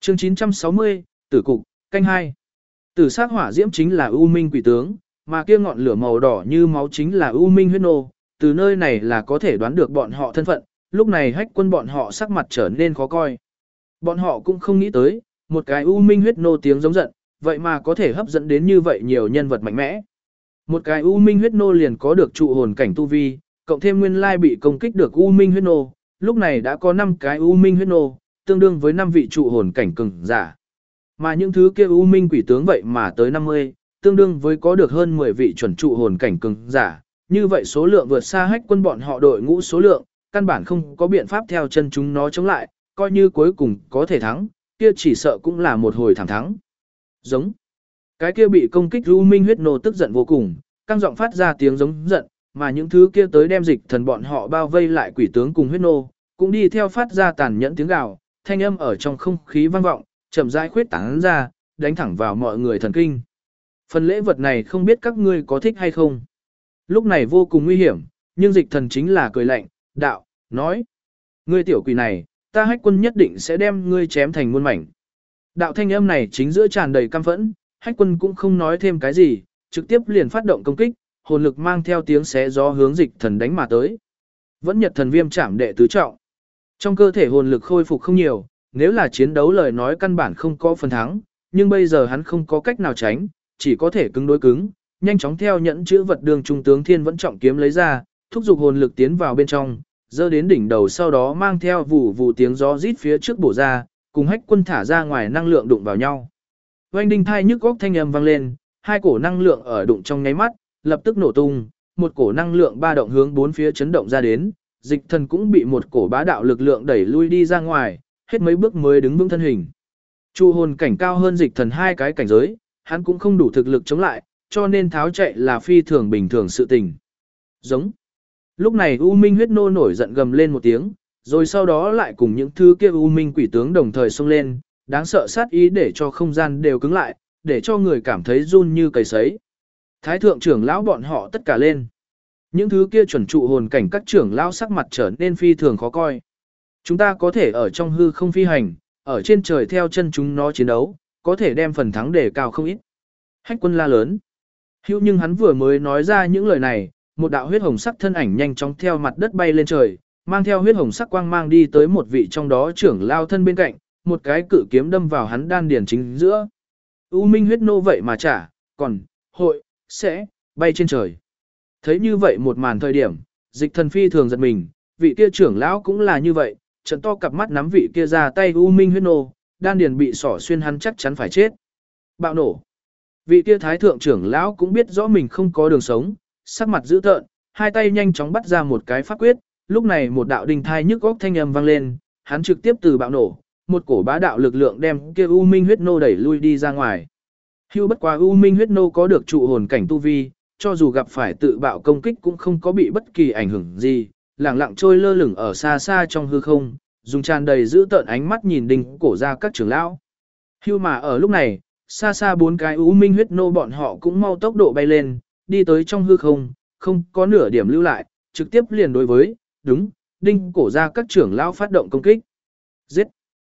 Chương 960, Tử cục, canh 2. Tử sắc hỏa diễm chính là U Minh quỷ tướng, mà kia ngọn lửa màu đỏ như máu chính là U Minh huyết nô, từ nơi này là có thể đoán được bọn họ thân phận, lúc này Hách Quân bọn họ sắc mặt trở nên khó coi. Bọn họ cũng không nghĩ tới, một cái U Minh huyết nô tiếng giống giận, vậy mà có thể hấp dẫn đến như vậy nhiều nhân vật mạnh mẽ. Một cái U Minh huyết nô liền có được trụ hồn cảnh tu vi, cộng thêm nguyên lai bị công kích được U Minh huyết nô, lúc này đã có 5 cái U Minh huyết nô, tương đương với 5 vị trụ hồn cảnh cường giả. Mà những thứ kia U Minh quỷ tướng vậy mà tới 50, tương đương với có được hơn 10 vị chuẩn trụ hồn cảnh cường giả, như vậy số lượng vượt xa Hách Quân bọn họ đội ngũ số lượng, căn bản không có biện pháp theo chân chúng nó chống lại, coi như cuối cùng có thể thắng, kia chỉ sợ cũng là một hồi thảm thắng. Giống. Cái kia bị công kích U Minh huyết nô tức giận vô cùng, căng giọng phát ra tiếng giống giận, mà những thứ kia tới đem Dịch Thần bọn họ bao vây lại quỷ tướng cùng huyết nô, cũng đi theo phát ra tàn nhẫn tiếng gào, thanh âm ở trong không khí vang vọng, chậm rãi khuyết tán ra, đánh thẳng vào mọi người thần kinh. Phần lễ vật này không biết các ngươi có thích hay không. Lúc này vô cùng nguy hiểm, nhưng Dịch Thần chính là cười lạnh, đạo, nói. Ngươi tiểu quỷ này, ta Hách Quân nhất định sẽ đem ngươi chém thành muôn mảnh. Đạo thanh âm này chính giữa tràn đầy căm phẫn, Hách Quân cũng không nói thêm cái gì, trực tiếp liền phát động công kích, hồn lực mang theo tiếng xé gió hướng Dịch Thần đánh mà tới. Vẫn Nhật Thần Viêm chạm đệ tứ trọng. Trong cơ thể hồn lực khôi phục không nhiều, nếu là chiến đấu lời nói căn bản không có phần thắng, nhưng bây giờ hắn không có cách nào tránh, chỉ có thể cứng đối cứng, nhanh chóng theo nhẫn chữ vật đường trung tướng Thiên Vẫn trọng kiếm lấy ra, thúc giục hồn lực tiến vào bên trong, dơ đến đỉnh đầu sau đó mang theo vụ vụ tiếng gió rít phía trước bổ ra, cùng Hách Quân thả ra ngoài năng lượng đụng vào nhau. Oanh đinh thai nhức góc thanh âm vang lên, hai cổ năng lượng ở đụng trong nháy mắt, lập tức nổ tung, một cổ năng lượng ba động hướng bốn phía chấn động ra đến, Dịch Thần cũng bị một cổ bá đạo lực lượng đẩy lui đi ra ngoài, hết mấy bước mới đứng vững thân hình. Trụ hồn cảnh cao hơn Dịch Thần 2 cái cảnh giới, hắn cũng không đủ thực lực chống lại, cho nên tháo chạy là phi thường bình thường sự tình. Giống. Lúc này U Minh huyết nô nổi giận gầm lên một tiếng, rồi sau đó lại cùng những thứ kia U Minh quỷ tướng đồng thời xông lên, đáng sợ sát ý để cho không gian đều cứng lại, để cho người cảm thấy run như cầy sấy. Thái thượng trưởng lão bọn họ tất cả lên. Những thứ kia chuẩn trụ hồn cảnh các trưởng lão sắc mặt trở nên phi thường khó coi. Chúng ta có thể ở trong hư không phi hành, ở trên trời theo chân chúng nó chiến đấu, có thể đem phần thắng đề cao không ít. Hách Quân la lớn. Hữu nhưng hắn vừa mới nói ra những lời này, một đạo huyết hồng sắc thân ảnh nhanh chóng theo mặt đất bay lên trời, mang theo huyết hồng sắc quang mang đi tới một vị trong đó trưởng lao thân bên cạnh, một cái cự kiếm đâm vào hắn đan điển chính giữa. U Minh huyết nô vậy mà trả, còn, hội, sẽ, bay trên trời. Thấy như vậy một màn thời điểm, Dịch Thần phi thường giật mình, vị kia trưởng lão cũng là như vậy, trận to cặp mắt nắm vị kia ra tay U Minh huyết nô, đan điền bị sỏ xuyên hắn chắc chắn phải chết. Bạo nổ. Vị kia thái thượng trưởng lão cũng biết rõ mình không có đường sống, sắc mặt dữ tợn, hai tay nhanh chóng bắt ra một cái pháp quyết, lúc này một đạo đinh thai nhức góc thanh âm vang lên, hắn trực tiếp từ bạo nổ, một cổ bá đạo lực lượng đem kia U Minh huyết nô đẩy lui đi ra ngoài. Hưu bất quá U Minh huyết nô có được trụ hồn cảnh tu vi, cho dù gặp phải tự bạo công kích cũng không có bị bất kỳ ảnh hưởng gì, lẳng lặng trôi lơ lửng ở xa xa trong hư không, dùng tràn đầy dữ tợn ánh mắt nhìn đinh cổ ra các trưởng lão. Hưu mà ở lúc này, xa xa 4 cái U Minh huyết nô bọn họ cũng mau tốc độ bay lên, đi tới trong hư không, không có nửa điểm lưu lại, trực tiếp liền đối với, đúng, đinh cổ ra các trưởng lão phát động công kích. Giết!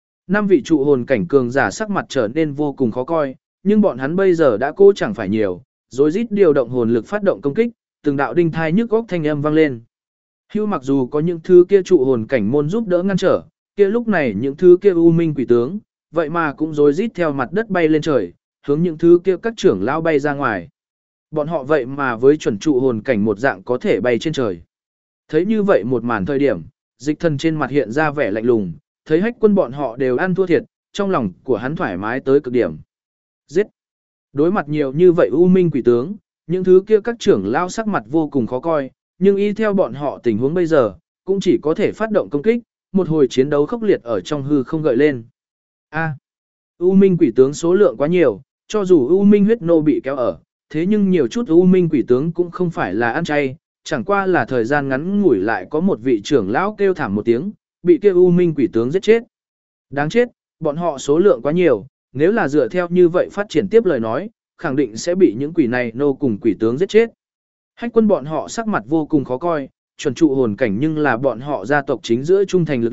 5 vị trụ hồn cảnh cường giả sắc mặt trở nên vô cùng khó coi, nhưng bọn hắn bây giờ đã cố chẳng phải nhiều, rồi rít điều động hồn lực phát động công kích, từng đạo đinh thai nhức góc thanh âm vang lên. Hưu mặc dù có những thứ kia trụ hồn cảnh môn giúp đỡ ngăn trở, kia lúc này những thứ kia U Minh quỷ tướng, vậy mà cũng rồi rít theo mặt đất bay lên trời, hướng những thứ kia các trưởng lão bay ra ngoài. Bọn họ vậy mà với chuẩn trụ hồn cảnh một dạng có thể bay trên trời. Thấy như vậy một màn thời điểm, Dịch Thần trên mặt hiện ra vẻ lạnh lùng, thấy Hách Quân bọn họ đều ăn thua thiệt, trong lòng của hắn thoải mái tới cực điểm. Giết! Đối mặt nhiều như vậy U Minh quỷ tướng, những thứ kia các trưởng lão sắc mặt vô cùng khó coi, nhưng y theo bọn họ tình huống bây giờ, cũng chỉ có thể phát động công kích, một hồi chiến đấu khốc liệt ở trong hư không gợi lên. U Minh quỷ tướng số lượng quá nhiều, cho dù U Minh huyết nô bị kéo ở, thế nhưng nhiều chút U Minh quỷ tướng cũng không phải là ăn chay, chẳng qua là thời gian ngắn ngủi lại có một vị trưởng lão kêu thảm một tiếng, bị kia U Minh quỷ tướng giết chết. Đáng chết, bọn họ số lượng quá nhiều, nếu là dựa theo như vậy phát triển tiếp lời nói, khẳng định sẽ bị những quỷ này nô cùng quỷ tướng giết chết. Hách Quân bọn họ sắc mặt vô cùng khó coi, chuẩn trụ hồn cảnh nhưng là bọn họ gia tộc chính giữa trung thành lực lượng,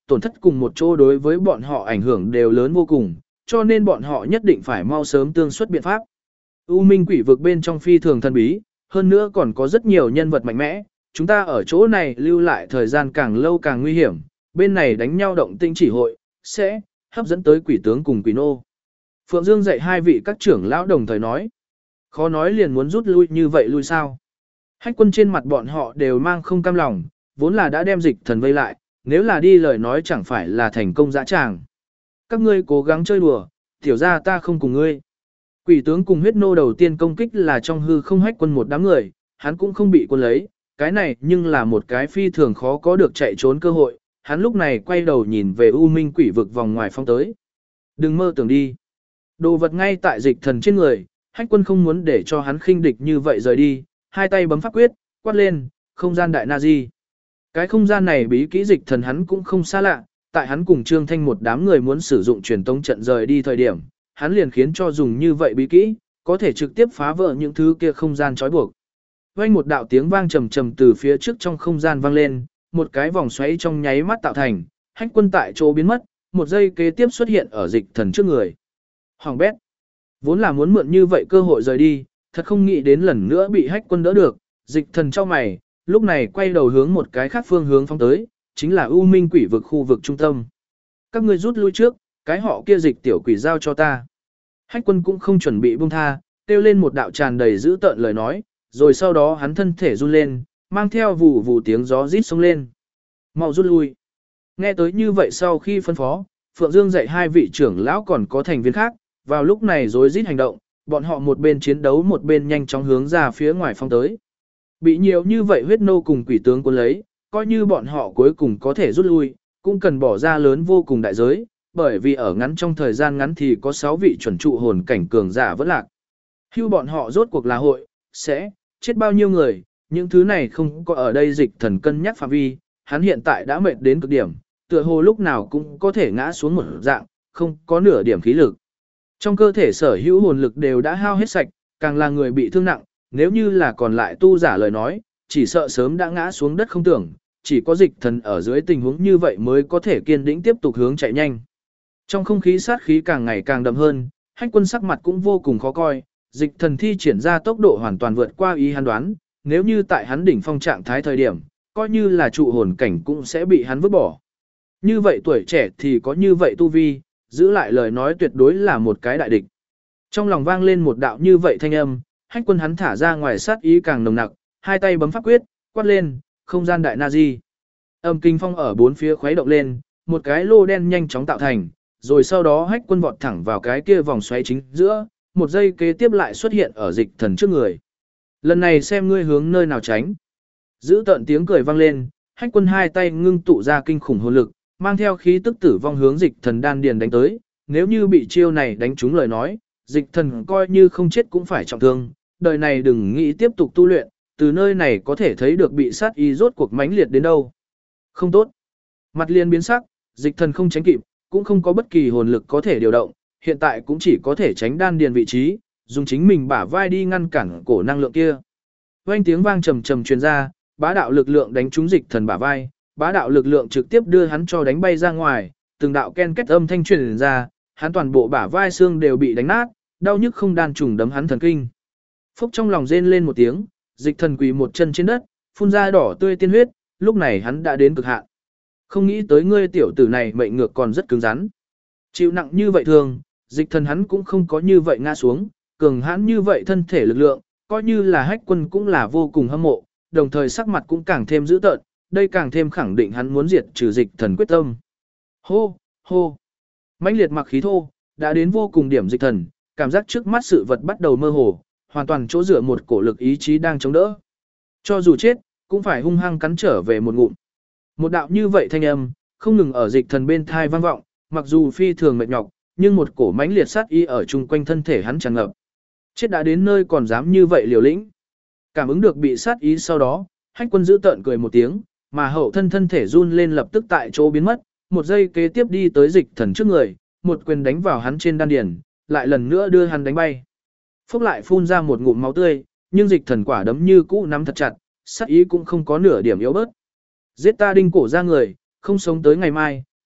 tổn thất cùng một chỗ đối với bọn họ ảnh hưởng đều lớn vô cùng, cho nên bọn họ nhất định phải mau sớm tương xuất biện pháp. U Minh quỷ vực bên trong phi thường thần bí, hơn nữa còn có rất nhiều nhân vật mạnh mẽ, chúng ta ở chỗ này lưu lại thời gian càng lâu càng nguy hiểm, bên này đánh nhau động tĩnh chỉ hội, sẽ hấp dẫn tới quỷ tướng cùng quỷ nô. Phượng Dương dạy hai vị các trưởng lão đồng thời nói, khó nói liền muốn rút lui như vậy lui sao. Hách quân trên mặt bọn họ đều mang không cam lòng, vốn là đã đem dịch thần vây lại, nếu là đi lời nói chẳng phải là thành công dã tràng. Các ngươi cố gắng chơi đùa, tiểu ra ta không cùng ngươi. Quỷ tướng cùng huyết nô đầu tiên công kích là trong hư không hách quân một đám người, hắn cũng không bị quân lấy, cái này nhưng là một cái phi thường khó có được chạy trốn cơ hội, hắn lúc này quay đầu nhìn về U Minh quỷ vực vòng ngoài phong tới. Đừng mơ tưởng đi. Đồ vật ngay tại dịch thần trên người, hách quân không muốn để cho hắn khinh địch như vậy rời đi, hai tay bấm pháp quyết, quát lên, không gian đại na-di. Cái không gian này bí kỹ dịch thần hắn cũng không xa lạ, tại hắn cùng Trương Thanh một đám người muốn sử dụng truyền tống trận rời đi thời điểm, hắn liền khiến cho dùng như vậy bí kỹ, có thể trực tiếp phá vỡ những thứ kia không gian trói buộc. Vang một đạo tiếng vang trầm trầm từ phía trước trong không gian vang lên, một cái vòng xoáy trong nháy mắt tạo thành, hách quân tại chỗ biến mất, một giây kế tiếp xuất hiện ở dịch thần trước người. Hoàng bét, vốn là muốn mượn như vậy cơ hội rời đi, thật không nghĩ đến lần nữa bị hách quân đỡ được, dịch thần cho mày, lúc này quay đầu hướng một cái khác phương hướng phóng tới, chính là U Minh quỷ vực khu vực trung tâm. Các ngươi rút lui trước, cái họ kia dịch tiểu quỷ giao cho ta. Hách quân cũng không chuẩn bị buông tha, kêu lên một đạo tràn đầy dữ tợn lời nói, rồi sau đó hắn thân thể run lên, mang theo vù vù tiếng gió rít xông lên. Mau rút lui. Nghe tới như vậy sau khi phân phó, Phượng Dương dạy hai vị trưởng lão còn có thành viên khác, vào lúc này rối rít hành động, bọn họ một bên chiến đấu một bên nhanh chóng hướng ra phía ngoài phong tới. Bị nhiều như vậy huyết nô cùng quỷ tướng cuốn lấy, coi như bọn họ cuối cùng có thể rút lui, cũng cần bỏ ra lớn vô cùng đại giới, bởi vì ở ngắn trong thời gian ngắn thì có 6 vị chuẩn trụ hồn cảnh cường giả vẫn lạc. Hưu bọn họ rốt cuộc là hội, sẽ chết bao nhiêu người, những thứ này không có ở đây dịch thần cân nhắc phạm vi, hắn hiện tại đã mệt đến cực điểm, tựa hồ lúc nào cũng có thể ngã xuống một dạng, không có nửa điểm khí lực. Trong cơ thể sở hữu hồn lực đều đã hao hết sạch, càng là người bị thương nặng, nếu như là còn lại tu giả lời nói, chỉ sợ sớm đã ngã xuống đất không tưởng, chỉ có dịch thần ở dưới tình huống như vậy mới có thể kiên định tiếp tục hướng chạy nhanh. Trong không khí sát khí càng ngày càng đậm hơn, hách quân sắc mặt cũng vô cùng khó coi, dịch thần thi triển ra tốc độ hoàn toàn vượt qua ý hắn đoán, nếu như tại hắn đỉnh phong trạng thái thời điểm, coi như là trụ hồn cảnh cũng sẽ bị hắn vứt bỏ. Như vậy tuổi trẻ thì có như vậy tu vi, giữ lại lời nói tuyệt đối là một cái đại địch. Trong lòng vang lên một đạo như vậy thanh âm, hách quân hắn thả ra ngoài sát ý càng nồng nặc, hai tay bấm pháp quyết, quát lên, không gian đại na-di. Âm kinh phong ở bốn phía khuấy động lên, một cái lô đen nhanh chóng tạo thành, rồi sau đó hách quân vọt thẳng vào cái kia vòng xoáy chính giữa, một giây kế tiếp lại xuất hiện ở dịch thần trước người. Lần này xem ngươi hướng nơi nào tránh. Giữ tợn tiếng cười vang lên, hách quân hai tay ngưng tụ ra kinh khủng hồn lực, mang theo khí tức tử vong hướng dịch thần đan điền đánh tới, nếu như bị chiêu này đánh trúng lời nói, dịch thần coi như không chết cũng phải trọng thương, đời này đừng nghĩ tiếp tục tu luyện, từ nơi này có thể thấy được bị sát ý rốt cuộc mãnh liệt đến đâu. Không tốt. Mặt liền biến sắc, dịch thần không tránh kịp, cũng không có bất kỳ hồn lực có thể điều động, hiện tại cũng chỉ có thể tránh đan điền vị trí, dùng chính mình bả vai đi ngăn cản cổ năng lượng kia. Vang tiếng vang trầm trầm truyền ra, bá đạo lực lượng đánh trúng dịch thần bả vai, bá đạo lực lượng trực tiếp đưa hắn cho đánh bay ra ngoài, từng đạo ken kết âm thanh truyền ra, hắn toàn bộ bả vai xương đều bị đánh nát, đau nhức không đan trùng đấm hắn thần kinh. Phúc trong lòng rên lên một tiếng, dịch thần quỳ một chân trên đất, phun ra đỏ tươi tiên huyết, lúc này hắn đã đến cực hạn. Không nghĩ tới ngươi tiểu tử này mệnh ngược còn rất cứng rắn. Chịu nặng như vậy thường, dịch thần hắn cũng không có như vậy ngã xuống, cường hãn như vậy thân thể lực lượng, coi như là hách quân cũng là vô cùng hâm mộ, đồng thời sắc mặt cũng càng thêm dữ tợn, đây càng thêm khẳng định hắn muốn diệt trừ dịch thần quyết tâm. Hô, hô, mãnh liệt mặc khí thô, đã đến vô cùng điểm dịch thần, cảm giác trước mắt sự vật bắt đầu mơ hồ, hoàn toàn chỗ dựa một cổ lực ý chí đang chống đỡ. Cho dù chết, cũng phải hung hăng cắn trở về một ngụm. Một đạo như vậy thanh âm, không ngừng ở dịch thần bên thai vang vọng, mặc dù phi thường mệt nhọc, nhưng một cổ mãnh liệt sát ý ở chung quanh thân thể hắn tràn ngập. Chết đã đến nơi còn dám như vậy liều lĩnh. Cảm ứng được bị sát ý sau đó, hách quân giữ tợn cười một tiếng, mà hậu thân thể run lên lập tức tại chỗ biến mất, một giây kế tiếp đi tới dịch thần trước người, một quyền đánh vào hắn trên đan điền, lại lần nữa đưa hắn đánh bay. Phúc lại phun ra một ngụm máu tươi, nhưng dịch thần quả đấm như cũ nắm thật chặt, sát ý cũng không có nửa điểm yếu bớt. Giết ta đinh cổ ra người, không sống tới ngày mai,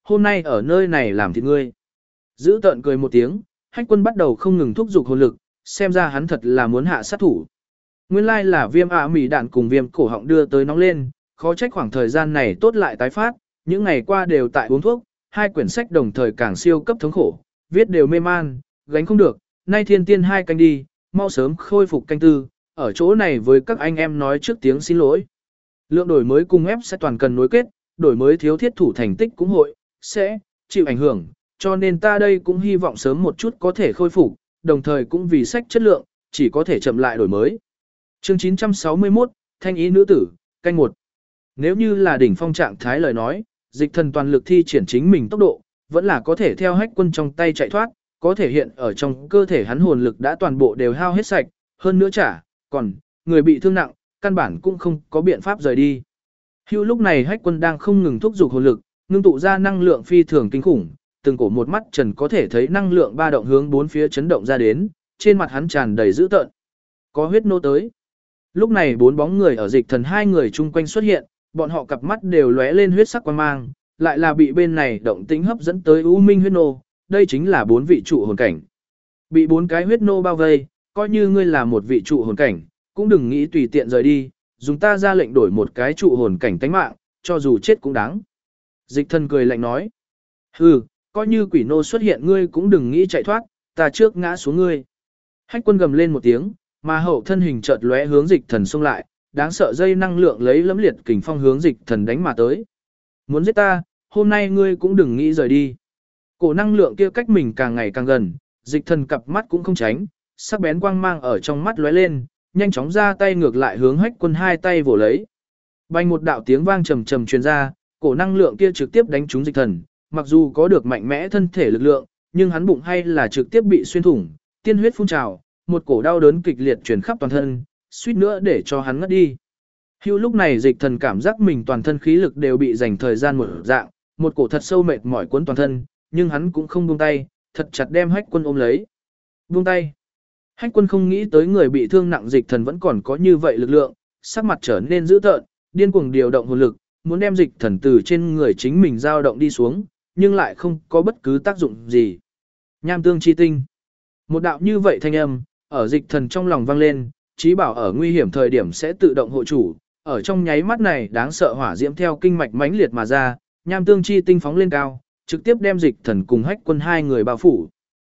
hôm nay ở nơi này làm thịt ngươi. Giữ tợn cười một tiếng, Hách Quân bắt đầu không ngừng thúc giục hồn lực, xem ra hắn thật là muốn hạ sát thủ. Nguyên lai là viêm mỉ đạn cùng viêm cổ họng đưa tới nóng lên, khó trách khoảng thời gian này tốt lại tái phát, những ngày qua đều tại uống thuốc, hai quyển sách đồng thời càng siêu cấp thống khổ, viết đều mê man, gánh không được, nay thiên tiên 2 canh đi, mau sớm khôi phục canh tư, ở chỗ này với các anh em nói trước tiếng xin lỗi. Lượng đổi mới cùng ép sẽ toàn cần nối kết, đổi mới thiếu thiết thủ thành tích cũng hội, sẽ chịu ảnh hưởng, cho nên ta đây cũng hy vọng sớm một chút có thể khôi phục, đồng thời cũng vì sách chất lượng, chỉ có thể chậm lại đổi mới. Chương 961, Thanh ý nữ tử, canh 1. Nếu như là đỉnh phong trạng thái lời nói, Dịch Thần toàn lực thi triển chính mình tốc độ, vẫn là có thể theo Hách Quân trong tay chạy thoát, có thể hiện ở trong cơ thể hắn hồn lực đã toàn bộ đều hao hết sạch, hơn nữa còn người bị thương nặng, căn bản cũng không có biện pháp rời đi. Hưu lúc này Hách Quân đang không ngừng thúc giục hồn lực, ngưng tụ ra năng lượng phi thường kinh khủng, từng cổ một mắt trần có thể thấy năng lượng ba động hướng bốn phía chấn động ra đến, trên mặt hắn tràn đầy dữ tợn. Có huyết nô tới. Lúc này 4 bóng người ở Dịch Thần 2 người chung quanh xuất hiện, bọn họ cặp mắt đều lóe lên huyết sắc quang mang, lại là bị bên này động tĩnh hấp dẫn tới U Minh huyết nô, đây chính là 4 vị trụ hồn cảnh. Bị 4 cái huyết nô bao vây, coi như ngươi là một vị trụ hồn cảnh, cũng đừng nghĩ tùy tiện rời đi, dùng ta ra lệnh đổi một cái trụ hồn cảnh tánh mạng, cho dù chết cũng đáng. Dịch Thần cười lạnh nói, hừ, coi như quỷ nô xuất hiện ngươi cũng đừng nghĩ chạy thoát, ta trước ngã xuống ngươi. Hách Quân gầm lên một tiếng, mà hậu thân hình chợt lóe hướng Dịch Thần xông lại, đáng sợ dây năng lượng lấy lẫm liệt kình phong hướng Dịch Thần đánh mà tới. Muốn giết ta, hôm nay ngươi cũng đừng nghĩ rời đi. Cổ năng lượng kia cách mình càng ngày càng gần, Dịch Thần cặp mắt cũng không tránh, sắc bén quang mang ở trong mắt lóe lên, nhanh chóng ra tay ngược lại hướng Hách Quân hai tay vồ lấy. Bành một đạo tiếng vang trầm trầm truyền ra, cổ năng lượng kia trực tiếp đánh trúng Dịch Thần, mặc dù có được mạnh mẽ thân thể lực lượng, nhưng hắn bụng hay là trực tiếp bị xuyên thủng, tiên huyết phun trào, một cổ đau đớn kịch liệt truyền khắp toàn thân, suýt nữa để cho hắn ngất đi. Hưu lúc này Dịch Thần cảm giác mình toàn thân khí lực đều bị dành thời gian một dạng, một cổ thật sâu mệt mỏi cuốn toàn thân, nhưng hắn cũng không buông tay, thật chặt đem Hách Quân ôm lấy. Buông tay. Hách Quân không nghĩ tới người bị thương nặng Dịch Thần vẫn còn có như vậy lực lượng, sắc mặt trở nên dữ tợn, điên cuồng điều động hồn lực, muốn đem Dịch Thần từ trên người chính mình dao động đi xuống, nhưng lại không có bất cứ tác dụng gì. Nham tương chi tinh. Một đạo như vậy thanh âm, ở Dịch Thần trong lòng vang lên, chí bảo ở nguy hiểm thời điểm sẽ tự động hộ chủ, ở trong nháy mắt này đáng sợ hỏa diễm theo kinh mạch mãnh liệt mà ra, nham tương chi tinh phóng lên cao, trực tiếp đem Dịch Thần cùng Hách Quân hai người bao phủ.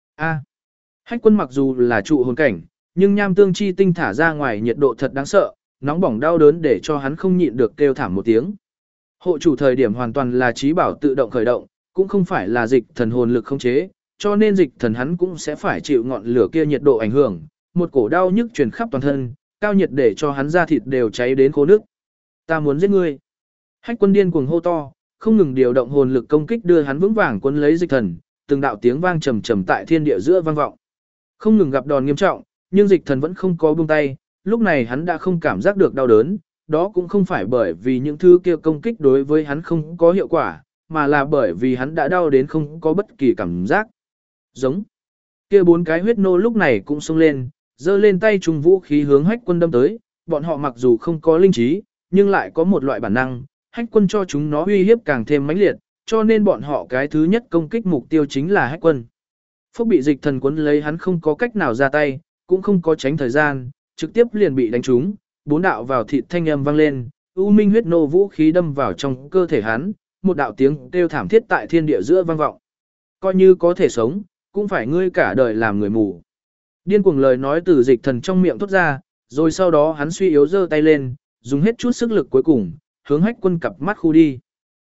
Hách Quân mặc dù là trụ hồn cảnh, nhưng nham tương chi tinh thả ra ngoài nhiệt độ thật đáng sợ, nóng bỏng đau đớn để cho hắn không nhịn được kêu thảm một tiếng. Hộ chủ thời điểm hoàn toàn là chí bảo tự động khởi động, cũng không phải là Dịch Thần hồn lực khống chế, cho nên Dịch Thần hắn cũng sẽ phải chịu ngọn lửa kia nhiệt độ ảnh hưởng, một cổ đau nhức truyền khắp toàn thân, cao nhiệt để cho hắn da thịt đều cháy đến khô nước. Ta muốn giết ngươi. Hách Quân điên cuồng hô to, không ngừng điều động hồn lực công kích đưa hắn vững vàng cuốn lấy Dịch Thần, từng đạo tiếng vang trầm trầm tại thiên địa giữa vang vọng. Không ngừng gặp đòn nghiêm trọng, nhưng Dịch Thần vẫn không có buông tay, lúc này hắn đã không cảm giác được đau đớn, đó cũng không phải bởi vì những thứ kia công kích đối với hắn không có hiệu quả, mà là bởi vì hắn đã đau đến không có bất kỳ cảm giác. Giống. Kia 4 cái huyết nô lúc này cũng xông lên, giơ lên tay trùng vũ khí hướng Hách Quân đâm tới, bọn họ mặc dù không có linh trí, nhưng lại có một loại bản năng, Hách Quân cho chúng nó uy hiếp càng thêm mãnh liệt, cho nên bọn họ cái thứ nhất công kích mục tiêu chính là Hách Quân. Phúc bị Dịch Thần cuốn lấy hắn không có cách nào ra tay, cũng không có tránh thời gian, trực tiếp liền bị đánh trúng, 4 đạo vào thịt thanh âm vang lên, u minh huyết nô vũ khí đâm vào trong cơ thể hắn, một đạo tiếng kêu thảm thiết tại thiên địa giữa vang vọng. Coi như có thể sống, cũng phải ngươi cả đời làm người mù. Điên cuồng lời nói từ Dịch Thần trong miệng thốt ra, rồi sau đó hắn suy yếu giơ tay lên, dùng hết chút sức lực cuối cùng, hướng Hách Quân cặp mắt khu đi.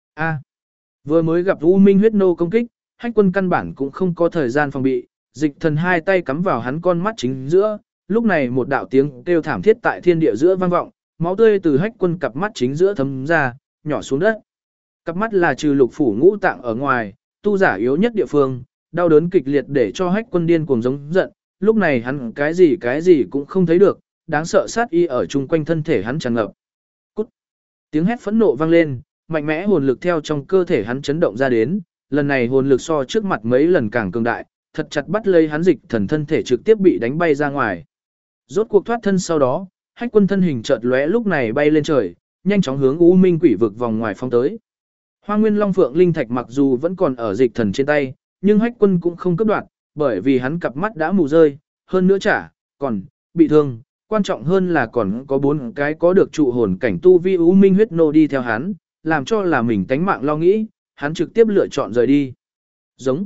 Vừa mới gặp u minh huyết nô công kích, Hách Quân căn bản cũng không có thời gian phòng bị, Dịch Thần hai tay cắm vào hắn con mắt chính giữa, lúc này một đạo tiếng kêu thảm thiết tại thiên địa giữa vang vọng, máu tươi từ Hách Quân cặp mắt chính giữa thấm ra, nhỏ xuống đất. Cặp mắt là trừ lục phủ ngũ tạng ở ngoài, tu giả yếu nhất địa phương, đau đớn kịch liệt để cho Hách Quân điên cuồng giống giận, lúc này hắn cái gì cũng không thấy được, đáng sợ sát y ở chung quanh thân thể hắn tràn ngập. Cút! Tiếng hét phẫn nộ vang lên, mạnh mẽ hồn lực theo trong cơ thể hắn chấn động ra đến, lần này hồn lực so trước mặt mấy lần càng cường đại, thật chặt bắt lấy hắn Dịch Thần thân thể trực tiếp bị đánh bay ra ngoài. Rốt cuộc thoát thân sau đó, Hách Quân thân hình chợt lóe lúc này bay lên trời, nhanh chóng hướng U Minh Quỷ vực vòng ngoài phong tới. Hoa Nguyên Long Phượng Linh Thạch mặc dù vẫn còn ở Dịch Thần trên tay, nhưng Hách Quân cũng không cướp đoạt, bởi vì hắn cặp mắt đã mù rơi, hơn nữa còn bị thương, quan trọng hơn là còn có 4 cái có được trụ hồn cảnh tu vi U Minh huyết nô đi theo hắn, làm cho là mình tánh mạng lo nghĩ, hắn trực tiếp lựa chọn rời đi. Giống.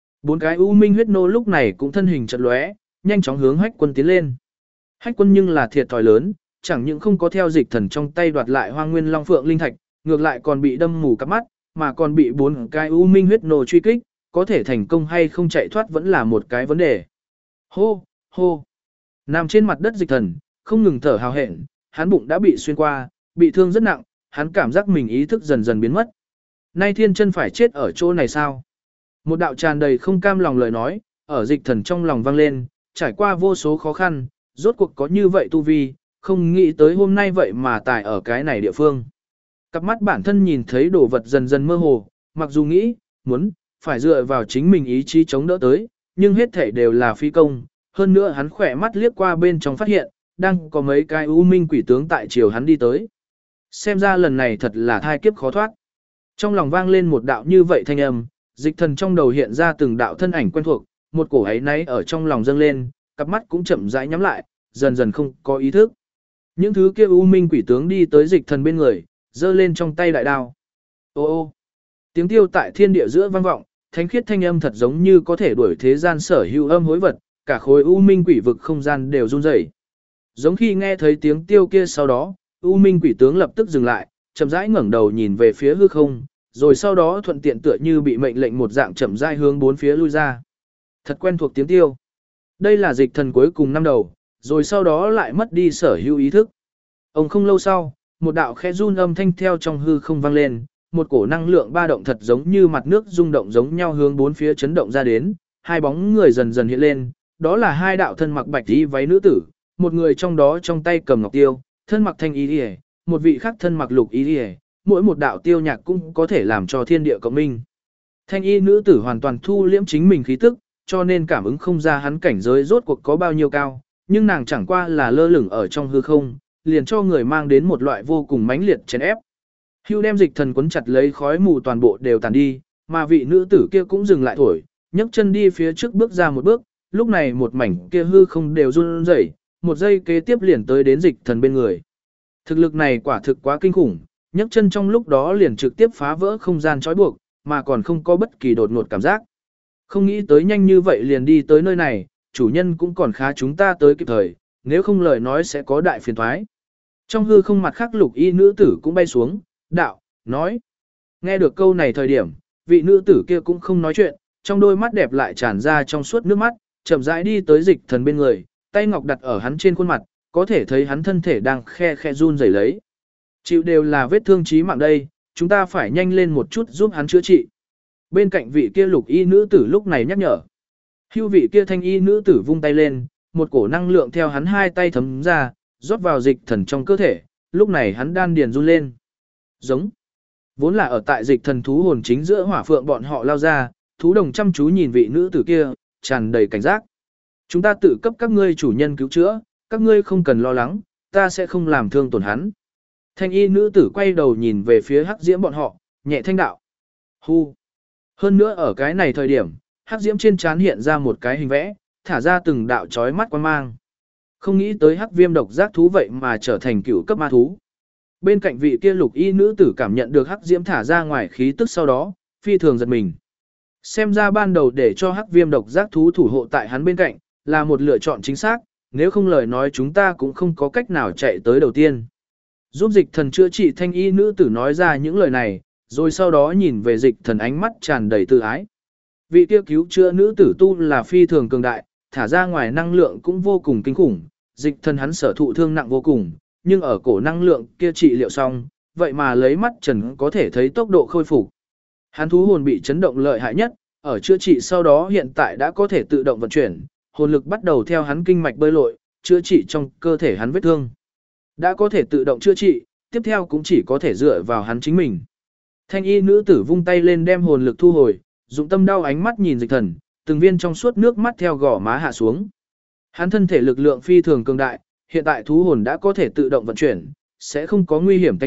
4 cái U Minh huyết nô lúc này cũng thân hình chợt lóe, nhanh chóng hướng Hách Quân tiến lên. Hách Quân nhưng là thiệt thòi lớn, chẳng những không có theo Dịch Thần trong tay đoạt lại Hoa Nguyên Long Phượng Linh Thạch, ngược lại còn bị đâm mù cặp mắt, mà còn bị 4 cái U Minh huyết nô truy kích, có thể thành công hay không chạy thoát vẫn là một cái vấn đề. Hô, hô. Nằm trên mặt đất Dịch Thần, không ngừng thở hào hẹn, hắn bụng đã bị xuyên qua, bị thương rất nặng, hắn cảm giác mình ý thức dần dần biến mất. Nay Thiên Chân phải chết ở chỗ này sao? Một đạo tràn đầy không cam lòng lời nói, ở Dịch Thần trong lòng vang lên, trải qua vô số khó khăn, rốt cuộc có như vậy tu vi, không nghĩ tới hôm nay vậy mà tài ở cái này địa phương. Cặp mắt bản thân nhìn thấy đồ vật dần dần mơ hồ, mặc dù nghĩ, muốn, phải dựa vào chính mình ý chí chống đỡ tới, nhưng hết thể đều là phi công. Hơn nữa hắn khỏe mắt liếc qua bên trong phát hiện, đang có mấy cái u minh quỷ tướng tại chiều hắn đi tới. Xem ra lần này thật là thai kiếp khó thoát. Trong lòng vang lên một đạo như vậy thanh âm, Dịch Thần trong đầu hiện ra từng đạo thân ảnh quen thuộc, một cổ ấy náy ở trong lòng dâng lên, cặp mắt cũng chậm rãi nhắm lại, dần dần không có ý thức. Những thứ kia u minh quỷ tướng đi tới Dịch Thần bên người, giơ lên trong tay đại đao. Ô ô, tiếng tiêu tại thiên địa giữa vang vọng, thánh khiết thanh âm thật giống như có thể đuổi thế gian sở hữu âm hối vật, cả khối u minh quỷ vực không gian đều run rẩy. Giống khi nghe thấy tiếng tiêu kia sau đó, u minh quỷ tướng lập tức dừng lại, chậm rãi ngẩng đầu nhìn về phía hư không, rồi sau đó thuận tiện tựa như bị mệnh lệnh một dạng chậm rãi hướng bốn phía lui ra. Thật quen thuộc tiếng tiêu. Đây là Dịch Thần cuối cùng năm đầu, rồi sau đó lại mất đi sở hữu ý thức. Ông không lâu sau, một đạo khẽ run âm thanh theo trong hư không vang lên, một cổ năng lượng ba động thật giống như mặt nước rung động giống nhau hướng bốn phía chấn động ra đến, hai bóng người dần dần hiện lên, đó là hai đạo thân mặc bạch y váy nữ tử, một người trong đó trong tay cầm ngọc tiêu, thân mặc thanh y, một vị khác thân mặc lục y, mỗi một đạo tiêu nhạc cũng có thể làm cho thiên địa cộng minh. Thanh y nữ tử hoàn toàn thu liễm chính mình khí tức, cho nên cảm ứng không ra hắn cảnh giới rốt cuộc có bao nhiêu cao, nhưng nàng chẳng qua là lơ lửng ở trong hư không, liền cho người mang đến một loại vô cùng mãnh liệt chèn ép. Hưu đem Dịch Thần quấn chặt lấy khói mù toàn bộ đều tàn đi, mà vị nữ tử kia cũng dừng lại thổi, nhấc chân đi phía trước bước ra một bước, lúc này một mảnh kia hư không đều run rẩy, một giây kế tiếp liền tới đến Dịch Thần bên người. Thực lực này quả thực quá kinh khủng, nhấc chân trong lúc đó liền trực tiếp phá vỡ không gian trói buộc, mà còn không có bất kỳ đột ngột cảm giác. Không nghĩ tới nhanh như vậy liền đi tới nơi này, chủ nhân cũng còn khá chúng ta tới kịp thời, nếu không lời nói sẽ có đại phiền toái. Trong hư không mặt khác lục y nữ tử cũng bay xuống, đạo, nói. Nghe được câu này thời điểm, vị nữ tử kia cũng không nói chuyện, trong đôi mắt đẹp lại tràn ra trong suốt nước mắt, chậm rãi đi tới Dịch Thần bên người, tay ngọc đặt ở hắn trên khuôn mặt, có thể thấy hắn thân thể đang khe khe run rẩy lấy. Chịu đều là vết thương chí mạng đây, chúng ta phải nhanh lên một chút giúp hắn chữa trị. Bên cạnh vị kia lục y nữ tử lúc này nhắc nhở. Hưu vị kia thanh y nữ tử vung tay lên, một cổ năng lượng theo hắn hai tay thấm ra, rót vào Dịch Thần trong cơ thể, lúc này hắn đan điền run lên. Giống. Vốn là ở tại Dịch Thần thú hồn chính giữa hỏa phượng bọn họ lao ra, thú đồng chăm chú nhìn vị nữ tử kia, tràn đầy cảnh giác. Chúng ta tự cấp các ngươi chủ nhân cứu chữa, các ngươi không cần lo lắng, ta sẽ không làm thương tổn hắn. Thanh y nữ tử quay đầu nhìn về phía Hắc Diễm bọn họ, nhẹ thanh đạo. Hu. Hơn nữa ở cái này thời điểm, Hắc Diễm trên trán hiện ra một cái hình vẽ, thả ra từng đạo chói mắt quan mang. Không nghĩ tới Hắc Viêm độc giác thú vậy mà trở thành cựu cấp ma thú. Bên cạnh vị kia lục y nữ tử cảm nhận được Hắc Diễm thả ra ngoài khí tức sau đó, phi thường giật mình. Xem ra ban đầu để cho Hắc Viêm độc giác thú thủ hộ tại hắn bên cạnh, là một lựa chọn chính xác, nếu không lời nói chúng ta cũng không có cách nào chạy tới đầu tiên. Giúp Dịch Thần chữa trị thanh y nữ tử nói ra những lời này, rồi sau đó nhìn về Dịch Thần ánh mắt tràn đầy tự ái. Vị kia cứu chữa nữ tử tu là phi thường cường đại, thả ra ngoài năng lượng cũng vô cùng kinh khủng, Dịch Thần hắn sở thụ thương nặng vô cùng, nhưng ở cổ năng lượng kia trị liệu xong, vậy mà lấy mắt trần có thể thấy tốc độ khôi phục. Hắn thú hồn bị chấn động lợi hại nhất, ở chữa trị sau đó hiện tại đã có thể tự động vận chuyển, hồn lực bắt đầu theo hắn kinh mạch bơi lội, chữa trị trong cơ thể hắn vết thương. Đã có thể tự động chữa trị, tiếp theo cũng chỉ có thể dựa vào hắn chính mình. Thanh y nữ tử vung tay lên đem hồn lực thu hồi, dụng tâm đau ánh mắt nhìn Dịch Thần, từng viên trong suốt nước mắt theo gò má hạ xuống. Hắn thân thể lực lượng phi thường cường đại, hiện tại thú hồn đã có thể tự động vận chuyển, sẽ không có nguy hiểm tính mạng,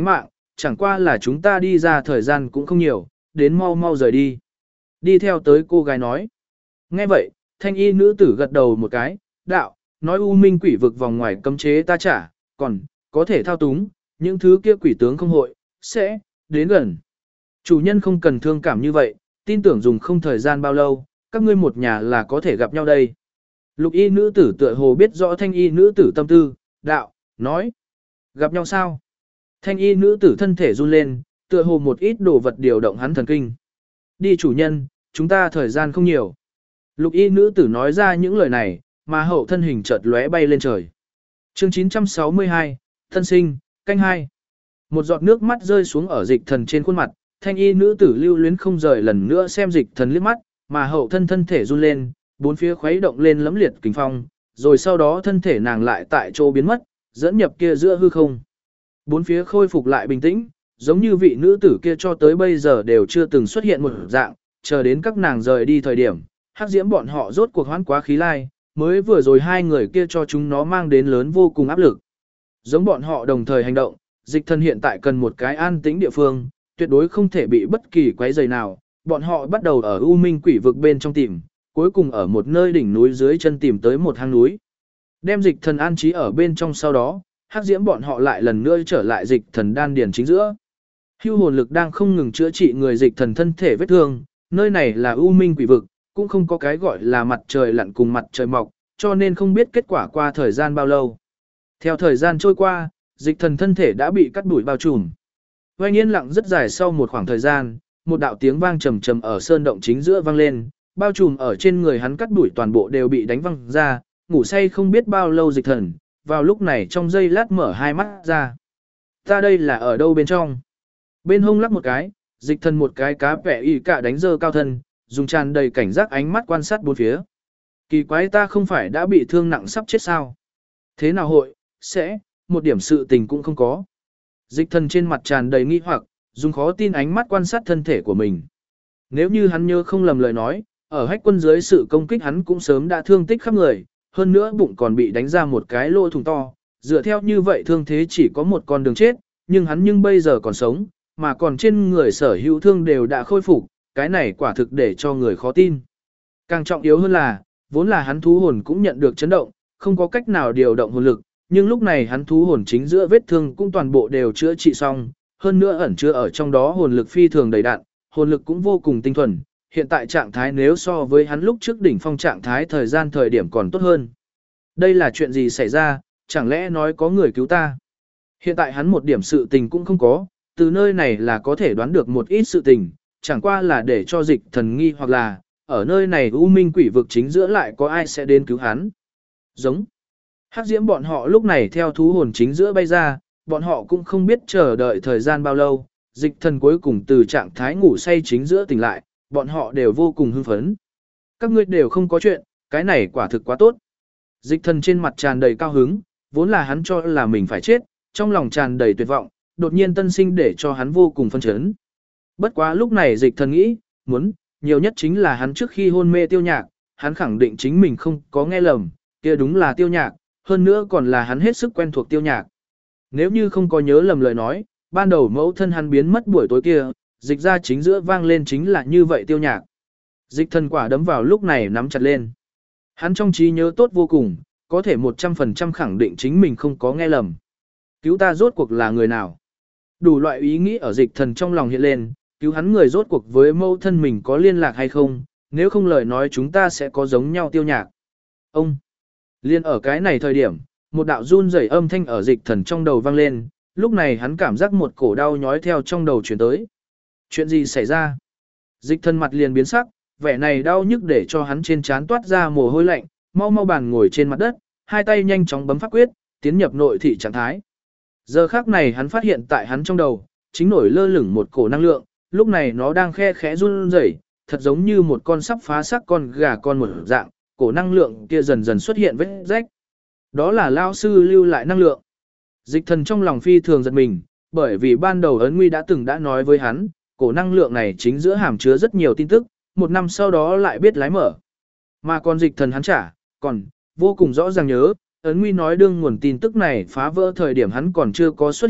chẳng qua là chúng ta đi ra thời gian cũng không nhiều, đến mau mau rời đi. Đi theo tới cô gái nói. Nghe vậy, thanh y nữ tử gật đầu một cái, đạo, nói u minh quỷ vực vòng ngoài cấm chế ta trả, còn, có thể thao túng, những thứ kia quỷ tướng không hội, sẽ, đến gần. Chủ nhân không cần thương cảm như vậy, tin tưởng dùng không thời gian bao lâu, các ngươi một nhà là có thể gặp nhau đây. Lục y nữ tử tựa hồ biết rõ thanh y nữ tử tâm tư, đạo, nói, gặp nhau sao? Thanh y nữ tử thân thể run lên, tựa hồ một ít đồ vật điều động hắn thần kinh. Đi chủ nhân, chúng ta thời gian không nhiều. Lục y nữ tử nói ra những lời này, mà hậu thân hình chợt lóe bay lên trời. Chương 962, thân sinh, canh hai. Một giọt nước mắt rơi xuống ở dịch thần trên khuôn mặt, thanh y nữ tử lưu luyến không rời lần nữa xem dịch thần liếc mắt, mà hậu thân thể run lên, bốn phía khuấy động lên lẫm liệt kình phong, rồi sau đó thân thể nàng lại tại chỗ biến mất, dẫn nhập kia giữa hư không. Bốn phía khôi phục lại bình tĩnh, giống như vị nữ tử kia cho tới bây giờ đều chưa từng xuất hiện một dạng, chờ đến các nàng rời đi thời điểm, hắc diễm bọn họ rốt cuộc hoán quá khí lai, mới vừa rồi hai người kia cho chúng nó mang đến lớn vô cùng áp lực. Giống bọn họ đồng thời hành động, dịch thần hiện tại cần một cái an tĩnh địa phương, tuyệt đối không thể bị bất kỳ quấy rầy nào, bọn họ bắt đầu ở U Minh quỷ vực bên trong tìm, cuối cùng ở một nơi đỉnh núi dưới chân tìm tới một hang núi. Đem dịch thần an trí ở bên trong sau đó, hắc diễm bọn họ lại lần nữa trở lại dịch thần đan điền chính giữa. Hưu hồn lực đang không ngừng chữa trị người dịch thần thân thể vết thương, nơi này là U Minh quỷ vực, cũng không có cái gọi là mặt trời lặn cùng mặt trời mọc, cho nên không biết kết quả qua thời gian bao lâu. Theo thời gian trôi qua, dịch thần thân thể đã bị cắt đuổi bao trùm. Oanh yên lặng rất dài sau một khoảng thời gian, một đạo tiếng vang trầm trầm ở sơn động chính giữa vang lên, bao trùm ở trên người hắn cắt đuổi toàn bộ đều bị đánh văng ra, ngủ say không biết bao lâu dịch thần, vào lúc này trong giây lát mở hai mắt ra. Ta đây là ở đâu bên trong? Bên hông lắc một cái, dịch thần một cái cá vẻ y cả đánh dơ cao thân, dùng tràn đầy cảnh giác ánh mắt quan sát bốn phía. Kỳ quái, ta không phải đã bị thương nặng sắp chết sao? Thế nào hội, sẽ, một điểm sự tình cũng không có. Dịch thần trên mặt tràn đầy nghi hoặc, dùng khó tin ánh mắt quan sát thân thể của mình. Nếu như hắn nhớ không lầm lời nói, ở hách quân dưới sự công kích hắn cũng sớm đã thương tích khắp người, hơn nữa bụng còn bị đánh ra một cái lỗ thủng to. Dựa theo như vậy thương thế chỉ có một con đường chết, nhưng hắn bây giờ còn sống, mà còn trên người sở hữu thương đều đã khôi phục, cái này quả thực để cho người khó tin. Càng trọng yếu hơn là, vốn là hắn thú hồn cũng nhận được chấn động, không có cách nào điều động hồn lực, nhưng lúc này hắn thú hồn chính giữa vết thương cũng toàn bộ đều chữa trị xong, hơn nữa ẩn chứa ở trong đó hồn lực phi thường đầy đặn, hồn lực cũng vô cùng tinh thuần, hiện tại trạng thái nếu so với hắn lúc trước đỉnh phong trạng thái thời điểm còn tốt hơn. Đây là chuyện gì xảy ra, chẳng lẽ nói có người cứu ta? Hiện tại hắn một điểm sự tình cũng không có, từ nơi này là có thể đoán được một ít sự tình, chẳng qua là để cho dịch thần nghi hoặc là, ở nơi này U Minh quỷ vực chính giữa lại có ai sẽ đến cứu hắn. Giống. Hắc diễm bọn họ lúc này theo thú hồn chính giữa bay ra, bọn họ cũng không biết chờ đợi thời gian bao lâu, dịch thần cuối cùng từ trạng thái ngủ say chính giữa tỉnh lại, bọn họ đều vô cùng hưng phấn. Các ngươi đều không có chuyện, cái này quả thực quá tốt. Dịch thần trên mặt tràn đầy cao hứng, vốn là hắn cho là mình phải chết, trong lòng tràn đầy tuyệt vọng, đột nhiên tân sinh để cho hắn vô cùng phân chấn. Bất quá lúc này dịch thần nghĩ, nhiều nhất chính là hắn trước khi hôn mê tiêu nhạc, hắn khẳng định chính mình không có nghe lầm, kia đúng là tiêu nhạc, hơn nữa còn là hắn hết sức quen thuộc tiêu nhạc. Nếu như không có nhớ lầm lời nói, ban đầu mẫu thân hắn biến mất buổi tối kia, dịch ra chính giữa vang lên chính là như vậy tiêu nhạc. Dịch thần quả đấm vào lúc này nắm chặt lên. Hắn trong trí nhớ tốt vô cùng, có thể 100% khẳng định chính mình không có nghe lầm. Cứu ta rốt cuộc là người nào? Đủ loại ý nghĩ ở dịch thần trong lòng hiện lên, cứu hắn người rốt cuộc với mẫu thân mình có liên lạc hay không, nếu không lời nói chúng ta sẽ có giống nhau tiêu nhạc. Ông! Liên ở cái này thời điểm, một đạo run rẩy âm thanh ở dịch thần trong đầu vang lên, lúc này hắn cảm giác một cổ đau nhói theo trong đầu chuyển tới. Chuyện gì xảy ra? Dịch thần mặt liền biến sắc, vẻ này đau nhức để cho hắn trên trán toát ra mồ hôi lạnh, mau mau bàn ngồi trên mặt đất, hai tay nhanh chóng bấm pháp quyết, tiến nhập nội thị trạng thái. Giờ khắc này hắn phát hiện tại hắn trong đầu, chính nổi lơ lửng một cổ năng lượng, lúc này nó đang khe khẽ run rẩy, thật giống như một con sắp phá xác con gà con một dạng, cổ năng lượng kia dần dần xuất hiện vết rách. Đó là lao sư lưu lại năng lượng. Dịch thần trong lòng phi thường giật mình, bởi vì ban đầu ấn nguy đã nói với hắn, cổ năng lượng này chính giữa hàm chứa rất nhiều tin tức, một năm sau đó lại biết lái mở. Mà còn dịch thần hắn còn vô cùng rõ ràng nhớ, ấn nguy nói đương nguồn tin tức này phá vỡ thời điểm hắn còn chưa có xuất hiện,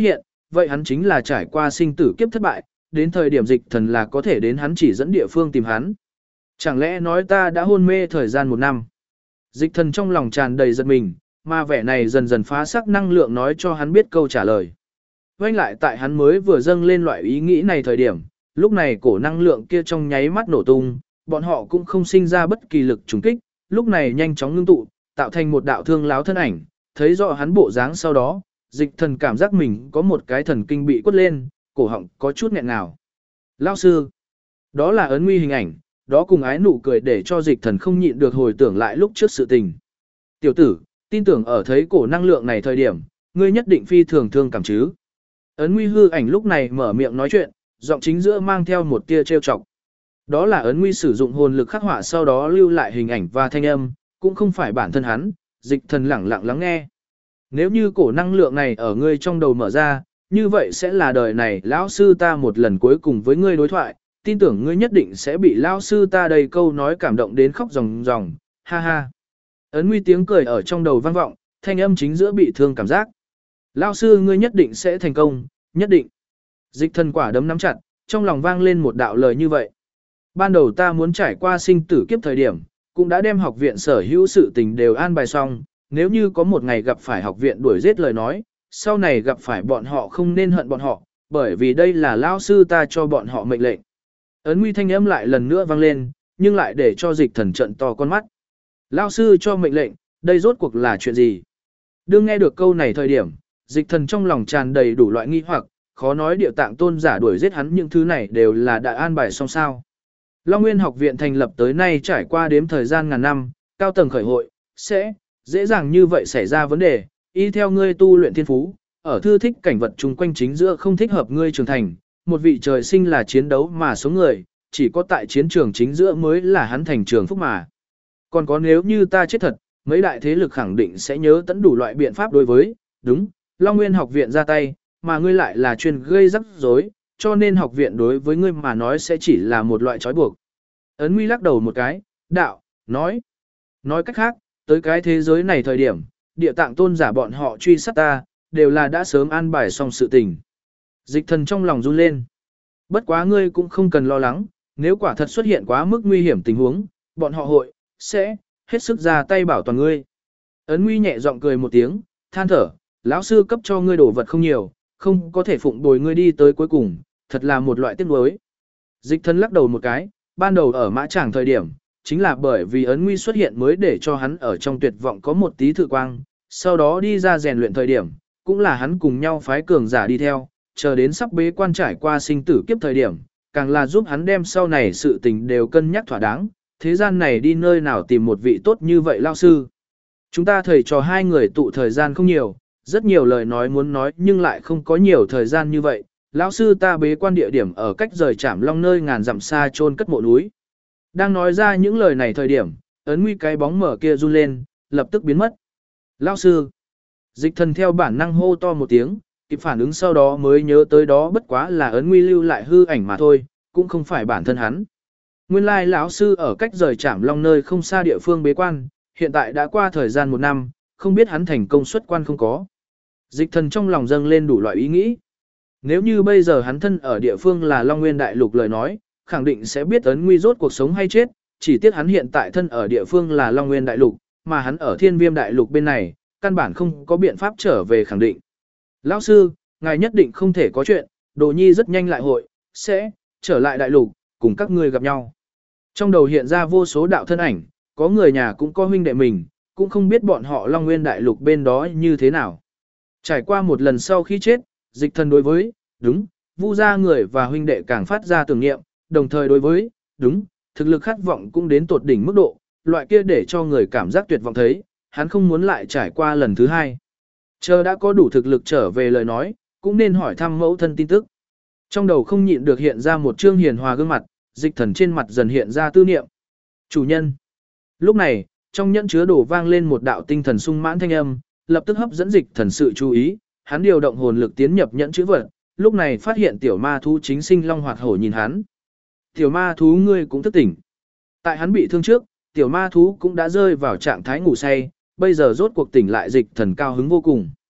vậy hắn chính là trải qua sinh tử kiếp thất bại, đến thời điểm dịch thần là có thể đến hắn chỉ dẫn địa phương tìm hắn. Chẳng lẽ nói ta đã hôn mê thời gian 1 năm? Dịch thần trong lòng tràn đầy giật mình, mà vẻ này dần dần phá sắc năng lượng nói cho hắn biết câu trả lời. Quay lại tại hắn mới vừa dâng lên loại ý nghĩ này thời điểm, lúc này cổ năng lượng kia trong nháy mắt nổ tung, bọn họ cũng không sinh ra bất kỳ lực trùng kích, lúc này nhanh chóng ngưng tụ, tạo thành một đạo thương láo thân ảnh, thấy rõ hắn bộ dáng sau đó, dịch thần cảm giác mình có một cái thần kinh bị quất lên, cổ họng có chút nghẹn ngào. Lão sư, đó là Ấn Nguy hình ảnh, đó cùng ái nụ cười để cho dịch thần không nhịn được hồi tưởng lại lúc trước sự tình. Tiểu tử, tin tưởng ở thấy cổ năng lượng này thời điểm, ngươi nhất định phi thường thương cảm chứ. Ấn Nguy hư ảnh lúc này mở miệng nói chuyện, giọng chính giữa mang theo một tia trêu chọc. Đó là Ấn Nguy sử dụng hồn lực khắc họa sau đó lưu lại hình ảnh và thanh âm, cũng không phải bản thân hắn, dịch thần lẳng lặng lắng nghe. Nếu như cổ năng lượng này ở ngươi trong đầu mở ra, như vậy sẽ là đời này lão sư ta một lần cuối cùng với ngươi đối thoại, tin tưởng ngươi nhất định sẽ bị lão sư ta đầy câu nói cảm động đến khóc ròng ròng, ha ha. Ấn Nguy tiếng cười ở trong đầu vang vọng, thanh âm chính giữa bị thương cảm giác. Lão sư ngươi nhất định sẽ thành công, nhất định. Dịch thần quả đấm nắm chặt, trong lòng vang lên một đạo lời như vậy. Ban đầu ta muốn trải qua sinh tử kiếp thời điểm, cũng đã đem học viện sở hữu sự tình đều an bài xong, nếu như có một ngày gặp phải học viện đuổi giết lời nói, sau này gặp phải bọn họ không nên hận bọn họ, bởi vì đây là lão sư ta cho bọn họ mệnh lệnh. Ấn Nguy thanh âm lại lần nữa vang lên, nhưng lại để cho dịch thần trận to con mắt. Lão sư cho mệnh lệnh, đây rốt cuộc là chuyện gì? Đương nghe được câu này thời điểm, dịch thần trong lòng tràn đầy đủ loại nghi hoặc, khó nói địa tạng tôn giả đuổi giết hắn những thứ này đều là đã an bài xong sao. Long Nguyên học viện thành lập tới nay trải qua đếm thời gian ngàn năm, cao tầng khởi hội, sẽ dễ dàng như vậy xảy ra vấn đề, y theo ngươi tu luyện thiên phú, ở thư thích cảnh vật chung quanh chính giữa không thích hợp ngươi trưởng thành, một vị trời sinh là chiến đấu mà số người, chỉ có tại chiến trường chính giữa mới là hắn thành trường phúc mà. Còn có nếu như ta chết thật, mấy đại thế lực khẳng định sẽ nhớ tận đủ loại biện pháp đối với, đúng, Long Nguyên học viện ra tay, mà ngươi lại là chuyên gây rắc rối, cho nên học viện đối với ngươi mà nói sẽ chỉ là một loại trói buộc. Ấn Nguy lắc đầu một cái, đạo, nói cách khác, tới cái thế giới này thời điểm, địa tạng tôn giả bọn họ truy sát ta, đều là đã sớm an bài xong sự tình. Dịch thần trong lòng run lên. Bất quá ngươi cũng không cần lo lắng, nếu quả thật xuất hiện quá mức nguy hiểm tình huống, bọn họ sẽ hết sức ra tay bảo toàn ngươi. Ấn Nguy nhẹ giọng cười một tiếng, than thở, lão sư cấp cho ngươi đồ vật không nhiều, không có thể phụng bồi ngươi đi tới cuối cùng, thật là một loại tiếc nuối. Dịch thần lắc đầu một cái, ban đầu ở mã tràng thời điểm, chính là bởi vì Ấn Nguy xuất hiện mới để cho hắn ở trong tuyệt vọng có một tí thử quang, sau đó đi ra rèn luyện thời điểm, cũng là hắn cùng nhau phái cường giả đi theo, chờ đến sắp bế quan trải qua sinh tử kiếp thời điểm, càng là giúp hắn đem sau này sự tình đều cân nhắc thỏa đáng, thế gian này đi nơi nào tìm một vị tốt như vậy lao sư. Chúng ta thầy trò hai người tụ thời gian không nhiều, rất nhiều lời nói muốn nói nhưng lại không có nhiều thời gian như vậy, lão sư ta bế quan địa điểm ở cách rời Trảm Long nơi ngàn dặm xa chôn cất mộ núi. Đang nói ra những lời này thời điểm, Ấn Nguy cái bóng mở kia run lên, lập tức biến mất. Lão sư. Dịch thần theo bản năng hô to một tiếng, kịp phản ứng sau đó mới nhớ tới đó bất quá là Ấn Nguy lưu lại hư ảnh mà thôi, cũng không phải bản thân hắn. Nguyên lai lão sư ở cách rời Trảm Long nơi không xa địa phương bế quan, hiện tại đã qua thời gian 1 năm, không biết hắn thành công xuất quan không có. Dịch thần trong lòng dâng lên đủ loại ý nghĩ. Nếu như bây giờ hắn thân ở địa phương là Long Nguyên Đại Lục lời nói, khẳng định sẽ biết Ấn Nguy rốt cuộc sống hay chết, chỉ tiếc hắn hiện tại thân ở địa phương là Long Nguyên Đại Lục, mà hắn ở Thiên Viêm Đại Lục bên này, căn bản không có biện pháp trở về khẳng định. Lão sư, ngài nhất định không thể có chuyện, Đồ Nhi rất nhanh lại sẽ trở lại Đại Lục, cùng các ngươi gặp nhau. Trong đầu hiện ra vô số đạo thân ảnh, có người nhà cũng có huynh đệ mình, cũng không biết bọn họ Long Nguyên Đại Lục bên đó như thế nào. Trải qua một lần sau khi chết, dịch thần đối với, đúng, Vu gia người và huynh đệ càng phát ra tưởng niệm, đồng thời đối với, đúng, thực lực khát vọng cũng đến tột đỉnh mức độ, loại kia để cho người cảm giác tuyệt vọng thấy, hắn không muốn lại trải qua lần thứ hai. Chờ đã có đủ thực lực trở về lời nói, cũng nên hỏi thăm mẫu thân tin tức. Trong đầu không nhịn được hiện ra một trương hiền hòa gương mặt, dịch thần trên mặt dần hiện ra tư niệm. Chủ nhân. Lúc này, trong nhẫn chứa đồ vang lên một đạo tinh thần sung mãn thanh âm, lập tức hấp dẫn dịch thần sự chú ý, hắn điều động hồn lực tiến nhập nhẫn chữ vật, lúc này phát hiện tiểu ma thú chính sinh long hoạt hổ nhìn hắn. Tiểu ma thú ngươi cũng thức tỉnh. Tại hắn bị thương trước, tiểu ma thú cũng đã rơi vào trạng thái ngủ say, bây giờ rốt cuộc tỉnh lại dịch thần cao hứng vô cùng.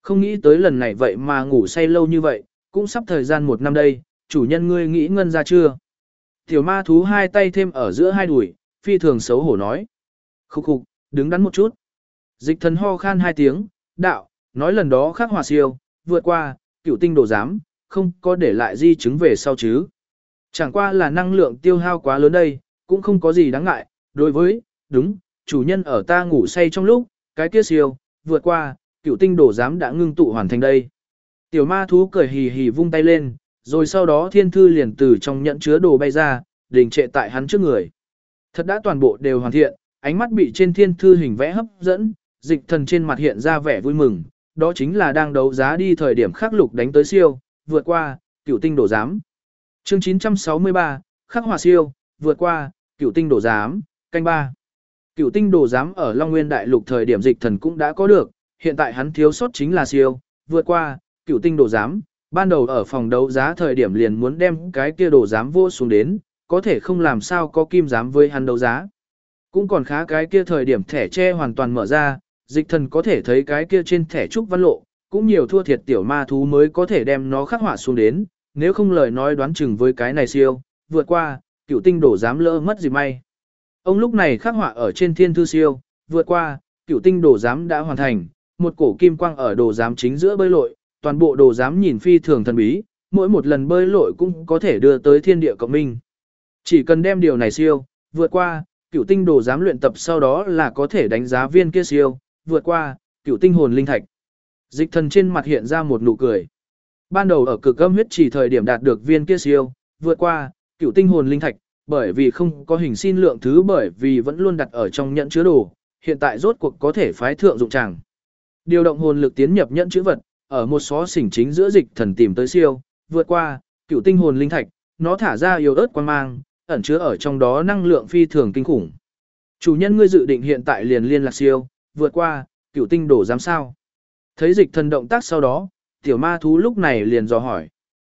Không nghĩ tới lần này vậy mà ngủ say lâu như vậy, cũng sắp thời gian 1 năm đây, chủ nhân ngươi nghĩ ngân ra chưa? Tiểu ma thú hai tay thêm ở giữa hai đùi, phi thường xấu hổ nói. Khúc khục, đứng đắn một chút. Dịch thần ho khan 2 tiếng, đạo, nói lần đó khắc hỏa siêu, vượt qua, cửu tinh đồ giám, không có để lại di chứng về sau chứ. Chẳng qua là năng lượng tiêu hao quá lớn đây, cũng không có gì đáng ngại, đối với, đúng, chủ nhân ở ta ngủ say trong lúc, cái kia siêu, vượt qua, cửu tinh đồ giám đã ngưng tụ hoàn thành đây. Tiểu ma thú cười hì hì vung tay lên, rồi sau đó thiên thư liền từ trong nhẫn chứa đồ bay ra, đình trệ tại hắn trước người. Thật đã toàn bộ đều hoàn thiện, ánh mắt bị trên thiên thư hình vẽ hấp dẫn, dịch thần trên mặt hiện ra vẻ vui mừng, đó chính là đang đấu giá đi thời điểm khắc lục đánh tới siêu, vượt qua, cửu tinh đồ giám. Chương 963, khắc hỏa siêu, vượt qua, cửu tinh đồ giám, canh 3. Cửu tinh đồ giám ở Long Nguyên Đại Lục thời điểm dịch thần cũng đã có được, hiện tại hắn thiếu sót chính là siêu, vượt qua, cửu tinh đồ giám. Ban đầu ở phòng đấu giá thời điểm liền muốn đem cái kia đồ giám vô xuống đến, có thể không làm sao có kim giám với hắn đấu giá. Cũng còn khá cái kia thời điểm thẻ tre hoàn toàn mở ra, dịch thần có thể thấy cái kia trên thẻ trúc văn lộ, cũng nhiều thua thiệt tiểu ma thú mới có thể đem nó khắc họa xuống đến, nếu không lời nói đoán chừng với cái này siêu, vượt qua, cửu tinh đồ giám lỡ mất gì may. Ông lúc này khắc họa ở trên thiên thư siêu, vượt qua, cửu tinh đồ giám đã hoàn thành, một cổ kim quang ở đồ giám chính giữa bơi lội, toàn bộ đồ giám nhìn phi thường thần bí, mỗi một lần bơi lội cũng có thể đưa tới thiên địa cộng minh. Chỉ cần đem điều này siêu, vượt qua, cửu tinh đồ giám luyện tập sau đó là có thể đánh giá viên kia siêu, vượt qua, cửu tinh hồn linh thạch. Dịch thần trên mặt hiện ra một nụ cười. Ban đầu ở cực âm huyết chỉ thời điểm đạt được viên kia siêu, vượt qua, cửu tinh hồn linh thạch, bởi vì không có hình xin lượng thứ bởi vì vẫn luôn đặt ở trong nhẫn chứa đồ, hiện tại rốt cuộc có thể phái thượng dụng tràng. Điều động hồn lực tiến nhập nhẫn chứa vật, ở một xó xỉnh chính giữa dịch thần tìm tới siêu, vượt qua, cửu tinh hồn linh thạch, nó thả ra yếu ớt quang mang, ẩn chứa ở trong đó năng lượng phi thường kinh khủng. Chủ nhân ngươi dự định hiện tại liền liên lạc siêu, vượt qua, cửu tinh đổ giám sao. Thấy dịch thần động tác sau đó, tiểu ma thú lúc này liền dò hỏi.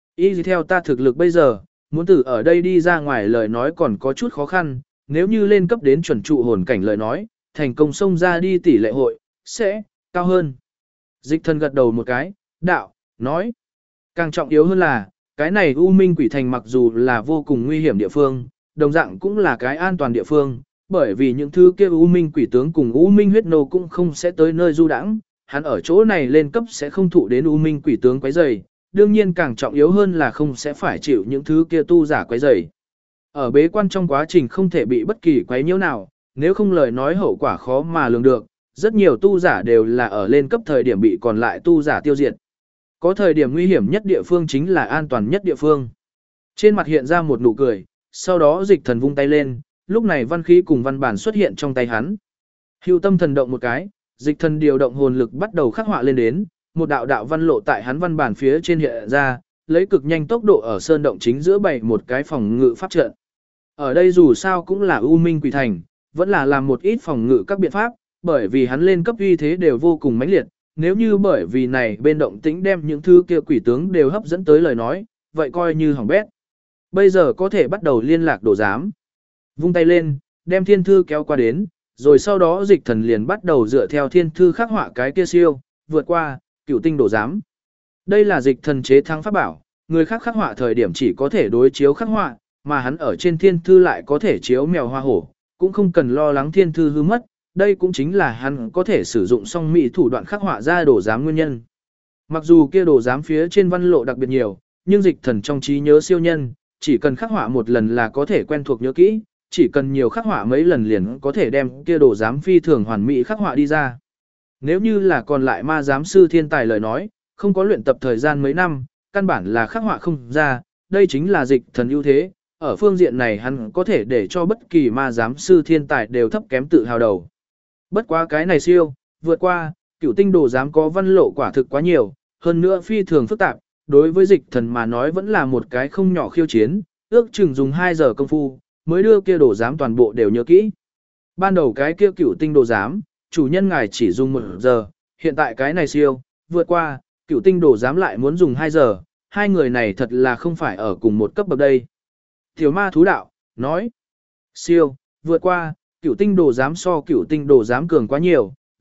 Y theo ta thực lực bây giờ, muốn từ ở đây đi ra ngoài lời nói còn có chút khó khăn, nếu như lên cấp đến chuẩn trụ hồn cảnh lời nói, thành công xông ra đi tỷ lệ hội, sẽ cao hơn. Dịch thần gật đầu một cái, đạo, nói. Càng trọng yếu hơn là, cái này U Minh Quỷ Thành mặc dù là vô cùng nguy hiểm địa phương, đồng dạng cũng là cái an toàn địa phương, bởi vì những thứ kia U Minh Quỷ tướng cùng U Minh huyết nô cũng không sẽ tới nơi du đãng, hắn ở chỗ này lên cấp sẽ không thụ đến U Minh Quỷ tướng quấy rầy, đương nhiên càng trọng yếu hơn là không sẽ phải chịu những thứ kia tu giả quấy rầy. Ở bế quan trong quá trình không thể bị bất kỳ quấy nhiễu nào, nếu không lời nói hậu quả khó mà lường được, rất nhiều tu giả đều là ở lên cấp thời điểm bị còn lại tu giả tiêu diệt. Có thời điểm nguy hiểm nhất địa phương chính là an toàn nhất địa phương. Trên mặt hiện ra một nụ cười, sau đó dịch thần vung tay lên, lúc này văn khí cùng văn bản xuất hiện trong tay hắn. Hưu tâm thần động một cái, dịch thần điều động hồn lực bắt đầu khắc họa lên đến, một đạo đạo văn lộ tại hắn văn bản phía trên hiện ra, lấy cực nhanh tốc độ ở sơn động chính giữa bày một cái phòng ngự pháp trận. Ở đây dù sao cũng là U Minh Quỷ Thành, vẫn là làm một ít phòng ngự các biện pháp, bởi vì hắn lên cấp uy thế đều vô cùng mãnh liệt, nếu như bởi vì này bên động tĩnh đem những thứ kia quỷ tướng đều hấp dẫn tới lời nói, vậy coi như hỏng bét. Bây giờ có thể bắt đầu liên lạc đồ giám. Vung tay lên, đem thiên thư kéo qua đến, rồi sau đó dịch thần liền bắt đầu dựa theo thiên thư khắc họa cái kia siêu, vượt qua, cửu tinh đồ giám. Đây là dịch thần chế thắng pháp bảo, người khác khắc họa thời điểm chỉ có thể đối chiếu khắc họa, mà hắn ở trên thiên thư lại có thể chiếu mèo hoa hổ, cũng không cần lo lắng thiên thư hư mất, đây cũng chính là hắn có thể sử dụng song mỹ thủ đoạn khắc họa ra đồ giám nguyên nhân. Mặc dù kia đồ giám phía trên văn lộ đặc biệt nhiều, nhưng dịch thần trong trí nhớ siêu nhân, chỉ cần khắc họa một lần là có thể quen thuộc nhớ kỹ, chỉ cần nhiều khắc họa mấy lần liền có thể đem kia đồ giám phi thường hoàn mỹ khắc họa đi ra. Nếu như là còn lại ma giám sư thiên tài lời nói, không có luyện tập thời gian mấy năm, căn bản là khắc họa không ra, đây chính là dịch thần ưu thế. Ở phương diện này hắn có thể để cho bất kỳ ma giám sư thiên tài đều thấp kém tự hào đầu. Bất quá cái này siêu, vượt qua, cửu tinh đồ giám có văn lộ quả thực quá nhiều, hơn nữa phi thường phức tạp, đối với dịch thần mà nói vẫn là một cái không nhỏ khiêu chiến, ước chừng dùng 2 giờ công phu, mới đưa kia đồ giám toàn bộ đều nhớ kỹ. Ban đầu cái kia cửu tinh đồ giám, chủ nhân ngài chỉ dùng 1 giờ, hiện tại cái này siêu, vượt qua, cửu tinh đồ giám lại muốn dùng 2 giờ, hai người này thật là không phải ở cùng một cấp bậc đây. Tiểu ma thú đạo, nói, siêu, vượt qua, cửu tinh đồ giám so cửu tinh đồ giám cường quá nhiều,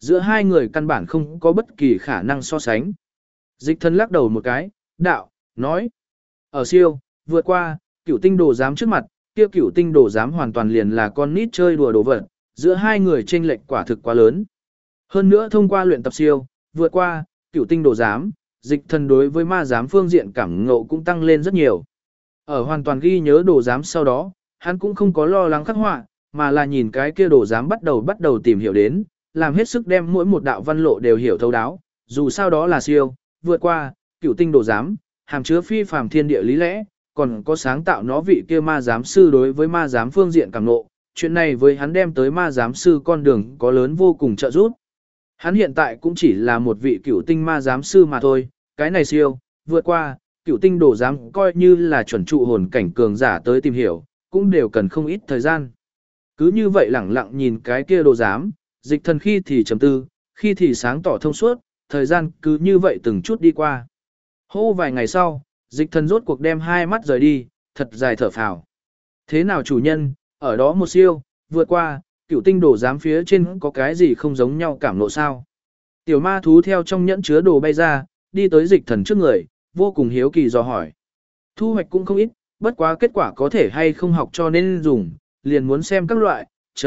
giữa hai người căn bản không có bất kỳ khả năng so sánh. Dịch thần lắc đầu một cái, đạo, nói. Ở siêu, vượt qua, cửu tinh đồ giám trước mặt, kia cửu tinh đồ giám hoàn toàn liền là con nít chơi đùa đồ vật, giữa hai người chênh lệch quả thực quá lớn. Hơn nữa thông qua luyện tập siêu, vượt qua, cửu tinh đồ giám, dịch thần đối với ma giám phương diện cảm ngộ cũng tăng lên rất nhiều. Ở hoàn toàn ghi nhớ đồ giám sau đó, hắn cũng không có lo lắng khắc họa, mà là nhìn cái kia đồ giám bắt đầu tìm hiểu đến, làm hết sức đem mỗi một đạo văn lộ đều hiểu thấu đáo, dù sao đó là siêu, vượt qua, cửu tinh đồ giám, hàm chứa phi phàm thiên địa lý lẽ, còn có sáng tạo nó vị kia ma giám sư đối với ma giám phương diện cảm ngộ, chuyện này với hắn đem tới ma giám sư con đường có lớn vô cùng trợ giúp. Hắn hiện tại cũng chỉ là một vị cửu tinh ma giám sư mà thôi, cái này siêu, vượt qua, cửu tinh đồ giám coi như là chuẩn trụ hồn cảnh cường giả tới tìm hiểu, cũng đều cần không ít thời gian. Cứ như vậy lẳng lặng nhìn cái kia đồ giám, dịch thần khi thì trầm tư, khi thì sáng tỏ thông suốt, thời gian cứ như vậy từng chút đi qua. Hô vài ngày sau, dịch thần rốt cuộc đem hai mắt rời đi, thật dài thở phào. Thế nào chủ nhân, ở đó một siêu, vượt qua, cửu tinh đồ giám phía trên có cái gì không giống nhau cảm nộ sao? Tiểu ma thú theo trong nhẫn chứa đồ bay ra, đi tới dịch thần trước người, vô cùng hiếu kỳ dò hỏi. Thu hoạch cũng không ít, bất quá kết quả có thể hay không học cho nên dùng, liền muốn xem các loại,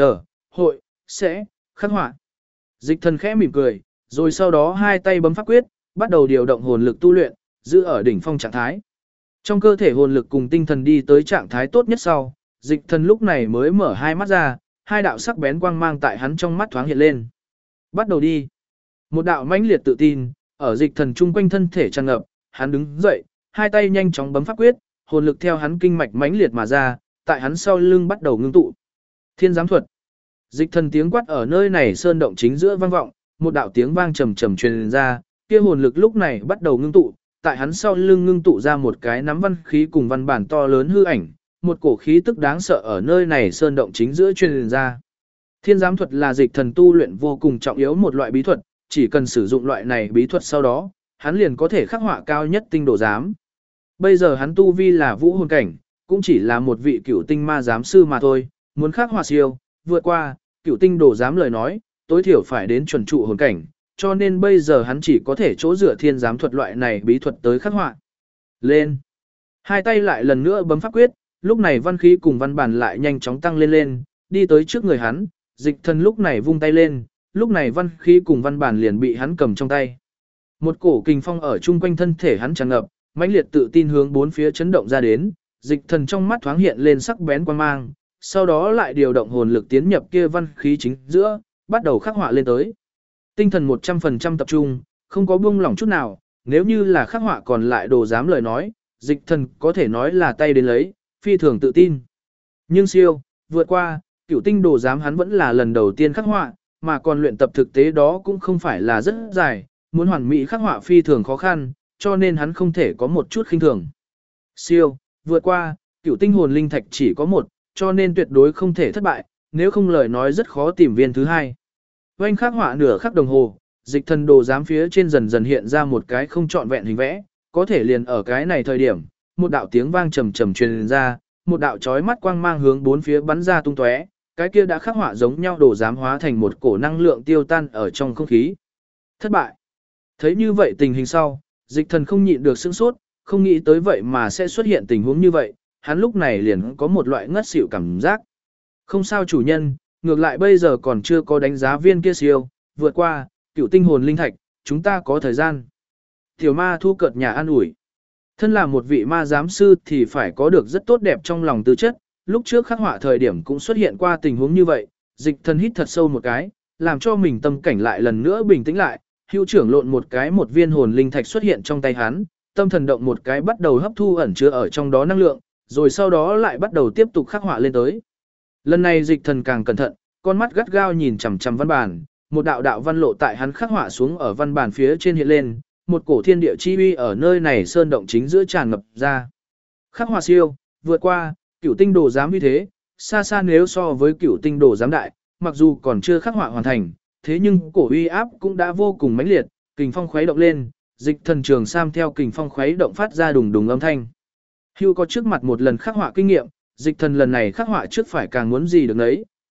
hội, sẽ, khắc họa. Dịch thần khẽ mỉm cười, rồi sau đó hai tay bấm pháp quyết, bắt đầu điều động hồn lực tu luyện, giữ ở đỉnh phong trạng thái. Trong cơ thể hồn lực cùng tinh thần đi tới trạng thái tốt nhất sau, dịch thần lúc này mới mở hai mắt ra, hai đạo sắc bén quang mang tại hắn trong mắt thoáng hiện lên. Bắt đầu đi. Một đạo mãnh liệt tự tin, ở dịch thần chung quanh thân thể tràn ngập, hắn đứng dậy, hai tay nhanh chóng bấm pháp quyết, hồn lực theo hắn kinh mạch mãnh liệt mà ra, tại hắn sau lưng bắt đầu ngưng tụ. Thiên giám thuật. Dịch thần tiếng quát ở nơi này sơn động chính giữa vang vọng, một đạo tiếng vang trầm trầm truyền ra, kia hồn lực lúc này bắt đầu ngưng tụ, tại hắn sau lưng ngưng tụ ra một cái nắm văn khí cùng văn bản to lớn hư ảnh, một cổ khí tức đáng sợ ở nơi này sơn động chính giữa truyền ra. Thiên giám thuật là dịch thần tu luyện vô cùng trọng yếu một loại bí thuật, chỉ cần sử dụng loại này bí thuật sau đó, hắn liền có thể khắc họa cao nhất tinh đồ giám. Bây giờ hắn tu vi là vũ hồn cảnh, cũng chỉ là một vị cửu tinh ma giám sư mà thôi, muốn khắc họa siêu, vượt qua, cửu tinh đồ giám lời nói, tối thiểu phải đến chuẩn trụ hồn cảnh, cho nên bây giờ hắn chỉ có thể chỗ dựa thiên giám thuật loại này bí thuật tới khắc họa. Lên. Hai tay lại lần nữa bấm pháp quyết, lúc này văn khí cùng văn bản lại nhanh chóng tăng lên lên, đi tới trước người hắn, dịch thần lúc này vung tay lên, lúc này văn khí cùng văn bản liền bị hắn cầm trong tay. Một cổ kình phong ở chung quanh thân thể hắn tràn ngập, mãnh liệt tự tin hướng bốn phía chấn động ra đến, dịch thần trong mắt thoáng hiện lên sắc bén quan mang, sau đó lại điều động hồn lực tiến nhập kia văn khí chính giữa, bắt đầu khắc họa lên tới. Tinh thần 100% tập trung, không có buông lỏng chút nào, nếu như là khắc họa còn lại đồ giám lời nói, dịch thần có thể nói là tay đến lấy, phi thường tự tin. Nhưng siêu, vượt qua, cửu tinh đồ giám hắn vẫn là lần đầu tiên khắc họa, mà còn luyện tập thực tế đó cũng không phải là rất dài, muốn hoàn mỹ khắc họa phi thường khó khăn, cho nên hắn không thể có một chút khinh thường. Siêu, vượt qua, cửu tinh hồn linh thạch chỉ có một, cho nên tuyệt đối không thể thất bại, nếu không lời nói rất khó tìm viên thứ hai. Oanh khắc họa nửa khắc đồng hồ, dịch thần đồ giám phía trên dần dần hiện ra một cái không trọn vẹn hình vẽ, có thể liền ở cái này thời điểm, một đạo tiếng vang trầm trầm truyền ra, một đạo chói mắt quang mang hướng bốn phía bắn ra tung tóe, cái kia đã khắc họa giống nhau đồ giám hóa thành một cổ năng lượng tiêu tan ở trong không khí. Thất bại. Thấy như vậy tình hình sau, dịch thần không nhịn được sửng sốt, không nghĩ tới vậy mà sẽ xuất hiện tình huống như vậy, hắn lúc này liền có một loại ngất xỉu cảm giác. Không sao chủ nhân, ngược lại bây giờ còn chưa có đánh giá viên kia siêu, vượt qua, cửu tinh hồn linh thạch, chúng ta có thời gian. Tiểu ma thu cợt nhà an ủi. Thân là một vị ma giám sư thì phải có được rất tốt đẹp trong lòng tư chất, lúc trước khắc họa thời điểm cũng xuất hiện qua tình huống như vậy, dịch thần hít thật sâu một cái, làm cho mình tâm cảnh lại lần nữa bình tĩnh lại, hữu trưởng lộn một viên hồn linh thạch xuất hiện trong tay hắn, tâm thần động một cái bắt đầu hấp thu ẩn chứa ở trong đó năng lượng, rồi sau đó lại bắt đầu tiếp tục khắc họa lên tới. Lần này dịch thần càng cẩn thận, con mắt gắt gao nhìn chằm chằm văn bản, một đạo đạo văn lộ tại hắn khắc họa xuống ở văn bản phía trên hiện lên, một cổ thiên địa chi uy ở nơi này sơn động chính giữa tràn ngập ra. Khắc họa siêu, vượt qua, cửu tinh đồ giám uy thế, xa xa nếu so với cửu tinh đồ giám đại, mặc dù còn chưa khắc họa hoàn thành, thế nhưng cổ uy áp cũng đã vô cùng mãnh liệt, kình phong khuấy động lên, dịch thần trường sam theo kình phong khuấy động phát ra đùng đùng âm thanh. Hưu có trước mặt một lần khắc họa kinh nghiệm, dịch thần lần này khắc họa trước phải càng muốn gì được nấy,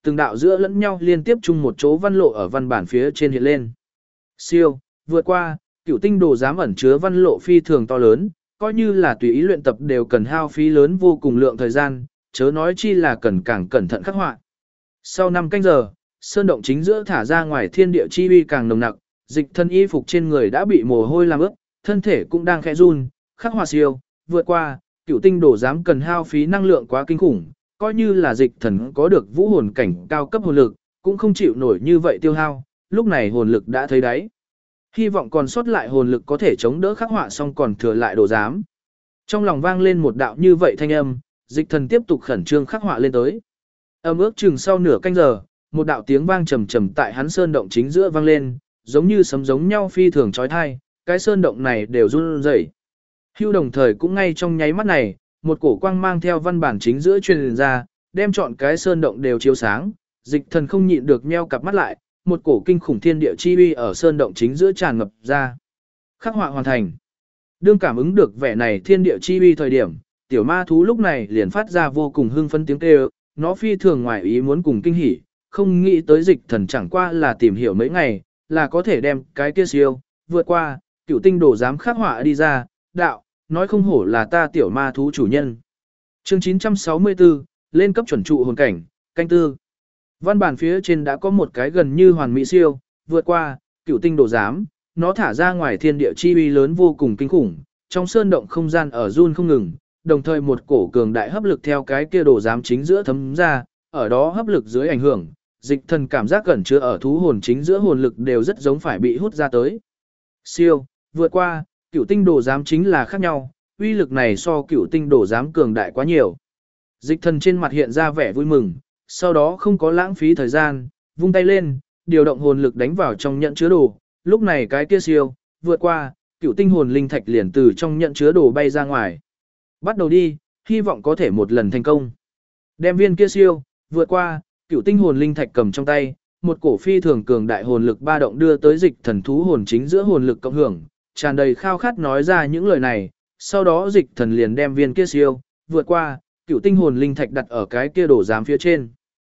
từng đạo giữa lẫn nhau liên tiếp chung một chỗ văn lộ ở văn bản phía trên hiện lên. Siêu, vượt qua, cửu tinh đồ giám ẩn chứa văn lộ phi thường to lớn, coi như là tùy ý luyện tập đều cần hao phí lớn vô cùng lượng thời gian, chớ nói chi là cần càng cẩn thận khắc họa. Sau 5 canh giờ, sơn động chính giữa thả ra ngoài thiên địa chi uy càng nồng nặc, dịch thân y phục trên người đã bị mồ hôi làm ướt, thân thể cũng đang khẽ run, khắc họa siêu, vượt qua, cửu tinh đồ giám cần hao phí năng lượng quá kinh khủng, coi như là dịch thần có được vũ hồn cảnh cao cấp hồn lực, cũng không chịu nổi như vậy tiêu hao, lúc này hồn lực đã thấy đáy. Hy vọng còn sót lại hồn lực có thể chống đỡ khắc họa xong còn thừa lại đồ giám. Trong lòng vang lên một đạo như vậy thanh âm, dịch thần tiếp tục khẩn trương khắc họa lên tới. Ước chừng sau nửa canh giờ, một đạo tiếng vang trầm trầm tại hắn sơn động chính giữa vang lên, giống như sấm giống nhau phi thường chói tai, cái sơn động này đều run rẩy. Hưu đồng thời cũng ngay trong nháy mắt này, một cổ quang mang theo văn bản chính giữa truyền ra, đem trọn cái sơn động đều chiếu sáng, dịch thần không nhịn được nheo cặp mắt lại, một cổ kinh khủng thiên địa chi uy ở sơn động chính giữa tràn ngập ra. Khắc họa hoàn thành. Đương cảm ứng được vẻ này thiên địa chi uy thời điểm, tiểu ma thú lúc này liền phát ra vô cùng hưng phấn tiếng kêu, nó phi thường ngoài ý muốn cùng kinh hỉ, không nghĩ tới dịch thần chẳng qua là tìm hiểu mấy ngày, là có thể đem cái kia siêu, vượt qua, cửu tinh đồ dám khắc họa đi ra, đạo, nói không hổ là ta tiểu ma thú chủ nhân. Chương 964, lên cấp chuẩn trụ hồn cảnh, canh tư. Văn bản phía trên đã có một cái gần như hoàn mỹ siêu, vượt qua, cửu tinh đồ giám, nó thả ra ngoài thiên địa chi uy lớn vô cùng kinh khủng, trong sơn động không gian ở run không ngừng, đồng thời một cổ cường đại hấp lực theo cái kia đồ giám chính giữa thấm ra, ở đó hấp lực dưới ảnh hưởng, dịch thần cảm giác gần chứa ở thú hồn chính giữa hồn lực đều rất giống phải bị hút ra tới. Siêu, vượt qua, cửu tinh đồ giám chính là khác nhau, uy lực này so cửu tinh đồ giám cường đại quá nhiều. Dịch thần trên mặt hiện ra vẻ vui mừng, sau đó không có lãng phí thời gian, vung tay lên, điều động hồn lực đánh vào trong nhận chứa đồ, lúc này cái kia siêu, vượt qua, cửu tinh hồn linh thạch liền từ trong nhận chứa đồ bay ra ngoài. Bắt đầu đi, hy vọng có thể một lần thành công. Đem viên kia siêu, vượt qua, cửu tinh hồn linh thạch cầm trong tay, một cổ phi thường cường đại hồn lực ba động đưa tới dịch thần thú hồn chính giữa hồn lực cộng hưởng, tràn đầy khao khát nói ra những lời này, sau đó dịch thần liền đem viên kia siêu, vượt qua, cửu tinh hồn linh thạch đặt ở cái kia đổ giám phía trên.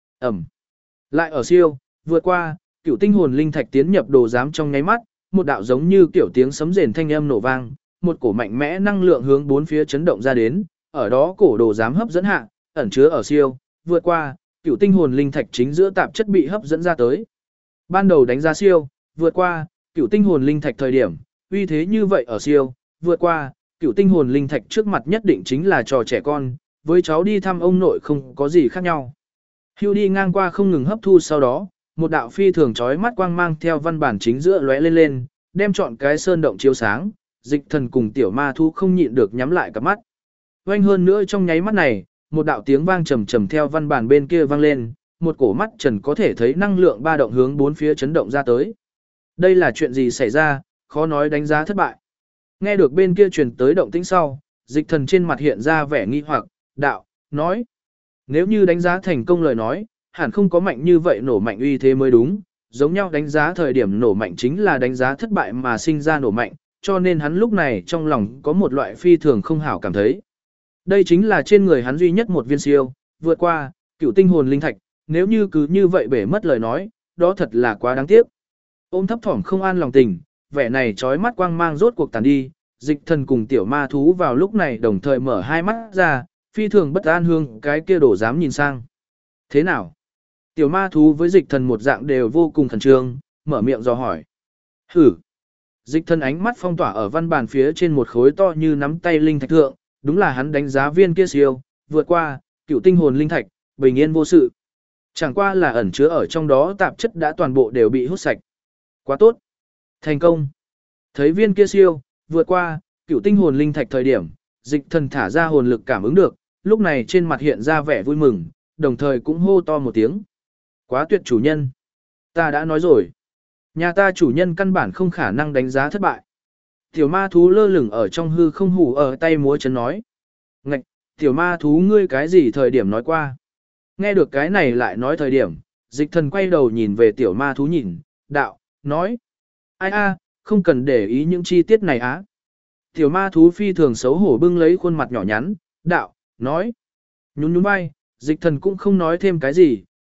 Lại ở siêu, vượt qua, cửu tinh hồn linh thạch tiến nhập đồ giám trong nháy mắt, một đạo giống như kiểu tiếng sấm rền thanh âm nổ vang, một cổ mạnh mẽ năng lượng hướng bốn phía chấn động ra đến, ở đó cổ đồ giám hấp dẫn hạ, ẩn chứa ở siêu, vượt qua, cửu tinh hồn linh thạch chính giữa tạp chất bị hấp dẫn ra tới. Ban đầu đánh giá siêu, vượt qua, cửu tinh hồn linh thạch thời điểm, uy thế như vậy ở siêu, vượt qua, cửu tinh hồn linh thạch trước mặt nhất định chính là trò trẻ con, với cháu đi thăm ông nội không có gì khác nhau. Hưu đi ngang qua không ngừng hấp thu sau đó, một đạo phi thường chói mắt quang mang theo văn bản chính giữa lóe lên lên, đem trọn cái sơn động chiếu sáng, dịch thần cùng tiểu ma thú không nhịn được nhắm lại cặp mắt. Oanh hơn nữa trong nháy mắt này, một đạo tiếng vang trầm trầm theo văn bản bên kia vang lên, một cổ mắt trần có thể thấy năng lượng ba động hướng bốn phía chấn động ra tới. Đây là chuyện gì xảy ra, khó nói đánh giá thất bại. Nghe được bên kia truyền tới động tĩnh sau, dịch thần trên mặt hiện ra vẻ nghi hoặc, đạo, nói. Nếu như đánh giá thành công lời nói, hẳn không có mạnh như vậy nổ mạnh uy thế mới đúng, giống nhau đánh giá thời điểm nổ mạnh chính là đánh giá thất bại mà sinh ra nổ mạnh, cho nên hắn lúc này trong lòng có một loại phi thường không hảo cảm thấy. Đây chính là trên người hắn duy nhất một viên siêu, vượt qua, cửu tinh hồn linh thạch, nếu như cứ như vậy bể mất lời nói, đó thật là quá đáng tiếc. Ôm thấp thỏm không an lòng tình, vẻ này trói mắt quang mang rốt cuộc tàn đi, dịch thần cùng tiểu ma thú vào lúc này đồng thời mở hai mắt ra, phi thường bất an hương cái kia đổ dám nhìn sang. Thế nào? Tiểu ma thú với dịch thần một dạng đều vô cùng khẩn trương, mở miệng dò hỏi. Hử! Dịch thần ánh mắt phong tỏa ở văn bàn phía trên một khối to như nắm tay linh thạch thượng, đúng là hắn đánh giá viên kia siêu, vượt qua, cửu tinh hồn linh thạch, bình yên vô sự. Chẳng qua là ẩn chứa ở trong đó tạp chất đã toàn bộ đều bị hút sạch. Quá tốt! Thành công! Thấy viên kia siêu, vượt qua, cửu tinh hồn linh thạch thời điểm, dịch thần thả ra hồn lực cảm ứng được, lúc này trên mặt hiện ra vẻ vui mừng, đồng thời cũng hô to một tiếng. Quá tuyệt chủ nhân! Ta đã nói rồi. Nhà ta chủ nhân căn bản không khả năng đánh giá thất bại. Tiểu ma thú lơ lửng ở trong hư không hủ ở tay múa chân nói. Ngạch, tiểu ma thú ngươi cái gì thời điểm nói qua. Nghe được cái này lại nói thời điểm, dịch thần quay đầu nhìn về tiểu ma thú nhìn, đạo, nói. Ai a, không cần để ý những chi tiết này á. Tiểu ma thú phi thường xấu hổ bưng lấy khuôn mặt nhỏ nhắn, đạo, nói. Nhún nhún vai, dịch thần cũng không nói thêm cái gì,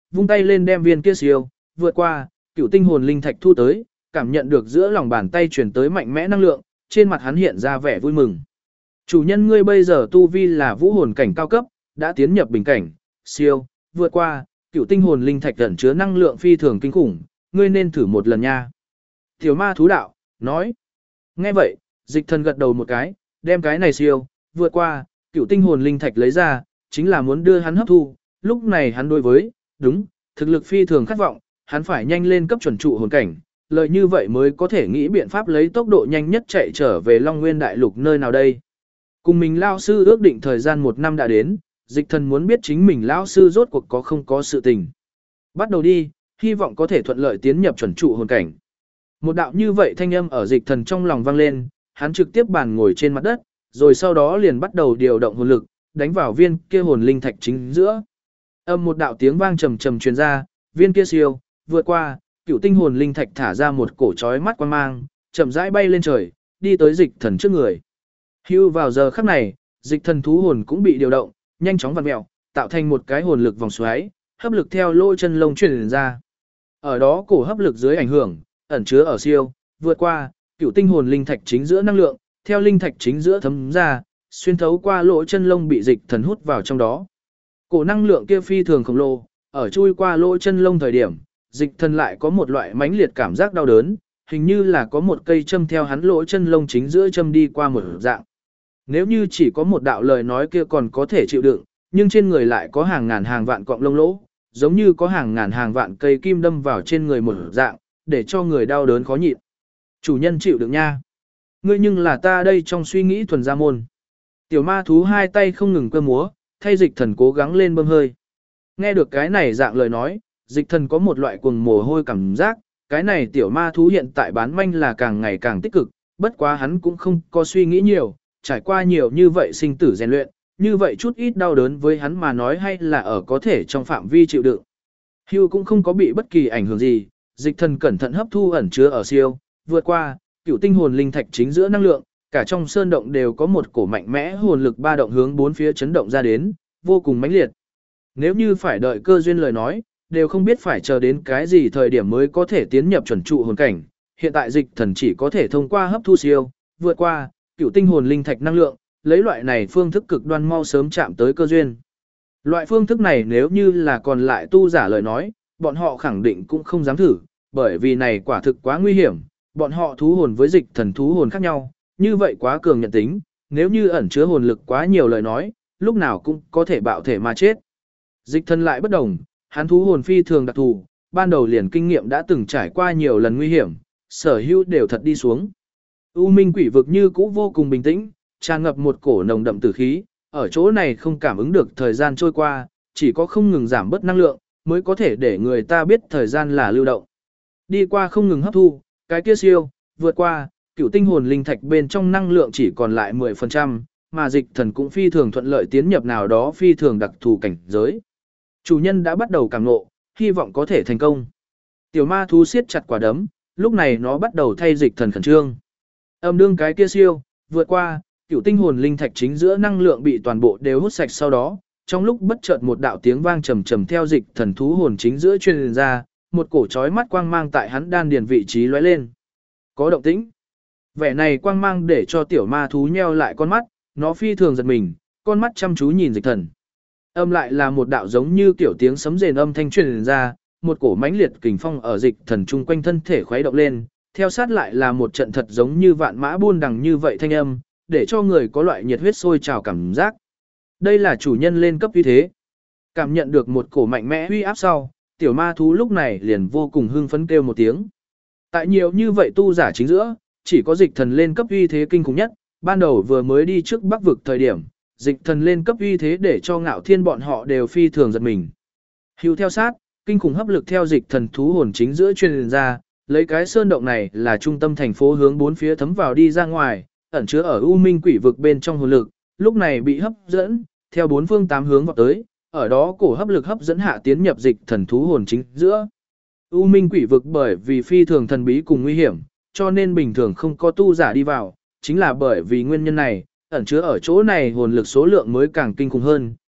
vung tay lên đem viên kia siêu, vượt qua, cựu tinh hồn linh thạch thu tới, cảm nhận được giữa lòng bàn tay truyền tới mạnh mẽ năng lượng, trên mặt hắn hiện ra vẻ vui mừng. Chủ nhân ngươi bây giờ tu vi là vũ hồn cảnh cao cấp, đã tiến nhập bình cảnh, siêu, vượt qua, cựu tinh hồn linh thạch ẩn chứa năng lượng phi thường kinh khủng, ngươi nên thử một lần nha. Tiểu ma thú đạo, nói. Nghe vậy, dịch thần gật đầu một cái, đem cái này siêu, vượt qua, cựu tinh hồn linh thạch lấy ra, chính là muốn đưa hắn hấp thu, lúc này hắn đối với, đúng, thực lực phi thường khát vọng, hắn phải nhanh lên cấp chuẩn trụ hồn cảnh, lợi như vậy mới có thể nghĩ biện pháp lấy tốc độ nhanh nhất chạy trở về Long Nguyên Đại Lục nơi nào đây. Cùng mình lao sư ước định thời gian 1 năm đã đến, dịch thần muốn biết chính mình lao sư rốt cuộc có không có sự tình. Bắt đầu đi, hy vọng có thể thuận lợi tiến nhập chuẩn trụ hồn cảnh. Một đạo như vậy thanh âm ở dịch thần trong lòng vang lên, hắn trực tiếp bàn ngồi trên mặt đất, rồi sau đó liền bắt đầu điều động hồn lực, đánh vào viên kia hồn linh thạch chính giữa. Âm một đạo tiếng vang trầm trầm truyền ra, viên kia siêu, vượt qua, cựu tinh hồn linh thạch thả ra một cổ chói mắt quang mang, chậm rãi bay lên trời, đi tới dịch thần trước người. Hưu vào giờ khắc này, dịch thần thú hồn cũng bị điều động, nhanh chóng vặn mèo, tạo thành một cái hồn lực vòng xoáy, hấp lực theo lỗ chân lông truyền ra. Ở đó cổ hấp lực dưới ảnh hưởng, ẩn chứa ở siêu, vượt qua, cựu tinh hồn linh thạch chính giữa năng lượng, theo linh thạch chính giữa thấm ra, xuyên thấu qua lỗ chân lông bị dịch thần hút vào trong đó. Cổ năng lượng kia phi thường khổng lồ, ở chui qua lỗ chân lông thời điểm, dịch thần lại có một loại mãnh liệt cảm giác đau đớn, hình như là có một cây châm theo hắn lỗ chân lông chính giữa châm đi qua một dạng. Nếu như chỉ có một đạo lời nói kia còn có thể chịu đựng, nhưng trên người lại có hàng ngàn hàng vạn cọng lông lỗ, giống như có hàng ngàn hàng vạn cây kim đâm vào trên người một dạng, để cho người đau đớn khó nhịn. Chủ nhân chịu đựng nha. Ngươi nhưng là ta đây trong suy nghĩ thuần gia môn. Tiểu ma thú hai tay không ngừng cơ múa, thay dịch thần cố gắng lên bơm hơi. Nghe được cái này dạng lời nói, dịch thần có một loại cuồng mồ hôi cảm giác, cái này tiểu ma thú hiện tại bán manh là càng ngày càng tích cực, bất quá hắn cũng không có suy nghĩ nhiều, trải qua nhiều như vậy sinh tử rèn luyện, như vậy chút ít đau đớn với hắn mà nói hay là ở có thể trong phạm vi chịu đựng. Hưu cũng không có bị bất kỳ ảnh hưởng gì, dịch thần cẩn thận hấp thu ẩn chứa ở siêu, vượt qua, cựu tinh hồn linh thạch chính giữa năng lượng, cả trong sơn động đều có một cổ mạnh mẽ hồn lực ba động hướng bốn phía chấn động ra đến, vô cùng mãnh liệt. Nếu như phải đợi cơ duyên lời nói, đều không biết phải chờ đến cái gì thời điểm mới có thể tiến nhập chuẩn trụ hồn cảnh. Hiện tại dịch thần chỉ có thể thông qua hấp thu siêu, vượt qua, cựu tinh hồn linh thạch năng lượng, lấy loại này phương thức cực đoan mau sớm chạm tới cơ duyên. Loại phương thức này nếu như là còn lại tu giả lời nói, bọn họ khẳng định cũng không dám thử, bởi vì này quả thực quá nguy hiểm, bọn họ thú hồn với dịch thần thú hồn khác nhau, như vậy quá cường nhận tính, nếu như ẩn chứa hồn lực quá nhiều lời nói, lúc nào cũng có thể bạo thể mà chết. Dịch thần lại bất đồng, hắn thú hồn phi thường đặc thù, ban đầu liền kinh nghiệm đã từng trải qua nhiều lần nguy hiểm, sở hữu đều thật đi xuống. U Minh quỷ vực như cũ vô cùng bình tĩnh, tràn ngập một cổ nồng đậm tử khí, ở chỗ này không cảm ứng được thời gian trôi qua, chỉ có không ngừng giảm bớt năng lượng, mới có thể để người ta biết thời gian là lưu động. Đi qua không ngừng hấp thu, cái kia siêu, vượt qua, cựu tinh hồn linh thạch bên trong năng lượng chỉ còn lại 10%, mà dịch thần cũng phi thường thuận lợi tiến nhập nào đó phi thường đặc thù cảnh giới. Chủ nhân đã bắt đầu cảm ngộ, hy vọng có thể thành công. Tiểu ma thú siết chặt quả đấm, lúc này nó bắt đầu thay dịch thần khẩn trương. Âm đương cái kia siêu, vượt qua, cựu tinh hồn linh thạch chính giữa năng lượng bị toàn bộ đều hút sạch sau đó, trong lúc bất chợt một đạo tiếng vang trầm trầm theo dịch thần thú hồn chính giữa truyền ra, một cổ chói mắt quang mang tại hắn đan điền vị trí lóe lên. Có động tĩnh. Vẻ này quang mang để cho tiểu ma thú nheo lại con mắt, nó phi thường giật mình, con mắt chăm chú nhìn dịch thần. Âm lại là một đạo giống như kiểu tiếng sấm rền âm thanh truyền ra, một cổ mãnh liệt kình phong ở dịch thần chung quanh thân thể khuấy động lên, theo sát lại là một trận thật giống như vạn mã buôn đằng như vậy thanh âm, để cho người có loại nhiệt huyết sôi trào cảm giác. Đây là chủ nhân lên cấp uy thế. Cảm nhận được một cổ mạnh mẽ uy áp sau, tiểu ma thú lúc này liền vô cùng hưng phấn kêu một tiếng. Tại nhiều như vậy tu giả chính giữa, chỉ có dịch thần lên cấp uy thế kinh khủng nhất, ban đầu vừa mới đi trước Bắc vực thời điểm, dịch thần lên cấp uy thế để cho Ngạo Thiên bọn họ đều phi thường giật mình. Hưu theo sát, kinh khủng hấp lực theo dịch thần thú hồn chính giữa truyền ra, lấy cái sơn động này là trung tâm thành phố hướng bốn phía thấm vào đi ra ngoài, ẩn chứa ở U Minh quỷ vực bên trong hồn lực, lúc này bị hấp dẫn, theo bốn phương tám hướng vào tới, ở đó cổ hấp lực hấp dẫn hạ tiến nhập dịch thần thú hồn chính giữa. U Minh quỷ vực bởi vì phi thường thần bí cùng nguy hiểm, cho nên bình thường không có tu giả đi vào, chính là bởi vì nguyên nhân này, ẩn chứa ở chỗ này hồn lực số lượng mới càng kinh khủng hơn,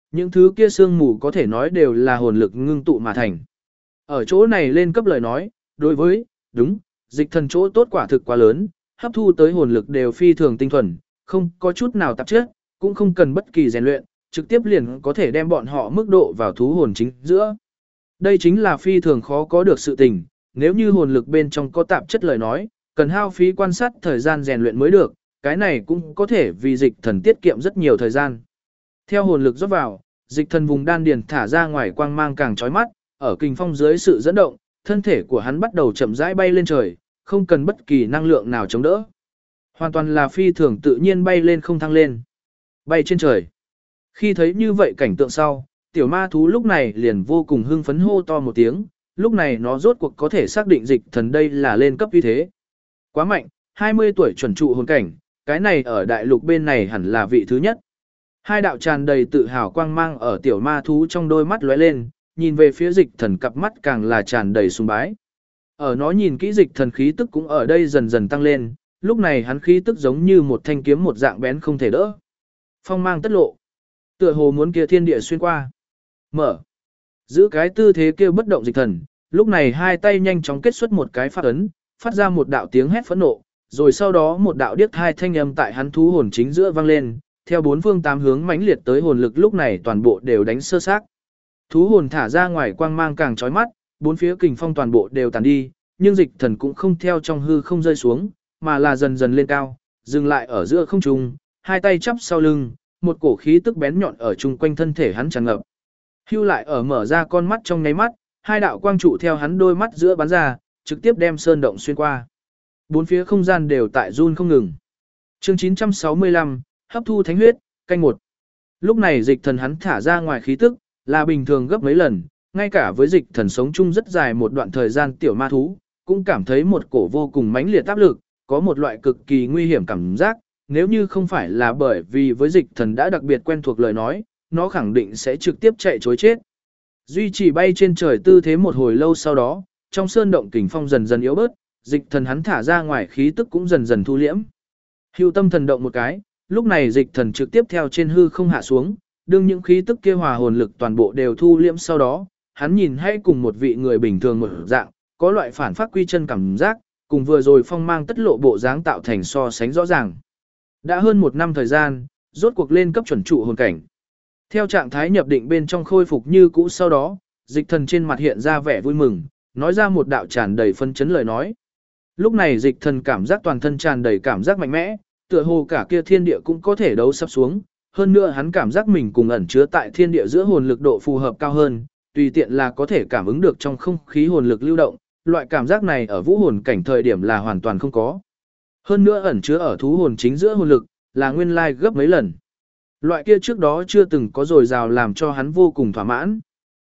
những thứ kia sương mù có thể nói đều là hồn lực ngưng tụ mà thành. Ở chỗ này lên cấp lời nói, đối với, đúng, dịch thần chỗ tốt quả thực quá lớn, hấp thu tới hồn lực đều phi thường tinh thuần, không có chút nào tạp chất, cũng không cần bất kỳ rèn luyện, trực tiếp liền có thể đem bọn họ mức độ vào thú hồn chính giữa. Đây chính là phi thường khó có được sự tình, nếu như hồn lực bên trong có tạp chất lời nói, cần hao phí quan sát thời gian rèn luyện mới được, cái này cũng có thể vì dịch thần tiết kiệm rất nhiều thời gian. Theo hồn lực rót vào, dịch thần vùng đan điền thả ra ngoài quang mang càng chói mắt, ở kình phong dưới sự dẫn động, thân thể của hắn bắt đầu chậm rãi bay lên trời, không cần bất kỳ năng lượng nào chống đỡ. Hoàn toàn là phi thường tự nhiên bay lên không thăng lên. Bay trên trời. Khi thấy như vậy cảnh tượng sau, tiểu ma thú lúc này liền vô cùng hưng phấn hô to một tiếng, lúc này nó rốt cuộc có thể xác định dịch thần đây là lên cấp uy thế. Quá mạnh, 20 tuổi chuẩn trụ hồn cảnh, cái này ở đại lục bên này hẳn là vị thứ nhất. Hai đạo tràn đầy tự hào quang mang ở tiểu ma thú trong đôi mắt lóe lên, nhìn về phía dịch thần cặp mắt càng là tràn đầy sùng bái. Ở nó nhìn kỹ dịch thần khí tức cũng ở đây dần dần tăng lên, lúc này hắn khí tức giống như một thanh kiếm một dạng bén không thể đỡ. Phong mang tất lộ. Tựa hồ muốn kia thiên địa xuyên qua. Mở. Giữ cái tư thế kêu bất động dịch thần, lúc này hai tay nhanh chóng kết xuất một cái phát ấn, phát ra một đạo tiếng hét phẫn nộ, rồi sau đó một đạo điếc hai thanh âm tại hắn thú hồn chính giữa vang lên, theo bốn phương tám hướng mãnh liệt tới hồn lực lúc này toàn bộ đều đánh sơ xác. Thú hồn thả ra ngoài quang mang càng chói mắt, bốn phía kình phong toàn bộ đều tàn đi, nhưng dịch thần cũng không theo trong hư không rơi xuống, mà là dần dần lên cao, dừng lại ở giữa không trung, hai tay chắp sau lưng, một cổ khí tức bén nhọn ở chung quanh thân thể hắn tràn ngập. Hưu lại ở mở ra con mắt trong nháy mắt, hai đạo quang trụ theo hắn đôi mắt giữa bắn ra, trực tiếp đem sơn động xuyên qua. Bốn phía không gian đều tại run không ngừng. Chương 965, hấp thu thánh huyết, canh một. Lúc này dịch thần hắn thả ra ngoài khí tức, là bình thường gấp mấy lần, ngay cả với dịch thần sống chung rất dài một đoạn thời gian tiểu ma thú, cũng cảm thấy một cổ vô cùng mãnh liệt áp lực, có một loại cực kỳ nguy hiểm cảm giác, nếu như không phải là bởi vì với dịch thần đã đặc biệt quen thuộc lời nói, nó khẳng định sẽ trực tiếp chạy chối chết. Duy trì bay trên trời tư thế một hồi lâu sau đó, trong sơn động kình phong dần dần yếu bớt, dịch thần hắn thả ra ngoài khí tức cũng dần dần thu liễm. Hưu tâm thần động một cái, lúc này dịch thần trực tiếp theo trên hư không hạ xuống, đương những khí tức kia hòa hồn lực toàn bộ đều thu liễm sau đó, hắn nhìn hay cùng một vị người bình thường một dạng, có loại phản phát quy chân cảm giác, cùng vừa rồi phong mang tất lộ bộ dáng tạo thành so sánh rõ ràng. Đã hơn một năm thời gian, rốt cuộc lên cấp chuẩn trụ hồn cảnh. Theo trạng thái nhập định bên trong khôi phục như cũ sau đó, dịch thần trên mặt hiện ra vẻ vui mừng, nói ra một đạo tràn đầy phân chấn lời nói. Lúc này dịch thần cảm giác toàn thân tràn đầy cảm giác mạnh mẽ, tựa hồ cả kia thiên địa cũng có thể đấu sắp xuống, hơn nữa hắn cảm giác mình cùng ẩn chứa tại thiên địa giữa hồn lực độ phù hợp cao hơn, tùy tiện là có thể cảm ứng được trong không khí hồn lực lưu động, loại cảm giác này ở vũ hồn cảnh thời điểm là hoàn toàn không có. Hơn nữa ẩn chứa ở thú hồn chính giữa hồn lực, là nguyên lai gấp mấy lần. Loại kia trước đó chưa từng có dồi dào làm cho hắn vô cùng thỏa mãn.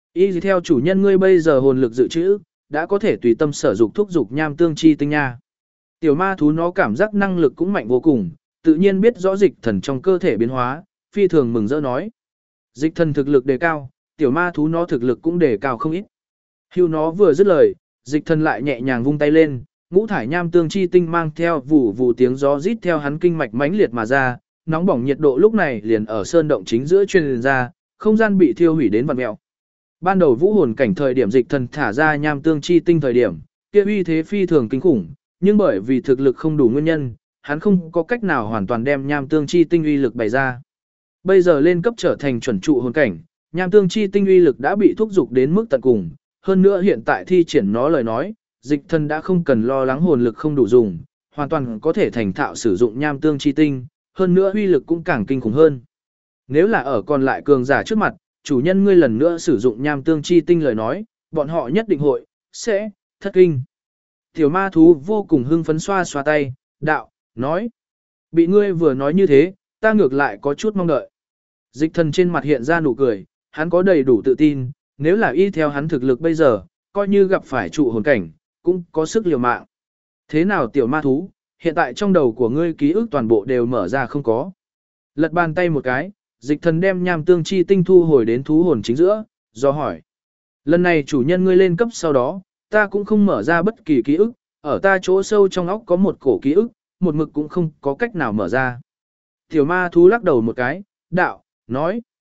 Y theo chủ nhân ngươi bây giờ hồn lực dự trữ, đã có thể tùy tâm sở dục thúc dục nham tương chi tinh nha. Tiểu ma thú nó cảm giác năng lực cũng mạnh vô cùng, tự nhiên biết rõ dịch thần trong cơ thể biến hóa, phi thường mừng rỡ nói. Dịch thần thực lực đề cao, tiểu ma thú nó thực lực cũng đề cao không ít. Hưu nó vừa dứt lời, dịch thần lại nhẹ nhàng vung tay lên, ngũ thải nham tương chi tinh mang theo vụ vụ tiếng gió rít theo hắn kinh mạch mãnh liệt mà ra, nóng bỏng nhiệt độ lúc này liền ở sơn động chính giữa truyền ra, không gian bị thiêu hủy đến vặn mèo. Ban đầu vũ hồn cảnh thời điểm dịch thần thả ra nham tương chi tinh thời điểm, kia uy thế phi thường kinh khủng, nhưng bởi vì thực lực không đủ nguyên nhân, hắn không có cách nào hoàn toàn đem nham tương chi tinh uy lực bày ra. Bây giờ lên cấp trở thành chuẩn trụ hồn cảnh, nham tương chi tinh uy lực đã bị thúc dục đến mức tận cùng, hơn nữa hiện tại thi triển nó lời nói, dịch thần đã không cần lo lắng hồn lực không đủ dùng, hoàn toàn có thể thành thạo sử dụng nham tương chi tinh, hơn nữa uy lực cũng càng kinh khủng hơn. Nếu là ở còn lại cường giả trước mặt, chủ nhân ngươi lần nữa sử dụng nham tương chi tinh lời nói, bọn họ nhất định sẽ thất kinh. Tiểu ma thú vô cùng hưng phấn xoa xoa tay, đạo, nói. Bị ngươi vừa nói như thế, ta ngược lại có chút mong đợi. Dịch thần trên mặt hiện ra nụ cười, hắn có đầy đủ tự tin, nếu là y theo hắn thực lực bây giờ, coi như gặp phải trụ hồn cảnh, cũng có sức liều mạng. Thế nào tiểu ma thú, hiện tại trong đầu của ngươi ký ức toàn bộ đều mở ra không có. Lật bàn tay một cái, dịch thần đem nham tương chi tinh thu hồi đến thú hồn chính giữa, do hỏi. Lần này chủ nhân ngươi lên cấp sau đó, ta cũng không mở ra bất kỳ ký ức, ở ta chỗ sâu trong óc có một cổ ký ức, một mực cũng không có cách nào mở ra. Tiểu ma thú lắc đầu một cái, đạo, nói.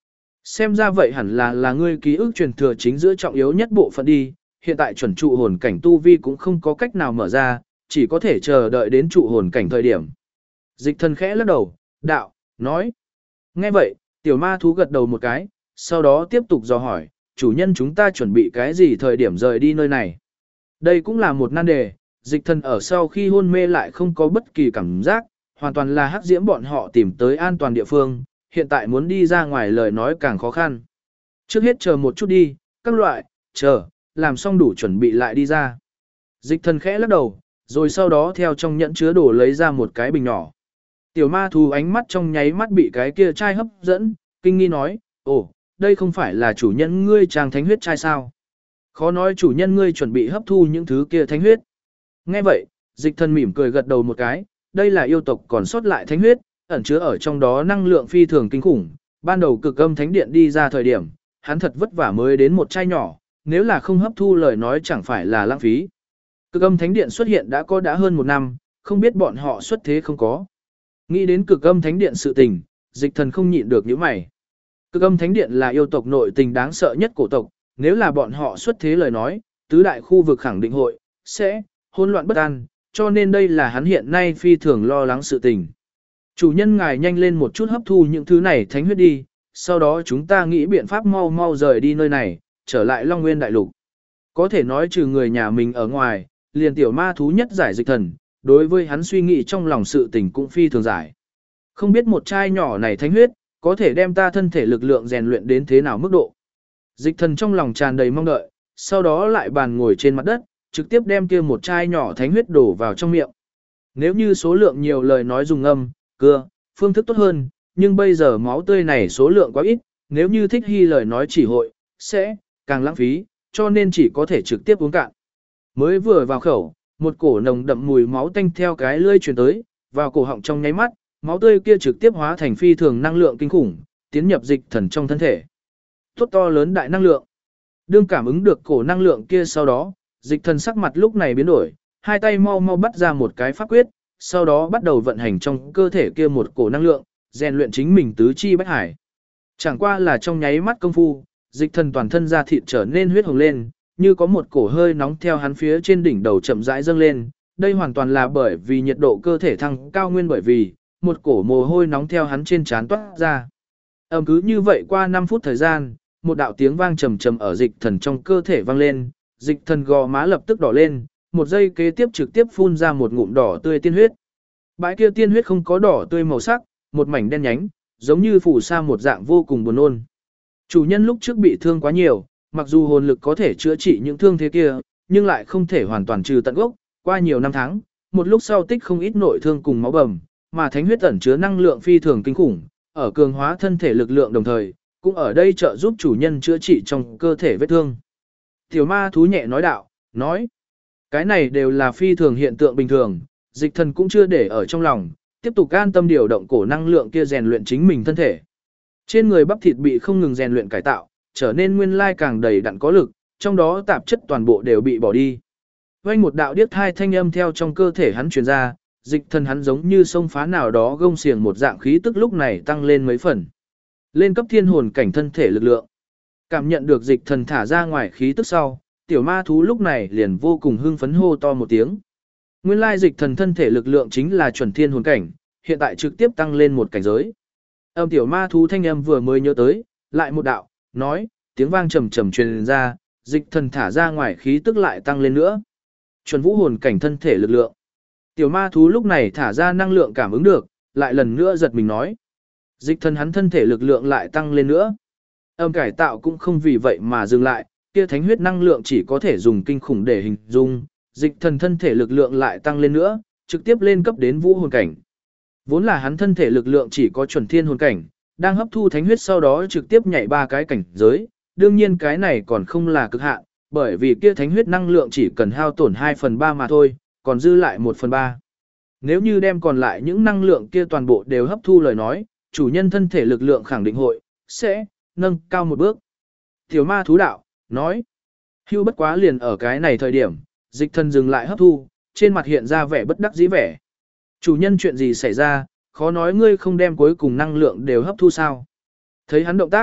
Xem ra vậy hẳn là ngươi ký ức truyền thừa chính giữa trọng yếu nhất bộ phận đi, hiện tại chuẩn trụ hồn cảnh tu vi cũng không có cách nào mở ra, chỉ có thể chờ đợi đến trụ hồn cảnh thời điểm. Dịch thần khẽ lắc đầu, đạo, nói. Nghe vậy, tiểu ma thú gật đầu một cái, sau đó tiếp tục dò hỏi, chủ nhân chúng ta chuẩn bị cái gì thời điểm rời đi nơi này. Đây cũng là một nan đề, dịch thần ở sau khi hôn mê lại không có bất kỳ cảm giác, hoàn toàn là hắc diễm bọn họ tìm tới an toàn địa phương, hiện tại muốn đi ra ngoài lời nói càng khó khăn. Trước hết chờ một chút đi, các loại, chờ, làm xong đủ chuẩn bị lại đi ra. Dịch thần khẽ lắc đầu, rồi sau đó theo trong nhẫn chứa đồ lấy ra một cái bình nhỏ. Tiểu ma thú ánh mắt trong nháy mắt bị cái kia chai hấp dẫn, kinh nghi nói, ồ, đây không phải là chủ nhân ngươi trang thánh huyết chai sao? Khó nói chủ nhân ngươi chuẩn bị hấp thu những thứ kia thánh huyết. Nghe vậy, dịch thần mỉm cười gật đầu một cái, đây là yêu tộc còn sót lại thánh huyết, ẩn chứa ở trong đó năng lượng phi thường kinh khủng. Ban đầu cực âm thánh điện đi ra thời điểm, hắn thật vất vả mới đến một chai nhỏ, nếu là không hấp thu lời nói chẳng phải là lãng phí. Cực âm thánh điện xuất hiện đã hơn một năm, không biết bọn họ xuất thế không có. Nghĩ đến cực âm thánh điện sự tình, dịch thần không nhịn được những mày. Cực âm thánh điện là yêu tộc nội tình đáng sợ nhất cổ tộc, nếu là bọn họ xuất thế lời nói, tứ đại khu vực khẳng định hội, sẽ, hỗn loạn bất an, cho nên đây là hắn hiện nay phi thường lo lắng sự tình. Chủ nhân ngài nhanh lên một chút hấp thu những thứ này thánh huyết đi, sau đó chúng ta nghĩ biện pháp mau mau rời đi nơi này, trở lại Long Nguyên Đại Lục. Có thể nói trừ người nhà mình ở ngoài, liền tiểu ma thú nhất giải dịch thần, đối với hắn suy nghĩ trong lòng sự tình cũng phi thường giải. Không biết một chai nhỏ này thánh huyết, có thể đem ta thân thể lực lượng rèn luyện đến thế nào mức độ. Dịch thần trong lòng tràn đầy mong đợi, sau đó lại bàn ngồi trên mặt đất, trực tiếp đem kia một chai nhỏ thánh huyết đổ vào trong miệng. Nếu như số lượng nhiều lời nói dùng âm, cưa, phương thức tốt hơn, nhưng bây giờ máu tươi này số lượng quá ít, nếu như thích hy lời nói chỉ hội, sẽ, càng lãng phí, cho nên chỉ có thể trực tiếp uống cạn. Mới vừa vào khẩu, một cổ nồng đậm mùi máu tanh theo cái lưỡi truyền tới, vào cổ họng trong nháy mắt, máu tươi kia trực tiếp hóa thành phi thường năng lượng kinh khủng, tiến nhập dịch thần trong thân thể. Tốt to lớn đại năng lượng. Đương cảm ứng được cổ năng lượng kia sau đó, dịch thần sắc mặt lúc này biến đổi, hai tay mau mau bắt ra một cái pháp quyết, sau đó bắt đầu vận hành trong cơ thể kia một cổ năng lượng, rèn luyện chính mình tứ chi bách hải. Chẳng qua là trong nháy mắt công phu, dịch thần toàn thân da thịt trở nên huyết hồng lên, như có một cổ hơi nóng theo hắn phía trên đỉnh đầu chậm rãi dâng lên, đây hoàn toàn là bởi vì nhiệt độ cơ thể thăng cao nguyên bởi vì một cổ mồ hôi nóng theo hắn trên trán toát ra. Cứ như vậy qua 5 phút thời gian, một đạo tiếng vang trầm trầm ở dịch thần trong cơ thể vang lên, dịch thần gò má lập tức đỏ lên, một giây kế tiếp trực tiếp phun ra một ngụm đỏ tươi tiên huyết. Bãi kia tiên huyết không có đỏ tươi màu sắc, một mảnh đen nhánh, giống như phù sa một dạng vô cùng buồn nôn. Chủ nhân lúc trước bị thương quá nhiều, mặc dù hồn lực có thể chữa trị những thương thế kia, nhưng lại không thể hoàn toàn trừ tận gốc, qua nhiều năm tháng, một lúc sau tích không ít nội thương cùng máu bầm, mà thánh huyết ẩn chứa năng lượng phi thường kinh khủng, ở cường hóa thân thể lực lượng đồng thời, cũng ở đây trợ giúp chủ nhân chữa trị trong cơ thể vết thương. Tiểu ma thú nhẹ nói đạo, nói, cái này đều là phi thường hiện tượng bình thường, dịch thần cũng chưa để ở trong lòng, tiếp tục an tâm điều động cổ năng lượng kia rèn luyện chính mình thân thể. Trên người bắp thịt bị không ngừng rèn luyện cải tạo, trở nên nguyên lai càng đầy đặn có lực, trong đó tạp chất toàn bộ đều bị bỏ đi. Vang một đạo điếc thai thanh âm theo trong cơ thể hắn truyền ra, dịch thần hắn giống như sông phá nào đó gông xiềng một dạng khí tức lúc này tăng lên mấy phần. Lên cấp thiên hồn cảnh thân thể lực lượng. Cảm nhận được dịch thần thả ra ngoài khí tức sau, tiểu ma thú lúc này liền vô cùng hưng phấn hô to một tiếng. Nguyên lai dịch thần thân thể lực lượng chính là chuẩn thiên hồn cảnh, hiện tại trực tiếp tăng lên một cảnh giới. Tiểu ma thú thanh âm vừa mới nhớ tới, lại một đạo, nói, tiếng vang trầm trầm truyền ra, dịch thần thả ra ngoài khí tức lại tăng lên nữa. Chuẩn vũ hồn cảnh thân thể lực lượng. Tiểu ma thú lúc này thả ra năng lượng cảm ứng được, lại lần nữa giật mình nói. Dịch thần hắn thân thể lực lượng lại tăng lên nữa. Cải tạo cũng không vì vậy mà dừng lại, kia thánh huyết năng lượng chỉ có thể dùng kinh khủng để hình dung, dịch thần thân thể lực lượng lại tăng lên nữa, trực tiếp lên cấp đến vũ hồn cảnh. Vốn là hắn thân thể lực lượng chỉ có chuẩn thiên hồn cảnh, đang hấp thu thánh huyết sau đó trực tiếp nhảy 3 cái cảnh giới, đương nhiên cái này còn không là cực hạn, bởi vì kia thánh huyết năng lượng chỉ cần hao tổn 2/3 mà thôi, còn dư lại 1/3. Nếu như đem còn lại những năng lượng kia toàn bộ đều hấp thu lời nói, chủ nhân thân thể lực lượng khẳng định hội, sẽ, nâng cao một bước. Tiểu ma thú đạo, nói, hưu bất quá liền ở cái này thời điểm, dịch thần dừng lại hấp thu, trên mặt hiện ra vẻ bất đắc dĩ vẻ. Chủ nhân chuyện gì xảy ra, khó nói ngươi không đem cuối cùng năng lượng đều hấp thu sao. Thấy hắn động tác,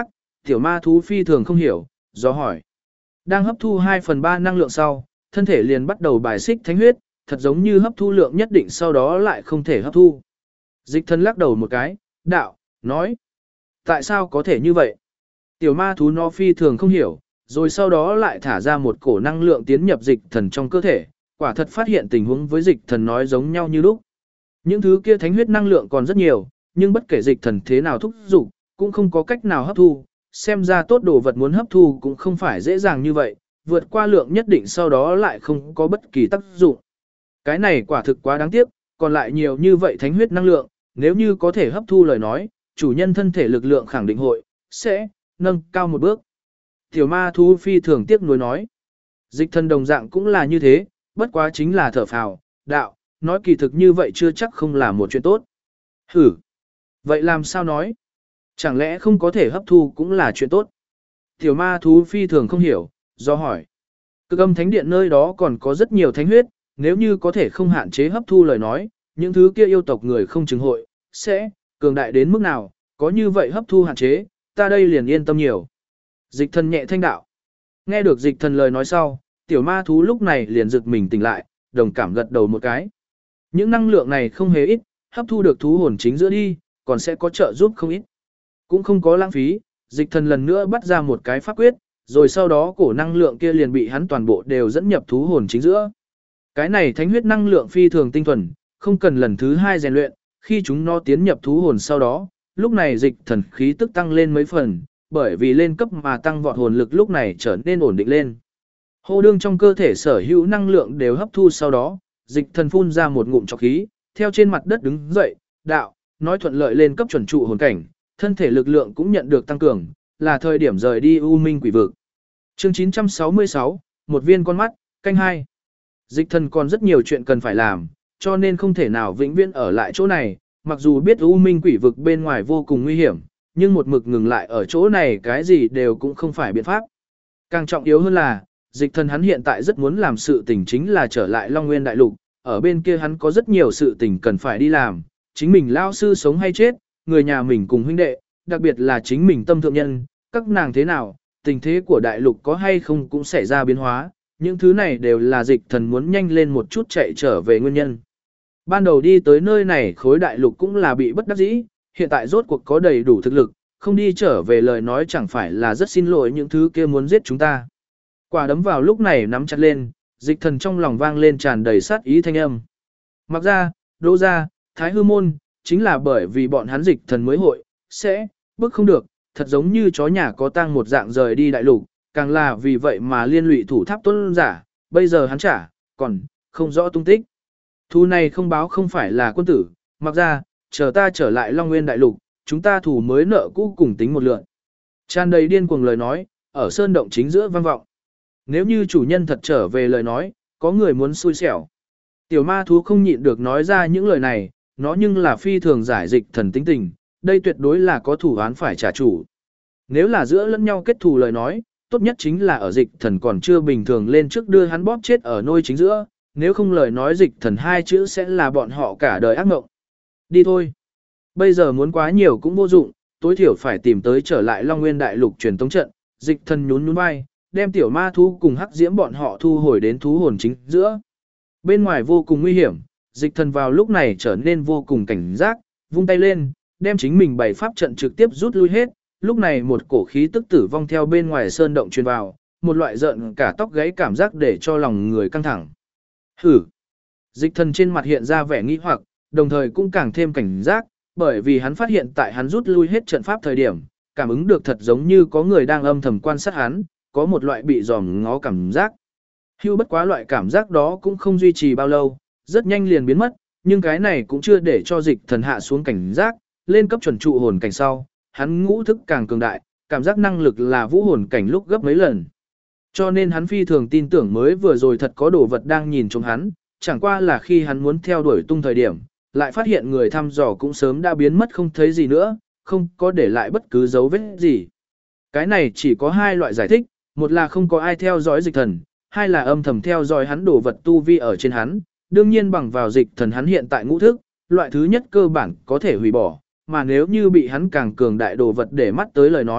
Tiểu ma thú phi thường không hiểu, do hỏi. Đang hấp thu 2/3 năng lượng sau, thân thể liền bắt đầu bài xích thánh huyết, thật giống như hấp thu lượng nhất định sau đó lại không thể hấp thu. Dịch thần lắc đầu một cái, đạo, nói. Tại sao có thể như vậy? Tiểu ma thú nó phi thường không hiểu, rồi sau đó lại thả ra một cổ năng lượng tiến nhập dịch thần trong cơ thể, quả thật phát hiện tình huống với dịch thần nói giống nhau như lúc. Những thứ kia thánh huyết năng lượng còn rất nhiều, nhưng bất kể dịch thần thế nào thúc giục, cũng không có cách nào hấp thu, xem ra tốt đồ vật muốn hấp thu cũng không phải dễ dàng như vậy, vượt qua lượng nhất định sau đó lại không có bất kỳ tác dụng. Cái này quả thực quá đáng tiếc, còn lại nhiều như vậy thánh huyết năng lượng, nếu như có thể hấp thu lời nói, chủ nhân thân thể lực lượng khẳng định sẽ nâng cao một bước. Tiểu ma thú phi thường tiếc nuối nói. Dịch thần đồng dạng cũng là như thế, bất quá chính là thở phào, đạo, nói kỳ thực như vậy chưa chắc không là một chuyện tốt. Hử! Vậy làm sao nói? Chẳng lẽ không có thể hấp thu cũng là chuyện tốt? Tiểu ma thú phi thường không hiểu, do hỏi. Cực âm thánh điện nơi đó còn có rất nhiều thánh huyết, nếu như có thể không hạn chế hấp thu lời nói, những thứ kia yêu tộc người không chứng sẽ cường đại đến mức nào, có như vậy hấp thu hạn chế, ta đây liền yên tâm nhiều. Dịch thần nhẹ thanh đạo. Nghe được dịch thần lời nói sau, tiểu ma thú lúc này liền giật mình tỉnh lại, đồng cảm gật đầu một cái. Những năng lượng này không hề ít, hấp thu được thú hồn chính giữa đi, còn sẽ có trợ giúp không ít. Cũng không có lãng phí, dịch thần lần nữa bắt ra một cái pháp quyết, rồi sau đó cổ năng lượng kia liền bị hắn toàn bộ đều dẫn nhập thú hồn chính giữa. Cái này thánh huyết năng lượng phi thường tinh thuần, không cần lần thứ 2 rèn luyện, khi chúng nó tiến nhập thú hồn sau đó, lúc này dịch thần khí tức tăng lên mấy phần, bởi vì lên cấp mà tăng vọt hồn lực lúc này trở nên ổn định lên. Hô đương trong cơ thể sở hữu năng lượng đều hấp thu sau đó, dịch thần phun ra một ngụm trọc khí, theo trên mặt đất đứng dậy, đạo, nói thuận lợi lên cấp chuẩn trụ hồn cảnh, thân thể lực lượng cũng nhận được tăng cường, là thời điểm rời đi U Minh Quỷ Vực. Chương 966, một viên con mắt, canh 2. Dịch thần còn rất nhiều chuyện cần phải làm, cho nên không thể nào vĩnh viễn ở lại chỗ này, mặc dù biết U Minh Quỷ Vực bên ngoài vô cùng nguy hiểm, nhưng một mực ngừng lại ở chỗ này cái gì đều cũng không phải biện pháp. Càng trọng yếu hơn là, dịch thần hắn hiện tại rất muốn làm sự tình chính là trở lại Long Nguyên Đại Lục, ở bên kia hắn có rất nhiều sự tình cần phải đi làm, chính mình lao sư sống hay chết, người nhà mình cùng huynh đệ, đặc biệt là chính mình tâm thượng nhân, các nàng thế nào, tình thế của đại lục có hay không cũng xảy ra biến hóa, những thứ này đều là dịch thần muốn nhanh lên một chút chạy trở về nguyên nhân. Ban đầu đi tới nơi này khối đại lục cũng là bị bất đắc dĩ, hiện tại rốt cuộc có đầy đủ thực lực, không đi trở về lời nói chẳng phải là rất xin lỗi những thứ kia muốn giết chúng ta. Quả đấm vào lúc này nắm chặt lên, dịch thần trong lòng vang lên tràn đầy sát ý thanh âm. Mặc ra, Đỗ gia, Thái Hư môn, chính là bởi vì bọn hắn dịch thần mới sẽ bước không được, thật giống như chó nhà có tang một dạng rời đi đại lục, càng là vì vậy mà liên lụy thủ tháp tuân giả, bây giờ hắn còn không rõ tung tích. Thù này không báo không phải là quân tử, mặc ra, chờ ta trở lại Long Nguyên đại lục, chúng ta thù mới nợ cũ cùng tính một lượn. Tràn đầy điên cuồng lời nói, ở sơn động chính giữa vang vọng. Nếu như chủ nhân thật trở về lời nói, có người muốn xui xẻo. Tiểu ma thú không nhịn được nói ra những lời này, nó nhưng là phi thường giải dịch thần tính tình, đây tuyệt đối là có thủ án phải trả chủ. Nếu là giữa lẫn nhau kết thù lời nói, tốt nhất chính là ở dịch thần còn chưa bình thường lên trước đưa hắn bóp chết ở nôi chính giữa, nếu không lời nói dịch thần 2 chữ sẽ là bọn họ cả đời ác mộng. Đi thôi. Bây giờ muốn quá nhiều cũng vô dụng, tối thiểu phải tìm tới trở lại Long Nguyên Đại Lục truyền tống trận, dịch thần nhún nhún vai, đem tiểu ma thú cùng hắc diễm bọn họ thu hồi đến thú hồn chính giữa. Bên ngoài vô cùng nguy hiểm, dịch thần vào lúc này trở nên vô cùng cảnh giác, vung tay lên, đem chính mình bày pháp trận trực tiếp rút lui hết, lúc này một cổ khí tức tử vong theo bên ngoài sơn động truyền vào, một loại giận cả tóc gáy cảm giác để cho lòng người căng thẳng. Hử! Dịch thần trên mặt hiện ra vẻ nghi hoặc, đồng thời cũng càng thêm cảnh giác, bởi vì hắn phát hiện tại hắn rút lui hết trận pháp thời điểm, cảm ứng được thật giống như có người đang âm thầm quan sát hắn, có một loại bị dòm ngó cảm giác. Hưu bất quá loại cảm giác đó cũng không duy trì bao lâu, rất nhanh liền biến mất, nhưng cái này cũng chưa để cho dịch thần hạ xuống cảnh giác, lên cấp chuẩn trụ hồn cảnh sau, hắn ngũ thức càng cường đại, cảm giác năng lực là vũ hồn cảnh lúc gấp mấy lần. Cho nên hắn phi thường tin tưởng mới vừa rồi thật có đồ vật đang nhìn trộm hắn, chẳng qua là khi hắn muốn theo đuổi tung thời điểm, lại phát hiện người thăm dò cũng sớm đã biến mất không thấy gì nữa, không có để lại bất cứ dấu vết gì. Cái này chỉ có 2 loại giải thích, một là không có ai theo dõi dịch thần, hai là âm thầm theo dõi hắn đồ vật tu vi ở trên hắn, đương nhiên bằng vào dịch thần hắn hiện tại ngũ thức, loại thứ nhất cơ bản có thể hủy bỏ, mà nếu như bị hắn càng cường đại đồ vật để mắt tới lời nói,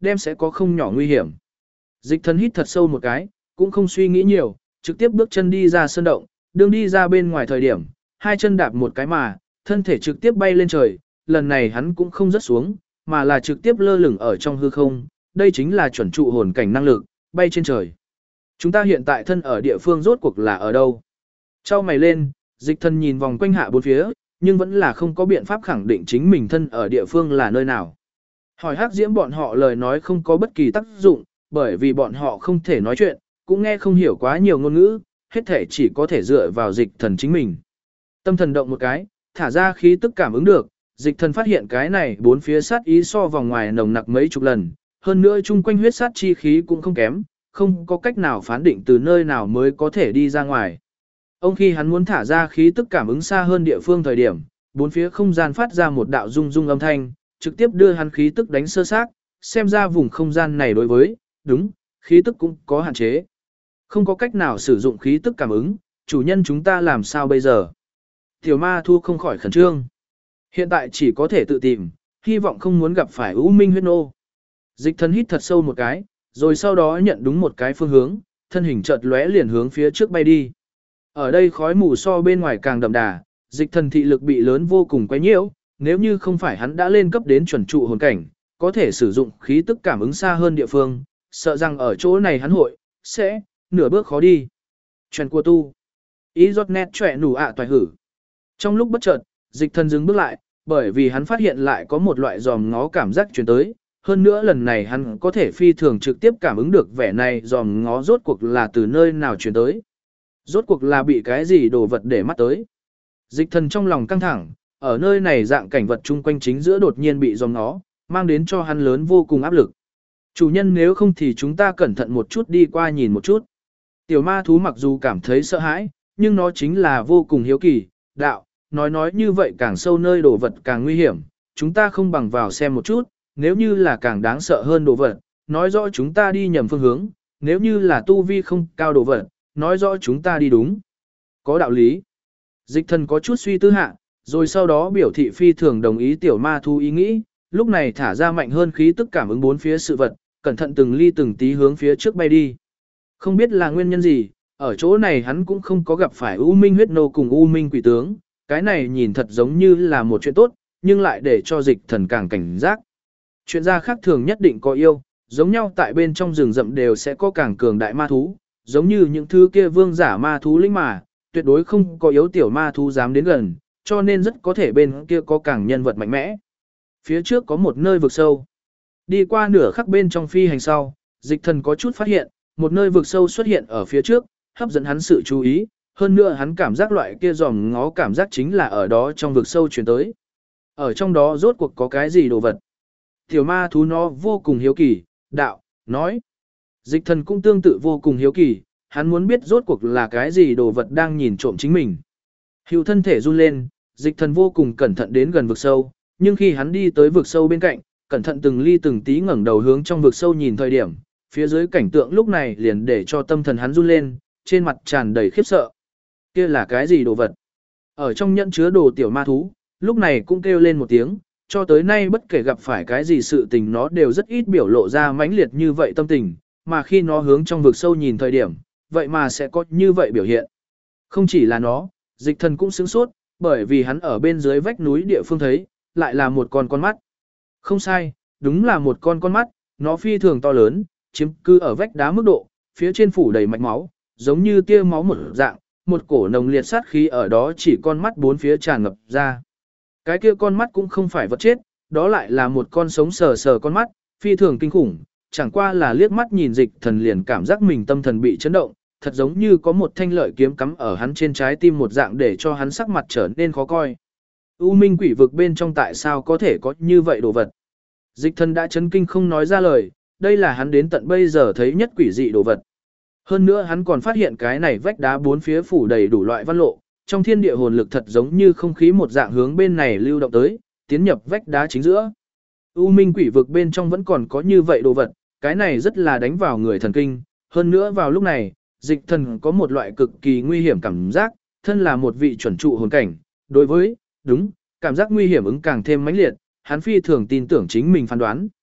đem sẽ có không nhỏ nguy hiểm. Dịch thần hít thật sâu một cái, cũng không suy nghĩ nhiều, trực tiếp bước chân đi ra sơn động, đương đi ra bên ngoài thời điểm, hai chân đạp một cái mà, thân thể trực tiếp bay lên trời, lần này hắn cũng không rớt xuống, mà là trực tiếp lơ lửng ở trong hư không, đây chính là chuẩn trụ hồn cảnh năng lực, bay trên trời. Chúng ta hiện tại thân ở địa phương rốt cuộc là ở đâu? Chau mày lên, dịch thần nhìn vòng quanh hạ bốn phía, nhưng vẫn là không có biện pháp khẳng định chính mình thân ở địa phương là nơi nào. Hỏi Hắc Diễm bọn họ lời nói không có bất kỳ tác dụng, bởi vì bọn họ không thể nói chuyện, cũng nghe không hiểu quá nhiều ngôn ngữ, hết thể chỉ có thể dựa vào dịch thần chính mình. Tâm thần động một cái, thả ra khí tức cảm ứng được, dịch thần phát hiện cái này bốn phía sát ý so vòng ngoài nồng nặc mấy chục lần, hơn nữa chung quanh huyết sát chi khí cũng không kém, không có cách nào phán định từ nơi nào mới có thể đi ra ngoài. Ông khi hắn muốn thả ra khí tức cảm ứng xa hơn địa phương thời điểm, bốn phía không gian phát ra một đạo rung rung âm thanh, trực tiếp đưa hắn khí tức đánh sơ xác, xem ra vùng không gian này đối với, đúng, khí tức cũng có hạn chế. Không có cách nào sử dụng khí tức cảm ứng, chủ nhân chúng ta làm sao bây giờ? Tiểu ma thu không khỏi khẩn trương. Hiện tại chỉ có thể tự tìm, hy vọng không muốn gặp phải U Minh huyết nô. Dịch thần hít thật sâu một cái, rồi sau đó nhận đúng một cái phương hướng, thân hình chợt lóe liền hướng phía trước bay đi. Ở đây khói mù so bên ngoài càng đậm đà, dịch thần thị lực bị lớn vô cùng quấy nhiễu, nếu như không phải hắn đã lên cấp đến chuẩn trụ hồn cảnh, có thể sử dụng khí tức cảm ứng xa hơn địa phương, sợ rằng ở chỗ này hắn hội, sẽ, nửa bước khó đi. Chuyện của tu. Ý giọt nét trẻ nủ ạ toài hử. Trong lúc bất chợt, dịch thần dừng bước lại, bởi vì hắn phát hiện lại có một loại dòm ngó cảm giác truyền tới. Hơn nữa lần này hắn có thể phi thường trực tiếp cảm ứng được vẻ này dòm ngó rốt cuộc là từ nơi nào truyền tới. Rốt cuộc là bị cái gì đồ vật để mắt tới. Dịch thần trong lòng căng thẳng, ở nơi này dạng cảnh vật chung quanh chính giữa đột nhiên bị dòm ngó, mang đến cho hắn lớn vô cùng áp lực. Chủ nhân nếu không thì chúng ta cẩn thận một chút đi qua nhìn một chút. Tiểu ma thú mặc dù cảm thấy sợ hãi, nhưng nó chính là vô cùng hiếu kỳ, đạo, nói như vậy càng sâu nơi đồ vật càng nguy hiểm, chúng ta không bằng vào xem một chút, nếu như là càng đáng sợ hơn đồ vật, nói rõ chúng ta đi nhầm phương hướng, nếu như là tu vi không cao đồ vật, nói rõ chúng ta đi đúng. Có đạo lý. Dịch thần có chút suy tư hạ, rồi sau đó biểu thị phi thường đồng ý tiểu ma thú ý nghĩ, lúc này thả ra mạnh hơn khí tức cảm ứng bốn phía sự vật, cẩn thận từng ly từng tí hướng phía trước bay đi. Không biết là nguyên nhân gì, ở chỗ này hắn cũng không có gặp phải U Minh huyết nô cùng U Minh quỷ tướng, cái này nhìn thật giống như là một chuyện tốt, nhưng lại để cho dịch thần càng cảnh giác. Chuyện gia khác thường nhất định có yêu, giống nhau tại bên trong rừng rậm đều sẽ có càng cường đại ma thú, giống như những thứ kia vương giả ma thú linh mà, tuyệt đối không có yếu tiểu ma thú dám đến gần, cho nên rất có thể bên kia có càng nhân vật mạnh mẽ. Phía trước có một nơi vực sâu. Đi qua nửa khắc bên trong phi hành sau, dịch thần có chút phát hiện, một nơi vực sâu xuất hiện ở phía trước, hấp dẫn hắn sự chú ý, hơn nữa hắn cảm giác loại kia dòm ngó cảm giác chính là ở đó trong vực sâu chuyển tới. Ở trong đó rốt cuộc có cái gì đồ vật. Tiểu ma thú nó vô cùng hiếu kỳ, đạo, nói. Dịch thần cũng tương tự vô cùng hiếu kỳ, hắn muốn biết rốt cuộc là cái gì đồ vật đang nhìn trộm chính mình. Hữu thân thể run lên, dịch thần vô cùng cẩn thận đến gần vực sâu, nhưng khi hắn đi tới vực sâu bên cạnh, cẩn thận từng ly từng tí ngẩng đầu hướng trong vực sâu nhìn thời điểm, phía dưới cảnh tượng lúc này liền để cho tâm thần hắn run lên, trên mặt tràn đầy khiếp sợ. Kia là cái gì đồ vật? Ở trong nhẫn chứa đồ tiểu ma thú, lúc này cũng kêu lên một tiếng, cho tới nay bất kể gặp phải cái gì sự tình nó đều rất ít biểu lộ ra mãnh liệt như vậy tâm tình, mà khi nó hướng trong vực sâu nhìn thời điểm, vậy mà sẽ có như vậy biểu hiện. Không chỉ là nó, dịch thần cũng sửng sốt, bởi vì hắn ở bên dưới vách núi địa phương thấy, lại là một con mắt. Không sai, đúng là một con mắt, nó phi thường to lớn, chiếm cư ở vách đá mức độ, phía trên phủ đầy mạch máu, giống như tia máu một dạng, một cổ nồng liệt sát khí ở đó chỉ con mắt bốn phía tràn ngập ra. Cái kia con mắt cũng không phải vật chết, đó lại là một con sống sờ sờ con mắt, phi thường kinh khủng, chẳng qua là liếc mắt nhìn dịch thần liền cảm giác mình tâm thần bị chấn động, thật giống như có một thanh lợi kiếm cắm ở hắn trên trái tim một dạng để cho hắn sắc mặt trở nên khó coi. U Minh quỷ vực bên trong tại sao có thể có như vậy đồ vật? Dịch thần đã chấn kinh không nói ra lời, đây là hắn đến tận bây giờ thấy nhất quỷ dị đồ vật. Hơn nữa hắn còn phát hiện cái này vách đá bốn phía phủ đầy đủ loại văn lộ, trong thiên địa hồn lực thật giống như không khí một dạng hướng bên này lưu động tới, tiến nhập vách đá chính giữa. U Minh quỷ vực bên trong vẫn còn có như vậy đồ vật, cái này rất là đánh vào người thần kinh. Hơn nữa vào lúc này, dịch thần có một loại cực kỳ nguy hiểm cảm giác, thân là một vị chuẩn trụ hồn cảnh, đối với, đúng, cảm giác nguy hiểm ứng càng thêm mãnh liệt, hắn phi thường tin tưởng chính mình phán đoán.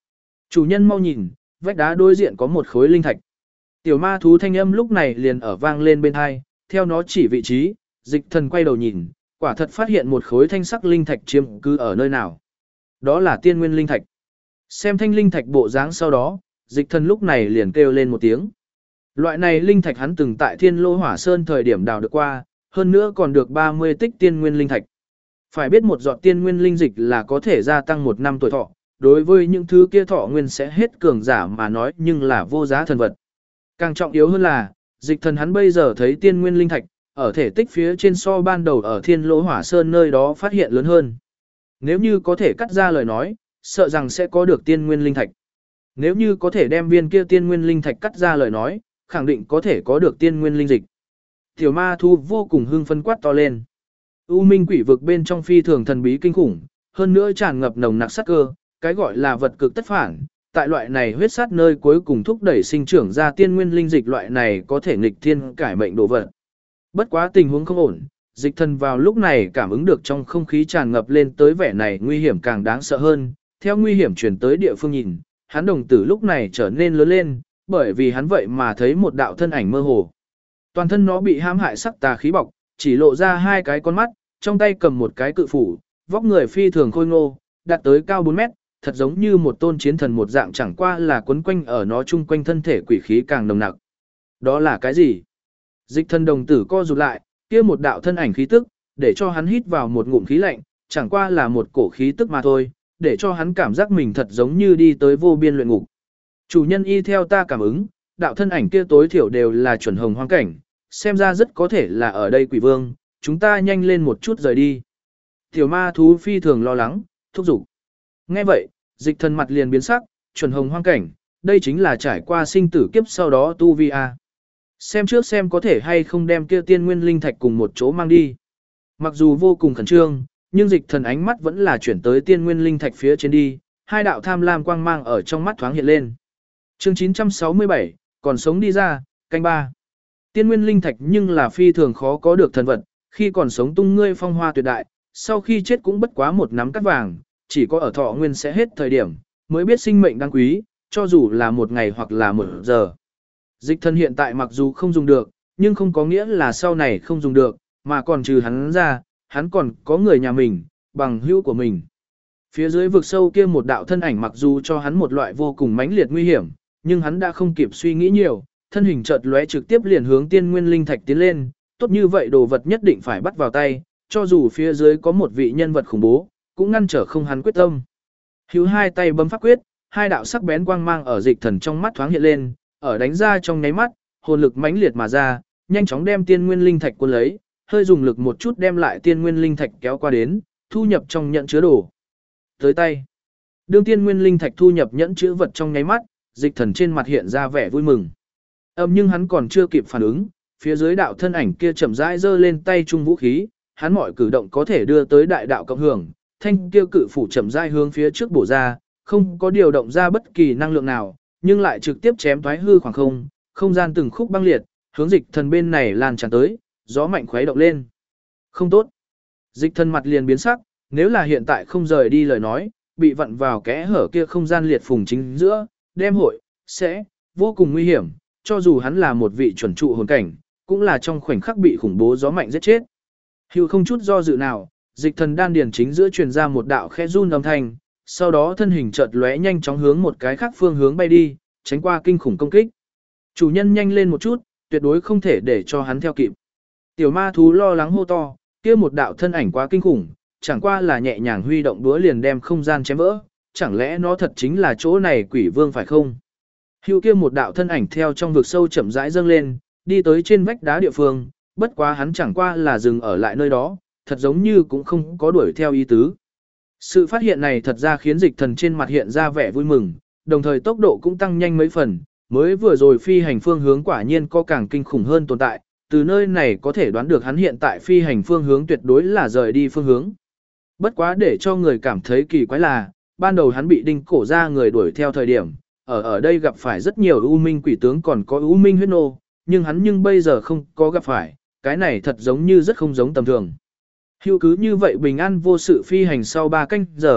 Chủ nhân mau nhìn, vách đá đối diện có một khối linh thạch. Tiểu ma thú thanh âm lúc này liền ở vang lên bên tai, theo nó chỉ vị trí, dịch thần quay đầu nhìn, quả thật phát hiện một khối thanh sắc linh thạch chiếm cứ ở nơi nào. Đó là tiên nguyên linh thạch. Xem thanh linh thạch bộ dáng sau đó, dịch thần lúc này liền kêu lên một tiếng. Loại này linh thạch hắn từng tại Thiên Lô Hỏa Sơn thời điểm đào được qua, hơn nữa còn được 30 tích tiên nguyên linh thạch. Phải biết một giọt tiên nguyên linh dịch là có thể gia tăng 1 năm tuổi thọ, đối với những thứ kia thọ nguyên sẽ hết cường giả mà nói nhưng là vô giá thần vật. Càng trọng yếu hơn là, dịch thần hắn bây giờ thấy tiên nguyên linh thạch, ở thể tích phía trên so ban đầu ở Thiên Lô Hỏa Sơn nơi đó phát hiện lớn hơn. Nếu như có thể cắt ra lời nói, sợ rằng sẽ có được tiên nguyên linh thạch. Nếu như có thể đem viên kia tiên nguyên linh thạch cắt ra lời nói, khẳng định có thể có được tiên nguyên linh dịch. Tiểu ma thu vô cùng hưng phấn quát to lên. U minh quỷ vực bên trong phi thường thần bí kinh khủng, hơn nữa tràn ngập nồng nặc sát cơ, cái gọi là vật cực tất phản, tại loại này huyết sát nơi cuối cùng thúc đẩy sinh trưởng ra tiên nguyên linh dịch loại này có thể nghịch thiên cải mệnh đồ vật. Bất quá tình huống không ổn, dịch thần vào lúc này cảm ứng được trong không khí tràn ngập lên tới vẻ này nguy hiểm càng đáng sợ hơn, theo nguy hiểm chuyển tới địa phương nhìn, hắn đồng tử lúc này trở nên lớn lên, bởi vì hắn vậy mà thấy một đạo thân ảnh mơ hồ. Toàn thân nó bị hãm hại sắc tà khí bọc, chỉ lộ ra 2 cái con mắt, trong tay cầm một cái cự phủ, vóc người phi thường khôi ngô, đạt tới cao 4 mét, thật giống như một tôn chiến thần một dạng, chẳng qua là quấn quanh ở nó chung quanh thân thể quỷ khí càng nồng nặc. Đó là cái gì? Dịch thần đồng tử co rụt lại, kia một đạo thân ảnh khí tức, để cho hắn hít vào một ngụm khí lạnh, chẳng qua là một cổ khí tức mà thôi, để cho hắn cảm giác mình thật giống như đi tới vô biên luyện ngục. Chủ nhân y theo ta cảm ứng, đạo thân ảnh kia tối thiểu đều là chuẩn hồng hoang cảnh, xem ra rất có thể là ở đây quỷ vương, chúng ta nhanh lên một chút rời đi. Tiểu ma thú phi thường lo lắng, thúc giục. Nghe vậy, dịch thần mặt liền biến sắc, chuẩn hồng hoang cảnh, đây chính là trải qua sinh tử kiếp sau đó tu vi a. Xem trước xem có thể hay không đem kia tiên nguyên linh thạch cùng một chỗ mang đi. Mặc dù vô cùng khẩn trương, nhưng dịch thần ánh mắt vẫn là chuyển tới tiên nguyên linh thạch phía trên đi, 2 đạo tham lam quang mang ở trong mắt thoáng hiện lên. Chương 967, còn sống đi ra, canh 3. Tiên nguyên linh thạch nhưng là phi thường khó có được thần vật, khi còn sống tung ngươi phong hoa tuyệt đại, sau khi chết cũng bất quá một nắm cát vàng, chỉ có ở thọ nguyên sẽ hết thời điểm, mới biết sinh mệnh đáng quý, cho dù là 1 ngày hoặc là 1 giờ. Dịch thần hiện tại mặc dù không dùng được, nhưng không có nghĩa là sau này không dùng được, mà còn trừ hắn ra, hắn còn có người nhà mình, bằng hữu của mình. Phía dưới vực sâu kia một đạo thân ảnh mặc dù cho hắn một loại vô cùng mãnh liệt nguy hiểm, nhưng hắn đã không kịp suy nghĩ nhiều, thân hình chợt lóe trực tiếp liền hướng tiên nguyên linh thạch tiến lên, tốt như vậy đồ vật nhất định phải bắt vào tay, cho dù phía dưới có một vị nhân vật khủng bố, cũng ngăn trở không hắn quyết tâm. Hữu 2 tay bấm pháp quyết, 2 đạo sắc bén quang mang ở dịch thần trong mắt thoáng hiện lên, ở đánh ra trong nháy mắt, hồn lực mãnh liệt mà ra, nhanh chóng đem tiên nguyên linh thạch cuốn lấy, hơi dùng lực một chút đem lại tiên nguyên linh thạch kéo qua đến, thu nhập trong nhận chứa đồ. Tới tay. Đương tiên nguyên linh thạch thu nhập nhẫn chứa vật trong nháy mắt, dịch thần trên mặt hiện ra vẻ vui mừng. Nhưng hắn còn chưa kịp phản ứng, phía dưới đạo thân ảnh kia chậm rãi giơ lên tay trung vũ khí, hắn mọi cử động có thể đưa tới đại đạo cộng hưởng, thanh kia cự phủ chậm rãi hướng phía trước bổ ra, không có điều động ra bất kỳ năng lượng nào, nhưng lại trực tiếp chém thoái hư khoảng không, không gian từng khúc băng liệt, hướng dịch thần bên này lan tràn tới, gió mạnh khuấy động lên. Không tốt. Dịch thần mặt liền biến sắc, nếu là hiện tại không rời đi lời nói, bị vặn vào kẽ hở kia không gian liệt phùng chính giữa, đem hội, sẽ, vô cùng nguy hiểm, cho dù hắn là một vị chuẩn trụ hồn cảnh, cũng là trong khoảnh khắc bị khủng bố gió mạnh giết chết. Hưu không chút do dự nào, dịch thần đan điền chính giữa truyền ra một đạo khẽ run âm thanh, sau đó thân hình chợt lóe nhanh chóng hướng một cái khác phương hướng bay đi, tránh qua kinh khủng công kích. Chủ nhân nhanh lên một chút, tuyệt đối không thể để cho hắn theo kịp. Tiểu ma thú lo lắng hô to, kia một đạo thân ảnh quá kinh khủng, chẳng qua là nhẹ nhàng huy động đũa liền đem không gian chém vỡ, chẳng lẽ nó thật chính là chỗ này quỷ vương phải không? Hưu kia một đạo thân ảnh theo trong vực sâu chậm rãi dâng lên, đi tới trên vách đá địa phương, bất quá hắn chẳng qua là dừng ở lại nơi đó, thật giống như cũng không có đuổi theo ý tứ. Sự phát hiện này thật ra khiến dịch thần trên mặt hiện ra vẻ vui mừng, đồng thời tốc độ cũng tăng nhanh mấy phần, mới vừa rồi phi hành phương hướng quả nhiên có càng kinh khủng hơn tồn tại, từ nơi này có thể đoán được hắn hiện tại phi hành phương hướng tuyệt đối là rời đi phương hướng. Bất quá để cho người cảm thấy kỳ quái là, ban đầu hắn bị đinh cổ ra người đuổi theo thời điểm, ở đây gặp phải rất nhiều u minh quỷ tướng còn có u minh huyết nô, nhưng bây giờ không có gặp phải, cái này thật giống như rất không giống tầm thường. Hưu cứ như vậy bình an vô sự phi hành sau 3 canh giờ,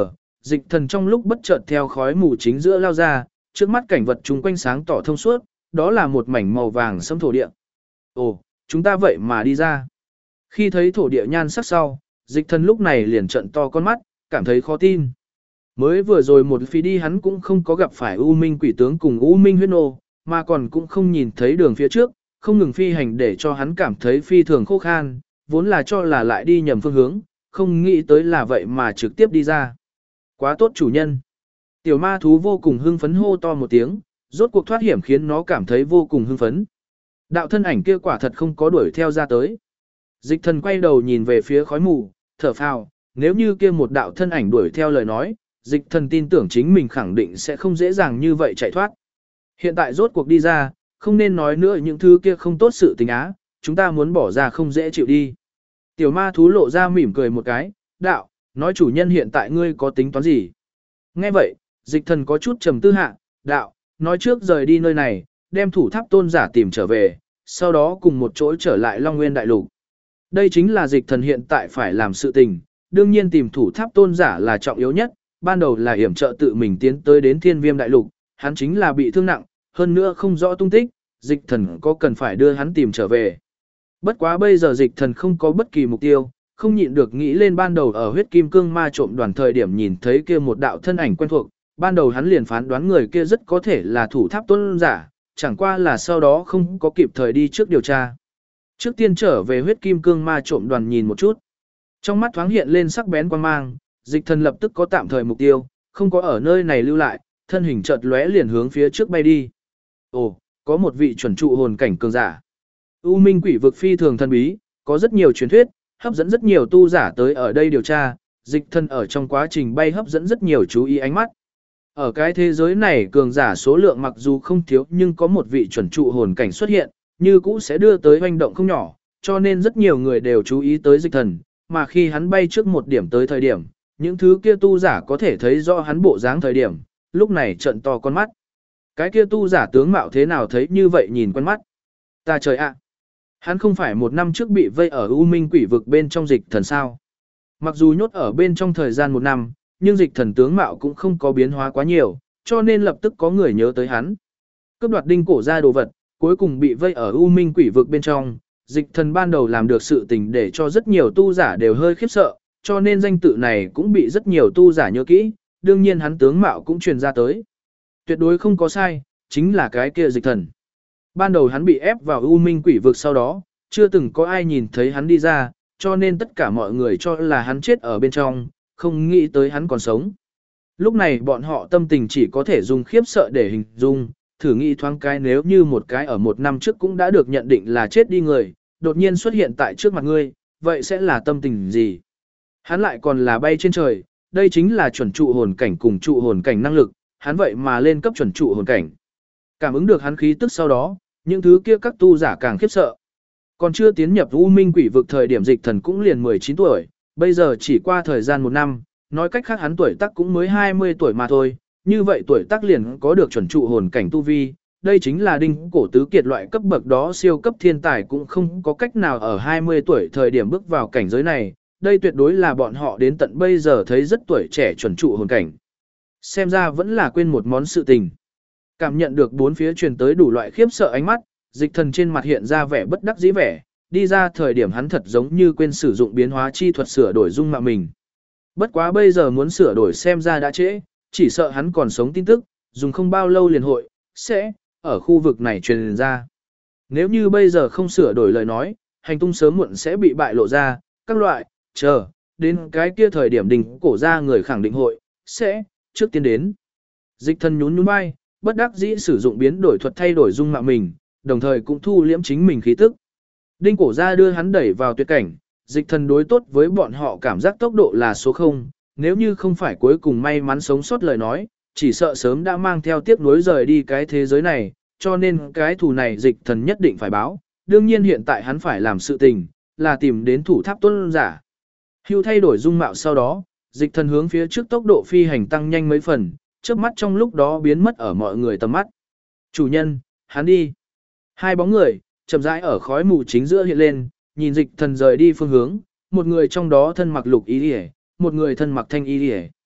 dịch thần trong lúc bất chợt theo khói mù chính giữa lao ra, trước mắt cảnh vật chung quanh sáng tỏ thông suốt, đó là một mảnh màu vàng sẫm thổ địa. Ồ, chúng ta vậy mà đi ra. Khi thấy thổ địa nhan sắc sau, dịch thần lúc này liền trợn to con mắt, cảm thấy khó tin. Mới vừa rồi một phi đi hắn cũng không có gặp phải U Minh quỷ tướng cùng U Minh huyết nô, mà còn cũng không nhìn thấy đường phía trước, không ngừng phi hành để cho hắn cảm thấy phi thường khô khan, vốn là cho là lại đi nhầm phương hướng, không nghĩ tới là vậy mà trực tiếp đi ra. Quá tốt chủ nhân. Tiểu ma thú vô cùng hưng phấn hô to một tiếng, rốt cuộc thoát hiểm khiến nó cảm thấy vô cùng hưng phấn. Đạo thân ảnh kia quả thật không có đuổi theo ra tới. Dịch thần quay đầu nhìn về phía khói mù, thở phào, nếu như kia một đạo thân ảnh đuổi theo lời nói, dịch thần tin tưởng chính mình khẳng định sẽ không dễ dàng như vậy chạy thoát. Hiện tại rốt cuộc đi ra, không nên nói nữa những thứ kia không tốt sự tình á, chúng ta muốn bỏ ra không dễ chịu đi. Tiểu ma thú lộ ra mỉm cười một cái, đạo, nói chủ nhân hiện tại ngươi có tính toán gì? Nghe vậy, dịch thần có chút trầm tư hạ, đạo, nói trước rời đi nơi này, đem thủ tháp tôn giả tìm trở về, sau đó cùng một chỗ trở lại Long Nguyên Đại Lục. Đây chính là dịch thần hiện tại phải làm sự tình, đương nhiên tìm thủ tháp tôn giả là trọng yếu nhất, ban đầu là hiểm trợ tự mình tiến tới đến Thiên Viêm Đại Lục, hắn chính là bị thương nặng, hơn nữa không rõ tung tích, dịch thần có cần phải đưa hắn tìm trở về. Bất quá bây giờ dịch thần không có bất kỳ mục tiêu, không nhịn được nghĩ lên ban đầu ở huyết kim cương ma trộm đoàn thời điểm nhìn thấy kia một đạo thân ảnh quen thuộc, ban đầu hắn liền phán đoán người kia rất có thể là thủ tháp tôn giả, chẳng qua là sau đó không có kịp thời đi trước điều tra. Trước tiên trở về huyết kim cương ma trộm đoàn nhìn một chút. Trong mắt thoáng hiện lên sắc bén quan mang, dịch thần lập tức có tạm thời mục tiêu, không có ở nơi này lưu lại, thân hình chợt lóe liền hướng phía trước bay đi. Ồ, có một vị chuẩn trụ hồn cảnh cường giả. U Minh quỷ vực phi thường thần bí, có rất nhiều truyền thuyết, hấp dẫn rất nhiều tu giả tới ở đây điều tra, dịch thần ở trong quá trình bay hấp dẫn rất nhiều chú ý ánh mắt. Ở cái thế giới này cường giả số lượng mặc dù không thiếu nhưng có một vị chuẩn trụ hồn cảnh xuất hiện, như cũ sẽ đưa tới hoành động không nhỏ, cho nên rất nhiều người đều chú ý tới dịch thần, mà khi hắn bay trước một điểm tới thời điểm, những thứ kia tu giả có thể thấy rõ hắn bộ dáng thời điểm, lúc này trợn to con mắt. Cái kia tu giả tướng mạo thế nào thấy như vậy nhìn quen mắt. Ta trời ạ! Hắn không phải một năm trước bị vây ở U Minh quỷ vực bên trong dịch thần sao. Mặc dù nhốt ở bên trong thời gian một năm, nhưng dịch thần tướng mạo cũng không có biến hóa quá nhiều, cho nên lập tức có người nhớ tới hắn. Cướp đoạt đinh cổ ra đồ vật, cuối cùng bị vây ở U Minh quỷ vực bên trong, dịch thần ban đầu làm được sự tình để cho rất nhiều tu giả đều hơi khiếp sợ, cho nên danh tự này cũng bị rất nhiều tu giả nhớ kỹ, đương nhiên hắn tướng mạo cũng truyền ra tới. Tuyệt đối không có sai, chính là cái kia dịch thần. Ban đầu hắn bị ép vào U Minh quỷ vực sau đó, chưa từng có ai nhìn thấy hắn đi ra, cho nên tất cả mọi người cho là hắn chết ở bên trong, không nghĩ tới hắn còn sống. Lúc này bọn họ tâm tình chỉ có thể dùng khiếp sợ để hình dung, thử nghĩ thoáng cái nếu như một cái ở một năm trước cũng đã được nhận định là chết đi người, đột nhiên xuất hiện tại trước mặt ngươi, vậy sẽ là tâm tình gì? Hắn lại còn là bay trên trời, đây chính là chuẩn trụ hồn cảnh cùng trụ hồn cảnh năng lực, hắn vậy mà lên cấp chuẩn trụ hồn cảnh. Cảm ứng được hắn khí tức sau đó, những thứ kia các tu giả càng khiếp sợ. Còn chưa tiến nhập U Minh quỷ vực thời điểm dịch thần cũng liền 19 tuổi, bây giờ chỉ qua thời gian một năm, nói cách khác hắn tuổi tác cũng mới 20 tuổi mà thôi, như vậy tuổi tác liền có được chuẩn trụ hồn cảnh tu vi, đây chính là đinh cổ tứ kiệt loại cấp bậc đó siêu cấp thiên tài cũng không có cách nào ở 20 tuổi thời điểm bước vào cảnh giới này, đây tuyệt đối là bọn họ đến tận bây giờ thấy rất tuổi trẻ chuẩn trụ hồn cảnh. Xem ra vẫn là quên một món sự tình. Cảm nhận được bốn phía truyền tới đủ loại khiếp sợ ánh mắt, dịch thần trên mặt hiện ra vẻ bất đắc dĩ vẻ, đi ra thời điểm hắn thật giống như quên sử dụng biến hóa chi thuật sửa đổi dung mạo mình. Bất quá bây giờ muốn sửa đổi xem ra đã trễ, chỉ sợ hắn còn sống tin tức, dùng không bao lâu liền hội, sẽ, ở khu vực này truyền ra. Nếu như bây giờ không sửa đổi lời nói, hành tung sớm muộn sẽ bị bại lộ ra, các loại, chờ, đến cái kia thời điểm đình cổ ra người khẳng định hội, sẽ, trước tiên đến. Dịch thần nhún nhún vai, bất đắc dĩ sử dụng biến đổi thuật thay đổi dung mạo mình, đồng thời cũng thu liễm chính mình khí tức. Đinh cổ ra đưa hắn đẩy vào tuyệt cảnh, dịch thần đối tốt với bọn họ cảm giác tốc độ là số 0, nếu như không phải cuối cùng may mắn sống sót lời nói, chỉ sợ sớm đã mang theo tiếc nuối rời đi cái thế giới này, cho nên cái thù này dịch thần nhất định phải báo, đương nhiên hiện tại hắn phải làm sự tình, là tìm đến thủ tháp tôn giả. Hưu thay đổi dung mạo sau đó, dịch thần hướng phía trước tốc độ phi hành tăng nhanh mấy phần, chớp mắt trong lúc đó biến mất ở mọi người tầm mắt. Chủ nhân, hắn đi. Hai bóng người, chậm rãi ở khói mù chính giữa hiện lên, nhìn dịch thần rời đi phương hướng, một người trong đó thân mặc lục y liễu, một người thân mặc thanh y liễu.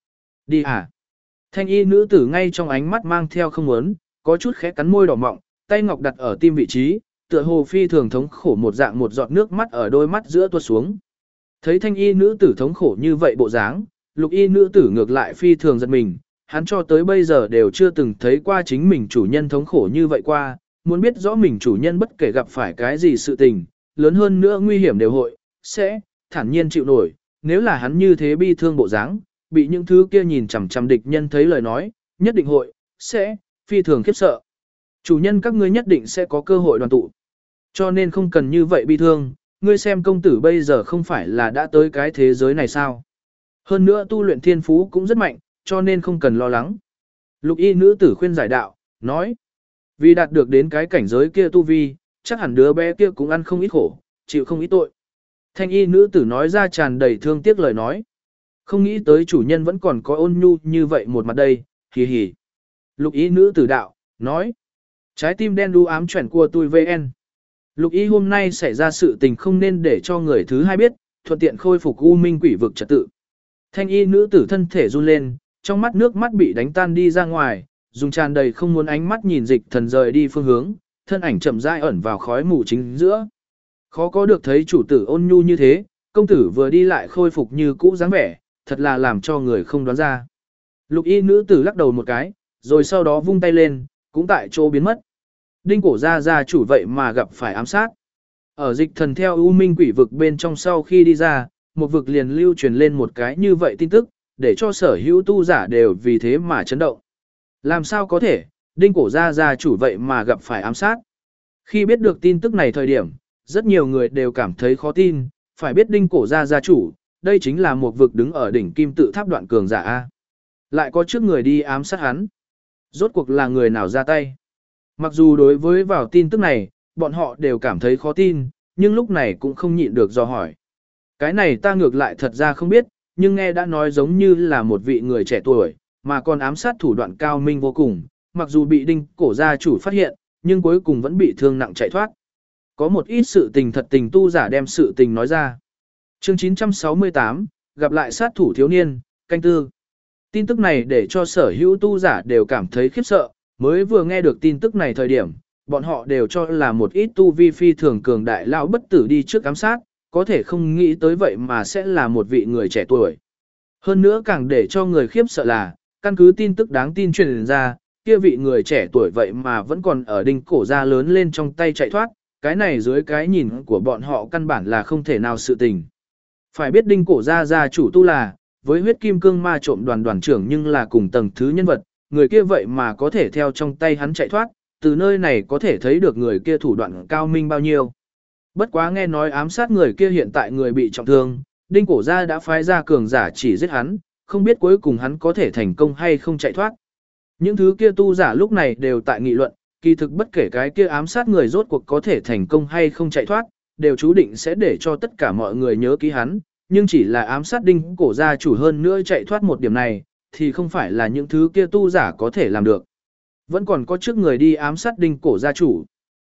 Đi à? Thanh y nữ tử ngay trong ánh mắt mang theo không muốn, có chút khẽ cắn môi đỏ mọng, tay ngọc đặt ở tim vị trí, tựa hồ phi thường thống khổ một dạng một giọt nước mắt ở đôi mắt giữa tuột xuống. Thấy thanh y nữ tử thống khổ như vậy bộ dáng, lục y nữ tử ngược lại phi thường giật mình, hắn cho tới bây giờ đều chưa từng thấy qua chính mình chủ nhân thống khổ như vậy qua, muốn biết rõ mình chủ nhân bất kể gặp phải cái gì sự tình, lớn hơn nữa nguy hiểm đều hội, sẽ, thản nhiên chịu nổi, nếu là hắn như thế bi thương bộ dáng, bị những thứ kia nhìn chằm chằm địch nhân thấy lời nói, nhất định hội, sẽ, phi thường khiếp sợ. Chủ nhân các ngươi nhất định sẽ có cơ hội đoàn tụ. Cho nên không cần như vậy bi thương, ngươi xem công tử bây giờ không phải là đã tới cái thế giới này sao. Hơn nữa tu luyện thiên phú cũng rất mạnh, cho nên không cần lo lắng. Lục y nữ tử khuyên giải đạo, nói, vì đạt được đến cái cảnh giới kia tu vi, chắc hẳn đứa bé kia cũng ăn không ít khổ, chịu không ít tội. Thanh y nữ tử nói ra tràn đầy thương tiếc lời nói. Không nghĩ tới chủ nhân vẫn còn có ôn nhu như vậy một mặt đây, hì hì. Lục y nữ tử đạo, nói, trái tim đen đu ám chuyển của tôi VN. Lục y hôm nay xảy ra sự tình không nên để cho người thứ hai biết, thuận tiện khôi phục u minh quỷ vực trật tự. Thanh y nữ tử thân thể run lên, trong mắt nước mắt bị đánh tan đi ra ngoài, dùng tràn đầy không muốn ánh mắt nhìn Dịch Thần rời đi phương hướng, thân ảnh chậm rãi ẩn vào khói mù chính giữa. Khó có được thấy chủ tử ôn nhu như thế, công tử vừa đi lại khôi phục như cũ dáng vẻ, thật là làm cho người không đoán ra. Lục y nữ tử lắc đầu một cái, rồi sau đó vung tay lên, cũng tại chỗ biến mất. Đinh cổ gia chủ vậy mà gặp phải ám sát. Ở Dịch Thần theo u minh quỷ vực bên trong sau khi đi ra, một vực liền lưu truyền lên một cái như vậy tin tức, để cho sở hữu tu giả đều vì thế mà chấn động. Làm sao có thể, đinh cổ gia chủ vậy mà gặp phải ám sát. Khi biết được tin tức này thời điểm, rất nhiều người đều cảm thấy khó tin, phải biết đinh cổ gia chủ, đây chính là một vực đứng ở đỉnh kim tự tháp đoạn cường giả A. Lại có trước người đi ám sát hắn. Rốt cuộc là người nào ra tay. Mặc dù đối với vào tin tức này, bọn họ đều cảm thấy khó tin, nhưng lúc này cũng không nhịn được dò hỏi. Cái này ta ngược lại thật ra không biết, nhưng nghe đã nói giống như là một vị người trẻ tuổi, mà còn ám sát thủ đoạn cao minh vô cùng, mặc dù bị đinh cổ gia chủ phát hiện, nhưng cuối cùng vẫn bị thương nặng chạy thoát. Có một ít sự tình thật tình tu giả đem sự tình nói ra. Chương 968, gặp lại sát thủ thiếu niên, canh tư. Tin tức này để cho sở hữu tu giả đều cảm thấy khiếp sợ, mới vừa nghe được tin tức này thời điểm, bọn họ đều cho là một ít tu vi phi thường cường đại lão bất tử đi trước ám sát, có thể không nghĩ tới vậy mà sẽ là một vị người trẻ tuổi. Hơn nữa càng để cho người khiếp sợ là, căn cứ tin tức đáng tin truyền ra, kia vị người trẻ tuổi vậy mà vẫn còn ở đinh cổ gia lớn lên trong tay chạy thoát, cái này dưới cái nhìn của bọn họ căn bản là không thể nào sự tình. Phải biết đinh cổ gia chủ tu là, với huyết kim cương ma trộm đoàn trưởng nhưng là cùng tầng thứ nhân vật, người kia vậy mà có thể theo trong tay hắn chạy thoát, từ nơi này có thể thấy được người kia thủ đoạn cao minh bao nhiêu. Bất quá nghe nói ám sát người kia hiện tại người bị trọng thương, đinh cổ gia đã phái ra cường giả chỉ giết hắn, không biết cuối cùng hắn có thể thành công hay không chạy thoát. Những thứ kia tu giả lúc này đều tại nghị luận, kỳ thực bất kể cái kia ám sát người rốt cuộc có thể thành công hay không chạy thoát, đều chú định sẽ để cho tất cả mọi người nhớ ký hắn, nhưng chỉ là ám sát đinh cổ gia chủ hơn nữa chạy thoát một điểm này, thì không phải là những thứ kia tu giả có thể làm được. Vẫn còn có trước người đi ám sát đinh cổ gia chủ.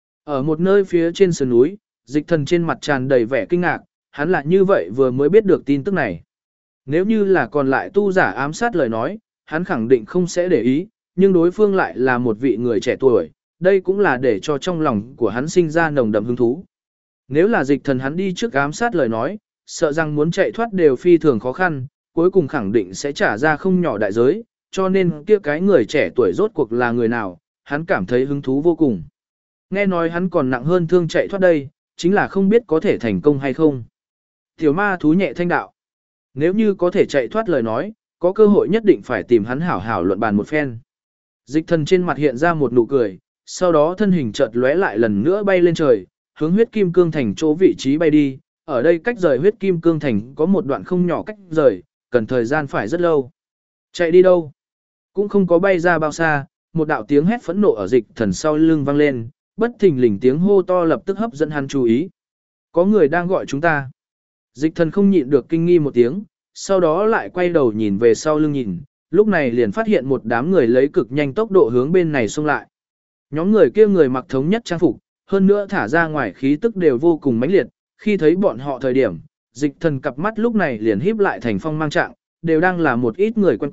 Ở một nơi phía trên sườn núi, Dịch Thần trên mặt tràn đầy vẻ kinh ngạc, hắn là như vậy vừa mới biết được tin tức này. Nếu như là còn lại tu giả ám sát lời nói, hắn khẳng định không sẽ để ý, nhưng đối phương lại là một vị người trẻ tuổi, đây cũng là để cho trong lòng của hắn sinh ra nồng đậm hứng thú. Nếu là Dịch Thần hắn đi trước ám sát lời nói, sợ rằng muốn chạy thoát đều phi thường khó khăn, cuối cùng khẳng định sẽ trả ra không nhỏ đại giới, cho nên kia cái người trẻ tuổi rốt cuộc là người nào, hắn cảm thấy hứng thú vô cùng. Nghe nói hắn còn nặng hơn thương chạy thoát đây, chính là không biết có thể thành công hay không. Tiểu ma thú nhẹ thanh đạo. Nếu như có thể chạy thoát lời nói, có cơ hội nhất định phải tìm hắn hảo hảo luận bàn một phen. Dịch Thần trên mặt hiện ra một nụ cười, sau đó thân hình chợt lóe lại lần nữa bay lên trời, hướng huyết kim cương thành chỗ vị trí bay đi. Ở đây cách rời huyết kim cương thành có một đoạn không nhỏ cách rời, cần thời gian phải rất lâu. Chạy đi đâu? Cũng không có bay ra bao xa, một đạo tiếng hét phẫn nộ ở Dịch Thần sau lưng vang lên, bất thình lình tiếng hô to lập tức hấp dẫn hắn chú ý. Có người đang gọi chúng ta. Dịch Thần không nhịn được kinh nghi một tiếng, sau đó lại quay đầu nhìn về sau lưng nhìn, lúc này liền phát hiện một đám người lấy cực nhanh tốc độ hướng bên này xông lại. Nhóm người kia người mặc thống nhất trang phục, hơn nữa thả ra ngoài khí tức đều vô cùng mãnh liệt, khi thấy bọn họ thời điểm, Dịch Thần cặp mắt lúc này liền híp lại thành phong mang trạng, đều đang là một ít người quen cũ,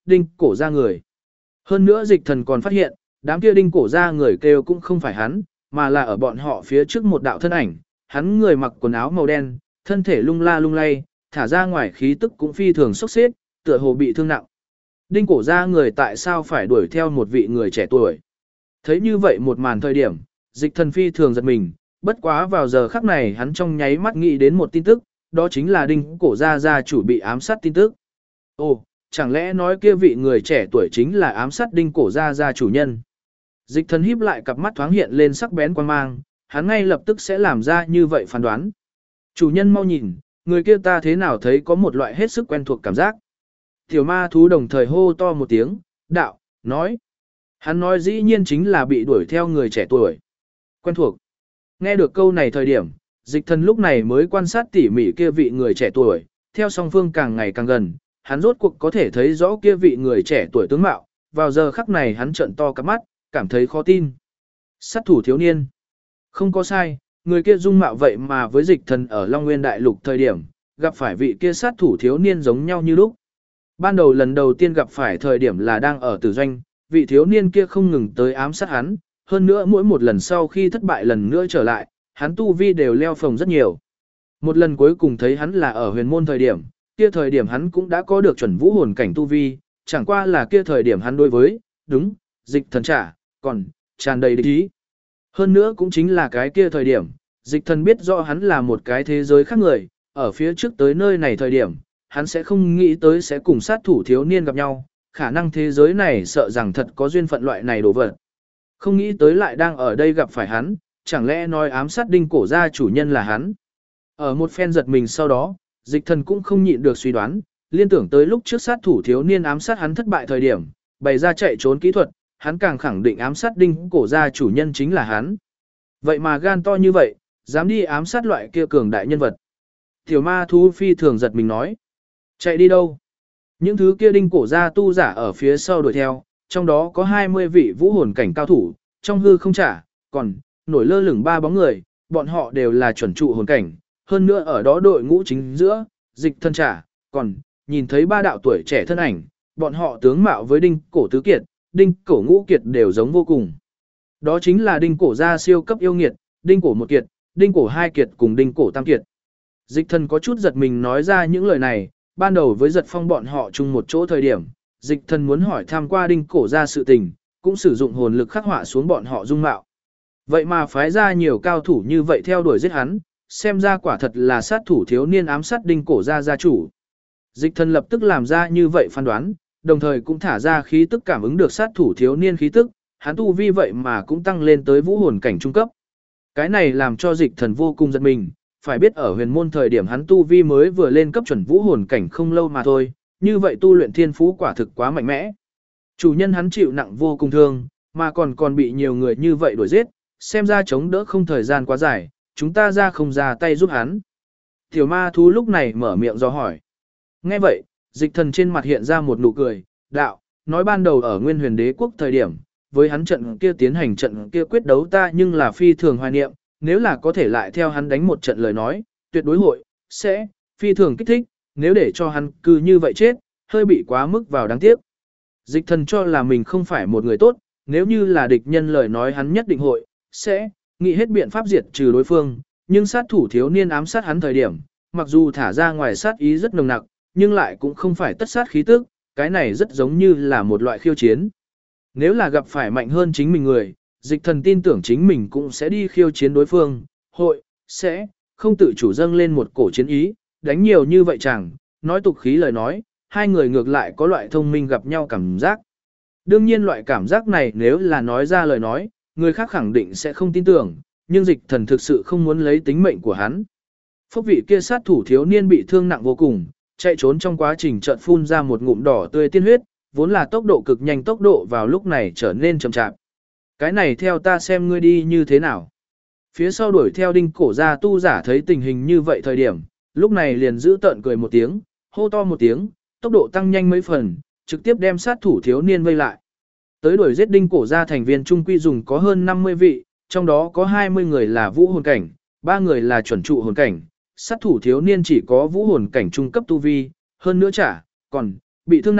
đinh cổ ra người. Hơn nữa dịch thần còn phát hiện, đám kia đinh cổ ra người kêu cũng không phải hắn, mà là ở bọn họ phía trước một đạo thân ảnh, hắn người mặc quần áo màu đen, thân thể lung la lung lay, thả ra ngoài khí tức cũng phi thường sốc xếp, tựa hồ bị thương nặng. Đinh cổ ra người tại sao phải đuổi theo một vị người trẻ tuổi? Thấy như vậy một màn thời điểm, dịch thần phi thường giật mình, bất quá vào giờ khắc này hắn trong nháy mắt nghĩ đến một tin tức, đó chính là đinh cổ gia chủ bị ám sát tin tức. Ồ, chẳng lẽ nói kia vị người trẻ tuổi chính là ám sát đinh cổ gia chủ nhân? Dịch thần híp lại cặp mắt thoáng hiện lên sắc bén quan mang, hắn ngay lập tức sẽ làm ra như vậy phán đoán. Chủ nhân mau nhìn, người kia ta thế nào thấy có một loại hết sức quen thuộc cảm giác. Tiểu ma thú đồng thời hô to một tiếng, đạo, nói. Hắn nói dĩ nhiên chính là bị đuổi theo người trẻ tuổi. Quen thuộc. Nghe được câu này thời điểm, dịch thần lúc này mới quan sát tỉ mỉ kia vị người trẻ tuổi, theo song phương càng ngày càng gần, hắn rốt cuộc có thể thấy rõ kia vị người trẻ tuổi tướng mạo, vào giờ khắc này hắn trợn to cặp mắt, cảm thấy khó tin. Sát thủ thiếu niên. Không có sai, người kia dung mạo vậy mà với dịch thần ở Long Nguyên Đại Lục thời điểm, gặp phải vị kia sát thủ thiếu niên giống nhau như lúc. Ban đầu lần đầu tiên gặp phải thời điểm là đang ở tử doanh, vị thiếu niên kia không ngừng tới ám sát hắn, hơn nữa mỗi một lần sau khi thất bại lần nữa trở lại, hắn tu vi đều leo phồng rất nhiều. Một lần cuối cùng thấy hắn là ở huyền môn thời điểm, kia thời điểm hắn cũng đã có được chuẩn vũ hồn cảnh tu vi, chẳng qua là kia thời điểm hắn đối với, đúng, dịch thần trả, còn, tràn đầy địch ý. Hơn nữa cũng chính là cái kia thời điểm, dịch thần biết rõ hắn là một cái thế giới khác người, ở phía trước tới nơi này thời điểm, hắn sẽ không nghĩ tới sẽ cùng sát thủ thiếu niên gặp nhau, khả năng thế giới này sợ rằng thật có duyên phận loại này đồ vật. Không nghĩ tới lại đang ở đây gặp phải hắn, chẳng lẽ nói ám sát đinh cổ gia chủ nhân là hắn. Ở một phen giật mình sau đó, dịch thần cũng không nhịn được suy đoán, liên tưởng tới lúc trước sát thủ thiếu niên ám sát hắn thất bại thời điểm, bày ra chạy trốn kỹ thuật, hắn càng khẳng định ám sát đinh cổ gia chủ nhân chính là hắn. Vậy mà gan to như vậy, dám đi ám sát loại kia cường đại nhân vật. Tiểu ma thú phi thường giật mình nói. Chạy đi đâu? Những thứ kia đinh cổ gia tu giả ở phía sau đuổi theo, trong đó có 20 vị vũ hồn cảnh cao thủ, trong hư không trả, còn nổi lơ lửng 3 bóng người, bọn họ đều là chuẩn trụ hồn cảnh, hơn nữa ở đó đội ngũ chính giữa, dịch thân trả, còn nhìn thấy 3 đạo tuổi trẻ thân ảnh, bọn họ tướng mạo với đinh cổ tứ kiệt, đinh cổ ngũ kiệt đều giống vô cùng. Đó chính là đinh cổ gia siêu cấp yêu nghiệt, đinh cổ một kiệt, đinh cổ hai kiệt cùng đinh cổ tam kiệt. Dịch thần có chút giật mình nói ra những lời này, ban đầu với giật phong bọn họ chung một chỗ thời điểm, dịch thần muốn hỏi tham qua đinh cổ gia sự tình, cũng sử dụng hồn lực khắc họa xuống bọn họ dung mạo. Vậy mà phái ra nhiều cao thủ như vậy theo đuổi giết hắn, xem ra quả thật là sát thủ thiếu niên ám sát đinh cổ gia gia chủ. Dịch thần lập tức làm ra như vậy phán đoán, đồng thời cũng thả ra khí tức cảm ứng được sát thủ thiếu niên khí tức, hắn tu vi vậy mà cũng tăng lên tới vũ hồn cảnh trung cấp. Cái này làm cho dịch thần vô cùng giật mình, phải biết ở huyền môn thời điểm hắn tu vi mới vừa lên cấp chuẩn vũ hồn cảnh không lâu mà thôi, như vậy tu luyện thiên phú quả thực quá mạnh mẽ. Chủ nhân hắn chịu nặng vô cùng thương, mà còn bị nhiều người như vậy đuổi giết, xem ra chống đỡ không thời gian quá dài, chúng ta ra không ra tay giúp hắn. Tiểu ma thú lúc này mở miệng do hỏi. Nghe vậy, dịch thần trên mặt hiện ra một nụ cười, đạo, nói ban đầu ở Nguyên Huyền Đế quốc thời điểm, với hắn trận kia tiến hành trận kia quyết đấu ta nhưng là phi thường hoài niệm, nếu là có thể lại theo hắn đánh một trận lời nói, tuyệt đối hội, sẽ, phi thường kích thích, nếu để cho hắn cứ như vậy chết, hơi bị quá mức vào đáng tiếc. Dịch thần cho là mình không phải một người tốt, nếu như là địch nhân lời nói hắn nhất định hội, sẽ, nghĩ hết biện pháp diệt trừ đối phương, nhưng sát thủ thiếu niên ám sát hắn thời điểm, mặc dù thả ra ngoài sát ý rất nồng nặc, nhưng lại cũng không phải tất sát khí tức, cái này rất giống như là một loại khiêu chiến. Nếu là gặp phải mạnh hơn chính mình người, dịch thần tin tưởng chính mình cũng sẽ đi khiêu chiến đối phương, hội, sẽ, không tự chủ dâng lên một cổ chiến ý, đánh nhiều như vậy chẳng, nói tục khí lời nói, hai người ngược lại có loại thông minh gặp nhau cảm giác. Đương nhiên loại cảm giác này nếu là nói ra lời nói, người khác khẳng định sẽ không tin tưởng, nhưng dịch thần thực sự không muốn lấy tính mệnh của hắn. Phúc vị kia sát thủ thiếu niên bị thương nặng vô cùng, chạy trốn trong quá trình chợt phun ra một ngụm đỏ tươi tiên huyết, vốn là tốc độ cực nhanh tốc độ vào lúc này trở nên chậm chạp. Cái này theo ta xem ngươi đi như thế nào. Phía sau đuổi theo đinh cổ gia tu giả thấy tình hình như vậy thời điểm, lúc này liền giữ tợn cười một tiếng, hô to một tiếng, tốc độ tăng nhanh mấy phần, trực tiếp đem sát thủ thiếu niên vây lại. Tới đuổi giết đinh cổ gia thành viên trung quy dùng có hơn 50 vị, trong đó có 20 người là vũ hồn cảnh, 3 người là chuẩn trụ hồn cảnh, sát thủ thiếu niên chỉ có vũ hồn cảnh trung cấp tu vi, hơn nữa còn bị thương nặng,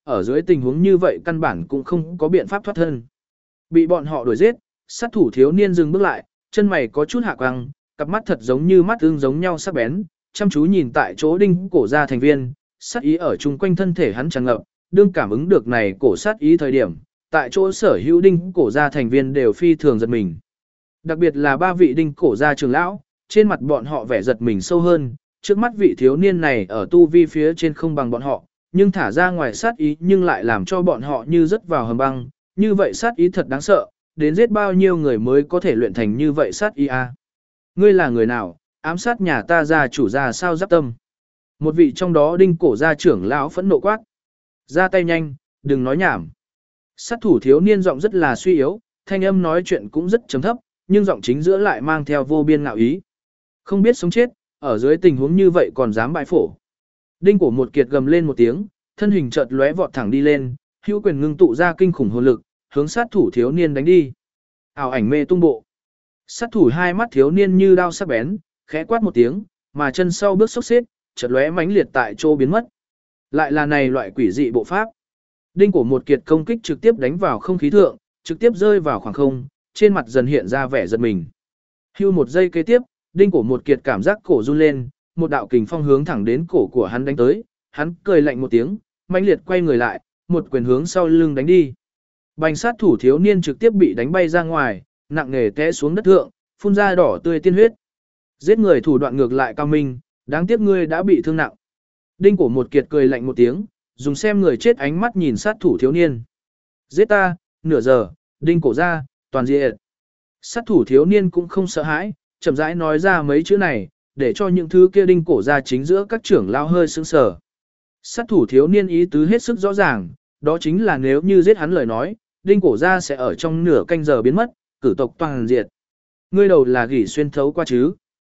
ở dưới tình huống như vậy căn bản cũng không có biện pháp thoát thân. Bị bọn họ đuổi giết, sát thủ thiếu niên dừng bước lại, chân mày có chút hạ căng, cặp mắt thật giống như mắt ương giống nhau sắc bén, chăm chú nhìn tại chỗ đinh cổ ra thành viên, sát ý ở chung quanh thân thể hắn tràn ngập, đương cảm ứng được này cổ sát ý thời điểm, tại chỗ sở hữu đinh cổ ra thành viên đều phi thường giật mình. Đặc biệt là 3 vị đinh cổ ra trưởng lão, trên mặt bọn họ vẻ giật mình sâu hơn, trước mắt vị thiếu niên này ở tu vi phía trên không bằng bọn họ, nhưng thả ra ngoài sát ý nhưng lại làm cho bọn họ như rớt vào hầm băng, như vậy sát ý thật đáng sợ, đến giết bao nhiêu người mới có thể luyện thành như vậy sát ý a. Ngươi là người nào, ám sát nhà ta gia chủ ra sao giáp tâm. Một vị trong đó đinh cổ gia trưởng lão phẫn nộ quát. Ra tay nhanh, đừng nói nhảm. Sát thủ thiếu niên giọng rất là suy yếu, thanh âm nói chuyện cũng rất trầm thấp, nhưng giọng chính giữa lại mang theo vô biên ngạo ý. Không biết sống chết, ở dưới tình huống như vậy còn dám bại phổ. Đinh cổ một kiệt gầm lên một tiếng, thân hình chợt lóe vọt thẳng đi lên, hữu quyền ngưng tụ ra kinh khủng hồn lực, hướng sát thủ thiếu niên đánh đi. Ảo ảnh mê tung bộ. Sát thủ hai mắt thiếu niên như đao sắc bén, khẽ quát một tiếng, mà chân sau bước xốc xếp, chợt lóe mãnh liệt tại chỗ biến mất. Lại là này loại quỷ dị bộ pháp. Đinh cổ một kiệt công kích trực tiếp đánh vào không khí thượng, trực tiếp rơi vào khoảng không, trên mặt dần hiện ra vẻ giật mình. Hưu một giây kế tiếp, đinh cổ một kiệt cảm giác cổ run lên, một đạo kình phong hướng thẳng đến cổ của hắn đánh tới, hắn cười lạnh một tiếng, mãnh liệt quay người lại, một quyền hướng sau lưng đánh đi. Bành sát thủ thiếu niên trực tiếp bị đánh bay ra ngoài, nặng nề té xuống đất thượng, phun ra đỏ tươi tiên huyết. Giết người thủ đoạn ngược lại cao minh, đáng tiếc ngươi đã bị thương nặng. Đinh cổ một kiệt cười lạnh một tiếng, dùng xem người chết ánh mắt nhìn sát thủ thiếu niên. Giết ta, nửa giờ, đinh cổ ra, toàn diệt. Sát thủ thiếu niên cũng không sợ hãi, chậm rãi nói ra mấy chữ này, để cho những thứ kia đinh cổ ra chính giữa các trưởng lao hơi sững sờ. Sát thủ thiếu niên ý tứ hết sức rõ ràng, đó chính là nếu như giết hắn lời nói, đinh cổ ra sẽ ở trong nửa canh giờ biến mất, cử tộc toàn diệt. Ngươi đầu là gỉ xuyên thấu qua chứ.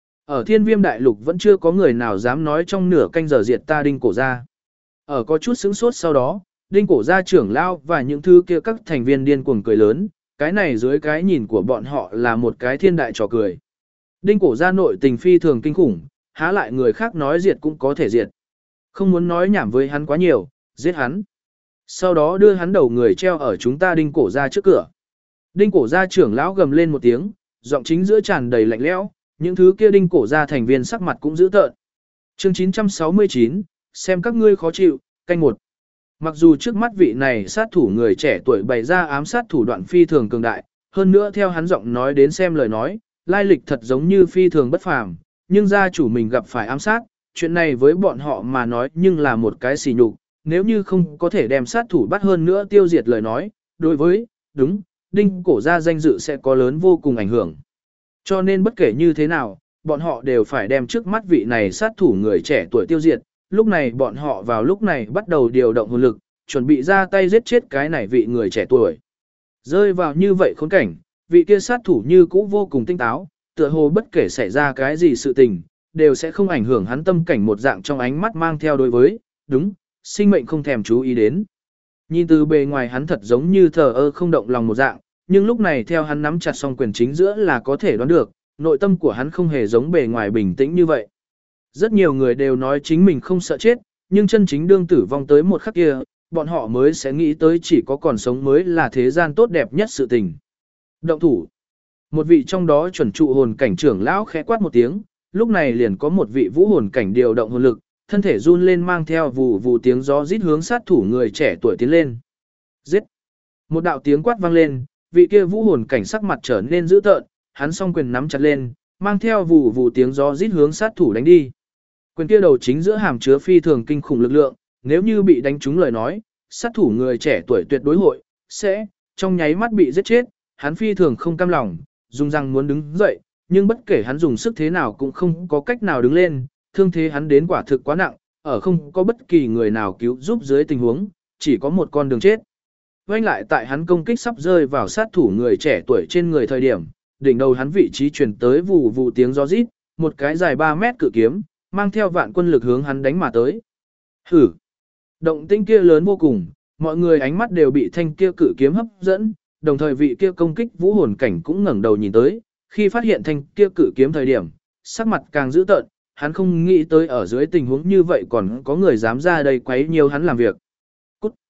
Ở thiên viêm đại lục vẫn chưa có người nào dám nói trong nửa canh giờ diệt ta đinh cổ ra. Ở có chút sững sốt sau đó, đinh cổ ra trưởng lao và những thứ kia các thành viên điên cuồng cười lớn, cái này dưới cái nhìn của bọn họ là một cái thiên đại trò cười. Đinh cổ ra nội tình phi thường kinh khủng, há lại người khác nói diệt cũng có thể diệt. Không muốn nói nhảm với hắn quá nhiều, giết hắn. Sau đó đưa hắn đầu người treo ở chúng ta đinh cổ ra trước cửa. Đinh cổ ra trưởng lão gầm lên một tiếng, giọng chính giữa tràn đầy lạnh lẽo, những thứ kia đinh cổ ra thành viên sắc mặt cũng dữ tợn. Chương 969, xem các ngươi khó chịu, canh một. Mặc dù trước mắt vị này sát thủ người trẻ tuổi bày ra ám sát thủ đoạn phi thường cường đại, hơn nữa theo hắn giọng nói đến xem lời nói, lai lịch thật giống như phi thường bất phàm, nhưng gia chủ mình gặp phải ám sát, chuyện này với bọn họ mà nói nhưng là một cái xỉ nhục, nếu như không có thể đem sát thủ bắt hơn nữa tiêu diệt lời nói, đối với, đúng, đinh cổ gia danh dự sẽ có lớn vô cùng ảnh hưởng. Cho nên bất kể như thế nào, bọn họ đều phải đem trước mắt vị này sát thủ người trẻ tuổi tiêu diệt, lúc này bọn họ vào lúc này bắt đầu điều động hồn lực, chuẩn bị ra tay giết chết cái này vị người trẻ tuổi. Rơi vào như vậy khốn cảnh, vị kia sát thủ như cũ vô cùng tinh táo, tựa hồ bất kể xảy ra cái gì sự tình, đều sẽ không ảnh hưởng hắn tâm cảnh một dạng trong ánh mắt mang theo đối với, đúng, sinh mệnh không thèm chú ý đến. Nhìn từ bề ngoài hắn thật giống như thờ ơ không động lòng một dạng, nhưng lúc này theo hắn nắm chặt song quyền chính giữa là có thể đoán được, nội tâm của hắn không hề giống bề ngoài bình tĩnh như vậy. Rất nhiều người đều nói chính mình không sợ chết, nhưng chân chính đương tử vong tới một khắc kia, bọn họ mới sẽ nghĩ tới chỉ có còn sống mới là thế gian tốt đẹp nhất sự tình. Động thủ. Một vị trong đó chuẩn trụ hồn cảnh trưởng lão khẽ quát một tiếng, lúc này liền có một vị vũ hồn cảnh điều động hồn lực, thân thể run lên mang theo vù vù tiếng gió rít hướng sát thủ người trẻ tuổi tiến lên. Giết! Một đạo tiếng quát vang lên, vị kia vũ hồn cảnh sắc mặt trở nên dữ tợn, hắn song quyền nắm chặt lên, mang theo vù vù tiếng gió rít hướng sát thủ đánh đi. Quyền kia đầu chính giữa hàm chứa phi thường kinh khủng lực lượng, nếu như bị đánh trúng lời nói, sát thủ người trẻ tuổi tuyệt đối hội sẽ trong nháy mắt bị giết chết, hắn phi thường không cam lòng, dùng răng muốn đứng dậy, nhưng bất kể hắn dùng sức thế nào cũng không có cách nào đứng lên, thương thế hắn đến quả thực quá nặng, ở không có bất kỳ người nào cứu giúp dưới tình huống, chỉ có một con đường chết. Vành lại tại hắn công kích sắp rơi vào sát thủ người trẻ tuổi trên người thời điểm, đỉnh đầu hắn vị trí truyền tới vù vù tiếng gió rít, một cái dài 3 mét cự kiếm, mang theo vạn quân lực hướng hắn đánh mà tới. Hử! Động tĩnh kia lớn vô cùng, mọi người ánh mắt đều bị thanh kia cự kiếm hấp dẫn, đồng thời vị kia công kích vũ hồn cảnh cũng ngẩng đầu nhìn tới, khi phát hiện thanh kia cự kiếm thời điểm, sắc mặt càng dữ tợn, hắn không nghĩ tới ở dưới tình huống như vậy còn có người dám ra đây quấy nhiều hắn làm việc. Cút!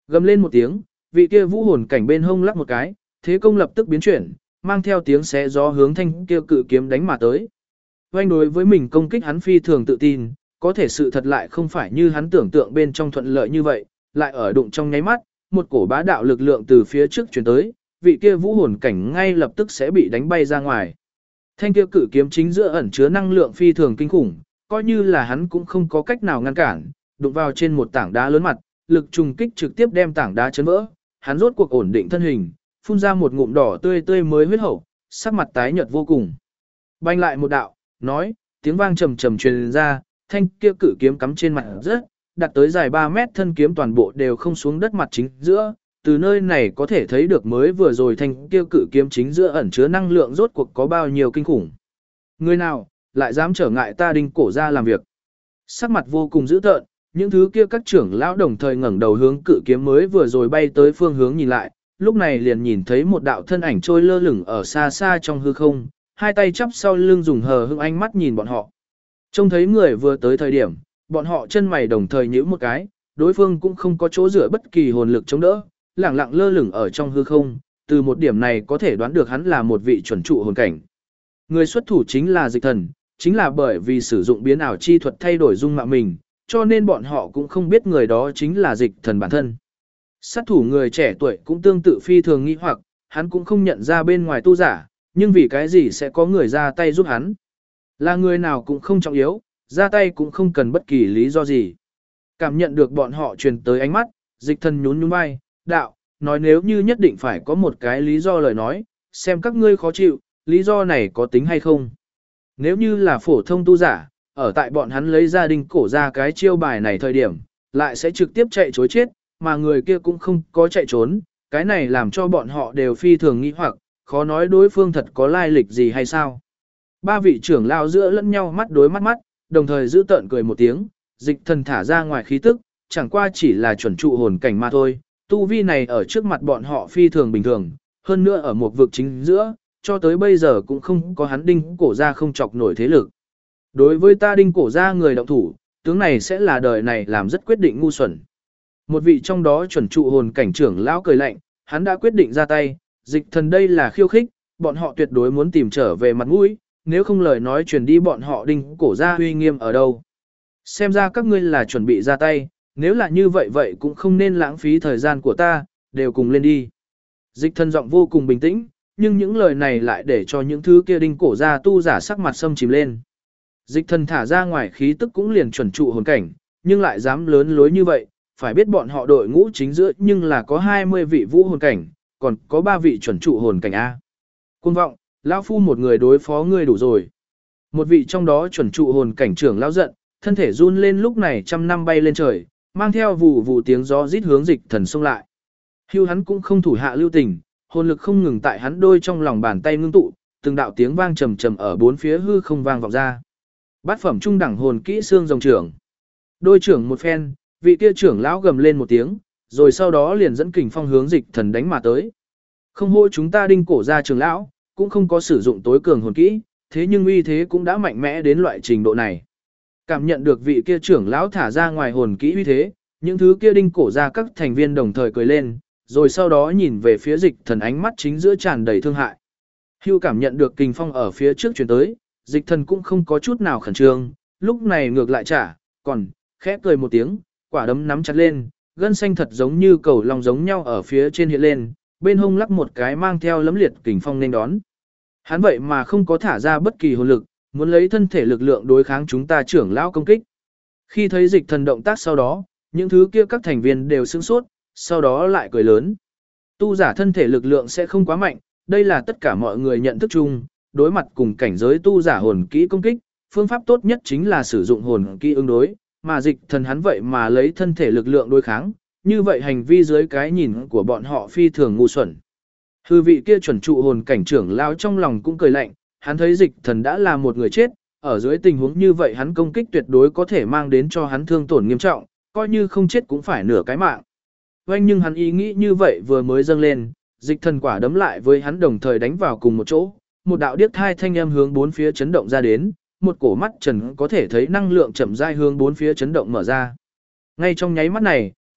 Gầm lên một tiếng, vị kia vũ hồn cảnh bên hông lắc một cái, thế công lập tức biến chuyển, mang theo tiếng xé gió hướng thanh kia cự kiếm đánh mà tới. Oanh đối với mình công kích hắn phi thường tự tin, có thể sự thật lại không phải như hắn tưởng tượng bên trong thuận lợi như vậy, lại ở đụng trong nháy mắt, một cổ bá đạo lực lượng từ phía trước truyền tới, vị kia vũ hồn cảnh ngay lập tức sẽ bị đánh bay ra ngoài. Thanh kia cự kiếm chính giữa ẩn chứa năng lượng phi thường kinh khủng, coi như là hắn cũng không có cách nào ngăn cản, đụng vào trên một tảng đá lớn mặt, lực trùng kích trực tiếp đem tảng đá chấn vỡ, hắn rốt cuộc ổn định thân hình, phun ra một ngụm đỏ tươi tươi mới huyết hậu, sắc mặt tái nhợt vô cùng. Banh lại một đạo, nói, tiếng vang trầm trầm truyền ra, thanh kia cự kiếm cắm trên mặt rất, đặt tới dài 3 mét thân kiếm toàn bộ đều không xuống đất mặt chính giữa, từ nơi này có thể thấy được mới vừa rồi thanh kia cự kiếm chính giữa ẩn chứa năng lượng rốt cuộc có bao nhiêu kinh khủng. Người nào lại dám trở ngại ta Đinh Cổ ra làm việc? Sắc mặt vô cùng dữ tợn, những thứ kia các trưởng lão đồng thời ngẩng đầu hướng cự kiếm mới vừa rồi bay tới phương hướng nhìn lại, lúc này liền nhìn thấy một đạo thân ảnh trôi lơ lửng ở xa xa trong hư không, hai tay chắp sau lưng dùng hờ hững ánh mắt nhìn bọn họ. Trông thấy người vừa tới thời điểm, bọn họ chân mày đồng thời nhíu một cái, đối phương cũng không có chỗ dựa bất kỳ hồn lực chống đỡ, lẳng lặng lơ lửng ở trong hư không, từ một điểm này có thể đoán được hắn là một vị chuẩn trụ hồn cảnh. Người xuất thủ chính là Dịch Thần, chính là bởi vì sử dụng biến ảo chi thuật thay đổi dung mạo mình, cho nên bọn họ cũng không biết người đó chính là Dịch Thần bản thân. Sát thủ người trẻ tuổi cũng tương tự phi thường nghi hoặc, hắn cũng không nhận ra bên ngoài tu giả, nhưng vì cái gì sẽ có người ra tay giúp hắn. Là người nào cũng không trọng yếu, ra tay cũng không cần bất kỳ lý do gì. Cảm nhận được bọn họ truyền tới ánh mắt, Dịch Thần nhún nhún vai, đạo, nói nếu như nhất định phải có một cái lý do lời nói, xem các ngươi khó chịu, lý do này có tính hay không. Nếu như là phổ thông tu giả, ở tại bọn hắn lấy gia đình cổ ra cái chiêu bài này thời điểm, lại sẽ trực tiếp chạy chối chết, mà người kia cũng không có chạy trốn, cái này làm cho bọn họ đều phi thường nghi hoặc, khó nói đối phương thật có lai lịch gì hay sao. Ba vị trưởng lao giữa lẫn nhau mắt đối mắt mắt, đồng thời giữ tợn cười một tiếng, Dịch Thần thả ra ngoài khí tức, chẳng qua chỉ là chuẩn trụ hồn cảnh mà thôi, tu vi này ở trước mặt bọn họ phi thường bình thường, hơn nữa ở một vực chính giữa, cho tới bây giờ cũng không có hắn Đinh Cổ ra không chọc nổi thế lực. Đối với ta Đinh Cổ ra người động thủ, tướng này sẽ là đời này làm rất quyết định ngu xuẩn. Một vị trong đó chuẩn trụ hồn cảnh trưởng lão cười lạnh, hắn đã quyết định ra tay, Dịch Thần đây là khiêu khích, bọn họ tuyệt đối muốn tìm trở về mặt mũi, nếu không lời nói truyền đi bọn họ Đinh Cổ ra uy nghiêm ở đâu. Xem ra các ngươi là chuẩn bị ra tay, nếu là như vậy vậy cũng không nên lãng phí thời gian của ta, đều cùng lên đi. Dịch Thần giọng vô cùng bình tĩnh, nhưng những lời này lại để cho những thứ kia Đinh Cổ ra tu giả sắc mặt xâm chìm lên. Dịch Thần thả ra ngoài khí tức cũng liền chuẩn trụ hồn cảnh, nhưng lại dám lớn lối như vậy, phải biết bọn họ đội ngũ chính giữa nhưng là có 20 vị vũ hồn cảnh, còn có 3 vị chuẩn trụ hồn cảnh A. Cuồng vọng, lão phu một người đối phó ngươi đủ rồi. Một vị trong đó chuẩn trụ hồn cảnh trưởng lão giận, thân thể run lên lúc này trăm năm bay lên trời, mang theo vụ vụ tiếng gió rít hướng Dịch Thần xông lại. Hưu hắn cũng không thủ hạ lưu tình, hồn lực không ngừng tại hắn đôi trong lòng bàn tay ngưng tụ, từng đạo tiếng vang trầm trầm ở bốn phía hư không vang vọng ra. Bát phẩm trung đẳng hồn kỹ xương rồng trưởng. Đôi trưởng một phen, vị kia trưởng lão gầm lên một tiếng, rồi sau đó liền dẫn kình phong hướng Dịch Thần đánh mà tới. Không hôi chúng ta Đinh Cổ ra trưởng lão, cũng không có sử dụng tối cường hồn kỹ, thế nhưng uy thế cũng đã mạnh mẽ đến loại trình độ này. Cảm nhận được vị kia trưởng lão thả ra ngoài hồn kỹ uy thế, những thứ kia Đinh Cổ ra các thành viên đồng thời cười lên, rồi sau đó nhìn về phía Dịch Thần ánh mắt chính giữa tràn đầy thương hại. Hưu cảm nhận được kình phong ở phía trước chuyển tới, Dịch Thần cũng không có chút nào khẩn trương, lúc này ngược lại trả, còn, khẽ cười một tiếng, quả đấm nắm chặt lên, gân xanh thật giống như cầu lòng giống nhau ở phía trên hiện lên, bên hông lắc một cái mang theo lấm liệt kình phong nên đón. Hắn vậy mà không có thả ra bất kỳ hồn lực, muốn lấy thân thể lực lượng đối kháng chúng ta trưởng lão công kích. Khi thấy Dịch Thần động tác sau đó, những thứ kia các thành viên đều sửng sốt, sau đó lại cười lớn. Tu giả thân thể lực lượng sẽ không quá mạnh, đây là tất cả mọi người nhận thức chung, đối mặt cùng cảnh giới tu giả hồn kỹ công kích, phương pháp tốt nhất chính là sử dụng hồn kỹ ứng đối, mà Dịch Thần hắn vậy mà lấy thân thể lực lượng đối kháng, như vậy hành vi dưới cái nhìn của bọn họ phi thường ngu xuẩn. Hư vị kia chuẩn trụ hồn cảnh trưởng lão trong lòng cũng cười lạnh, hắn thấy Dịch Thần đã là một người chết, ở dưới tình huống như vậy hắn công kích tuyệt đối có thể mang đến cho hắn thương tổn nghiêm trọng, coi như không chết cũng phải nửa cái mạng. Vâng nhưng hắn ý nghĩ như vậy vừa mới dâng lên, Dịch Thần quả đấm lại với hắn đồng thời đánh vào cùng một chỗ, một đạo điếc thai thanh âm hướng bốn phía chấn động ra đến, một cổ mắt trần có thể thấy năng lượng chậm rãi hướng bốn phía chấn động mở ra. Ngay trong nháy mắt này,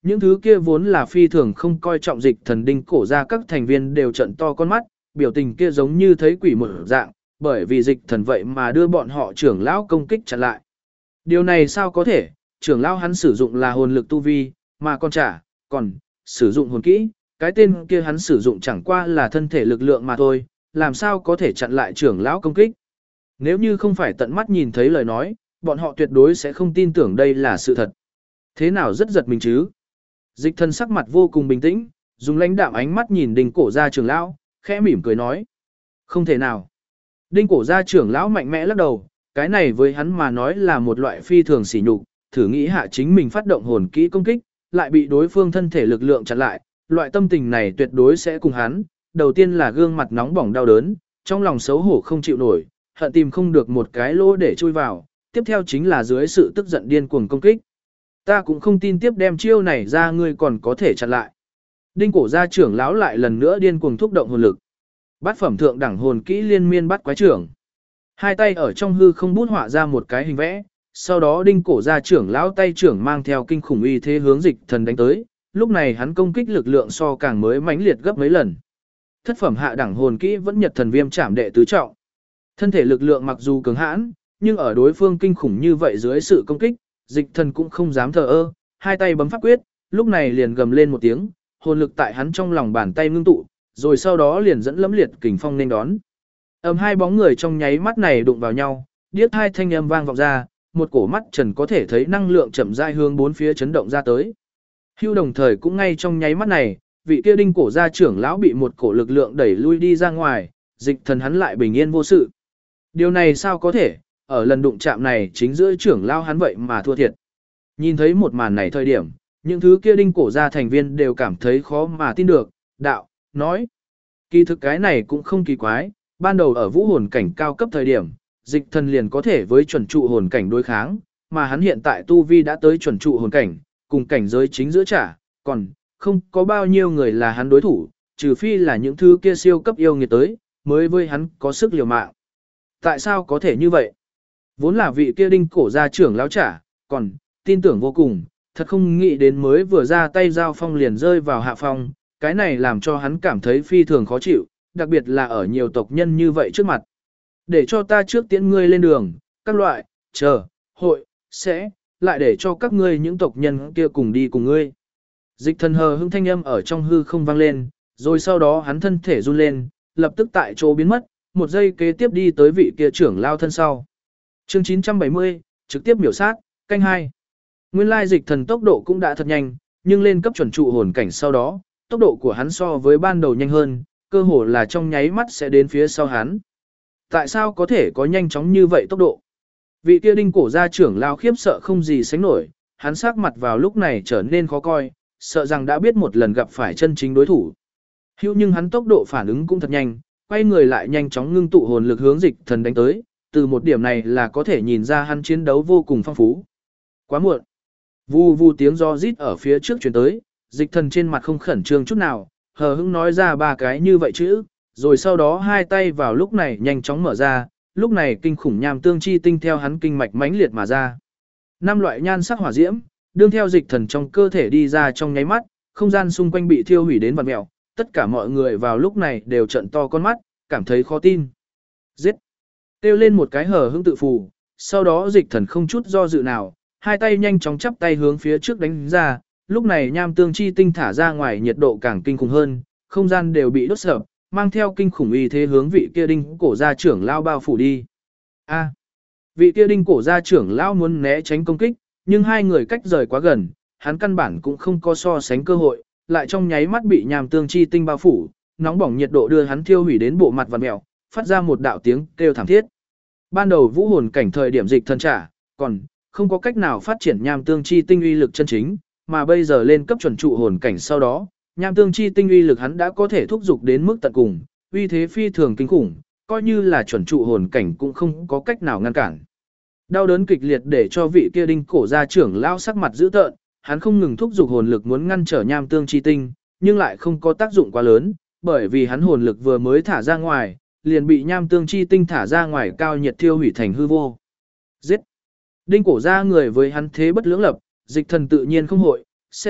Những thứ kia vốn là phi thường không coi trọng dịch thần đinh cổ ra các thành viên đều trận to con mắt, biểu tình kia giống như thấy quỷ một dạng, bởi vì dịch thần vậy mà đưa bọn họ trưởng lão công kích chặn lại. Điều này sao có thể, trưởng lão hắn sử dụng là hồn lực tu vi, mà còn sử dụng hồn kỹ, cái tên kia hắn sử dụng chẳng qua là thân thể lực lượng mà thôi, làm sao có thể chặn lại trưởng lão công kích. Nếu như không phải tận mắt nhìn thấy lời nói, bọn họ tuyệt đối sẽ không tin tưởng đây là sự thật. Thế nào rất giật mình chứ? Dịch thần sắc mặt vô cùng bình tĩnh, dùng lãnh đạm ánh mắt nhìn đinh cổ gia trưởng lão, khẽ mỉm cười nói. Không thể nào. Đinh cổ gia trưởng lão mạnh mẽ lắc đầu, cái này với hắn mà nói là một loại phi thường sỉ nhục, thử nghĩ hạ chính mình phát động hồn kỹ công kích, lại bị đối phương thân thể lực lượng chặn lại, loại tâm tình này tuyệt đối sẽ cùng hắn, đầu tiên là gương mặt nóng bỏng đau đớn, trong lòng xấu hổ không chịu nổi, hận tìm không được một cái lỗ để chui vào, tiếp theo chính là dưới sự tức giận điên cuồng công kích. Ta cũng không tin tiếp đem chiêu này ra ngươi còn có thể chặn lại. Đinh cổ gia trưởng lão lại lần nữa điên cuồng thúc động hồn lực. Bát phẩm thượng đẳng hồn kỹ liên miên bắt quái trưởng. Hai tay ở trong hư không bút họa ra một cái hình vẽ, sau đó đinh cổ gia trưởng lão tay trưởng mang theo kinh khủng uy thế hướng dịch thần đánh tới, lúc này hắn công kích lực lượng so càng mới mãnh liệt gấp mấy lần. Thất phẩm hạ đẳng hồn kỹ vẫn nhật thần viêm chạm đệ tứ trọng. Thân thể lực lượng mặc dù cường hãn, nhưng ở đối phương kinh khủng như vậy dưới sự công kích, dịch thần cũng không dám thờ ơ, hai tay bấm pháp quyết, lúc này liền gầm lên một tiếng, hồn lực tại hắn trong lòng bàn tay ngưng tụ, rồi sau đó liền dẫn lẫm liệt kình phong nên đón. Hai bóng người trong nháy mắt này đụng vào nhau, điếc hai thanh âm vang vọng ra, một cổ mắt trần có thể thấy năng lượng chậm rãi hướng bốn phía chấn động ra tới. Hưu đồng thời cũng ngay trong nháy mắt này, vị kia đinh cổ gia trưởng lão bị một cổ lực lượng đẩy lui đi ra ngoài, dịch thần hắn lại bình yên vô sự. Điều này sao có thể, ở lần đụng chạm này chính giữa trưởng lão hắn vậy mà thua thiệt. Nhìn thấy một màn này thời điểm, những thứ kia đinh cổ gia thành viên đều cảm thấy khó mà tin được, đạo, nói. Kỳ thực cái này cũng không kỳ quái, ban đầu ở vũ hồn cảnh cao cấp thời điểm, dịch thần liền có thể với chuẩn trụ hồn cảnh đối kháng, mà hắn hiện tại tu vi đã tới chuẩn trụ hồn cảnh, cùng cảnh giới chính giữa trả, còn không có bao nhiêu người là hắn đối thủ, trừ phi là những thứ kia siêu cấp yêu nghiệt tới, mới với hắn có sức liều mạng. Tại sao có thể như vậy? Vốn là vị kia đinh cổ gia trưởng lão trả, còn tin tưởng vô cùng, thật không nghĩ đến mới vừa ra tay giao phong liền rơi vào hạ phong, cái này làm cho hắn cảm thấy phi thường khó chịu, đặc biệt là ở nhiều tộc nhân như vậy trước mặt. Để cho ta trước tiễn ngươi lên đường, các loại, hội, sẽ, lại để cho các ngươi những tộc nhân kia cùng đi cùng ngươi. Dịch thần hờ hững thanh âm ở trong hư không vang lên, rồi sau đó hắn thân thể run lên, lập tức tại chỗ biến mất, một giây kế tiếp đi tới vị kia trưởng lao thân sau. Chương 970, trực tiếp miểu sát, canh 2. Nguyên lai dịch thần tốc độ cũng đã thật nhanh, nhưng lên cấp chuẩn trụ hồn cảnh sau đó, tốc độ của hắn so với ban đầu nhanh hơn, cơ hồ là trong nháy mắt sẽ đến phía sau hắn. Tại sao có thể có nhanh chóng như vậy tốc độ? Vị kia đinh cổ gia trưởng lao khiếp sợ không gì sánh nổi, hắn sắc mặt vào lúc này trở nên khó coi, sợ rằng đã biết một lần gặp phải chân chính đối thủ. Nhưng hắn tốc độ phản ứng cũng thật nhanh, quay người lại nhanh chóng ngưng tụ hồn lực hướng dịch thần đánh tới, từ một điểm này là có thể nhìn ra hắn chiến đấu vô cùng phong phú. Quá muộn. Vù vù tiếng gió rít ở phía trước truyền tới, dịch thần trên mặt không khẩn trương chút nào, hờ hững nói ra ba cái như vậy chữ, rồi sau đó hai tay vào lúc này nhanh chóng mở ra, lúc này kinh khủng nham tương chi tinh theo hắn kinh mạch mãnh liệt mà ra. Năm loại nhan sắc hỏa diễm, đương theo dịch thần trong cơ thể đi ra trong nháy mắt, không gian xung quanh bị thiêu hủy đến vặn mèo, tất cả mọi người vào lúc này đều trợn to con mắt, cảm thấy khó tin. Giết! Kêu lên một cái hở hững tự phù, sau đó dịch thần không chút do dự nào, hai tay nhanh chóng chắp tay hướng phía trước đánh ra, lúc này nham tương chi tinh thả ra ngoài nhiệt độ càng kinh khủng hơn, không gian đều bị đốt sập, mang theo kinh khủng uy thế hướng vị kia đinh cổ gia trưởng lao bao phủ đi. Vị kia đinh cổ gia trưởng lao muốn né tránh công kích, nhưng hai người cách rời quá gần, hắn căn bản cũng không có so sánh cơ hội, lại trong nháy mắt bị nham tương chi tinh bao phủ, nóng bỏng nhiệt độ đưa hắn thiêu hủy đến bộ mặt vặn mèo, phát ra một đạo tiếng kêu thảm thiết. Ban đầu vũ hồn cảnh thời điểm dịch thần trả, còn không có cách nào phát triển nham tương chi tinh uy lực chân chính, mà bây giờ lên cấp chuẩn trụ hồn cảnh sau đó, nham tương chi tinh uy lực hắn đã có thể thúc dục đến mức tận cùng, uy thế phi thường kinh khủng, coi như là chuẩn trụ hồn cảnh cũng không có cách nào ngăn cản. Đau đớn kịch liệt để cho vị kia đinh cổ gia trưởng lao sắc mặt dữ tợn, hắn không ngừng thúc dục hồn lực muốn ngăn trở nham tương chi tinh, nhưng lại không có tác dụng quá lớn, bởi vì hắn hồn lực vừa mới thả ra ngoài, liền bị nham tương chi tinh thả ra ngoài cao nhiệt thiêu hủy thành hư vô. Giết! Đinh cổ gia người với hắn thế bất lưỡng lập, dịch thần tự nhiên không hội, sẽ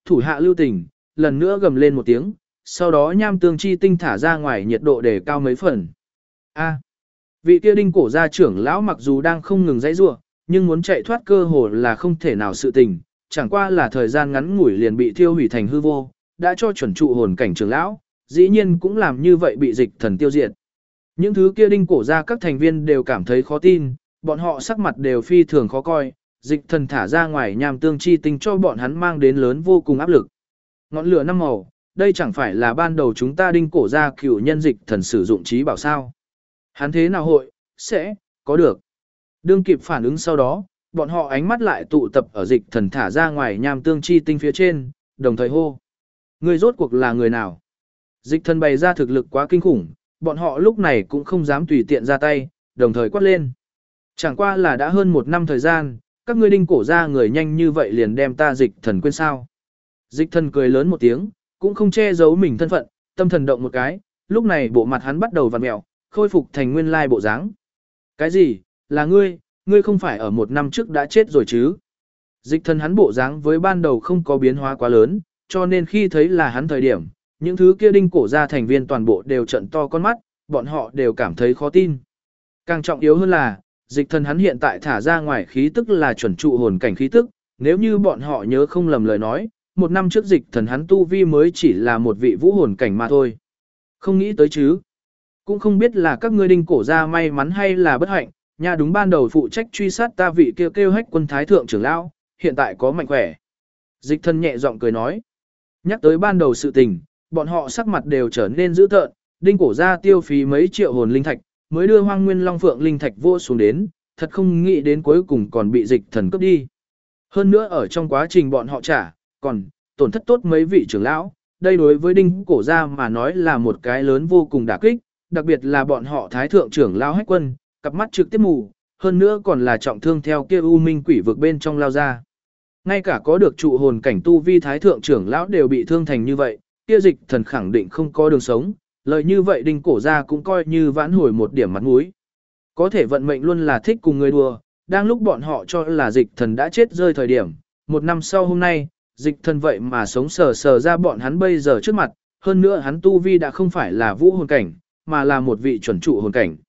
thủ hạ lưu tình, lần nữa gầm lên một tiếng, sau đó nham tương chi tinh thả ra ngoài nhiệt độ để cao mấy phần. A. Vị kia đinh cổ gia trưởng lão mặc dù đang không ngừng dãy rủa, nhưng muốn chạy thoát cơ hồ là không thể nào sự tình, chẳng qua là thời gian ngắn ngủi liền bị thiêu hủy thành hư vô, đã cho chuẩn trụ hồn cảnh trưởng lão, dĩ nhiên cũng làm như vậy bị dịch thần tiêu diệt. Những thứ kia đinh cổ gia các thành viên đều cảm thấy khó tin, bọn họ sắc mặt đều phi thường khó coi, dịch thần thả ra ngoài nham tương chi tinh cho bọn hắn mang đến lớn vô cùng áp lực. Ngọn lửa năm màu, đây chẳng phải là ban đầu chúng ta đinh cổ gia cửu nhân dịch thần sử dụng trí bảo sao. Hắn thế nào hội, sẽ, có được. Đương kịp phản ứng sau đó, bọn họ ánh mắt lại tụ tập ở dịch thần thả ra ngoài nham tương chi tinh phía trên, đồng thời hô. Người rốt cuộc là người nào? Dịch thần bày ra thực lực quá kinh khủng, bọn họ lúc này cũng không dám tùy tiện ra tay, đồng thời quát lên. Chẳng qua là đã hơn 1 năm thời gian, các ngươi đinh cổ ra người nhanh như vậy liền đem ta dịch thần quên sao. Dịch thần cười lớn một tiếng, cũng không che giấu mình thân phận, tâm thần động một cái, lúc này bộ mặt hắn bắt đầu vặn mẹo, khôi phục thành nguyên lai bộ dáng. Cái gì, là ngươi không phải ở 1 năm trước đã chết rồi chứ? Dịch thần hắn bộ dáng với ban đầu không có biến hóa quá lớn, cho nên khi thấy là hắn thời điểm, những thứ kia đinh cổ ra thành viên toàn bộ đều trận to con mắt, bọn họ đều cảm thấy khó tin. Càng trọng yếu hơn là, dịch thần hắn hiện tại thả ra ngoài khí tức là chuẩn trụ hồn cảnh khí tức, nếu như bọn họ nhớ không lầm lời nói, 1 năm trước dịch thần hắn tu vi mới chỉ là một vị vũ hồn cảnh mà thôi. Không nghĩ tới chứ. Cũng không biết là các ngươi đinh cổ ra may mắn hay là bất hạnh, nhà đúng ban đầu phụ trách truy sát ta vị kêu hách quân thái thượng trưởng lão, hiện tại có mạnh khỏe. Dịch thần nhẹ giọng cười nói. Nhắc tới ban đầu sự tình, bọn họ sắc mặt đều trở nên dữ tợn, đinh cổ ra tiêu phí mấy triệu hồn linh thạch, mới đưa hoang nguyên long phượng linh thạch vô xuống đến, thật không nghĩ đến cuối cùng còn bị dịch thần cướp đi. Hơn nữa ở trong quá trình bọn họ trả, còn tổn thất tốt mấy vị trưởng lão, đây đối với đinh cổ ra mà nói là một cái lớn vô cùng đả kích, đặc biệt là bọn họ thái thượng trưởng lão hách quân, cặp mắt trực tiếp mù, hơn nữa còn là trọng thương theo kia u minh quỷ vực bên trong lao ra. Ngay cả có được trụ hồn cảnh tu vi thái thượng trưởng lão đều bị thương thành như vậy, kia dịch thần khẳng định không có đường sống, lời như vậy đinh cổ ra cũng coi như vãn hồi một điểm mặt mũi. Có thể vận mệnh luôn là thích cùng người đùa, đang lúc bọn họ cho là dịch thần đã chết rơi thời điểm, 1 năm sau hôm nay, dịch thần vậy mà sống sờ sờ ra bọn hắn bây giờ trước mặt, hơn nữa hắn tu vi đã không phải là vũ hồn cảnh, mà là một vị chuẩn trụ hồn cảnh.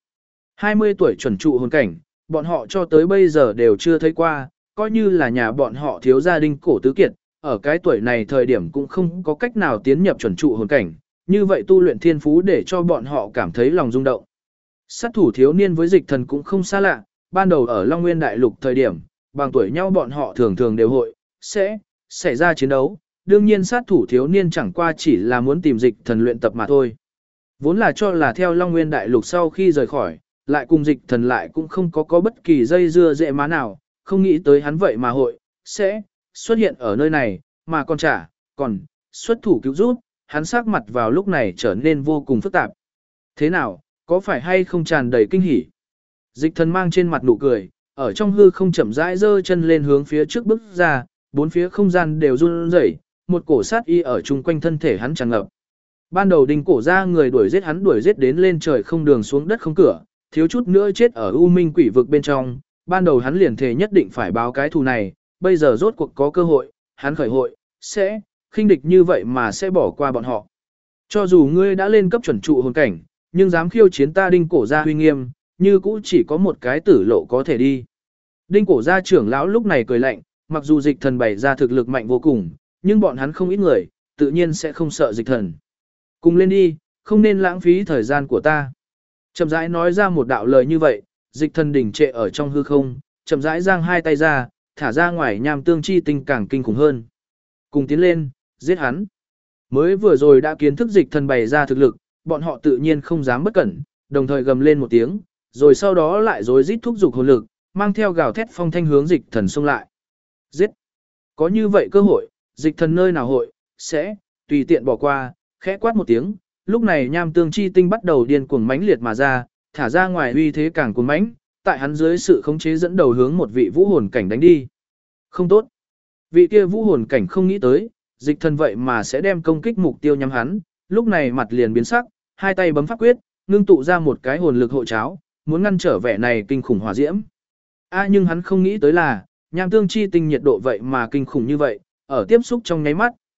20 tuổi chuẩn trụ hồn cảnh, bọn họ cho tới bây giờ đều chưa thấy qua, coi như là nhà bọn họ thiếu gia đình cổ tứ kiệt, ở cái tuổi này thời điểm cũng không có cách nào tiến nhập chuẩn trụ hồn cảnh, như vậy tu luyện thiên phú để cho bọn họ cảm thấy lòng rung động. Sát thủ thiếu niên với dịch thần cũng không xa lạ, ban đầu ở Long Nguyên Đại Lục thời điểm, bằng tuổi nhau bọn họ thường thường đều hội, sẽ xảy ra chiến đấu, đương nhiên sát thủ thiếu niên chẳng qua chỉ là muốn tìm dịch thần luyện tập mà thôi. Vốn là cho là theo Long Nguyên Đại Lục sau khi rời khỏi, lại cùng dịch thần lại cũng không có bất kỳ dây dưa dễ má nào, không nghĩ tới hắn vậy mà hội, sẽ xuất hiện ở nơi này, mà còn xuất thủ cứu giúp, hắn sắc mặt vào lúc này trở nên vô cùng phức tạp. Thế nào, có phải hay không tràn đầy kinh hỉ? Dịch thần mang trên mặt nụ cười, ở trong hư không chậm rãi giơ chân lên hướng phía trước bước ra, bốn phía không gian đều run rẩy, một cổ sát y ở chung quanh thân thể hắn tràn ngập. Ban đầu đinh cổ ra người đuổi giết đến lên trời không đường xuống đất không cửa, thiếu chút nữa chết ở U Minh quỷ vực bên trong, ban đầu hắn liền thề nhất định phải báo cái thù này, bây giờ rốt cuộc có cơ hội, hắn khởi hội, sẽ khinh địch như vậy mà sẽ bỏ qua bọn họ. Cho dù ngươi đã lên cấp chuẩn trụ hồn cảnh, nhưng dám khiêu chiến ta đinh cổ gia huy nghiêm, như cũ chỉ có một cái tử lộ có thể đi. Đinh cổ gia trưởng lão lúc này cười lạnh, mặc dù dịch thần bày ra thực lực mạnh vô cùng, nhưng bọn hắn không ít người, tự nhiên sẽ không sợ dịch thần. Cùng lên đi, không nên lãng phí thời gian của ta. Chậm rãi nói ra một đạo lời như vậy, dịch thần đỉnh trệ ở trong hư không, chậm rãi giang hai tay ra, thả ra ngoài nham tương chi tinh càng kinh khủng hơn. Cùng tiến lên, giết hắn. Mới vừa rồi đã kiến thức dịch thần bày ra thực lực, bọn họ tự nhiên không dám bất cẩn, đồng thời gầm lên một tiếng, rồi sau đó lại rối rít thúc giục hồn lực, mang theo gào thét phong thanh hướng dịch thần xông lại. Giết! Có như vậy cơ hội, dịch thần nơi nào hội, sẽ tùy tiện bỏ qua, khẽ quát một tiếng, lúc này nham tương chi tinh bắt đầu điên cuồng mãnh liệt mà ra, thả ra ngoài uy thế càng cuồng mãnh, tại hắn dưới sự khống chế dẫn đầu hướng một vị vũ hồn cảnh đánh đi. Không tốt. Vị kia vũ hồn cảnh không nghĩ tới, dịch thần vậy mà sẽ đem công kích mục tiêu nhắm hắn, lúc này mặt liền biến sắc, hai tay bấm pháp quyết, ngưng tụ ra một cái hồn lực hộ cháo, muốn ngăn trở vẻ này kinh khủng hỏa diễm. Nhưng hắn không nghĩ tới là, nham tương chi tinh nhiệt độ vậy mà kinh khủng như vậy, ở tiếp xúc trong nháy mắt,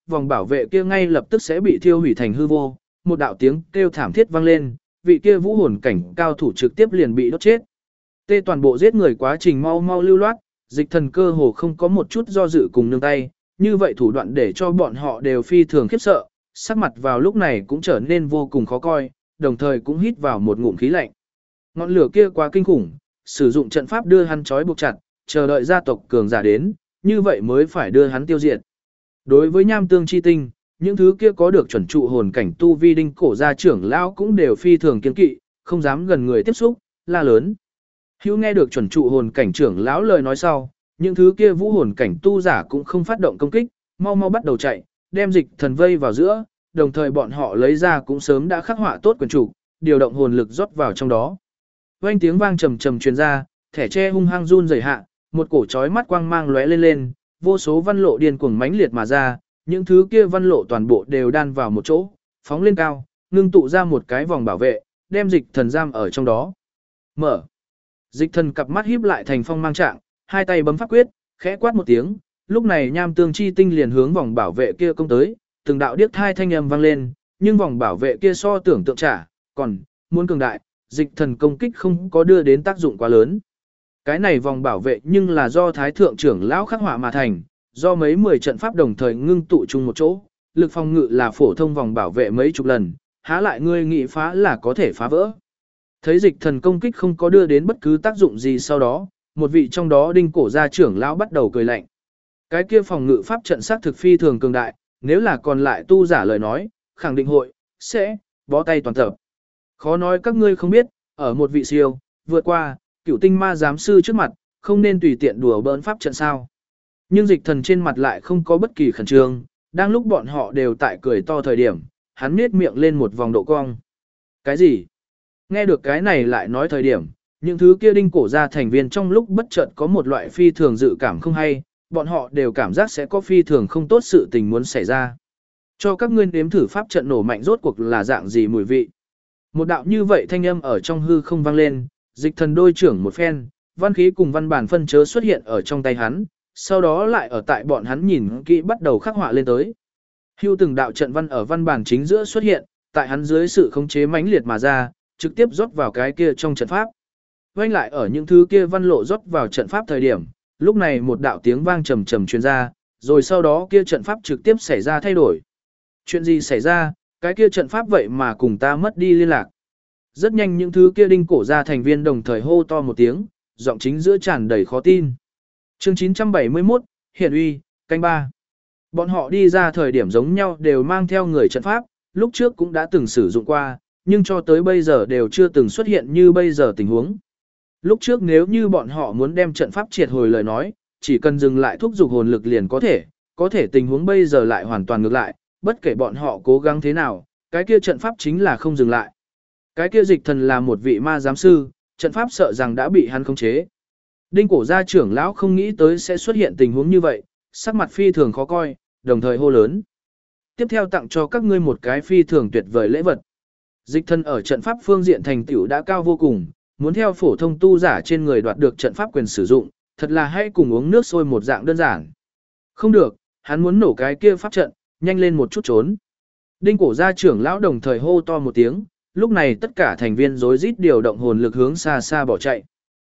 vòng bảo vệ kia ngay lập tức sẽ bị thiêu hủy thành hư vô, một đạo tiếng kêu thảm thiết vang lên, vị kia vũ hồn cảnh cao thủ trực tiếp liền bị đốt chết. Tê toàn bộ giết người quá trình mau mau lưu loát, Dịch Thần cơ hồ không có một chút do dự cùng nương tay, như vậy thủ đoạn để cho bọn họ đều phi thường khiếp sợ, sắc mặt vào lúc này cũng trở nên vô cùng khó coi, đồng thời cũng hít vào một ngụm khí lạnh. Ngọn lửa kia quá kinh khủng, sử dụng trận pháp đưa hắn trói buộc chặt, chờ đợi gia tộc cường giả đến, như vậy mới phải đưa hắn tiêu diệt. Đối với nham tương chi tinh, những thứ kia có được chuẩn trụ hồn cảnh tu vi đinh cổ gia trưởng lão cũng đều phi thường kiên kỵ, không dám gần người tiếp xúc, la lớn. Hữu nghe được chuẩn trụ hồn cảnh trưởng lão lời nói sau, những thứ kia vũ hồn cảnh tu giả cũng không phát động công kích, mau mau bắt đầu chạy, đem Dịch Thần vây vào giữa, đồng thời bọn họ lấy ra cũng sớm đã khắc họa tốt quyền chủ, điều động hồn lực rót vào trong đó. Vang tiếng vang trầm trầm truyền ra, thẻ tre hung hăng run rẩy hạ, một cổ chói mắt quang mang lóe lên lên, vô số văn lộ điên cuồng mãnh liệt mà ra, những thứ kia văn lộ toàn bộ đều đan vào một chỗ, phóng lên cao, ngưng tụ ra một cái vòng bảo vệ, đem Dịch Thần giam ở trong đó. Mở. Dịch Thần cặp mắt híp lại thành phong mang trạng, hai tay bấm pháp quyết, khẽ quát một tiếng, lúc này nham tương chi tinh liền hướng vòng bảo vệ kia công tới, từng đạo điếc thai thanh âm vang lên, nhưng vòng bảo vệ kia so tưởng tượng trả, còn muốn cường đại, Dịch Thần công kích không có đưa đến tác dụng quá lớn. Cái này vòng bảo vệ nhưng là do Thái thượng trưởng lão khắc họa mà thành, do mấy 10 trận pháp đồng thời ngưng tụ chung một chỗ, lực phòng ngự là phổ thông vòng bảo vệ mấy chục lần, há lại ngươi nghĩ phá là có thể phá vỡ. Thấy Dịch Thần công kích không có đưa đến bất cứ tác dụng gì sau đó, một vị trong đó đinh cổ gia trưởng lão bắt đầu cười lạnh. Cái kia phòng ngự pháp trận sắc thực phi thường cường đại, nếu là còn lại tu giả lời nói, khẳng định hội sẽ bó tay toàn tập. Khó nói các ngươi không biết, ở một vị siêu vượt qua cửu tinh ma giám sư trước mặt, không nên tùy tiện đùa bỡn pháp trận sao? Nhưng Dịch Thần trên mặt lại không có bất kỳ khẩn trương, đang lúc bọn họ đều tại cười to thời điểm, hắn nhếch miệng lên một vòng độ cong. Cái gì? Nghe được cái này lại nói thời điểm, những thứ kia đinh cổ gia thành viên trong lúc bất chợt có một loại phi thường dự cảm không hay, bọn họ đều cảm giác sẽ có phi thường không tốt sự tình muốn xảy ra. Cho các ngươi nếm thử pháp trận nổ mạnh rốt cuộc là dạng gì mùi vị. Một đạo như vậy thanh âm ở trong hư không vang lên, Dịch Thần đôi trưởng một phen, văn khí cùng văn bản phân chớ xuất hiện ở trong tay hắn, sau đó lại ở tại bọn hắn nhìn kỹ bắt đầu khắc họa lên tới. Hưu từng đạo trận văn ở văn bản chính giữa xuất hiện, tại hắn dưới sự khống chế mãnh liệt mà ra, trực tiếp rót vào cái kia trong trận pháp. Vang lại ở những thứ kia văn lộ rót vào trận pháp thời điểm, lúc này một đạo tiếng vang trầm trầm truyền ra, rồi sau đó kia trận pháp trực tiếp xảy ra thay đổi. Chuyện gì xảy ra, cái kia trận pháp vậy mà cùng ta mất đi liên lạc. Rất nhanh những thứ kia đinh cổ gia thành viên đồng thời hô to một tiếng, giọng chính giữa tràn đầy khó tin. Chương 971, Hiển uy, canh 3. Bọn họ đi ra thời điểm giống nhau đều mang theo người trận pháp, lúc trước cũng đã từng sử dụng qua, nhưng cho tới bây giờ đều chưa từng xuất hiện như bây giờ tình huống. Lúc trước nếu như bọn họ muốn đem trận pháp triệt hồi lời nói, chỉ cần dừng lại thúc dục hồn lực liền có thể tình huống bây giờ lại hoàn toàn ngược lại, bất kể bọn họ cố gắng thế nào, cái kia trận pháp chính là không dừng lại. Cái kia Dịch Thần là một vị ma giám sư, trận pháp sợ rằng đã bị hắn khống chế. Đinh cổ gia trưởng lão không nghĩ tới sẽ xuất hiện tình huống như vậy, sắc mặt phi thường khó coi, đồng thời hô lớn. Tiếp theo tặng cho các ngươi một cái phi thường tuyệt vời lễ vật. Dịch Thần ở trận pháp phương diện thành tựu đã cao vô cùng, muốn theo phổ thông tu giả trên người đoạt được trận pháp quyền sử dụng, thật là hay cùng uống nước sôi một dạng đơn giản. Không được, hắn muốn nổ cái kia pháp trận, nhanh lên một chút trốn. Đinh cổ gia trưởng lão đồng thời hô to một tiếng, lúc này tất cả thành viên rối rít điều động hồn lực hướng xa xa bỏ chạy.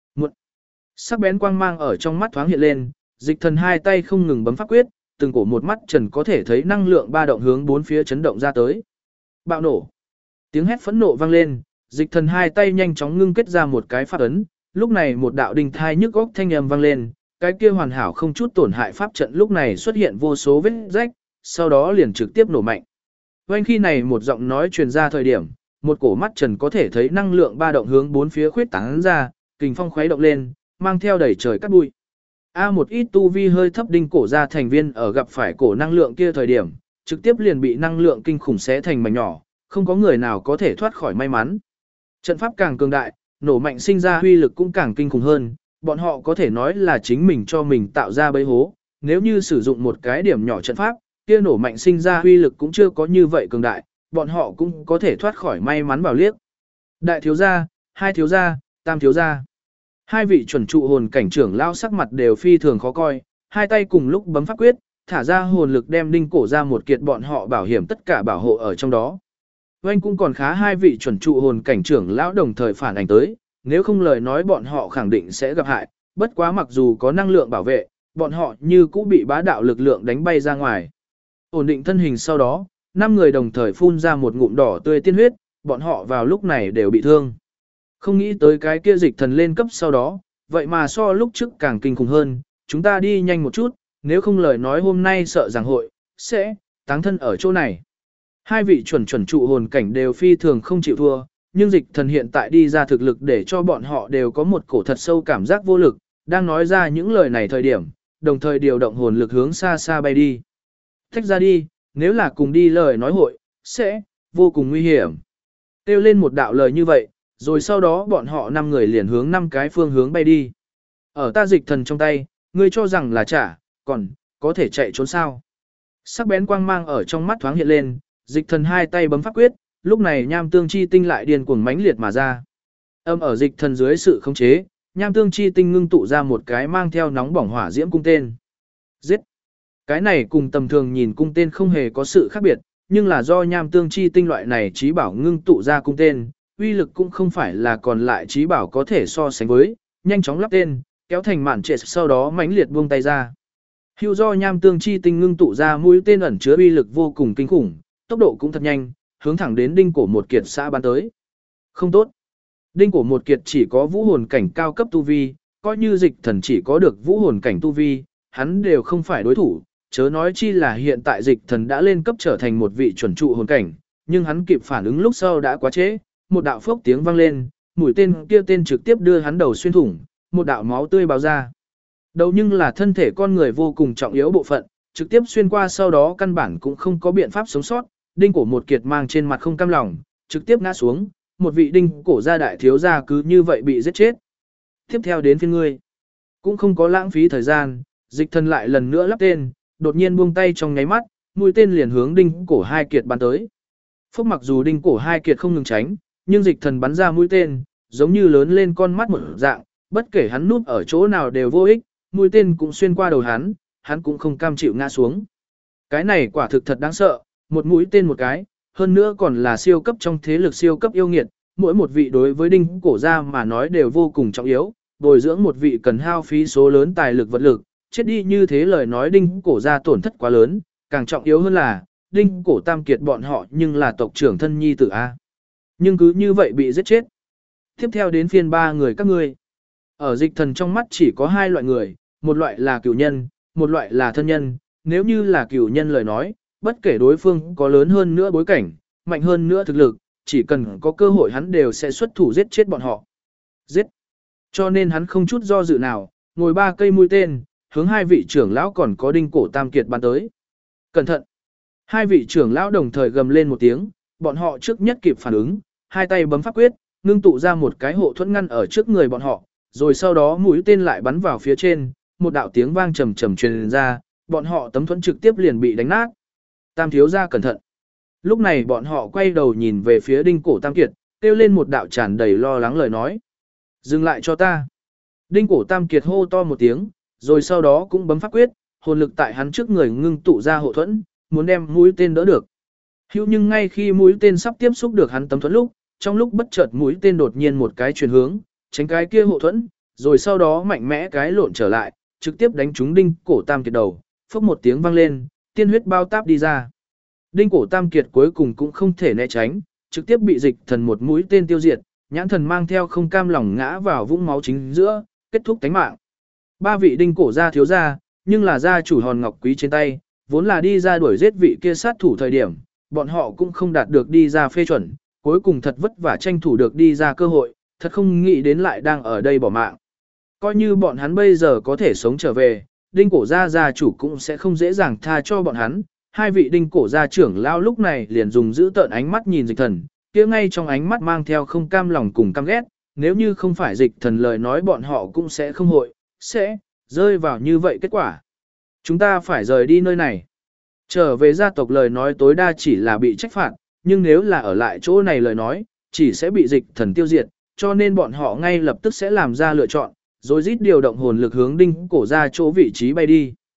Sắc bén quang mang ở trong mắt thoáng hiện lên, Dịch Thần hai tay không ngừng bấm pháp quyết, từng cổ một mắt trần có thể thấy năng lượng ba động hướng bốn phía chấn động ra tới. Bạo nổ. Tiếng hét phẫn nộ vang lên, Dịch Thần hai tay nhanh chóng ngưng kết ra một cái pháp ấn, lúc này một đạo đinh thai nhức óc thanh âm vang lên, cái kia hoàn hảo không chút tổn hại pháp trận lúc này xuất hiện vô số vết rách, sau đó liền trực tiếp nổ mạnh. Vành khi này một giọng nói truyền ra thời điểm, một cổ mắt trần có thể thấy năng lượng ba động hướng bốn phía khuyết tán ra, kình phong khuấy động lên, mang theo đầy trời cát bụi. Một ít tu vi hơi thấp đinh cổ gia thành viên ở gặp phải cổ năng lượng kia thời điểm, trực tiếp liền bị năng lượng kinh khủng xé thành mảnh nhỏ, không có người nào có thể thoát khỏi may mắn. Trận pháp càng cường đại, nổ mạnh sinh ra huy lực cũng càng kinh khủng hơn, bọn họ có thể nói là chính mình cho mình tạo ra bẫy hố, nếu như sử dụng một cái điểm nhỏ trận pháp, kia nổ mạnh sinh ra huy lực cũng chưa có như vậy cường đại, bọn họ cũng có thể thoát khỏi may mắn bảo liếc. Đại thiếu gia, hai thiếu gia, tam thiếu gia. Hai vị chuẩn trụ hồn cảnh trưởng lao sắc mặt đều phi thường khó coi, hai tay cùng lúc bấm pháp quyết, thả ra hồn lực đem đinh cổ ra một kiệt bọn họ bảo hiểm tất cả bảo hộ ở trong đó. Oanh cũng còn khá hai vị chuẩn trụ hồn cảnh trưởng lão đồng thời phản ảnh tới, nếu không lời nói bọn họ khẳng định sẽ gặp hại, bất quá mặc dù có năng lượng bảo vệ, bọn họ như cũng bị bá đạo lực lượng đánh bay ra ngoài. Ổn định thân hình sau đó, 5 người đồng thời phun ra một ngụm đỏ tươi tiên huyết, bọn họ vào lúc này đều bị thương. Không nghĩ tới cái kia dịch thần lên cấp sau đó, vậy mà so lúc trước càng kinh khủng hơn, chúng ta đi nhanh một chút, nếu không lời nói hôm nay sợ rằng hội, sẽ, táng thân ở chỗ này. Hai vị chuẩn trụ hồn cảnh đều phi thường không chịu thua, nhưng dịch thần hiện tại đi ra thực lực để cho bọn họ đều có một cổ thật sâu cảm giác vô lực, đang nói ra những lời này thời điểm, đồng thời điều động hồn lực hướng xa xa bay đi. Tách ra đi, nếu là cùng đi lời nói hội, sẽ, vô cùng nguy hiểm. Kêu lên một đạo lời như vậy, rồi sau đó bọn họ 5 người liền hướng 5 cái phương hướng bay đi. Ở ta dịch thần trong tay, ngươi cho rằng là trả, còn, có thể chạy trốn sao. Sắc bén quang mang ở trong mắt thoáng hiện lên, dịch thần hai tay bấm pháp quyết, lúc này nham tương chi tinh lại điên cuồng mãnh liệt mà ra. Âm ở dịch thần dưới sự khống chế, nham tương chi tinh ngưng tụ ra một cái mang theo nóng bỏng hỏa diễm cung tên. Giết! Cái này cùng tầm thường nhìn cung tên không hề có sự khác biệt, nhưng là do nham tương chi tinh loại này trí bảo ngưng tụ ra cung tên, uy lực cũng không phải là còn lại trí bảo có thể so sánh với, nhanh chóng lắp tên, kéo thành mạn trệ sau đó mãnh liệt buông tay ra. Hưu do nham tương chi tinh ngưng tụ ra mũi tên ẩn chứa uy lực vô cùng kinh khủng, tốc độ cũng thật nhanh, hướng thẳng đến đinh cổ một kiệt xã bắn tới. Không tốt. Đinh cổ một kiệt chỉ có vũ hồn cảnh cao cấp tu vi, coi như dịch thần chỉ có được vũ hồn cảnh tu vi, hắn đều không phải đối thủ, chớ nói chi là hiện tại dịch thần đã lên cấp trở thành một vị chuẩn trụ hồn cảnh, nhưng hắn kịp phản ứng lúc sau đã quá trễ, một đạo phốc tiếng vang lên, mũi tên kia tên trực tiếp đưa hắn đầu xuyên thủng, một đạo máu tươi bào ra. Đầu nhưng là thân thể con người vô cùng trọng yếu bộ phận, trực tiếp xuyên qua sau đó căn bản cũng không có biện pháp sống sót, đinh cổ một kiệt mang trên mặt không cam lòng, trực tiếp ngã xuống, một vị đinh cổ gia đại thiếu gia cứ như vậy bị giết chết. Tiếp theo đến phiên ngươi, cũng không có lãng phí thời gian, dịch thần lại lần nữa lắp tên, đột nhiên buông tay trong nháy mắt, mũi tên liền hướng đinh cổ hai kiệt bắn tới. Phốc mặc dù đinh cổ hai kiệt không ngừng tránh, nhưng dịch thần bắn ra mũi tên, giống như lớn lên con mắt một dạng, bất kể hắn núp ở chỗ nào đều vô ích, mũi tên cũng xuyên qua đầu hắn cũng không cam chịu ngã xuống. Cái này quả thực thật đáng sợ, một mũi tên một cái, hơn nữa còn là siêu cấp trong thế lực siêu cấp yêu nghiệt, mỗi một vị đối với đinh cổ gia mà nói đều vô cùng trọng yếu, bồi dưỡng một vị cần hao phí số lớn tài lực vật lực, chết đi như thế lời nói đinh cổ gia tổn thất quá lớn, càng trọng yếu hơn là, đinh cổ tam kiệt bọn họ nhưng là tộc trưởng thân nhi tử A. Nhưng cứ như vậy bị giết chết. Tiếp theo đến phiên 3 người các ngươi. Ở dịch thần trong mắt chỉ có 2 loại người, một loại là cửu nhân, một loại là thân nhân, nếu như là cửu nhân lời nói, bất kể đối phương có lớn hơn nữa bối cảnh, mạnh hơn nữa thực lực, chỉ cần có cơ hội hắn đều sẽ xuất thủ giết chết bọn họ. Giết! Cho nên hắn không chút do dự nào, ngồi 3 cây mũi tên, hướng 2 vị trưởng lão còn có đinh cổ tam kiệt bắn tới. Cẩn thận! 2 vị trưởng lão đồng thời gầm lên một tiếng, bọn họ trước nhất kịp phản ứng, hai tay bấm pháp quyết, ngưng tụ ra một cái hộ thuẫn ngăn ở trước người bọn họ, rồi sau đó mũi tên lại bắn vào phía trên, một đạo tiếng vang trầm trầm truyền ra, bọn họ tấm thuẫn trực tiếp liền bị đánh nát. Tam thiếu gia cẩn thận. Lúc này bọn họ quay đầu nhìn về phía đinh cổ tam kiệt, kêu lên một đạo tràn đầy lo lắng lời nói. Dừng lại cho ta. Đinh cổ tam kiệt hô to một tiếng, rồi sau đó cũng bấm pháp quyết, hồn lực tại hắn trước người ngưng tụ ra hộ thuẫn, muốn đem mũi tên đỡ được. Hữu nhưng ngay khi mũi tên sắp tiếp xúc được hắn tấm thuẫn lúc, trong lúc bất chợt mũi tên đột nhiên một cái chuyển hướng, tránh cái kia hộ thuẫn, rồi sau đó mạnh mẽ cái lộn trở lại, trực tiếp đánh trúng đinh cổ tam kiệt đầu, phốc một tiếng vang lên, tiên huyết bao táp đi ra. Đinh cổ tam kiệt cuối cùng cũng không thể né tránh, trực tiếp bị dịch thần một mũi tên tiêu diệt, nhãn thần mang theo không cam lòng ngã vào vũng máu chính giữa, kết thúc tánh mạng. 3 vị đinh cổ gia thiếu gia, nhưng là gia chủ hòn ngọc quý trên tay, vốn là đi ra đuổi giết vị kia sát thủ thời điểm, bọn họ cũng không đạt được đi ra phê chuẩn, cuối cùng thật vất vả tranh thủ được đi ra cơ hội, thật không nghĩ đến lại đang ở đây bỏ mạng. Coi như bọn hắn bây giờ có thể sống trở về, đinh cổ gia gia chủ cũng sẽ không dễ dàng tha cho bọn hắn. 2 vị đinh cổ gia trưởng lao lúc này liền dùng giữ tợn ánh mắt nhìn dịch thần, kia ngay trong ánh mắt mang theo không cam lòng cùng căm ghét, nếu như không phải dịch thần lời nói bọn họ cũng sẽ không sẽ rơi vào như vậy kết quả. Chúng ta phải rời đi nơi này. Trở về gia tộc lời nói tối đa chỉ là bị trách phạt, nhưng nếu là ở lại chỗ này lời nói, chỉ sẽ bị dịch thần tiêu diệt, cho nên bọn họ ngay lập tức sẽ làm ra lựa chọn, rồi rít điều động hồn lực hướng đinh cổ ra chỗ vị trí bay đi.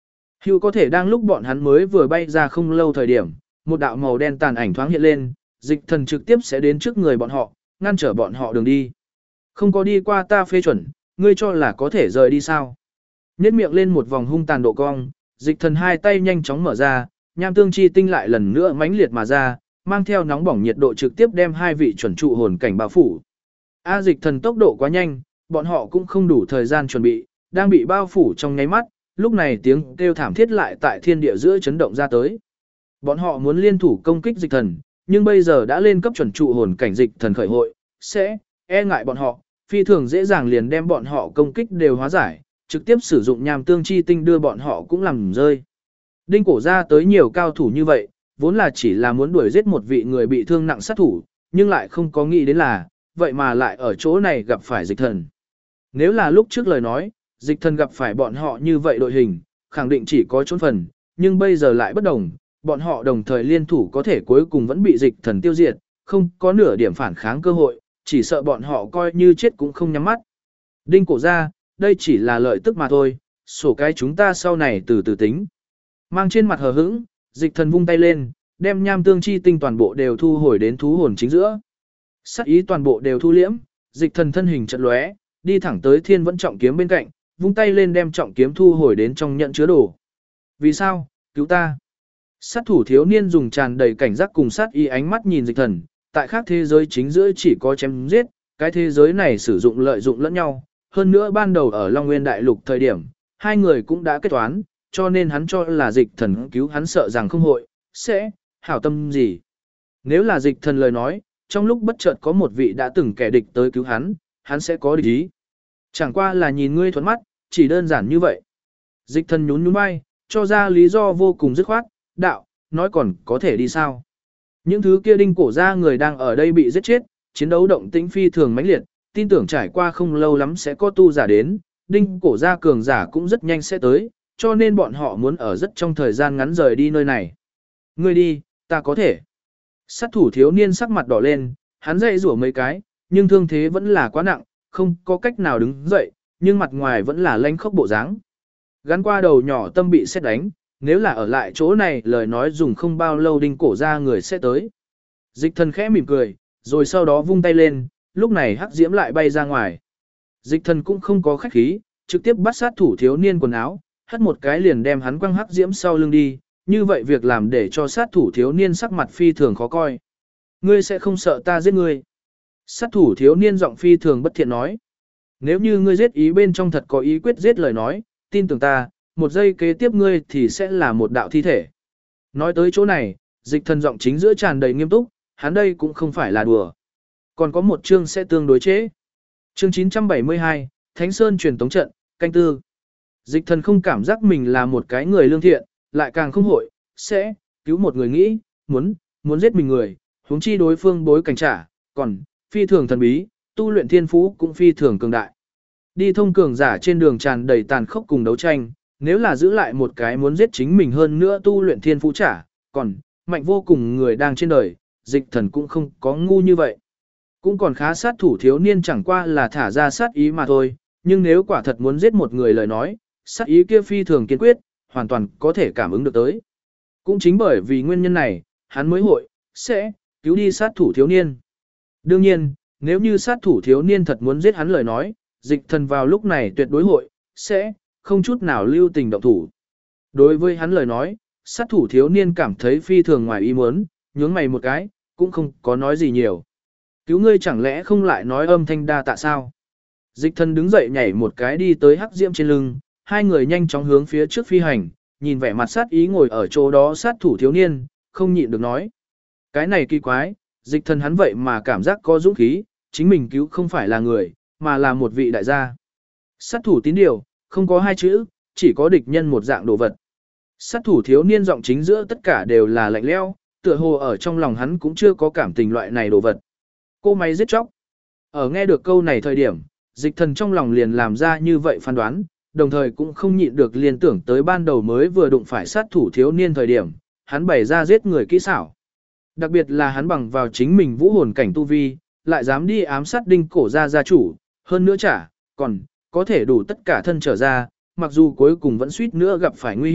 Hữu có thể đang lúc bọn hắn mới vừa bay ra không lâu thời điểm, một đạo màu đen tàn ảnh thoáng hiện lên, dịch thần trực tiếp sẽ đến trước người bọn họ, ngăn trở bọn họ đường đi. Không có đi qua ta phê chuẩn, ngươi cho là có thể rời đi sao? Nhếch miệng lên một vòng hung tàn độ cong, dịch thần hai tay nhanh chóng mở ra, nham tương chi tinh lại lần nữa mãnh liệt mà ra, mang theo nóng bỏng nhiệt độ trực tiếp đem hai vị chuẩn trụ hồn cảnh bao phủ. Dịch thần tốc độ quá nhanh, bọn họ cũng không đủ thời gian chuẩn bị, đang bị bao phủ trong nháy mắt, lúc này tiếng kêu thảm thiết lại tại thiên địa giữa chấn động ra tới. Bọn họ muốn liên thủ công kích dịch thần, nhưng bây giờ đã lên cấp chuẩn trụ hồn cảnh dịch thần khởi hội, sẽ e ngại bọn họ, phi thường dễ dàng liền đem bọn họ công kích đều hóa giải, trực tiếp sử dụng nham tương chi tinh đưa bọn họ cũng làm rơi. Đinh cổ ra tới nhiều cao thủ như vậy, vốn là chỉ là muốn đuổi giết một vị người bị thương nặng sát thủ, nhưng lại không có nghĩ đến là, vậy mà lại ở chỗ này gặp phải dịch thần. Nếu là lúc trước lời nói, dịch thần gặp phải bọn họ như vậy đội hình, khẳng định chỉ có trốn phần, nhưng bây giờ lại bất đồng, bọn họ đồng thời liên thủ có thể cuối cùng vẫn bị dịch thần tiêu diệt, không có nửa điểm phản kháng cơ hội, chỉ sợ bọn họ coi như chết cũng không nhắm mắt. Đinh cổ ra, đây chỉ là lợi tức mà thôi, sổ cái chúng ta sau này từ từ tính. Mang trên mặt hờ hững, dịch thần vung tay lên, đem nham tương chi tinh toàn bộ đều thu hồi đến thú hồn chính giữa. Sát ý toàn bộ đều thu liễm, dịch thần thân hình chợt lóe, đi thẳng tới thiên vẫn trọng kiếm bên cạnh, vung tay lên đem trọng kiếm thu hồi đến trong nhận chứa đồ. Vì sao? Cứu ta. Sát thủ thiếu niên dùng tràn đầy cảnh giác cùng sát ý ánh mắt nhìn dịch thần, tại khác thế giới chính giữa chỉ có chém giết, cái thế giới này sử dụng lợi dụng lẫn nhau, hơn nữa ban đầu ở Long Nguyên Đại Lục thời điểm, hai người cũng đã kết toán, cho nên hắn cho là dịch thần cứu hắn sợ rằng không hội, sẽ, hảo tâm gì. Nếu là dịch thần lời nói, trong lúc bất chợt có một vị đã từng kẻ địch tới cứu hắn sẽ có địch ý. Chẳng qua là nhìn ngươi thuận mắt, chỉ đơn giản như vậy. Dịch thần nhún nhún vai, cho ra lý do vô cùng dứt khoát, đạo, nói còn có thể đi sao. Những thứ kia đinh cổ ra người đang ở đây bị giết chết, chiến đấu động tĩnh phi thường mãnh liệt, tin tưởng trải qua không lâu lắm sẽ có tu giả đến, đinh cổ ra cường giả cũng rất nhanh sẽ tới, cho nên bọn họ muốn ở rất trong thời gian ngắn rời đi nơi này. Ngươi đi, ta có thể. Sát thủ thiếu niên sắc mặt đỏ lên, hắn dậy rủa mấy cái, nhưng thương thế vẫn là quá nặng, không có cách nào đứng dậy, nhưng mặt ngoài vẫn là lanh khốc bộ dáng. Gắn qua đầu nhỏ tâm bị xét đánh, nếu là ở lại chỗ này lời nói dùng không bao lâu đinh cổ ra người sẽ tới. Dịch thần khẽ mỉm cười, rồi sau đó vung tay lên, lúc này hắc diễm lại bay ra ngoài. Dịch thần cũng không có khách khí, trực tiếp bắt sát thủ thiếu niên quần áo, hất một cái liền đem hắn quăng hắc diễm sau lưng đi, như vậy việc làm để cho sát thủ thiếu niên sắc mặt phi thường khó coi. Ngươi sẽ không sợ ta giết ngươi. Sát thủ thiếu niên giọng phi thường bất thiện nói. Nếu như ngươi giết ý bên trong thật có ý quyết giết lời nói, tin tưởng ta, một giây kế tiếp ngươi thì sẽ là một đạo thi thể. Nói tới chỗ này, dịch thần giọng chính giữa tràn đầy nghiêm túc, hắn đây cũng không phải là đùa. Còn có một chương sẽ tương đối chế. Chương 972, Thánh Sơn truyền tống trận, canh tư. Dịch thần không cảm giác mình là một cái người lương thiện, lại càng không hội, sẽ, cứu một người nghĩ, muốn giết mình người, huống chi đối phương bối cảnh trả, còn, phi thường thần bí, tu luyện thiên phú cũng phi thường cường đại. Đi thông cường giả trên đường tràn đầy tàn khốc cùng đấu tranh, nếu là giữ lại một cái muốn giết chính mình hơn nữa tu luyện thiên phú trả, còn, mạnh vô cùng người đang trên đời, dịch thần cũng không có ngu như vậy. Cũng còn khá sát thủ thiếu niên chẳng qua là thả ra sát ý mà thôi, nhưng nếu quả thật muốn giết một người lời nói, sát ý kia phi thường kiên quyết, hoàn toàn có thể cảm ứng được tới. Cũng chính bởi vì nguyên nhân này, hắn mới hội, sẽ, cứu đi sát thủ thiếu niên. Đương nhiên, nếu như sát thủ thiếu niên thật muốn giết hắn lời nói, dịch thần vào lúc này tuyệt đối hội, sẽ, không chút nào lưu tình động thủ. Đối với hắn lời nói, sát thủ thiếu niên cảm thấy phi thường ngoài ý muốn, nhướng mày một cái, cũng không có nói gì nhiều. Cứu ngươi chẳng lẽ không lại nói âm thanh đa tạ sao? Dịch thần đứng dậy nhảy một cái đi tới hắc diễm trên lưng, hai người nhanh chóng hướng phía trước phi hành, nhìn vẻ mặt sát ý ngồi ở chỗ đó sát thủ thiếu niên, không nhịn được nói. Cái này kỳ quái, dịch thần hắn vậy mà cảm giác có dũng khí, chính mình cứu không phải là người, mà là một vị đại gia. Sát thủ tín điều, không có hai chữ, chỉ có địch nhân một dạng đồ vật. Sát thủ thiếu niên giọng chính giữa tất cả đều là lạnh lẽo, tựa hồ ở trong lòng hắn cũng chưa có cảm tình loại này đồ vật. Cô máy giết chóc. Ở nghe được câu này thời điểm, dịch thần trong lòng liền làm ra như vậy phán đoán, đồng thời cũng không nhịn được liên tưởng tới ban đầu mới vừa đụng phải sát thủ thiếu niên thời điểm, hắn bày ra giết người kỹ xảo. Đặc biệt là hắn bằng vào chính mình vũ hồn cảnh tu vi, lại dám đi ám sát đinh cổ gia chủ, hơn nữa còn có thể đủ tất cả thân trở ra, mặc dù cuối cùng vẫn suýt nữa gặp phải nguy hiểm,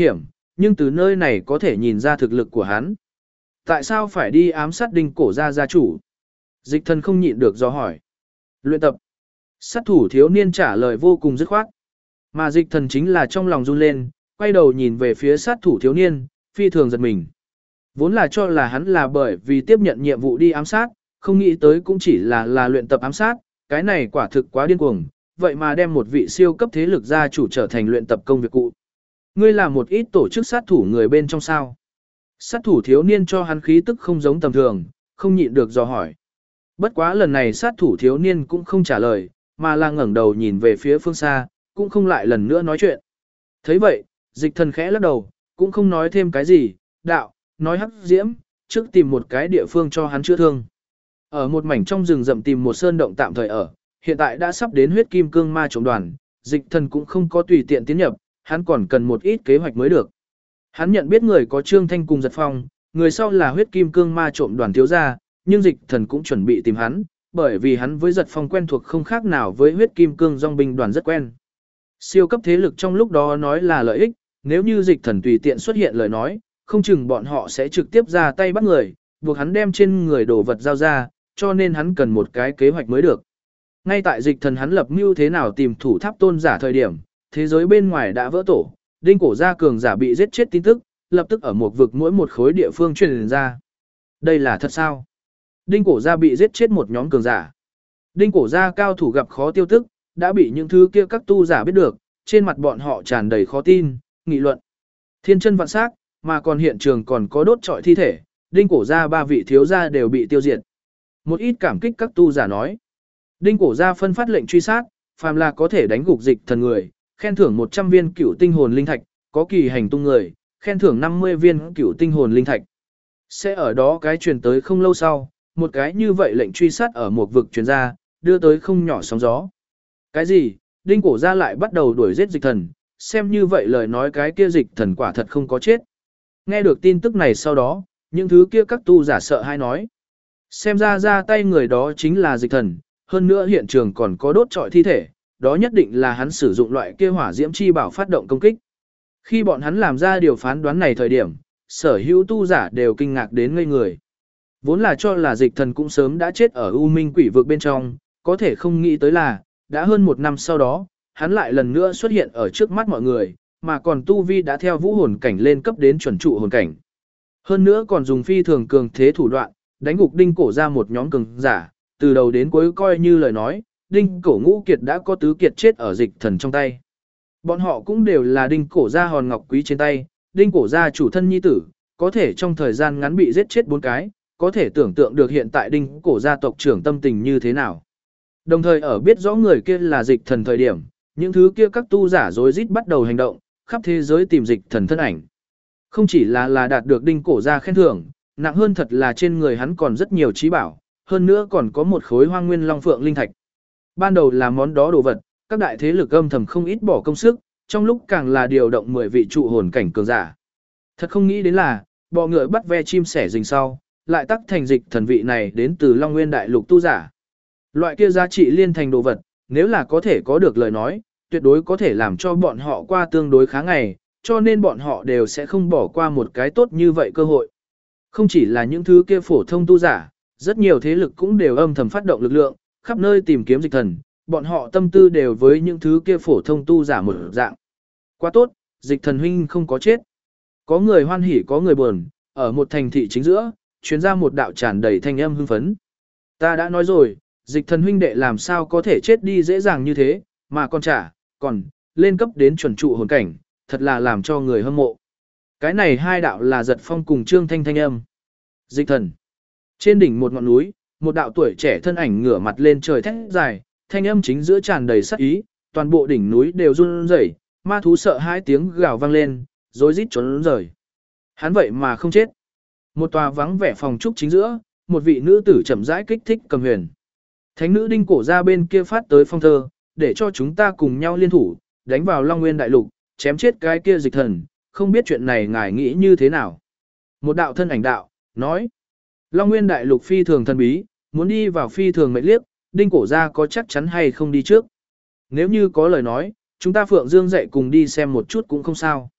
nhưng từ nơi này có thể nhìn ra thực lực của hắn. Tại sao phải đi ám sát Đinh Cổ gia gia chủ? Dịch Thần không nhịn được do hỏi. Luyện tập. Sát thủ thiếu niên trả lời vô cùng dứt khoát. Mà Dịch Thần chính là trong lòng run lên, quay đầu nhìn về phía sát thủ thiếu niên, phi thường giật mình. Vốn là cho là hắn là bởi vì tiếp nhận nhiệm vụ đi ám sát, không nghĩ tới cũng chỉ là luyện tập ám sát, cái này quả thực quá điên cuồng, vậy mà đem một vị siêu cấp thế lực gia chủ trở thành luyện tập công việc cụ. Ngươi là một ít tổ chức sát thủ người bên trong sao? Sát thủ thiếu niên cho hắn khí tức không giống tầm thường, không nhịn được dò hỏi. Bất quá lần này sát thủ thiếu niên cũng không trả lời, mà là ngẩng đầu nhìn về phía phương xa, cũng không lại lần nữa nói chuyện. Thấy vậy, Dịch Thần khẽ lắc đầu, cũng không nói thêm cái gì, đạo, nói hắc diễm, trước tìm một cái địa phương cho hắn chữa thương. Ở một mảnh trong rừng rậm tìm một sơn động tạm thời ở, hiện tại đã sắp đến huyết kim cương ma trộm đoàn, Dịch Thần cũng không có tùy tiện tiến nhập, hắn còn cần một ít kế hoạch mới được. Hắn nhận biết người có Trương Thanh cùng Giật Phong, người sau là huyết kim cương ma trộm đoàn thiếu gia, nhưng Dịch Thần cũng chuẩn bị tìm hắn, bởi vì hắn với Giật Phong quen thuộc không khác nào với huyết kim cương dòng binh đoàn rất quen. Siêu cấp thế lực trong lúc đó nói là lợi ích, nếu như Dịch Thần tùy tiện xuất hiện lời nói, không chừng bọn họ sẽ trực tiếp ra tay bắt người, buộc hắn đem trên người đồ vật giao ra, cho nên hắn cần một cái kế hoạch mới được. Ngay tại Dịch Thần hắn lập mưu thế nào tìm thủ tháp tôn giả thời điểm, thế giới bên ngoài đã vỡ tổ, Đinh Cổ gia cường giả bị giết chết tin tức, lập tức ở một vực mỗi một khối địa phương truyền ra. Đây là thật sao? Đinh Cổ gia bị giết chết một nhóm cường giả. Đinh Cổ gia cao thủ gặp khó tiêu tức, đã bị những thứ kia các tu giả biết được, trên mặt bọn họ tràn đầy khó tin, nghị luận. Thiên chân vạn sắc, mà còn hiện trường còn có đốt trọi thi thể, Đinh Cổ gia 3 vị thiếu gia đều bị tiêu diệt. Một ít cảm kích các tu giả nói. Đinh Cổ gia phân phát lệnh truy sát, phàm là có thể đánh gục Dịch Thần người, khen thưởng 100 viên cửu tinh hồn linh thạch, có kỳ hành tung người, khen thưởng 50 viên cửu tinh hồn linh thạch. Sẽ ở đó cái truyền tới không lâu sau, một cái như vậy lệnh truy sát ở một vực truyền ra, đưa tới không nhỏ sóng gió. Cái gì? Đinh Cổ gia lại bắt đầu đuổi giết Dịch Thần, xem như vậy lời nói cái kia Dịch Thần quả thật không có chết. Nghe được tin tức này sau đó, những thứ kia các tu giả sợ hay nói. Xem ra tay người đó chính là Dịch Thần, hơn nữa hiện trường còn có đốt trọi thi thể, đó nhất định là hắn sử dụng loại kia hỏa diễm chi bảo phát động công kích. Khi bọn hắn làm ra điều phán đoán này thời điểm, sở hữu tu giả đều kinh ngạc đến ngây người. Vốn là cho là Dịch Thần cũng sớm đã chết ở U Minh quỷ vực bên trong, có thể không nghĩ tới là, đã hơn 1 năm sau đó, hắn lại lần nữa xuất hiện ở trước mắt mọi người, mà còn tu vi đã theo vũ hồn cảnh lên cấp đến chuẩn trụ hồn cảnh. Hơn nữa còn dùng phi thường cường thế thủ đoạn, đánh gục Đinh Cổ ra một nhóm cường giả, từ đầu đến cuối coi như lời nói, Đinh Cổ Ngũ Kiệt đã có tứ kiệt chết ở Dịch Thần trong tay. Bọn họ cũng đều là Đinh Cổ gia hòn ngọc quý trên tay, Đinh Cổ gia chủ thân nhi tử, có thể trong thời gian ngắn bị giết chết 4 cái, có thể tưởng tượng được hiện tại Đinh Cổ gia tộc trưởng tâm tình như thế nào. Đồng thời ở biết rõ người kia là Dịch Thần thời điểm, những thứ kia các tu giả rối rít bắt đầu hành động, khắp thế giới tìm Dịch Thần thân ảnh. Không chỉ là đạt được Đinh Cổ gia khen thưởng, nặng hơn thật là trên người hắn còn rất nhiều trí bảo, hơn nữa còn có một khối Hoang Nguyên Long Phượng linh thạch. Ban đầu là món đó đồ vật, các đại thế lực âm thầm không ít bỏ công sức, trong lúc càng là điều động 10 vị trụ hồn cảnh cường giả. Thật không nghĩ đến là, bọ ngựa bắt ve chim sẻ rình sau, lại tắc thành Dịch Thần vị này đến từ Long Nguyên đại lục tu giả. Loại kia giá trị liên thành đồ vật, nếu là có thể có được lời nói, tuyệt đối có thể làm cho bọn họ qua tương đối khá ngày, cho nên bọn họ đều sẽ không bỏ qua một cái tốt như vậy cơ hội. Không chỉ là những thứ kia phổ thông tu giả, rất nhiều thế lực cũng đều âm thầm phát động lực lượng, khắp nơi tìm kiếm Dịch Thần, bọn họ tâm tư đều với những thứ kia phổ thông tu giả một dạng. Quá tốt, Dịch Thần huynh không có chết. Có người hoan hỉ có người buồn, ở một thành thị chính giữa, truyền ra một đạo tràn đầy thanh âm hưng phấn. Ta đã nói rồi, Dịch Thần huynh đệ làm sao có thể chết đi dễ dàng như thế, mà còn lên cấp đến chuẩn trụ hồn cảnh, thật là làm cho người hâm mộ. Cái này hai đạo là Giật Phong cùng Trương Thanh thanh âm. Dịch Thần. Trên đỉnh một ngọn núi, một đạo tuổi trẻ thân ảnh ngửa mặt lên trời thét dài, thanh âm chính giữa tràn đầy sát ý, toàn bộ đỉnh núi đều run rẩy, ma thú sợ hai tiếng gào vang lên, rối rít trốn rời. Hắn vậy mà không chết. Một tòa vắng vẻ phòng trúc chính giữa, một vị nữ tử chậm rãi kích thích cầm huyền. Thánh nữ Đinh Cổ ra bên kia phát tới phong thơ, để cho chúng ta cùng nhau liên thủ, đánh vào Long Nguyên đại lục, chém chết cái kia Dịch Thần, không biết chuyện này ngài nghĩ như thế nào. Một đạo thân ảnh đạo, nói, Long Nguyên đại lục phi thường thần bí, muốn đi vào phi thường mệnh liếc, Đinh Cổ ra có chắc chắn hay không đi trước. Nếu như có lời nói, chúng ta Phượng Dương dạy cùng đi xem một chút cũng không sao.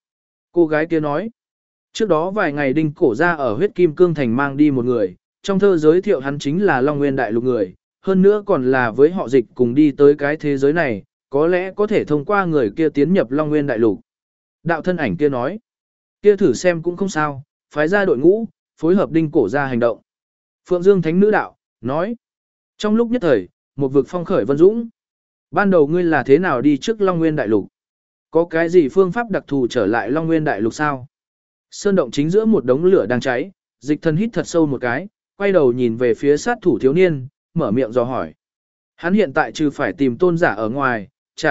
Cô gái kia nói, trước đó vài ngày Đinh Cổ Gia ở huyết kim cương thành mang đi một người, trong thơ giới thiệu hắn chính là Long Nguyên Đại Lục người, hơn nữa còn là với họ Dịch cùng đi tới cái thế giới này, có lẽ có thể thông qua người kia tiến nhập Long Nguyên Đại Lục. Đạo thân ảnh kia nói, kia thử xem cũng không sao, phái ra đội ngũ, phối hợp Đinh Cổ Gia hành động. Phượng Dương Thánh Nữ Đạo, nói, trong lúc nhất thời, một vực phong khởi vân dũng. Ban đầu ngươi là thế nào đi trước Long Nguyên Đại Lục? Có cái gì phương pháp đặc thù trở lại Long Nguyên Đại Lục sao? Sơn động chính giữa một đống lửa đang cháy, Dịch Thần hít thật sâu một cái, quay đầu nhìn về phía sát thủ thiếu niên, mở miệng dò hỏi. Hắn hiện tại trừ phải tìm tôn giả ở ngoài,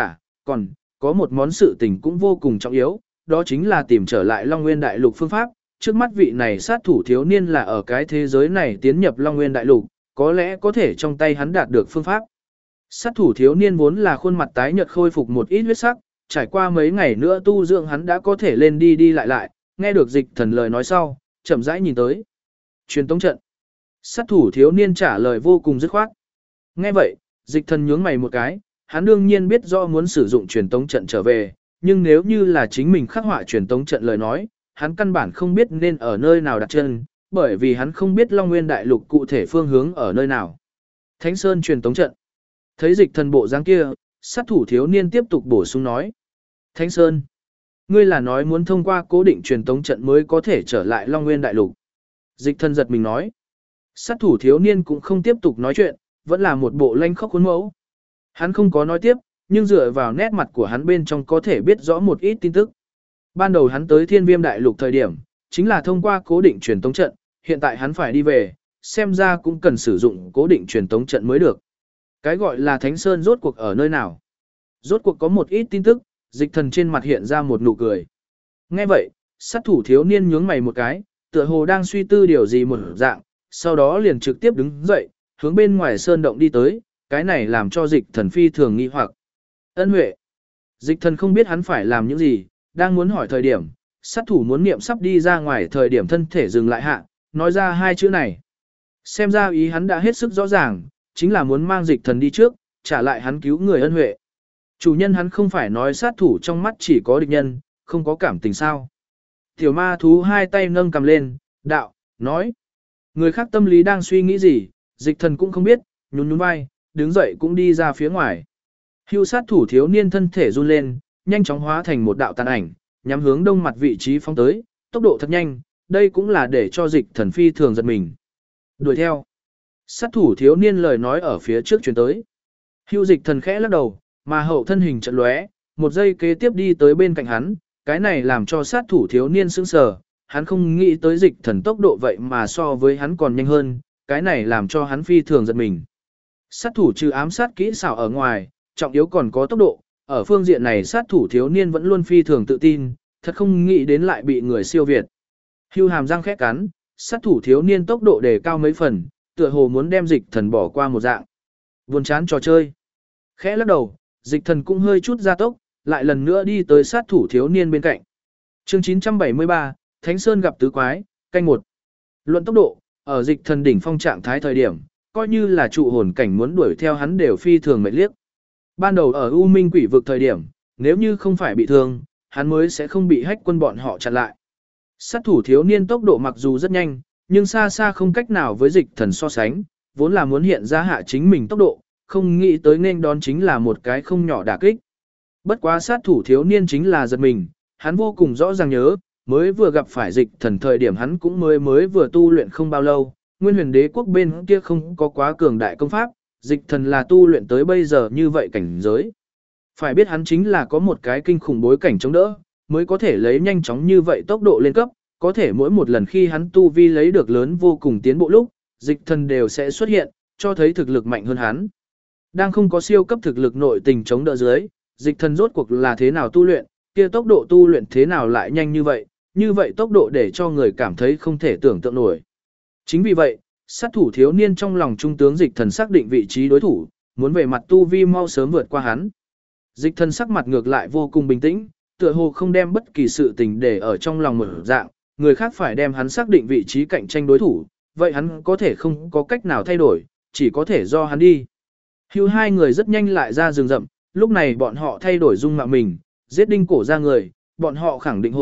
còn có một món sự tình cũng vô cùng trọng yếu, đó chính là tìm trở lại Long Nguyên Đại Lục phương pháp. Trước mắt vị này sát thủ thiếu niên là ở cái thế giới này tiến nhập Long Nguyên Đại Lục, có lẽ có thể trong tay hắn đạt được phương pháp. Sát thủ thiếu niên vốn là khuôn mặt tái nhợt khôi phục một ít huyết sắc, trải qua mấy ngày nữa tu dưỡng hắn đã có thể lên đi đi lại, nghe được Dịch Thần lời nói sau, chậm rãi nhìn tới. Truyền tống trận. Sát thủ thiếu niên trả lời vô cùng dứt khoát. Nghe vậy, Dịch Thần nhướng mày một cái, hắn đương nhiên biết rõ muốn sử dụng truyền tống trận trở về, nhưng nếu như là chính mình khắc họa truyền tống trận lời nói, hắn căn bản không biết nên ở nơi nào đặt chân, bởi vì hắn không biết Long Nguyên Đại Lục cụ thể phương hướng ở nơi nào. Thánh Sơn truyền tống trận. Thấy Dịch Thần bộ dáng kia, sát thủ thiếu niên tiếp tục bổ sung nói. Thánh Sơn, ngươi là nói muốn thông qua cố định truyền tống trận mới có thể trở lại Long Nguyên Đại Lục. Dịch Thần giật mình nói. Sát thủ thiếu niên cũng không tiếp tục nói chuyện, vẫn là một bộ lanh khóc khuôn mẫu. Hắn không có nói tiếp, nhưng dựa vào nét mặt của hắn bên trong có thể biết rõ một ít tin tức. Ban đầu hắn tới Thiên Viêm Đại Lục thời điểm, chính là thông qua cố định truyền tống trận, hiện tại hắn phải đi về, xem ra cũng cần sử dụng cố định truyền tống trận mới được. Cái gọi là Thánh Sơn rốt cuộc ở nơi nào? Rốt cuộc có một ít tin tức, Dịch Thần trên mặt hiện ra một nụ cười. Nghe vậy, sát thủ thiếu niên nhướng mày một cái, tựa hồ đang suy tư điều gì một dạng, sau đó liền trực tiếp đứng dậy, hướng bên ngoài sơn động đi tới, cái này làm cho Dịch Thần phi thường nghi hoặc. Ân Huệ. Dịch Thần không biết hắn phải làm những gì, đang muốn hỏi thời điểm, sát thủ muốn niệm sắp đi ra ngoài thời điểm thân thể dừng lại hạ, nói ra hai chữ này. Xem ra ý hắn đã hết sức rõ ràng, chính là muốn mang Dịch Thần đi trước, trả lại hắn cứu người Ân Huệ. Chủ nhân hắn không phải nói sát thủ trong mắt chỉ có địch nhân, không có cảm tình sao. Tiểu ma thú hai tay nâng cầm lên, đạo, nói. Người khác tâm lý đang suy nghĩ gì, Dịch Thần cũng không biết, nhún nhún vai, đứng dậy cũng đi ra phía ngoài. Hưu sát thủ thiếu niên thân thể run lên, nhanh chóng hóa thành một đạo tàn ảnh, nhắm hướng đông mặt vị trí phóng tới, tốc độ thật nhanh, đây cũng là để cho Dịch Thần phi thường giật mình. Đuổi theo. Sát thủ thiếu niên lời nói ở phía trước truyền tới. Hưu Dịch Thần khẽ lắc đầu, mà hậu thân hình chợt lóe, một giây kế tiếp đi tới bên cạnh hắn, cái này làm cho sát thủ thiếu niên sững sờ, hắn không nghĩ tới Dịch Thần tốc độ vậy mà so với hắn còn nhanh hơn, cái này làm cho hắn phi thường giật mình. Sát thủ trừ ám sát kỹ xảo ở ngoài, trọng yếu còn có tốc độ, ở phương diện này sát thủ thiếu niên vẫn luôn phi thường tự tin, thật không nghĩ đến lại bị người siêu việt. Hưu hàm răng khẽ cắn, sát thủ thiếu niên tốc độ đề cao mấy phần, tựa hồ muốn đem Dịch Thần bỏ qua một dạng. Buồn chán trò chơi. Khẽ lắc đầu, Dịch Thần cũng hơi chút gia tốc, lại lần nữa đi tới sát thủ thiếu niên bên cạnh. Chương 973, Thánh Sơn gặp tứ quái, canh 1. Luận tốc độ, ở Dịch Thần đỉnh phong trạng thái thời điểm, coi như là trụ hồn cảnh muốn đuổi theo hắn đều phi thường mệt liếc. Ban đầu ở U Minh Quỷ vực thời điểm, nếu như không phải bị thương, hắn mới sẽ không bị hách quân bọn họ chặn lại. Sát thủ thiếu niên tốc độ mặc dù rất nhanh, nhưng xa xa không cách nào với Dịch Thần so sánh, vốn là muốn hiện ra hạ chính mình tốc độ, không nghĩ tới nên đón chính là một cái không nhỏ đả kích. Bất quá sát thủ thiếu niên chính là giật mình, hắn vô cùng rõ ràng nhớ, mới vừa gặp phải Dịch Thần thời điểm hắn cũng mới vừa tu luyện không bao lâu, Nguyên Huyền Đế quốc bên kia không có quá cường đại công pháp, Dịch Thần là tu luyện tới bây giờ như vậy cảnh giới. Phải biết hắn chính là có một cái kinh khủng bối cảnh chống đỡ, mới có thể lấy nhanh chóng như vậy tốc độ lên cấp, có thể mỗi một lần khi hắn tu vi lấy được lớn vô cùng tiến bộ lúc, Dịch Thần đều sẽ xuất hiện, cho thấy thực lực mạnh hơn hắn. Đang không có siêu cấp thực lực nội tình chống đỡ dưới, Dịch Thần rốt cuộc là thế nào tu luyện, kia tốc độ tu luyện thế nào lại nhanh như vậy tốc độ để cho người cảm thấy không thể tưởng tượng nổi. Chính vì vậy, sát thủ thiếu niên trong lòng trung tướng Dịch Thần xác định vị trí đối thủ, muốn về mặt tu vi mau sớm vượt qua hắn. Dịch Thần sắc mặt ngược lại vô cùng bình tĩnh, tựa hồ không đem bất kỳ sự tình để ở trong lòng một dạng, người khác phải đem hắn xác định vị trí cạnh tranh đối thủ, vậy hắn có thể không có cách nào thay đổi, chỉ có thể do hắn đi. Hưu hai người rất nhanh lại ra rừng rậm, lúc này bọn họ thay đổi dung mạo mình, giết Đinh Cổ Gia người, bọn họ khẳng định hội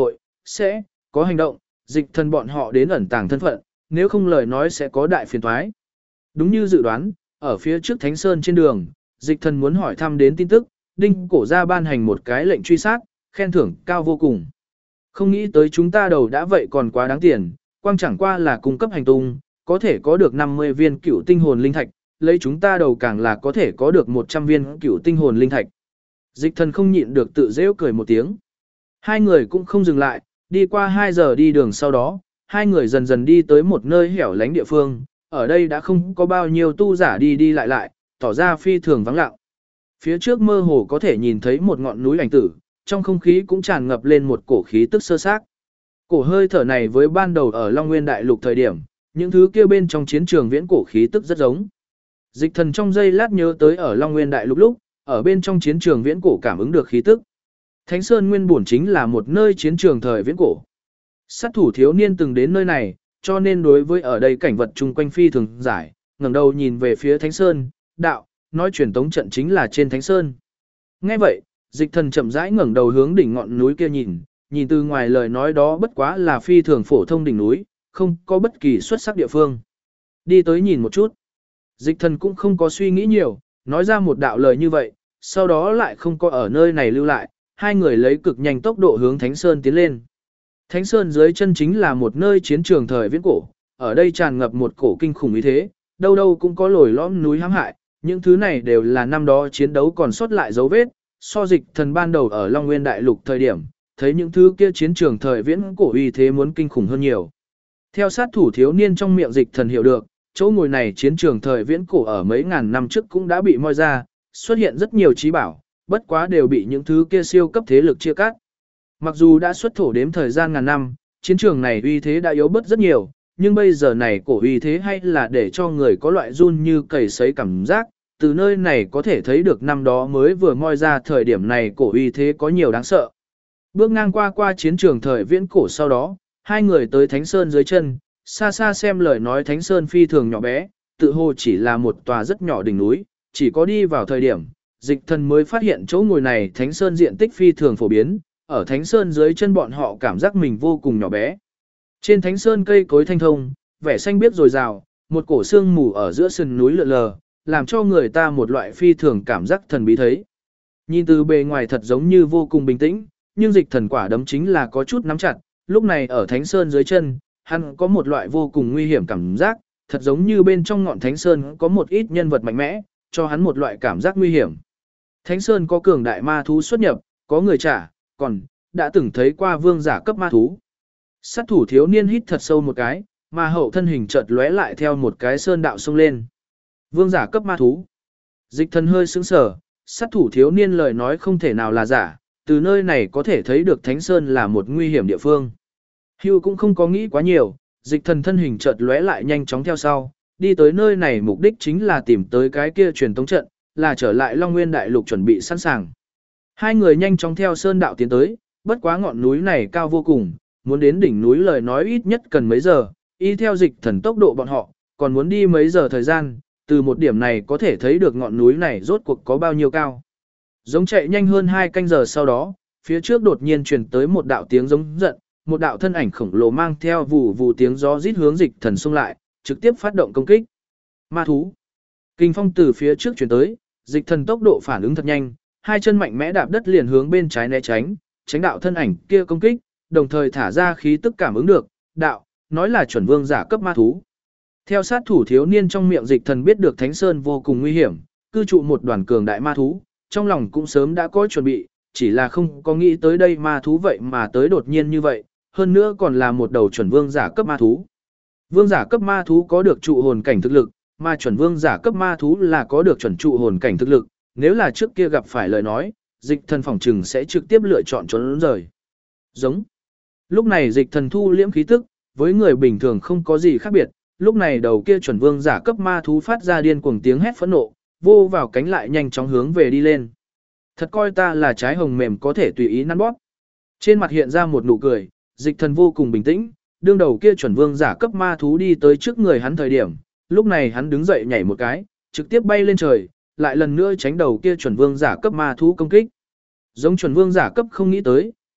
sẽ có hành động, dịch thần bọn họ đến ẩn tàng thân phận, nếu không lời nói sẽ có đại phiền toái. Đúng như dự đoán, ở phía trước Thánh Sơn trên đường, dịch thần muốn hỏi thăm đến tin tức, Đinh Cổ ra ban hành một cái lệnh truy sát, khen thưởng cao vô cùng. Không nghĩ tới chúng ta đầu đã vậy còn quá đáng tiền, quang chẳng qua là cung cấp hành tung, có thể có được 50 viên cựu tinh hồn linh thạch, lấy chúng ta đầu càng là có thể có được 100 viên cựu tinh hồn linh thạch. Dịch thần không nhịn được tự rêu cười một tiếng. Hai người cũng không dừng lại, đi qua 2 giờ đi đường sau đó, hai người dần dần đi tới một nơi hẻo lánh địa phương, ở đây đã không có bao nhiêu tu giả đi đi lại lại, tỏ ra phi thường vắng lặng. Phía trước mơ hồ có thể nhìn thấy một ngọn núi ảnh tử, trong không khí cũng tràn ngập lên một cổ khí tức sơ xác. Cổ hơi thở này với ban đầu ở Long Nguyên Đại Lục thời điểm, những thứ kia bên trong chiến trường viễn cổ khí tức rất giống. Dịch thần trong giây lát nhớ tới ở Long Nguyên Đại Lục lúc, ở bên trong chiến trường viễn cổ cảm ứng được khí tức. Thánh Sơn nguyên bổn chính là một nơi chiến trường thời viễn cổ. Sát thủ thiếu niên từng đến nơi này, cho nên đối với ở đây cảnh vật chung quanh phi thường giải, ngẩng đầu nhìn về phía Thánh Sơn, đạo, nói truyền tống trận chính là trên Thánh Sơn. Nghe vậy, dịch thần chậm rãi ngẩng đầu hướng đỉnh ngọn núi kia nhìn từ ngoài lời nói đó bất quá là phi thường phổ thông đỉnh núi, không có bất kỳ xuất sắc địa phương. Đi tới nhìn một chút. Dịch thần cũng không có suy nghĩ nhiều, nói ra một đạo lời như vậy, sau đó lại không có ở nơi này lưu lại, hai người lấy cực nhanh tốc độ hướng Thánh Sơn tiến lên. Thánh Sơn dưới chân chính là một nơi chiến trường thời viễn cổ, ở đây tràn ngập một cổ kinh khủng ý thế, đâu đâu cũng có lồi lõm núi hãm hại, những thứ này đều là năm đó chiến đấu còn sót lại dấu vết, so dịch thần ban đầu ở Long Nguyên Đại Lục thời điểm, thấy những thứ kia chiến trường thời viễn cổ uy thế muốn kinh khủng hơn nhiều. Theo sát thủ thiếu niên trong miệng dịch thần hiểu được, chỗ ngồi này chiến trường thời viễn cổ ở mấy ngàn năm trước cũng đã bị moi ra, xuất hiện rất nhiều trí bảo, bất quá đều bị những thứ kia siêu cấp thế lực chia cắt. Mặc dù đã xuất thổ đếm thời gian ngàn năm, chiến trường này uy thế đã yếu bớt rất nhiều, nhưng bây giờ này cổ uy thế hay là để cho người có loại run như cầy sấy cảm giác, từ nơi này có thể thấy được năm đó mới vừa moi ra thời điểm này cổ uy thế có nhiều đáng sợ. Bước ngang qua chiến trường thời viễn cổ sau đó, hai người tới Thánh Sơn dưới chân, xa xa xem lời nói Thánh Sơn phi thường nhỏ bé, tự hồ chỉ là một tòa rất nhỏ đỉnh núi, chỉ có đi vào thời điểm, dịch thần mới phát hiện chỗ ngồi này Thánh Sơn diện tích phi thường phổ biến, ở Thánh Sơn dưới chân bọn họ cảm giác mình vô cùng nhỏ bé. Trên Thánh Sơn cây cối thanh thông, vẻ xanh biếc dồi dào, một cổ sương mù ở giữa sườn núi lượn lờ, làm cho người ta một loại phi thường cảm giác thần bí thấy. Nhìn từ bề ngoài thật giống như vô cùng bình tĩnh, nhưng dịch thần quả đấm chính là có chút nắm chặt, lúc này ở Thánh Sơn dưới chân, hắn có một loại vô cùng nguy hiểm cảm giác, thật giống như bên trong ngọn Thánh Sơn có một ít nhân vật mạnh mẽ, cho hắn một loại cảm giác nguy hiểm. Thánh Sơn có cường đại ma thú xuất nhập, có người trả, còn đã từng thấy qua vương giả cấp ma thú. Sát thủ thiếu niên hít thật sâu một cái, mà hậu thân hình chợt lóe lại theo một cái sơn đạo xông lên. Vương giả cấp ma thú. Dịch thần hơi sững sờ, sát thủ thiếu niên lời nói không thể nào là giả, từ nơi này có thể thấy được Thánh Sơn là một nguy hiểm địa phương. Hưu cũng không có nghĩ quá nhiều, dịch thần thân hình chợt lóe lại nhanh chóng theo sau, đi tới nơi này mục đích chính là tìm tới cái kia truyền tống trận, là trở lại Long Nguyên Đại Lục chuẩn bị sẵn sàng. Hai người nhanh chóng theo sơn đạo tiến tới, bất quá ngọn núi này cao vô cùng, muốn đến đỉnh núi lời nói ít nhất cần mấy giờ, y theo dịch thần tốc độ bọn họ, còn muốn đi mấy giờ thời gian, từ một điểm này có thể thấy được ngọn núi này rốt cuộc có bao nhiêu cao. Giống chạy nhanh hơn 2 canh giờ sau đó, phía trước đột nhiên truyền tới một đạo tiếng giống giận, một đạo thân ảnh khổng lồ mang theo vù vù tiếng gió rít hướng dịch thần xung lại, trực tiếp phát động công kích. Ma thú. Kinh phong từ phía trước truyền tới, dịch thần tốc độ phản ứng thật nhanh, hai chân mạnh mẽ đạp đất liền hướng bên trái né tránh, tránh đạo thân ảnh kia công kích, đồng thời thả ra khí tức cảm ứng được, đạo, nói là chuẩn vương giả cấp ma thú. Theo sát thủ thiếu niên trong miệng dịch thần biết được Thánh Sơn vô cùng nguy hiểm, cư trụ một đoàn cường đại ma thú, trong lòng cũng sớm đã có chuẩn bị, chỉ là không có nghĩ tới đây ma thú vậy mà tới đột nhiên như vậy, hơn nữa còn là một đầu chuẩn vương giả cấp ma thú. Vương giả cấp ma thú có được trụ hồn cảnh thực lực, mà chuẩn vương giả cấp ma thú là có được chuẩn trụ hồn cảnh thực lực, nếu là trước kia gặp phải lời nói, dịch thần phỏng trừng sẽ trực tiếp lựa chọn trốn rời. Giống. Lúc này dịch thần thu liễm khí tức, với người bình thường không có gì khác biệt, lúc này đầu kia chuẩn vương giả cấp ma thú phát ra điên cuồng tiếng hét phẫn nộ, vô vào cánh lại nhanh chóng hướng về đi lên. Thật coi ta là trái hồng mềm có thể tùy ý nắn bóp. Trên mặt hiện ra một nụ cười, dịch thần vô cùng bình tĩnh, đương đầu kia chuẩn vương giả cấp ma thú đi tới trước người hắn thời điểm, lúc này hắn đứng dậy nhảy một cái, trực tiếp bay lên trời, lại lần nữa tránh đầu kia chuẩn vương giả cấp ma thú công kích. Giống chuẩn vương giả cấp không nghĩ tới,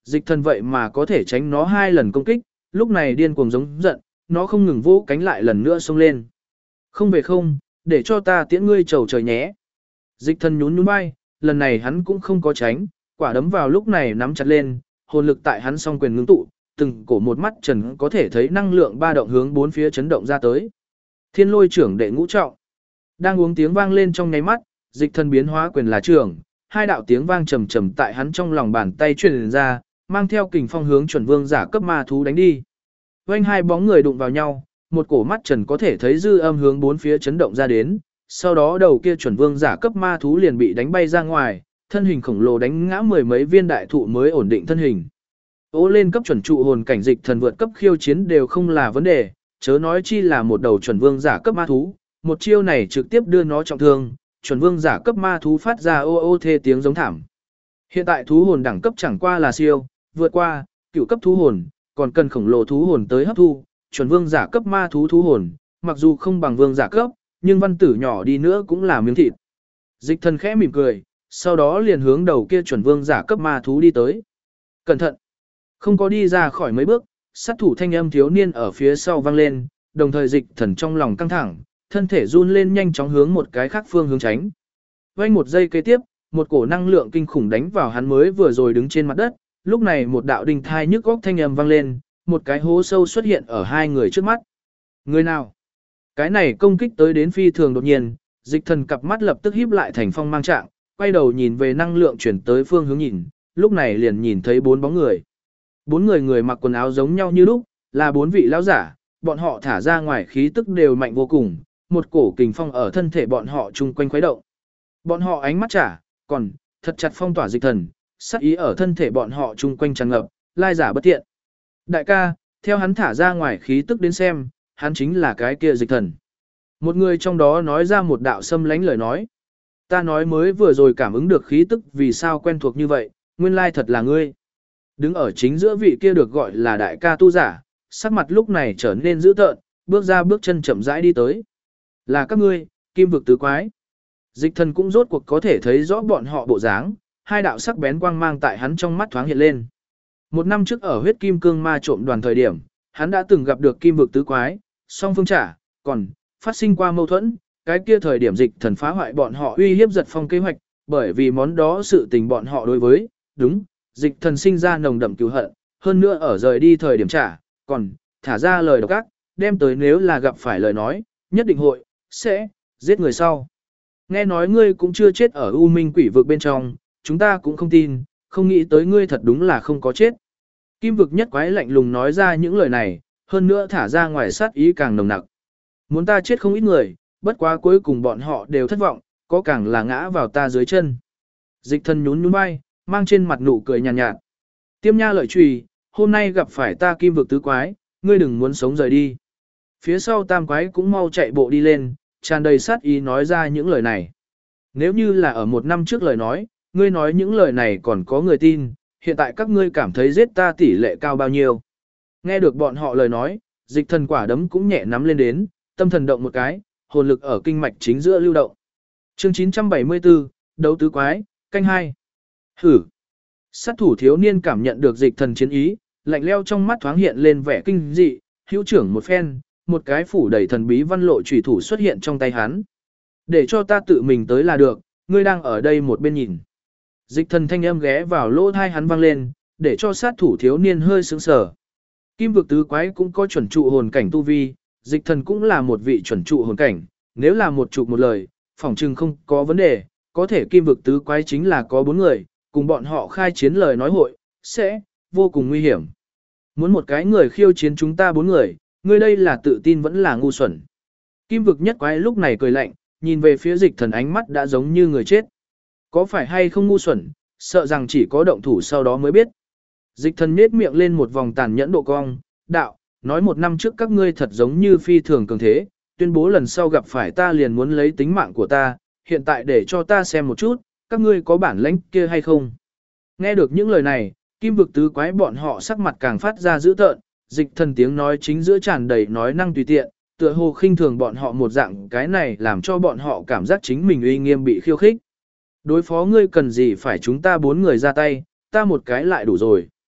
dịch thần vậy mà có thể tránh nó 2 lần công kích, lúc này điên cuồng giống giận, nó không ngừng vỗ cánh lại lần nữa xông lên. Không về không, để cho ta tiễn ngươi trầu trời nhé. Dịch thần nhún nhún vai, lần này hắn cũng không có tránh, quả đấm vào lúc này nắm chặt lên, hồn lực tại hắn song quyền ngưng tụ, từng cổ một mắt trần có thể thấy năng lượng ba động hướng bốn phía chấn động ra tới. Thiên lôi trưởng đệ ngũ trọng. Đang uống tiếng vang lên trong nháy mắt, dịch thần biến hóa quyền là trưởng, 2 đạo tiếng vang trầm trầm tại hắn trong lòng bàn tay truyền ra, mang theo kình phong hướng chuẩn vương giả cấp ma thú đánh đi. Vành 2 bóng người đụng vào nhau, một cổ mắt trần có thể thấy dư âm hướng bốn phía chấn động ra đến, sau đó đầu kia chuẩn vương giả cấp ma thú liền bị đánh bay ra ngoài, thân hình khổng lồ đánh ngã 10 mấy viên đại thụ mới ổn định thân hình. Ô lên cấp chuẩn trụ hồn cảnh dịch thần vượt cấp khiêu chiến đều không là vấn đề, chớ nói chi là một đầu chuẩn vương giả cấp ma thú, một chiêu này trực tiếp đưa nó trọng thương, chuẩn vương giả cấp ma thú phát ra ô ô thê tiếng giống thảm. Hiện tại thú hồn đẳng cấp chẳng qua là siêu, vượt qua cựu cấp thú hồn, còn cần khổng lồ thú hồn tới hấp thu, chuẩn vương giả cấp ma thú thú hồn, mặc dù không bằng vương giả cấp, nhưng văn tử nhỏ đi nữa cũng là miếng thịt. Dịch thần khẽ mỉm cười, sau đó liền hướng đầu kia chuẩn vương giả cấp ma thú đi tới. Cẩn thận! Không có đi ra khỏi mấy bước, sát thủ thanh âm thiếu niên ở phía sau vang lên, đồng thời dịch thần trong lòng căng thẳng, thân thể run lên nhanh chóng hướng một cái khác phương hướng tránh. Vành một giây kế tiếp, một cổ năng lượng kinh khủng đánh vào hắn mới vừa rồi đứng trên mặt đất, lúc này một đạo đinh thai nhức góc thanh âm vang lên, một cái hố sâu xuất hiện ở 2 người trước mắt. Người nào? Cái này công kích tới đến phi thường đột nhiên, dịch thần cặp mắt lập tức híp lại thành phong mang trạng, quay đầu nhìn về năng lượng chuyển tới phương hướng nhìn, lúc này liền nhìn thấy 4 bóng người. 4 người mặc quần áo giống nhau như lúc, là 4 vị lão giả, bọn họ thả ra ngoài khí tức đều mạnh vô cùng, một cổ kình phong ở thân thể bọn họ chung quanh khuấy động. Bọn họ ánh mắt trả, còn thật chặt phong tỏa dịch thần, sát ý ở thân thể bọn họ chung quanh tràn ngập, lai giả bất tiện. Đại ca, theo hắn thả ra ngoài khí tức đến xem, hắn chính là cái kia dịch thần. Một người trong đó nói ra một đạo xâm lánh lời nói. Ta nói mới vừa rồi cảm ứng được khí tức vì sao quen thuộc như vậy, nguyên lai thật là ngươi. Đứng ở chính giữa vị kia được gọi là đại ca tu giả, sắc mặt lúc này trở nên dữ tợn, bước ra bước chân chậm rãi đi tới. Là các ngươi, kim vực tứ quái. Dịch thần cũng rốt cuộc có thể thấy rõ bọn họ bộ dáng, 2 đạo sắc bén quang mang tại hắn trong mắt thoáng hiện lên. 1 năm trước ở huyết kim cương ma trộm đoàn thời điểm, hắn đã từng gặp được kim vực tứ quái, song phương trả, còn phát sinh qua mâu thuẫn, cái kia thời điểm dịch thần phá hoại bọn họ uy hiếp giật phong kế hoạch, bởi vì món đó sự tình bọn họ đối với, đúng, dịch thần sinh ra nồng đậm cứu hận, hơn nữa ở rời đi thời điểm trả, còn thả ra lời độc ác, đem tới nếu là gặp phải lời nói, nhất định hội, sẽ, giết người sau. Nghe nói ngươi cũng chưa chết ở U Minh quỷ vực bên trong, chúng ta cũng không tin, không nghĩ tới ngươi thật đúng là không có chết. Kim vực nhất quái lạnh lùng nói ra những lời này, hơn nữa thả ra ngoài sát ý càng nồng nặc. Muốn ta chết không ít người, bất quá cuối cùng bọn họ đều thất vọng, có càng là ngã vào ta dưới chân. Dịch thần nhún nhún vai, mang trên mặt nụ cười nhàn nhạt. Tiêm nha lợi trùy, hôm nay gặp phải ta kim vực tứ quái, ngươi đừng muốn sống rời đi. Phía sau tam quái cũng mau chạy bộ đi lên, tràn đầy sát ý nói ra những lời này. Nếu như là ở 1 năm trước lời nói, ngươi nói những lời này còn có người tin, hiện tại các ngươi cảm thấy giết ta tỷ lệ cao bao nhiêu. Nghe được bọn họ lời nói, dịch thần quả đấm cũng nhẹ nắm lên đến, tâm thần động một cái, hồn lực ở kinh mạch chính giữa lưu động. Chương 974, đấu tứ quái, canh 2. Hử. Sát thủ thiếu niên cảm nhận được dịch thần chiến ý, lạnh leo trong mắt thoáng hiện lên vẻ kinh dị, hữu trưởng một phen, một cái phủ đầy thần bí văn lộ chủy thủ xuất hiện trong tay hắn. Để cho ta tự mình tới là được, ngươi đang ở đây một bên nhìn. Dịch thần thanh âm ghé vào lỗ tai hắn vang lên, để cho sát thủ thiếu niên hơi sững sờ. Kim vực tứ quái cũng có chuẩn trụ hồn cảnh tu vi, dịch thần cũng là một vị chuẩn trụ hồn cảnh, nếu là một trụ một lời, phỏng chừng không có vấn đề, có thể kim vực tứ quái chính là có 4 người, cùng bọn họ khai chiến lời nói hội, sẽ vô cùng nguy hiểm. Muốn một cái người khiêu chiến chúng ta 4 người, ngươi đây là tự tin vẫn là ngu xuẩn. Kim vực nhất quái lúc này cười lạnh, nhìn về phía dịch thần ánh mắt đã giống như người chết. Có phải hay không ngu xuẩn, sợ rằng chỉ có động thủ sau đó mới biết. Dịch thần nhếch miệng lên một vòng tàn nhẫn độ cong, đạo, nói 1 năm trước các ngươi thật giống như phi thường cường thế, tuyên bố lần sau gặp phải ta liền muốn lấy tính mạng của ta, hiện tại để cho ta xem một chút, các ngươi có bản lĩnh kia hay không. Nghe được những lời này, kim vực tứ quái bọn họ sắc mặt càng phát ra dữ tợn, dịch thần tiếng nói chính giữa tràn đầy nói năng tùy tiện, tựa hồ khinh thường bọn họ một dạng, cái này làm cho bọn họ cảm giác chính mình uy nghiêm bị khiêu khích. Đối phó ngươi cần gì phải chúng ta 4 người ra tay, ta một cái lại đủ rồi.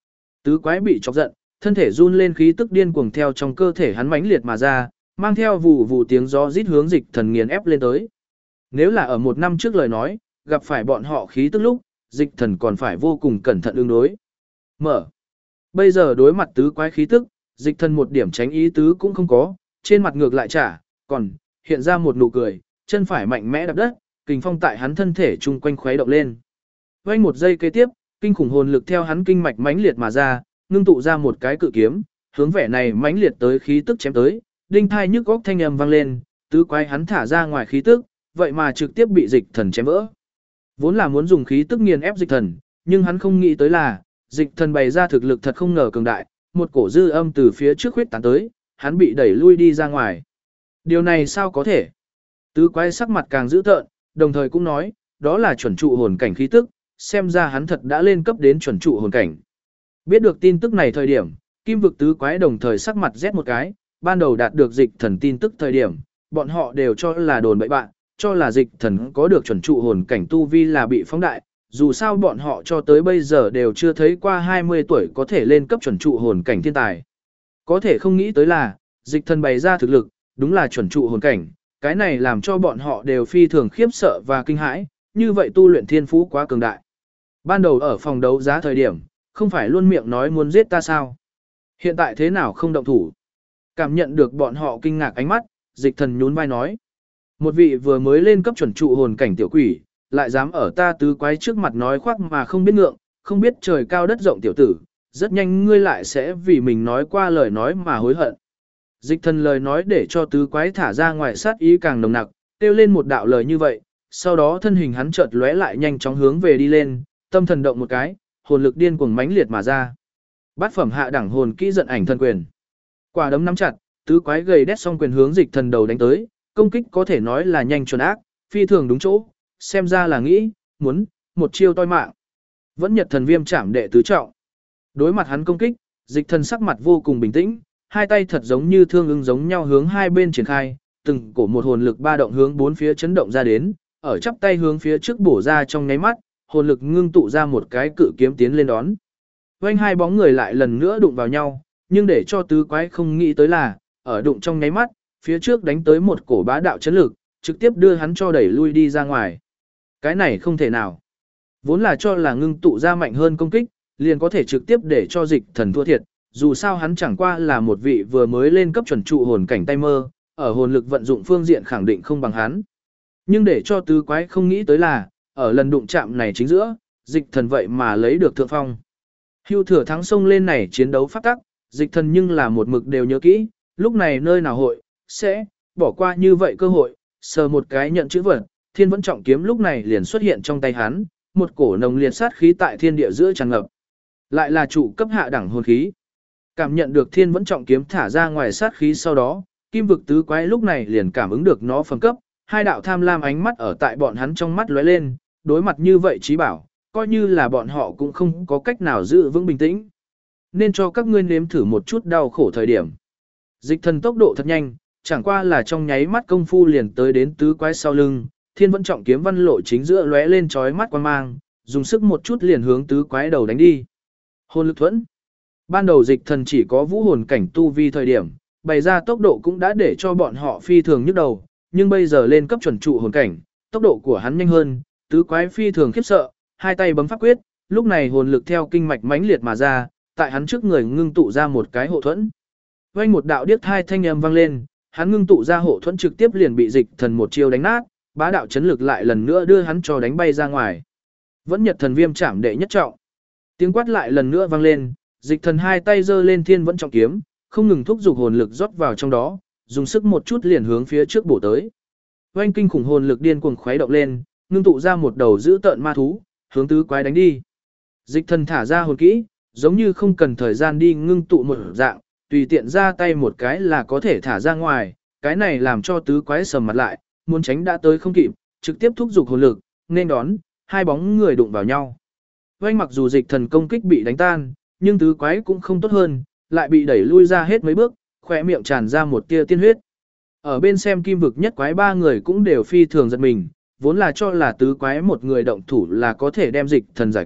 Tứ quái bị chọc giận, thân thể run lên, khí tức điên cuồng theo trong cơ thể hắn mãnh liệt mà ra, mang theo vụ vụ tiếng gió rít hướng Dịch Thần nghiền ép lên tới. Nếu là ở một năm trước lời nói, gặp phải bọn họ khí tức lúc, Dịch Thần còn phải vô cùng cẩn thận ứng đối. Mở. Bây giờ đối mặt tứ quái khí tức, Dịch Thần một điểm tránh ý tứ cũng không có, trên mặt ngược lại trả, còn hiện ra một nụ cười, chân phải mạnh mẽ đạp đất, kình phong tại hắn thân thể chung quanh khuấy động lên. Vang một giây kế tiếp, kinh khủng hồn lực theo hắn kinh mạch mãnh liệt mà ra, ngưng tụ ra một cái cự kiếm, hướng vẻ này mãnh liệt tới khí tức chém tới, đinh thai nhức góc thanh âm vang lên, tứ quái hắn thả ra ngoài khí tức, vậy mà trực tiếp bị Dịch Thần chém vỡ. Vốn là muốn dùng khí tức nghiền ép Dịch Thần, nhưng hắn không nghĩ tới là, Dịch Thần bày ra thực lực thật không ngờ cường đại, một cổ dư âm từ phía trước huyết tán tới, hắn bị đẩy lui đi ra ngoài. Điều này sao có thể? Tứ quái sắc mặt càng dữ tợn, đồng thời cũng nói, đó là chuẩn trụ hồn cảnh khí tức, xem ra hắn thật đã lên cấp đến chuẩn trụ hồn cảnh. Biết được tin tức này thời điểm, Kim vực tứ quái đồng thời sắc mặt rét một cái, ban đầu đạt được Dịch Thần tin tức thời điểm, bọn họ đều cho là đồn bậy bạn, cho là Dịch Thần có được chuẩn trụ hồn cảnh tu vi là bị phóng đại, dù sao bọn họ cho tới bây giờ đều chưa thấy qua 20 tuổi có thể lên cấp chuẩn trụ hồn cảnh thiên tài. Có thể không nghĩ tới là, Dịch Thần bày ra thực lực, đúng là chuẩn trụ hồn cảnh, cái này làm cho bọn họ đều phi thường khiếp sợ và kinh hãi, như vậy tu luyện thiên phú quá cường đại. Ban đầu ở phòng đấu giá thời điểm, không phải luôn miệng nói muốn giết ta sao? Hiện tại thế nào không động thủ? Cảm nhận được bọn họ kinh ngạc ánh mắt, Dịch Thần nhún vai nói. Một vị vừa mới lên cấp chuẩn trụ hồn cảnh tiểu quỷ, lại dám ở ta tứ quái trước mặt nói khoác mà không biết ngượng, không biết trời cao đất rộng tiểu tử, rất nhanh ngươi lại sẽ vì mình nói qua lời nói mà hối hận. Dịch Thần lời nói để cho tứ quái thả ra ngoài sát ý càng nồng nặc, kêu lên một đạo lời như vậy, sau đó thân hình hắn chợt lóe lại nhanh chóng hướng về đi lên, tâm thần động một cái, hồn lực điên cuồng mãnh liệt mà ra. Bát phẩm hạ đẳng hồn kỹ giận ảnh thân quyền. Quả đấm nắm chặt, tứ quái gầy đét xong quyền hướng Dịch Thần đầu đánh tới, công kích có thể nói là nhanh chuẩn ác, phi thường đúng chỗ, xem ra là nghĩ, muốn, một chiêu toi mạng. Vẫn Nhật Thần Viêm chạm đệ tứ trọng. Đối mặt hắn công kích, Dịch Thần sắc mặt vô cùng bình tĩnh, hai tay thật giống như thương ưng giống nhau hướng hai bên triển khai, từng cổ một hồn lực ba động hướng bốn phía chấn động ra đến, ở chắp tay hướng phía trước bổ ra trong nháy mắt, hồn lực ngưng tụ ra một cái cự kiếm tiến lên đón. Vành hai bóng người lại lần nữa đụng vào nhau, nhưng để cho tứ quái không nghĩ tới là, ở đụng trong nháy mắt, phía trước đánh tới một cổ bá đạo chấn lực, trực tiếp đưa hắn cho đẩy lui đi ra ngoài. Cái này không thể nào. Vốn là cho là ngưng tụ ra mạnh hơn công kích, liền có thể trực tiếp để cho Dịch Thần thua thiệt, dù sao hắn chẳng qua là một vị vừa mới lên cấp chuẩn trụ hồn cảnh tay mơ, ở hồn lực vận dụng phương diện khẳng định không bằng hắn. Nhưng để cho tứ quái không nghĩ tới là, ở lần đụng chạm này chính giữa, Dịch Thần vậy mà lấy được thượng phong. Hưu thừa thắng sông lên này chiến đấu phát tắc, Dịch Thần nhưng là một mực đều nhớ kỹ, lúc này nơi nào hội, sẽ, bỏ qua như vậy cơ hội, sờ một cái nhận chữ vật, Thiên Vẫn Trọng Kiếm lúc này liền xuất hiện trong tay hắn, một cổ nồng liệt sát khí tại thiên địa giữa tràn ngập. Lại là trụ cấp hạ đẳng hồn khí. Cảm nhận được Thiên Vẫn Trọng Kiếm thả ra ngoài sát khí sau đó, Kim vực tứ quái lúc này liền cảm ứng được nó phẩm cấp, hai đạo tham lam ánh mắt ở tại bọn hắn trong mắt lóe lên, đối mặt như vậy chí bảo, coi như là bọn họ cũng không có cách nào giữ vững bình tĩnh. Nên cho các ngươi nếm thử một chút đau khổ thời điểm. Dịch Thần tốc độ thật nhanh, chẳng qua là trong nháy mắt công phu liền tới đến tứ quái sau lưng, Thiên Vẫn Trọng Kiếm văn lộ chính giữa lóe lên chói mắt quang mang, dùng sức một chút liền hướng tứ quái đầu đánh đi. Hồn lực thuẫn. Ban đầu Dịch Thần chỉ có vũ hồn cảnh tu vi thời điểm, bày ra tốc độ cũng đã để cho bọn họ phi thường nhức đầu, nhưng bây giờ lên cấp chuẩn trụ hồn cảnh, tốc độ của hắn nhanh hơn, tứ quái phi thường khiếp sợ, hai tay bấm pháp quyết, lúc này hồn lực theo kinh mạch mãnh liệt mà ra, tại hắn trước người ngưng tụ ra một cái hộ thuẫn. Vang một đạo điếc thai thanh âm vang lên, hắn ngưng tụ ra hộ thuẫn trực tiếp liền bị Dịch Thần một chiêu đánh nát, bá đạo chấn lực lại lần nữa đưa hắn cho đánh bay ra ngoài. Vẫn Nhật Thần Viêm chạm đệ nhất trọng. Tiếng quát lại lần nữa vang lên, Dịch Thần hai tay giơ lên Thiên Vẫn Trọng Kiếm, không ngừng thúc giục hồn lực rót vào trong đó, dùng sức một chút liền hướng phía trước bổ tới. Vang kinh khủng hồn lực điên cuồng khuấy động lên, ngưng tụ ra một đầu dữ tợn ma thú, hướng tứ quái đánh đi. Dịch Thần thả ra hồn kỹ, giống như không cần thời gian đi ngưng tụ một dạng, tùy tiện ra tay một cái là có thể thả ra ngoài, cái này làm cho tứ quái sầm mặt lại, muốn tránh đã tới không kịp, trực tiếp thúc giục hồn lực, nên đón, hai bóng người đụng vào nhau. Vang mặc dù Dịch Thần công kích bị đánh tan, nhưng tứ quái cũng không tốt hơn, lại bị đẩy lui ra hết mấy bước, khỏe miệng tràn ra một tia tiên huyết. Ở bên xem Kim vực nhất quái ba người cũng đều phi thường giật mình, vốn là cho là tứ quái một người động thủ là có thể đem Dịch Thần giải quyết,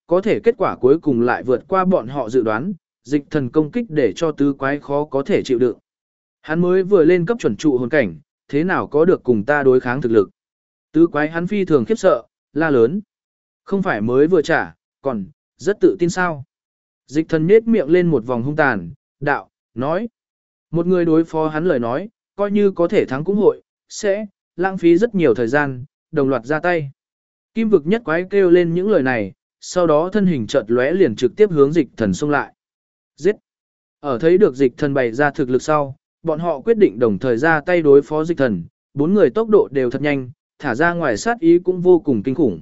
có thể kết quả cuối cùng lại vượt qua bọn họ dự đoán, dịch thần công kích để cho tứ quái khó có thể chịu đựng. Hắn mới vừa lên cấp chuẩn trụ hồn cảnh, thế nào có được cùng ta đối kháng thực lực. Tứ quái hắn phi thường khiếp sợ, la lớn. Không phải mới vừa trả, còn, rất tự tin sao. Dịch thần nết miệng lên một vòng hung tàn, đạo, nói. Một người đối phó hắn lời nói, coi như có thể thắng cũng hội, sẽ, lãng phí rất nhiều thời gian, đồng loạt ra tay. Kim vực nhất quái kêu lên những lời này, sau đó thân hình chợt lóe liền trực tiếp hướng dịch thần xông lại. Giết! Ở thấy được dịch thần bày ra thực lực sau, bọn họ quyết định đồng thời ra tay đối phó dịch thần, 4 người tốc độ đều thật nhanh, thả ra ngoài sát ý cũng vô cùng kinh khủng.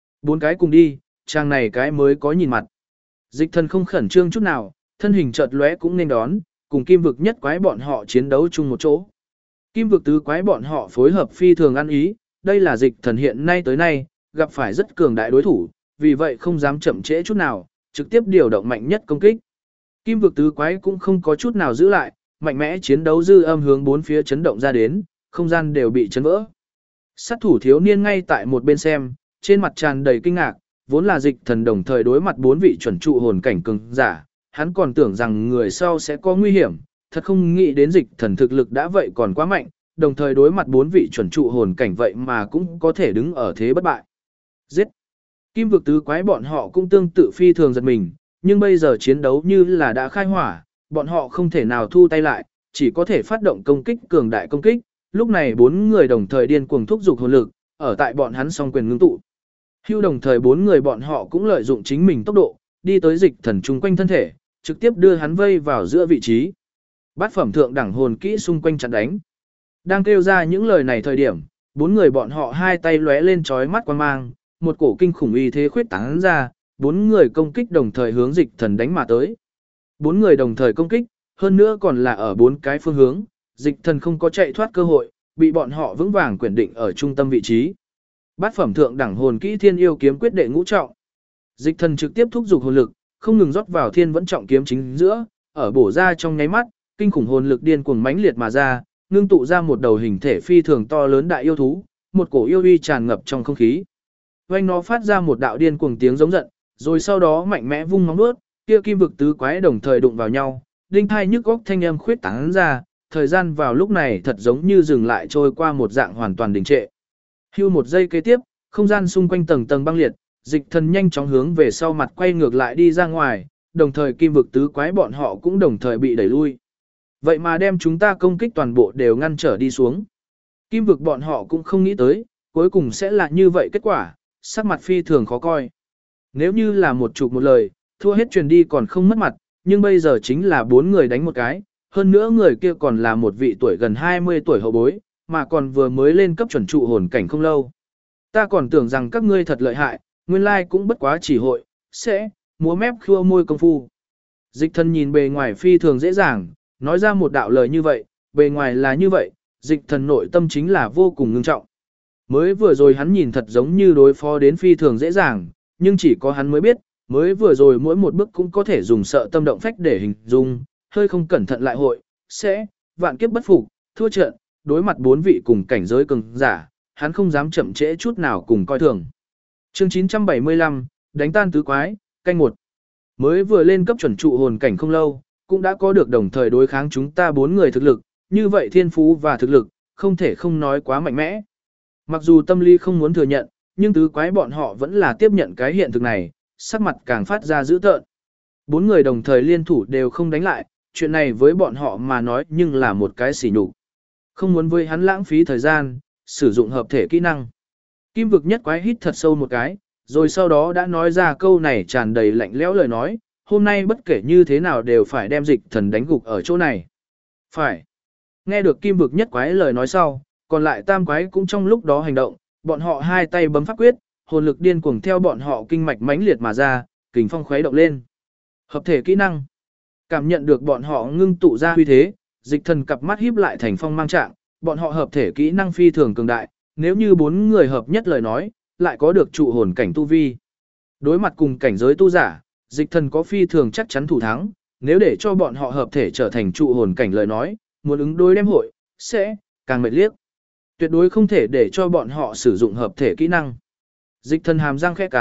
4 cái cùng đi, trang này cái mới có nhìn mặt. Dịch thần không khẩn trương chút nào, thân hình chợt lóe cũng nên đón, cùng kim vực nhất quái bọn họ chiến đấu chung một chỗ. Kim vực tứ quái bọn họ phối hợp phi thường ăn ý, đây là dịch thần hiện nay tới nay, gặp phải rất cường đại đối thủ, vì vậy không dám chậm trễ chút nào, trực tiếp điều động mạnh nhất công kích. Kim vực tứ quái cũng không có chút nào giữ lại, mạnh mẽ chiến đấu dư âm hướng bốn phía chấn động ra đến, không gian đều bị chấn vỡ. Sát thủ thiếu niên ngay tại một bên xem, trên mặt tràn đầy kinh ngạc, vốn là dịch thần đồng thời đối mặt 4 vị chuẩn trụ hồn cảnh cường giả, hắn còn tưởng rằng người sau sẽ có nguy hiểm, thật không nghĩ đến dịch thần thực lực đã vậy còn quá mạnh, đồng thời đối mặt 4 vị chuẩn trụ hồn cảnh vậy mà cũng có thể đứng ở thế bất bại. Giết! Kim vực tứ quái bọn họ cũng tương tự phi thường giật mình, nhưng bây giờ chiến đấu như là đã khai hỏa, bọn họ không thể nào thu tay lại, chỉ có thể phát động công kích cường đại công kích, lúc này 4 người đồng thời điên cuồng thúc giục hồn lực, ở tại bọn hắn song quyền ngưng tụ. Hưu đồng thời 4 người bọn họ cũng lợi dụng chính mình tốc độ, đi tới dịch thần chung quanh thân thể, trực tiếp đưa hắn vây vào giữa vị trí. Bát phẩm thượng đẳng hồn kỹ xung quanh chặn đánh. Đang kêu ra những lời này thời điểm, 4 người bọn họ hai tay lóe lên chói mắt quang mang, một cổ kinh khủng uy thế khuyết tán ra, 4 người công kích đồng thời hướng dịch thần đánh mà tới. 4 người đồng thời công kích, hơn nữa còn là ở 4 cái phương hướng, dịch thần không có chạy thoát cơ hội, bị bọn họ vững vàng quyển định ở trung tâm vị trí. Bát phẩm thượng đẳng hồn kỹ thiên yêu kiếm quyết đệ ngũ trọng. Dịch thần trực tiếp thúc giục hồn lực, không ngừng rót vào thiên vẫn trọng kiếm chính giữa, ở bổ ra trong nháy mắt, kinh khủng hồn lực điên cuồng mãnh liệt mà ra, ngưng tụ ra một đầu hình thể phi thường to lớn đại yêu thú, một cổ yêu uy tràn ngập trong không khí. Vành nó phát ra một đạo điên cuồng tiếng giống giận, rồi sau đó mạnh mẽ vung móng vuốt, kia kim vực tứ quái đồng thời đụng vào nhau, đinh thai nhức góc thanh âm khuyết tán ra, thời gian vào lúc này thật giống như dừng lại trôi qua một dạng hoàn toàn đình trệ. Hưu một giây kế tiếp, không gian xung quanh tầng tầng băng liệt, dịch thần nhanh chóng hướng về sau mặt quay ngược lại đi ra ngoài, đồng thời kim vực tứ quái bọn họ cũng đồng thời bị đẩy lui. Vậy mà đem chúng ta công kích toàn bộ đều ngăn trở đi xuống. Kim vực bọn họ cũng không nghĩ tới, cuối cùng sẽ là như vậy kết quả, sắc mặt phi thường khó coi. Nếu như là một chục một lời, thua hết truyền đi còn không mất mặt, nhưng bây giờ chính là 4 người đánh một cái, hơn nữa người kia còn là một vị tuổi gần 20 tuổi hậu bối, mà còn vừa mới lên cấp chuẩn trụ hồn cảnh không lâu. Ta còn tưởng rằng các ngươi thật lợi hại, nguyên lai cũng bất quá chỉ hội, sẽ, múa mép khua môi công phu. Dịch thần nhìn bề ngoài phi thường dễ dàng, nói ra một đạo lời như vậy, bề ngoài là như vậy, dịch thần nội tâm chính là vô cùng ngưng trọng. Mới vừa rồi hắn nhìn thật giống như đối phó đến phi thường dễ dàng, nhưng chỉ có hắn mới biết, mới vừa rồi mỗi một bước cũng có thể dùng sợ tâm động phách để hình dung, hơi không cẩn thận lại hội, sẽ, vạn kiếp bất phục, thua trận, đối mặt 4 vị cùng cảnh giới cường giả, hắn không dám chậm trễ chút nào cùng coi thường. Chương 975, đánh tan tứ quái, canh 1. Mới vừa lên cấp chuẩn trụ hồn cảnh không lâu, cũng đã có được đồng thời đối kháng chúng ta 4 người thực lực, như vậy thiên phú và thực lực, không thể không nói quá mạnh mẽ. Mặc dù tâm lý không muốn thừa nhận, nhưng tứ quái bọn họ vẫn là tiếp nhận cái hiện thực này, sắc mặt càng phát ra dữ tợn. 4 người đồng thời liên thủ đều không đánh lại, chuyện này với bọn họ mà nói nhưng là một cái sỉ nhục. Không muốn với hắn lãng phí thời gian, sử dụng hợp thể kỹ năng. Kim vực nhất quái hít thật sâu một cái, rồi sau đó đã nói ra câu này tràn đầy lạnh lẽo lời nói, hôm nay bất kể như thế nào đều phải đem dịch thần đánh gục ở chỗ này. Phải. Nghe được kim vực nhất quái lời nói sau, còn lại tam quái cũng trong lúc đó hành động, bọn họ hai tay bấm pháp quyết, hồn lực điên cuồng theo bọn họ kinh mạch mãnh liệt mà ra, kình phong khuấy động lên. Hợp thể kỹ năng. Cảm nhận được bọn họ ngưng tụ ra uy thế, dịch thần cặp mắt híp lại thành phong mang trạng, bọn họ hợp thể kỹ năng phi thường cường đại, nếu như 4 người hợp nhất lời nói, lại có được trụ hồn cảnh tu vi. Đối mặt cùng cảnh giới tu giả, dịch thần có phi thường chắc chắn thủ thắng, nếu để cho bọn họ hợp thể trở thành trụ hồn cảnh lời nói, muốn ứng đối đem hội, sẽ càng mệt liếc. Tuyệt đối không thể để cho bọn họ sử dụng hợp thể kỹ năng. Dịch thần hàm răng khẽ cắn,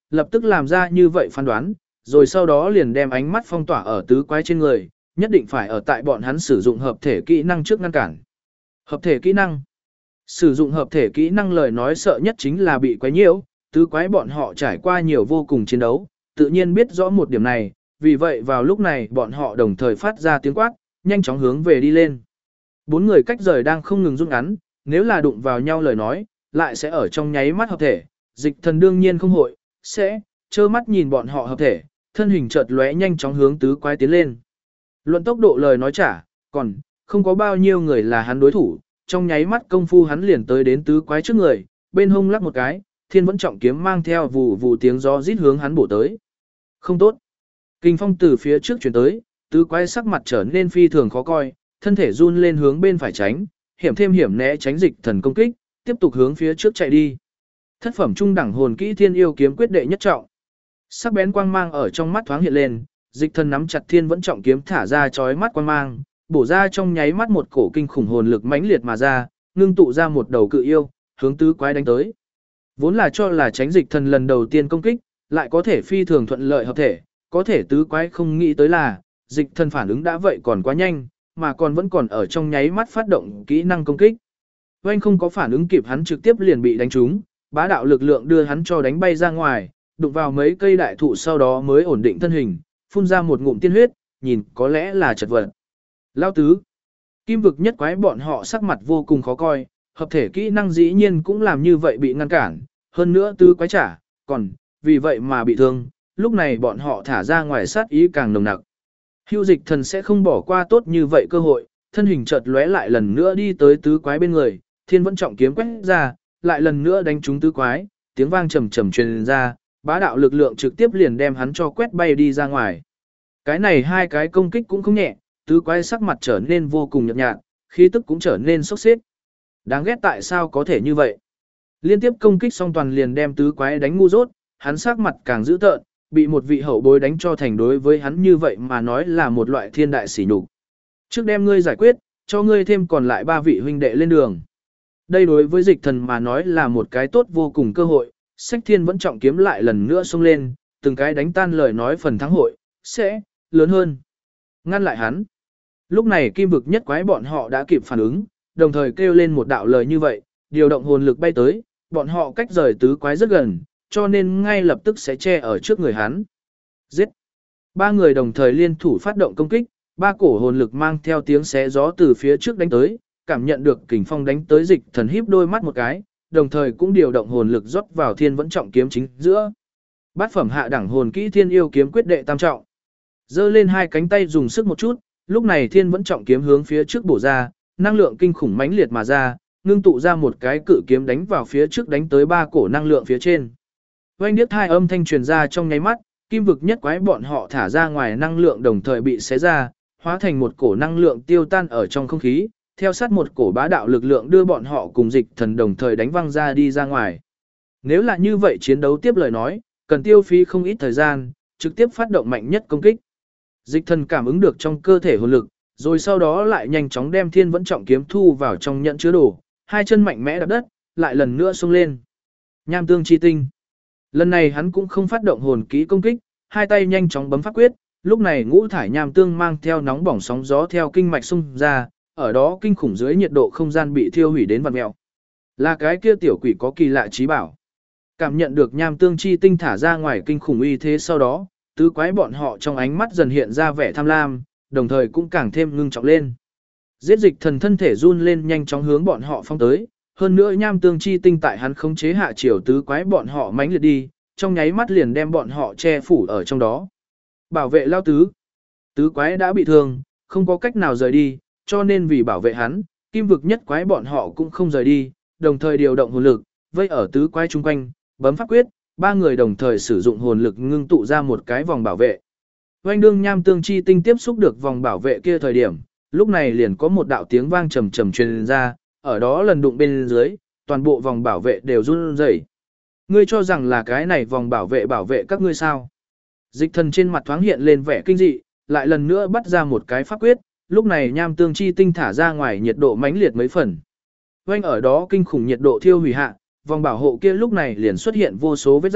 lập tức làm ra như vậy phán đoán, rồi sau đó liền đem ánh mắt phong tỏa ở tứ quái trên người, nhất định phải ở tại bọn hắn sử dụng hợp thể kỹ năng trước ngăn cản. Hợp thể kỹ năng. Sử dụng hợp thể kỹ năng lời nói sợ nhất chính là bị quái nhiễu, tứ quái bọn họ trải qua nhiều vô cùng chiến đấu, tự nhiên biết rõ một điểm này, vì vậy vào lúc này bọn họ đồng thời phát ra tiếng quát, nhanh chóng hướng về đi lên. Bốn người cách rời đang không ngừng rút ngắn, nếu là đụng vào nhau lời nói, lại sẽ ở trong nháy mắt hợp thể, Dịch Thần đương nhiên không hội, sẽ trơ mắt nhìn bọn họ hợp thể, thân hình chợt lóe nhanh chóng hướng tứ quái tiến lên. Luận tốc độ lời nói trả, còn không có bao nhiêu người là hắn đối thủ, trong nháy mắt công phu hắn liền tới đến tứ quái trước người, bên hông lắc một cái, Thiên Vẫn Trọng kiếm mang theo vù vù tiếng gió rít hướng hắn bổ tới. Không tốt. Kình phong từ phía trước chuyển tới, tứ quái sắc mặt trở nên phi thường khó coi, thân thể run lên hướng bên phải tránh, hiểm thêm hiểm né tránh Dịch Thần công kích, tiếp tục hướng phía trước chạy đi. Thất phẩm trung đẳng hồn kỹ Thiên Yêu kiếm quyết đệ nhất trọng. Sắc bén quang mang ở trong mắt thoáng hiện lên, Dịch Thần nắm chặt Thiên Vẫn Trọng kiếm thả ra chói mắt quang mang, bổ ra trong nháy mắt một cổ kinh khủng hồn lực mãnh liệt mà ra, ngưng tụ ra một đầu cự yêu, hướng tứ quái đánh tới. Vốn là cho là tránh Dịch Thần lần đầu tiên công kích, lại có thể phi thường thuận lợi hợp thể, có thể tứ quái không nghĩ tới là, Dịch Thần phản ứng đã vậy còn quá nhanh, mà còn vẫn còn ở trong nháy mắt phát động kỹ năng công kích. Oanh không có phản ứng kịp hắn trực tiếp liền bị đánh trúng, bá đạo lực lượng đưa hắn cho đánh bay ra ngoài, đụng vào mấy cây đại thụ sau đó mới ổn định thân hình, phun ra một ngụm tiên huyết, nhìn có lẽ là chật vật. Lao tứ, kim vực nhất quái bọn họ sắc mặt vô cùng khó coi, hợp thể kỹ năng dĩ nhiên cũng làm như vậy bị ngăn cản, hơn nữa tứ quái trả, còn vì vậy mà bị thương, lúc này bọn họ thả ra ngoài sát ý càng nồng nặc. Hưu Dịch Thần sẽ không bỏ qua tốt như vậy cơ hội, thân hình chợt lóe lại lần nữa đi tới tứ quái bên người, Thiên Vẫn Trọng kiếm quét ra, lại lần nữa đánh trúng tứ quái, tiếng vang trầm trầm truyền ra, bá đạo lực lượng trực tiếp liền đem hắn cho quét bay đi ra ngoài. Cái này hai cái công kích cũng không nhẹ, tứ quái sắc mặt trở nên vô cùng nhợt nhạt, khí tức cũng trở nên sốc xếp. Đáng ghét tại sao có thể như vậy? Liên tiếp công kích xong toàn liền đem tứ quái đánh ngu dốt, hắn sắc mặt càng dữ tợn, bị một vị hậu bối đánh cho thành đối với hắn như vậy mà nói là một loại thiên đại sỉ nhục. Trước đem ngươi giải quyết, cho ngươi thêm còn lại 3 vị huynh đệ lên đường. Đây đối với Dịch Thần mà nói là một cái tốt vô cùng cơ hội, Sách Thiên Vẫn Trọng kiếm lại lần nữa xông lên, từng cái đánh tan lời nói phần thắng hội, sẽ lớn hơn. Ngăn lại hắn. Lúc này kim vực nhất quái bọn họ đã kịp phản ứng, đồng thời kêu lên một đạo lời như vậy, điều động hồn lực bay tới, bọn họ cách rời tứ quái rất gần, cho nên ngay lập tức sẽ che ở trước người hắn. Giết! 3 người đồng thời liên thủ phát động công kích, 3 cổ hồn lực mang theo tiếng xé gió từ phía trước đánh tới, cảm nhận được kình phong đánh tới Dịch Thần híp đôi mắt một cái, đồng thời cũng điều động hồn lực rót vào Thiên Vẫn Trọng kiếm chính giữa. Bát phẩm hạ đẳng hồn kỹ Thiên Yêu kiếm quyết đệ tam trọng. Giơ lên hai cánh tay dùng sức một chút, lúc này Thiên Vẫn Trọng kiếm hướng phía trước bổ ra, năng lượng kinh khủng mãnh liệt mà ra, ngưng tụ ra một cái cự kiếm đánh vào phía trước đánh tới 3 cổ năng lượng phía trên. Oanh điếc hai âm thanh truyền ra trong nháy mắt, kim vực nhất quái bọn họ thả ra ngoài năng lượng đồng thời bị xé ra, hóa thành một cổ năng lượng tiêu tan ở trong không khí, theo sát một cổ bá đạo lực lượng đưa bọn họ cùng Dịch Thần đồng thời đánh văng ra đi ra ngoài. Nếu là như vậy chiến đấu tiếp lời nói, cần tiêu phí không ít thời gian, trực tiếp phát động mạnh nhất công kích. Dịch Thần cảm ứng được trong cơ thể hồn lực, rồi sau đó lại nhanh chóng đem Thiên Vẫn Trọng kiếm thu vào trong nhẫn chứa đồ, hai chân mạnh mẽ đạp đất, lại lần nữa xông lên. Nham tương chi tinh. Lần này hắn cũng không phát động hồn kỹ công kích, hai tay nhanh chóng bấm pháp quyết, lúc này ngũ thải nham tương mang theo nóng bỏng sóng gió theo kinh mạch xung ra, ở đó kinh khủng dưới nhiệt độ không gian bị thiêu hủy đến vặn mèo. Là cái kia tiểu quỷ có kỳ lạ trí bảo. Cảm nhận được nham tương chi tinh thả ra ngoài kinh khủng uy thế sau đó, tứ quái bọn họ trong ánh mắt dần hiện ra vẻ tham lam, đồng thời cũng càng thêm ngưng trọng lên. Giết Dịch Thần thân thể run lên nhanh chóng hướng bọn họ phong tới, hơn nữa nham tương chi tinh tại hắn khống chế hạ chiều tứ quái bọn họ mãnh liệt đi, trong nháy mắt liền đem bọn họ che phủ ở trong đó. Bảo vệ lao tứ. Tứ quái đã bị thương, không có cách nào rời đi, cho nên vì bảo vệ hắn, kim vực nhất quái bọn họ cũng không rời đi, đồng thời điều động hồn lực, vây ở tứ quái chung quanh, bấm pháp quyết, 3 người đồng thời sử dụng hồn lực ngưng tụ ra một cái vòng bảo vệ. Oanh đương nham tương chi tinh tiếp xúc được vòng bảo vệ kia thời điểm, lúc này liền có một đạo tiếng vang trầm trầm truyền ra, ở đó lần đụng bên dưới, toàn bộ vòng bảo vệ đều run rẩy. Ngươi cho rằng là cái này vòng bảo vệ các ngươi sao? Dịch Thần trên mặt thoáng hiện lên vẻ kinh dị, lại lần nữa bắt ra một cái pháp quyết, lúc này nham tương chi tinh thả ra ngoài nhiệt độ mãnh liệt mấy phần. Oanh ở đó kinh khủng nhiệt độ thiêu hủy hạ, vòng bảo hộ kia lúc này liền xuất hiện vô số vết rách,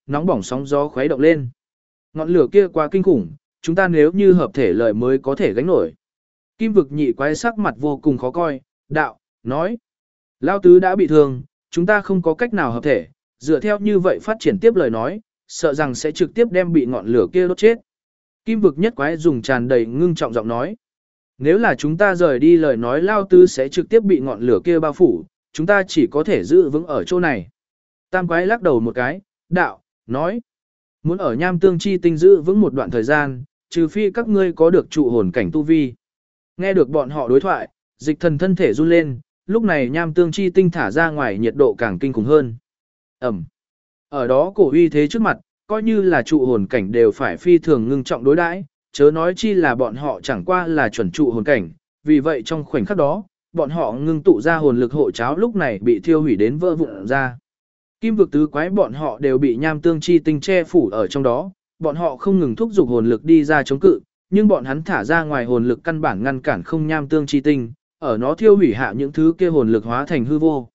nóng bỏng sóng gió khuấy động lên. Ngọn lửa kia quá kinh khủng, chúng ta nếu như hợp thể lợi mới có thể gánh nổi. Kim vực nhị quái sắc mặt vô cùng khó coi, đạo, nói. Lao tứ đã bị thương, chúng ta không có cách nào hợp thể, dựa theo như vậy phát triển tiếp lời nói, sợ rằng sẽ trực tiếp đem bị ngọn lửa kia đốt chết. Kim vực nhất quái dùng tràn đầy ngưng trọng giọng nói. Nếu là chúng ta rời đi lời nói Lao tứ sẽ trực tiếp bị ngọn lửa kia bao phủ, chúng ta chỉ có thể giữ vững ở chỗ này. Tam quái lắc đầu một cái, đạo, nói. Muốn ở nham tương chi tinh giữ vững một đoạn thời gian, trừ phi các ngươi có được trụ hồn cảnh tu vi. Nghe được bọn họ đối thoại, dịch thần thân thể run lên, lúc này nham tương chi tinh thả ra ngoài nhiệt độ càng kinh khủng hơn. Ẩm. Ở đó cổ uy thế trước mặt, coi như là trụ hồn cảnh đều phải phi thường ngưng trọng đối đãi, chớ nói chi là bọn họ chẳng qua là chuẩn trụ hồn cảnh, vì vậy trong khoảnh khắc đó, bọn họ ngưng tụ ra hồn lực hộ cháo lúc này bị thiêu hủy đến vỡ vụn ra. Kim vực tứ quái bọn họ đều bị nham tương chi tinh che phủ ở trong đó, bọn họ không ngừng thúc giục hồn lực đi ra chống cự, nhưng bọn hắn thả ra ngoài hồn lực căn bản ngăn cản không nham tương chi tinh, ở nó thiêu hủy hạ những thứ kia hồn lực hóa thành hư vô.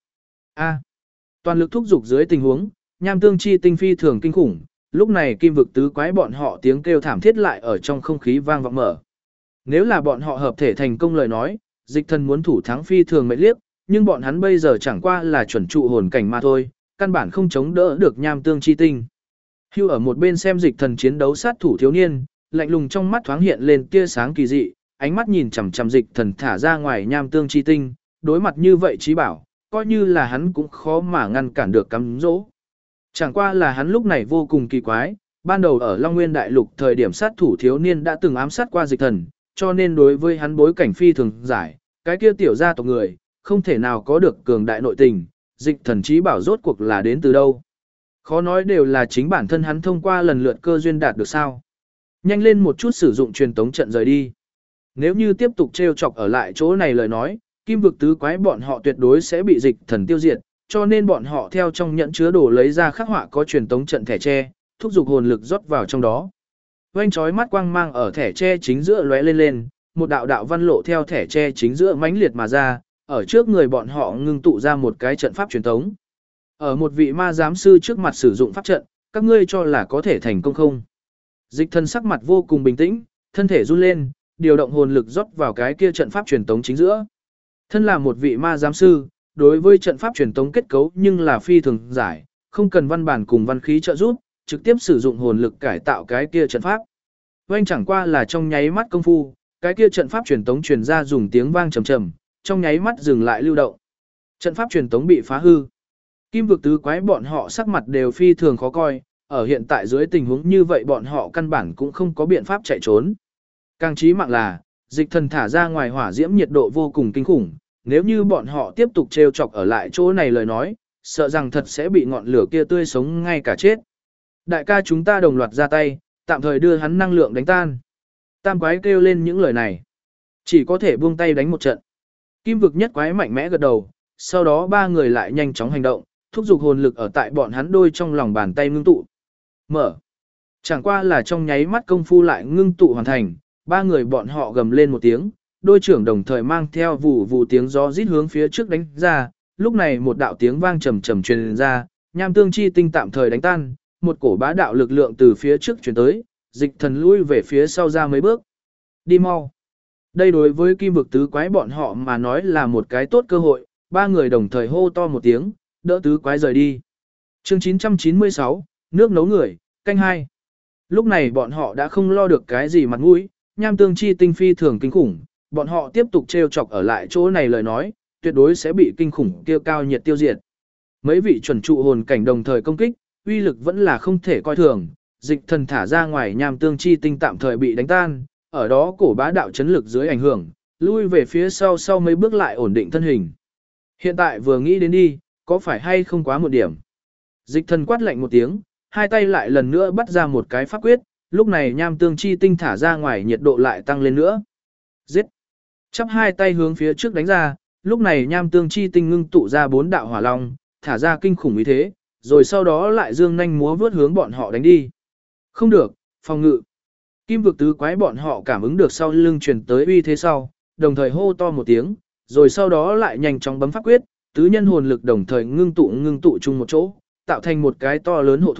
Toàn lực thúc giục dưới tình huống, nham tương chi tinh phi thường kinh khủng, lúc này kim vực tứ quái bọn họ tiếng kêu thảm thiết lại ở trong không khí vang vọng mở. Nếu là bọn họ hợp thể thành công lời nói, dịch thần muốn thủ thắng phi thường mệt liếc, nhưng bọn hắn bây giờ chẳng qua là chuẩn trụ hồn cảnh mà thôi, căn bản không chống đỡ được nham tương chi tinh. Hưu ở một bên xem dịch thần chiến đấu sát thủ thiếu niên, lạnh lùng trong mắt thoáng hiện lên tia sáng kỳ dị, ánh mắt nhìn chằm chằm dịch thần thả ra ngoài nham tương chi tinh, đối mặt như vậy trí bảo, coi như là hắn cũng khó mà ngăn cản được cắm dỗ. Chẳng qua là hắn lúc này vô cùng kỳ quái, ban đầu ở Long Nguyên Đại Lục thời điểm sát thủ thiếu niên đã từng ám sát qua dịch thần, cho nên đối với hắn bối cảnh phi thường giải, cái kia tiểu gia tộc người, không thể nào có được cường đại nội tình, dịch thần trí bảo rốt cuộc là đến từ đâu. Khó nói đều là chính bản thân hắn thông qua lần lượt cơ duyên đạt được sao. Nhanh lên một chút sử dụng truyền tống trận rời đi. Nếu như tiếp tục trêu chọc ở lại chỗ này lời nói, kim vực tứ quái bọn họ tuyệt đối sẽ bị dịch thần tiêu diệt, cho nên bọn họ theo trong nhẫn chứa đồ lấy ra khắc họa có truyền tống trận thẻ tre, thúc giục hồn lực rót vào trong đó. Vành chói mắt quang mang ở thẻ tre chính giữa lóe lên lên, một đạo đạo văn lộ theo thẻ tre chính giữa mãnh liệt mà ra, ở trước người bọn họ ngưng tụ ra một cái trận pháp truyền tống. Ở một vị ma giám sư trước mặt sử dụng pháp trận, các ngươi cho là có thể thành công không? Dịch thần sắc mặt vô cùng bình tĩnh, thân thể run lên, điều động hồn lực rót vào cái kia trận pháp truyền tống chính giữa. Thân là một vị ma giám sư, đối với trận pháp truyền tống kết cấu nhưng là phi thường giải, không cần văn bản cùng văn khí trợ giúp, trực tiếp sử dụng hồn lực cải tạo cái kia trận pháp. Oanh chẳng qua là trong nháy mắt công phu, cái kia trận pháp truyền tống truyền ra dùng tiếng vang trầm trầm, trong nháy mắt dừng lại lưu động. Trận pháp truyền tống bị phá hư. Kim vực tứ quái bọn họ sắc mặt đều phi thường khó coi, ở hiện tại dưới tình huống như vậy bọn họ căn bản cũng không có biện pháp chạy trốn. Càng chí mạng là, dịch thần thả ra ngoài hỏa diễm nhiệt độ vô cùng kinh khủng, nếu như bọn họ tiếp tục trêu chọc ở lại chỗ này lời nói, sợ rằng thật sẽ bị ngọn lửa kia tươi sống ngay cả chết. Đại ca chúng ta đồng loạt ra tay, tạm thời đưa hắn năng lượng đánh tan. Tam quái kêu lên những lời này. Chỉ có thể buông tay đánh một trận. Kim vực nhất quái mạnh mẽ gật đầu, sau đó ba người lại nhanh chóng hành động, thúc giục hồn lực ở tại bọn hắn đôi trong lòng bàn tay ngưng tụ. Mở. Chẳng qua là trong nháy mắt công phu lại ngưng tụ hoàn thành, ba người bọn họ gầm lên một tiếng, đôi trưởng đồng thời mang theo vụ vụ tiếng gió rít hướng phía trước đánh ra, lúc này một đạo tiếng vang trầm trầm truyền ra, nham tương chi tinh tạm thời đánh tan, một cổ bá đạo lực lượng từ phía trước truyền tới, dịch thần lui về phía sau ra mấy bước. Đi mau. Đây đối với kim vực tứ quái bọn họ mà nói là một cái tốt cơ hội, ba người đồng thời hô to một tiếng, đỡ tứ quái rời đi. Chương 996, nước nấu người, canh 2. Lúc này bọn họ đã không lo được cái gì mặt mũi, nham tương chi tinh phi thường kinh khủng, bọn họ tiếp tục trêu chọc ở lại chỗ này lời nói, tuyệt đối sẽ bị kinh khủng kia cao nhiệt tiêu diệt. Mấy vị chuẩn trụ hồn cảnh đồng thời công kích, uy lực vẫn là không thể coi thường, dịch thần thả ra ngoài nham tương chi tinh tạm thời bị đánh tan, ở đó cổ bá đạo chấn lực dưới ảnh hưởng, lui về phía sau mấy bước lại ổn định thân hình. Hiện tại vừa nghĩ đến đi, có phải hay không quá một điểm. Dịch thần quát lạnh một tiếng, hai tay lại lần nữa bắt ra một cái pháp quyết, lúc này nham tương chi tinh thả ra ngoài nhiệt độ lại tăng lên nữa. Giết! Chắp hai tay hướng phía trước đánh ra, lúc này nham tương chi tinh ngưng tụ ra 4 đạo hỏa long, thả ra kinh khủng ý thế, rồi sau đó lại dương nhanh múa vướt hướng bọn họ đánh đi. Không được, phòng ngự. Kim vực tứ quái bọn họ cảm ứng được sau lưng truyền tới uy thế sau, đồng thời hô to một tiếng, rồi sau đó lại nhanh chóng bấm pháp quyết, tứ nhân hồn lực đồng thời ngưng tụ chung một chỗ, tạo thành một cái to lớn hộ thuẫn,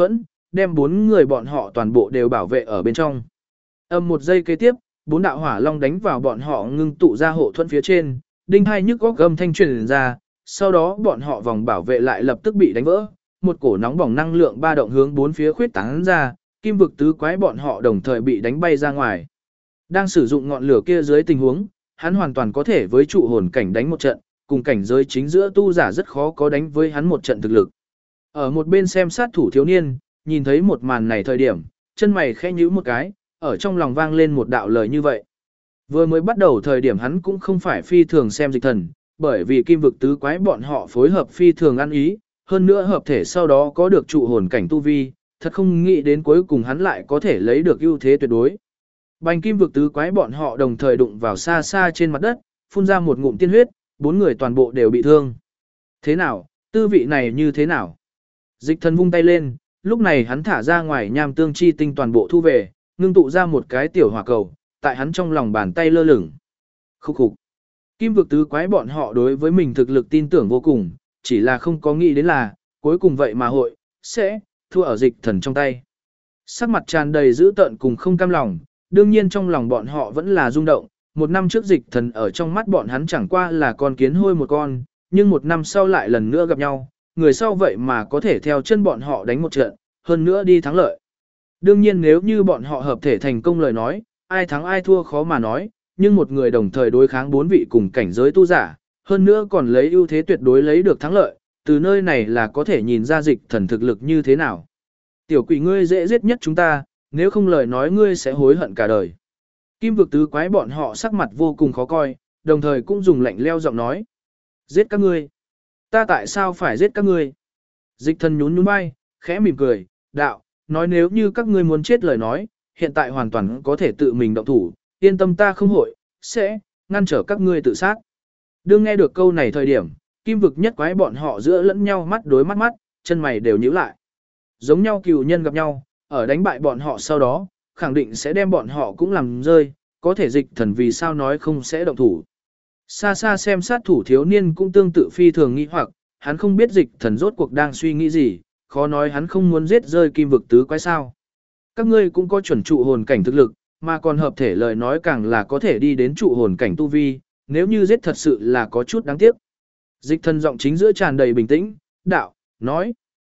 đem 4 người bọn họ toàn bộ đều bảo vệ ở bên trong. Một giây kế tiếp, 4 đạo hỏa long đánh vào bọn họ ngưng tụ ra hộ thuẫn phía trên, đinh hai nhức góc gầm thanh truyền ra, sau đó bọn họ vòng bảo vệ lại lập tức bị đánh vỡ, một cổ nóng bỏng năng lượng ba động hướng bốn phía khuyết tán ra, kim vực tứ quái bọn họ đồng thời bị đánh bay ra ngoài. Đang sử dụng ngọn lửa kia dưới tình huống, hắn hoàn toàn có thể với trụ hồn cảnh đánh một trận, cùng cảnh giới chính giữa tu giả rất khó có đánh với hắn một trận thực lực. Ở một bên xem sát thủ thiếu niên, nhìn thấy một màn này thời điểm, chân mày khẽ nhíu một cái, ở trong lòng vang lên một đạo lời như vậy. Vừa mới bắt đầu thời điểm hắn cũng không phải phi thường xem Dịch Thần, bởi vì kim vực tứ quái bọn họ phối hợp phi thường ăn ý, hơn nữa hợp thể sau đó có được trụ hồn cảnh tu vi, thật không nghĩ đến cuối cùng hắn lại có thể lấy được ưu thế tuyệt đối. Bành kim vực tứ quái bọn họ đồng thời đụng vào xa xa trên mặt đất, phun ra một ngụm tiên huyết, 4 người toàn bộ đều bị thương. Thế nào, tư vị này như thế nào? Dịch Thần vung tay lên, lúc này hắn thả ra ngoài nham tương chi tinh toàn bộ thu về, ngưng tụ ra một cái tiểu hỏa cầu, tại hắn trong lòng bàn tay lơ lửng. Khúc khục. Kim vực tứ quái bọn họ đối với mình thực lực tin tưởng vô cùng, chỉ là không có nghĩ đến là, cuối cùng vậy mà hội, sẽ, thua ở Dịch Thần trong tay. Sắc mặt tràn đầy dữ tợn cùng không cam lòng, đương nhiên trong lòng bọn họ vẫn là rung động, 1 năm trước Dịch Thần ở trong mắt bọn hắn chẳng qua là con kiến hôi một con, nhưng 1 năm sau lại lần nữa gặp nhau, người sau vậy mà có thể theo chân bọn họ đánh một trận, hơn nữa đi thắng lợi. Đương nhiên nếu như bọn họ hợp thể thành công lời nói, ai thắng ai thua khó mà nói, nhưng một người đồng thời đối kháng 4 vị cùng cảnh giới tu giả, hơn nữa còn lấy ưu thế tuyệt đối lấy được thắng lợi, từ nơi này là có thể nhìn ra Dịch Thần thực lực như thế nào. Tiểu quỷ ngươi dễ giết nhất chúng ta, nếu không lời nói ngươi sẽ hối hận cả đời. Kim vực tứ quái bọn họ sắc mặt vô cùng khó coi, đồng thời cũng dùng lạnh leo giọng nói. Giết các ngươi. Ta tại sao phải giết các ngươi? Dịch Thần nhún nhún vai, khẽ mỉm cười, đạo, nói nếu như các ngươi muốn chết lời nói, hiện tại hoàn toàn có thể tự mình động thủ, yên tâm ta không hội, sẽ, ngăn trở các ngươi tự sát. Đương nghe được câu này thời điểm, kim vực nhất quái bọn họ giữa lẫn nhau mắt đối mắt mắt, chân mày đều nhíu lại. Giống nhau cừu nhân gặp nhau, ở đánh bại bọn họ sau đó, khẳng định sẽ đem bọn họ cũng làm rơi, có thể Dịch Thần vì sao nói không sẽ động thủ. Xa xa xem sát thủ thiếu niên cũng tương tự phi thường nghi hoặc, hắn không biết Dịch Thần rốt cuộc đang suy nghĩ gì, khó nói hắn không muốn giết rơi kim vực tứ quái sao. Các ngươi cũng có chuẩn trụ hồn cảnh thực lực, mà còn hợp thể lời nói càng là có thể đi đến trụ hồn cảnh tu vi, nếu như giết thật sự là có chút đáng tiếc. Dịch Thần giọng chính giữa tràn đầy bình tĩnh, đạo, nói.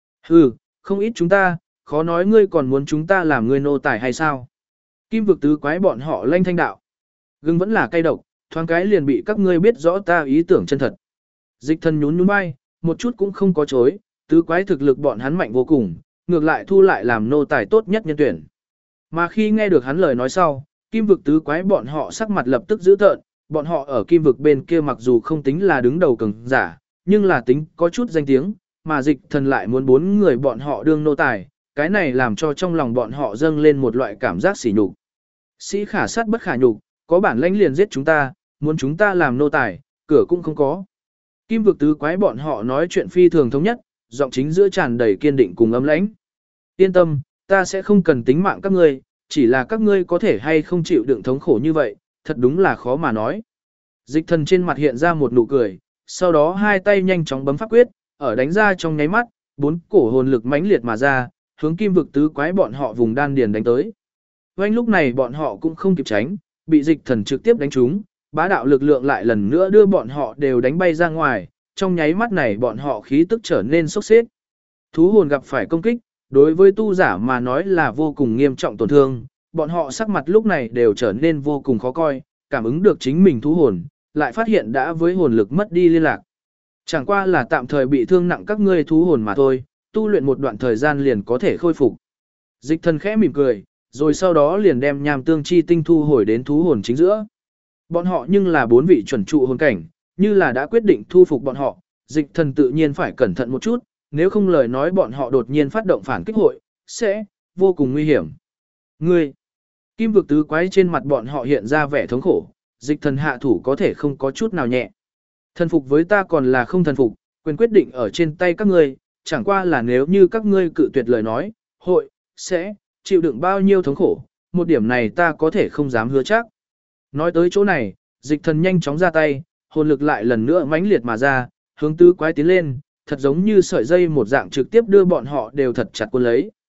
Không ít chúng ta, khó nói ngươi còn muốn chúng ta làm ngươi nô tài hay sao. Kim vực tứ quái bọn họ lanh thanh đạo. Gừng vẫn là cay độc, thoáng cái liền bị các ngươi biết rõ ta ý tưởng chân thật. Dịch Thần nhún nhún vai, một chút cũng không có chối, tứ quái thực lực bọn hắn mạnh vô cùng, ngược lại thu lại làm nô tài tốt nhất nhân tuyển. Mà khi nghe được hắn lời nói sau, kim vực tứ quái bọn họ sắc mặt lập tức dữ tợn, bọn họ ở kim vực bên kia mặc dù không tính là đứng đầu cường giả, nhưng là tính có chút danh tiếng, mà Dịch Thần lại muốn 4 người bọn họ đương nô tài, cái này làm cho trong lòng bọn họ dâng lên một loại cảm giác sỉ nhục. Sĩ khả sát bất khả nhục, có bản lãnh liền giết chúng ta, muốn chúng ta làm nô tài, cửa cũng không có. Kim vực tứ quái bọn họ nói chuyện phi thường thống nhất, giọng chính giữa tràn đầy kiên định cùng ấm lãnh. Yên tâm, ta sẽ không cần tính mạng các ngươi, chỉ là các ngươi có thể hay không chịu đựng thống khổ như vậy, thật đúng là khó mà nói. Dịch Thần trên mặt hiện ra một nụ cười, sau đó hai tay nhanh chóng bấm pháp quyết, ở đánh ra trong nháy mắt, 4 cổ hồn lực mãnh liệt mà ra, hướng kim vực tứ quái bọn họ vùng đan điền đánh tới. Vành lúc này bọn họ cũng không kịp tránh, bị Dịch Thần trực tiếp đánh trúng, bá đạo lực lượng lại lần nữa đưa bọn họ đều đánh bay ra ngoài, trong nháy mắt này bọn họ khí tức trở nên sốc xếp. Thú hồn gặp phải công kích, đối với tu giả mà nói là vô cùng nghiêm trọng tổn thương, bọn họ sắc mặt lúc này đều trở nên vô cùng khó coi, cảm ứng được chính mình thú hồn, lại phát hiện đã với hồn lực mất đi liên lạc. Chẳng qua là tạm thời bị thương nặng các ngươi thú hồn mà thôi, tu luyện một đoạn thời gian liền có thể khôi phục. Dịch Thần khẽ mỉm cười, rồi sau đó liền đem nham tương chi tinh thu hồi đến thú hồn chính giữa. Bọn họ nhưng là 4 vị chuẩn trụ hồn cảnh, như là đã quyết định thu phục bọn họ, Dịch Thần tự nhiên phải cẩn thận một chút, nếu không lời nói bọn họ đột nhiên phát động phản kích hội, sẽ vô cùng nguy hiểm. Ngươi, kim vực tứ quái trên mặt bọn họ hiện ra vẻ thống khổ, Dịch Thần hạ thủ có thể không có chút nào nhẹ. Thần phục với ta còn là không thần phục, quyền quyết định ở trên tay các ngươi, chẳng qua là nếu như các ngươi cự tuyệt lời nói, hội, sẽ, chịu đựng bao nhiêu thống khổ, một điểm này ta có thể không dám hứa chắc. Nói tới chỗ này, Dịch Thần nhanh chóng ra tay, hồn lực lại lần nữa mãnh liệt mà ra, hướng tứ quái tiến lên, thật giống như sợi dây một dạng trực tiếp đưa bọn họ đều thật chặt cuốn lấy.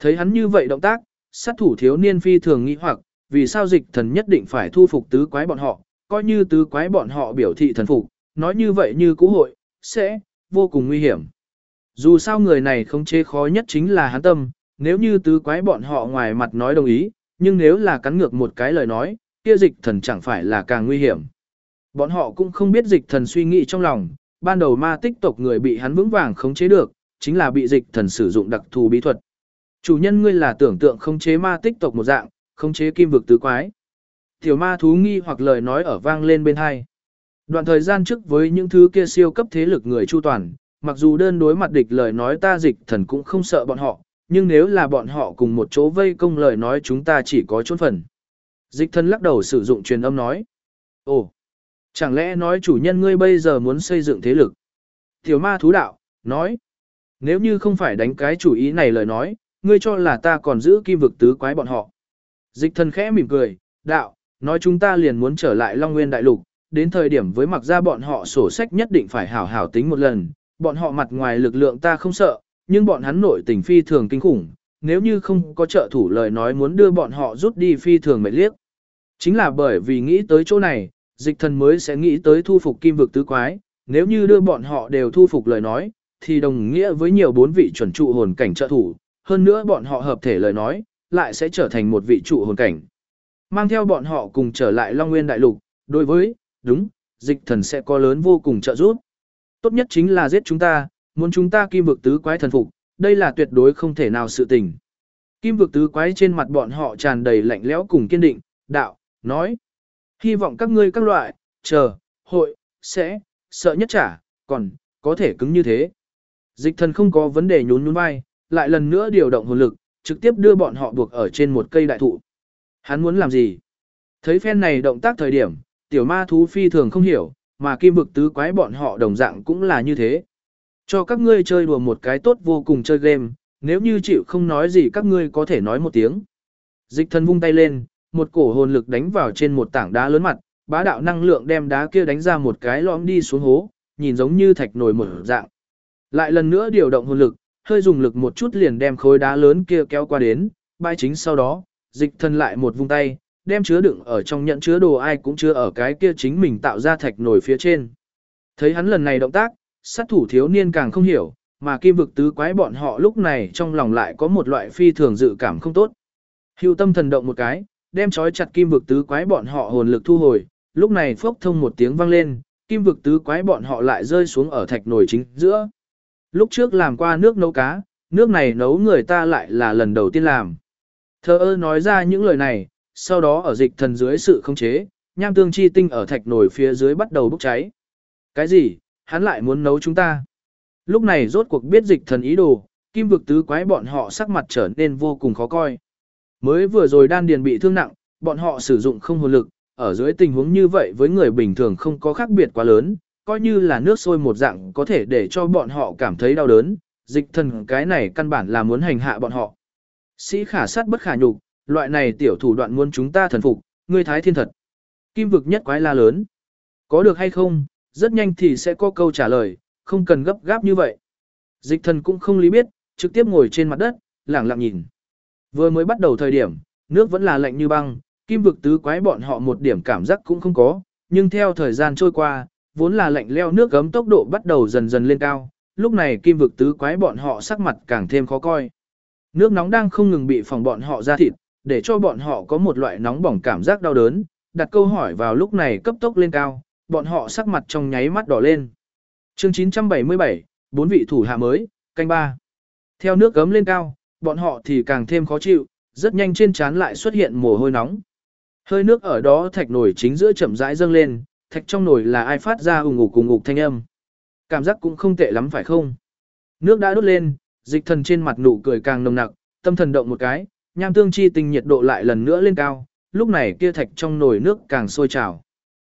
Thấy hắn như vậy động tác, sát thủ thiếu niên phi thường nghi hoặc, vì sao dịch thần nhất định phải thu phục tứ quái bọn họ, coi như tứ quái bọn họ biểu thị thần phục, nói như vậy như cũ hội, sẽ, vô cùng nguy hiểm. Dù sao người này không chế khó nhất chính là hắn tâm, nếu như tứ quái bọn họ ngoài mặt nói đồng ý, nhưng nếu là cắn ngược một cái lời nói, kia dịch thần chẳng phải là càng nguy hiểm. Bọn họ cũng không biết dịch thần suy nghĩ trong lòng, ban đầu ma tích tộc người bị hắn vững vàng khống chế được, chính là bị dịch thần sử dụng đặc thù bí thuật. Chủ nhân ngươi là tưởng tượng khống chế ma tích tộc một dạng, khống chế kim vực tứ quái. Tiểu ma thú nghi hoặc lời nói ở vang lên bên hai. Đoạn thời gian trước với những thứ kia siêu cấp thế lực người chu toàn, mặc dù đơn đối mặt địch lời nói ta dịch thần cũng không sợ bọn họ, nhưng nếu là bọn họ cùng một chỗ vây công lời nói chúng ta chỉ có trốn phần. Dịch thần lắc đầu sử dụng truyền âm nói. Ồ, chẳng lẽ nói chủ nhân ngươi bây giờ muốn xây dựng thế lực? Tiểu ma thú đạo, nói. Nếu như không phải đánh cái chủ ý này lời nói, ngươi cho là ta còn giữ kim vực tứ quái bọn họ. Dịch thần khẽ mỉm cười, đạo, nói chúng ta liền muốn trở lại Long Nguyên Đại Lục, đến thời điểm với mặc ra bọn họ sổ sách nhất định phải hảo hảo tính một lần, bọn họ mặt ngoài lực lượng ta không sợ, nhưng bọn hắn nội tình phi thường kinh khủng, nếu như không có trợ thủ lời nói muốn đưa bọn họ rút đi phi thường mệt liếc. Chính là bởi vì nghĩ tới chỗ này, dịch thần mới sẽ nghĩ tới thu phục kim vực tứ quái, nếu như đưa bọn họ đều thu phục lời nói, thì đồng nghĩa với nhiều 4 vị chuẩn trụ hồn cảnh trợ thủ, hơn nữa bọn họ hợp thể lời nói, lại sẽ trở thành một vị trụ hồn cảnh. Mang theo bọn họ cùng trở lại Long Nguyên Đại Lục, đối với, đúng, dịch thần sẽ có lớn vô cùng trợ giúp. Tốt nhất chính là giết chúng ta, muốn chúng ta kim vực tứ quái thần phục, đây là tuyệt đối không thể nào sự tình. Kim vực tứ quái trên mặt bọn họ tràn đầy lạnh lẽo cùng kiên định, đạo, nói. Hy vọng các ngươi các loại, chờ, hội, sẽ, sợ nhất trả, còn, có thể cứng như thế. Dịch thần không có vấn đề nhún nhún vai, lại lần nữa điều động hồn lực, trực tiếp đưa bọn họ buộc ở trên một cây đại thụ. Hắn muốn làm gì? Thấy phen này động tác thời điểm, tiểu ma thú phi thường không hiểu, mà kim vực tứ quái bọn họ đồng dạng cũng là như thế. Cho các ngươi chơi đùa một cái tốt vô cùng chơi game, nếu như chịu không nói gì các ngươi có thể nói một tiếng. Dịch thần vung tay lên, một cổ hồn lực đánh vào trên một tảng đá lớn mặt, bá đạo năng lượng đem đá kia đánh ra một cái lõm đi xuống hố, nhìn giống như thạch nồi mở dạng. Lại lần nữa điều động hồn lực, hơi dùng lực một chút liền đem khối đá lớn kia kéo qua đến, bãi chính sau đó, dịch thần lại một vung tay, đem chứa đựng ở trong nhận chứa đồ ai cũng chứa ở cái kia chính mình tạo ra thạch nồi phía trên. Thấy hắn lần này động tác, sát thủ thiếu niên càng không hiểu, mà kim vực tứ quái bọn họ lúc này trong lòng lại có một loại phi thường dự cảm không tốt. Hưu tâm thần động một cái, đem trói chặt kim vực tứ quái bọn họ hồn lực thu hồi, lúc này phốc thông một tiếng vang lên, kim vực tứ quái bọn họ lại rơi xuống ở thạch nồi chính giữa. Lúc trước làm qua nước nấu cá, nước này nấu người ta lại là lần đầu tiên làm. Thơ ơ nói ra những lời này, sau đó ở dịch thần dưới sự khống chế, nham tương chi tinh ở thạch nồi phía dưới bắt đầu bốc cháy. Cái gì? Hắn lại muốn nấu chúng ta. Lúc này rốt cuộc biết dịch thần ý đồ, kim vực tứ quái bọn họ sắc mặt trở nên vô cùng khó coi. Mới vừa rồi đan điền bị thương nặng, bọn họ sử dụng không hồn lực, ở dưới tình huống như vậy với người bình thường không có khác biệt quá lớn, coi như là nước sôi một dạng có thể để cho bọn họ cảm thấy đau đớn, dịch thần cái này căn bản là muốn hành hạ bọn họ. Sĩ khả sát bất khả nhục, loại này tiểu thủ đoạn muốn chúng ta thần phục, ngươi thái thiên thật. Kim vực nhất quái la lớn. Có được hay không, rất nhanh thì sẽ có câu trả lời, không cần gấp gáp như vậy. Dịch thần cũng không lý biết, trực tiếp ngồi trên mặt đất, lẳng lặng nhìn. Vừa mới bắt đầu thời điểm, nước vẫn là lạnh như băng, kim vực tứ quái bọn họ một điểm cảm giác cũng không có, nhưng theo thời gian trôi qua, vốn là lạnh leo nước gấm tốc độ bắt đầu dần dần lên cao, lúc này kim vực tứ quái bọn họ sắc mặt càng thêm khó coi. Nước nóng đang không ngừng bị phòng bọn họ ra thịt, để cho bọn họ có một loại nóng bỏng cảm giác đau đớn, đặt câu hỏi vào lúc này cấp tốc lên cao, bọn họ sắc mặt trong nháy mắt đỏ lên. Chương 977, 4 vị thủ hạ mới, canh 3. Theo nước gấm lên cao, bọn họ thì càng thêm khó chịu, rất nhanh trên trán lại xuất hiện mồ hôi nóng. Hơi nước ở đó thạch nồi chính giữa chậm rãi dâng lên, thạch trong nồi là ai phát ra ùng ục thanh âm. Cảm giác cũng không tệ lắm phải không? Nước đã đốt lên, dịch thần trên mặt nụ cười càng nồng nặc, tâm thần động một cái, nham tương chi tinh nhiệt độ lại lần nữa lên cao, lúc này kia thạch trong nồi nước càng sôi trào.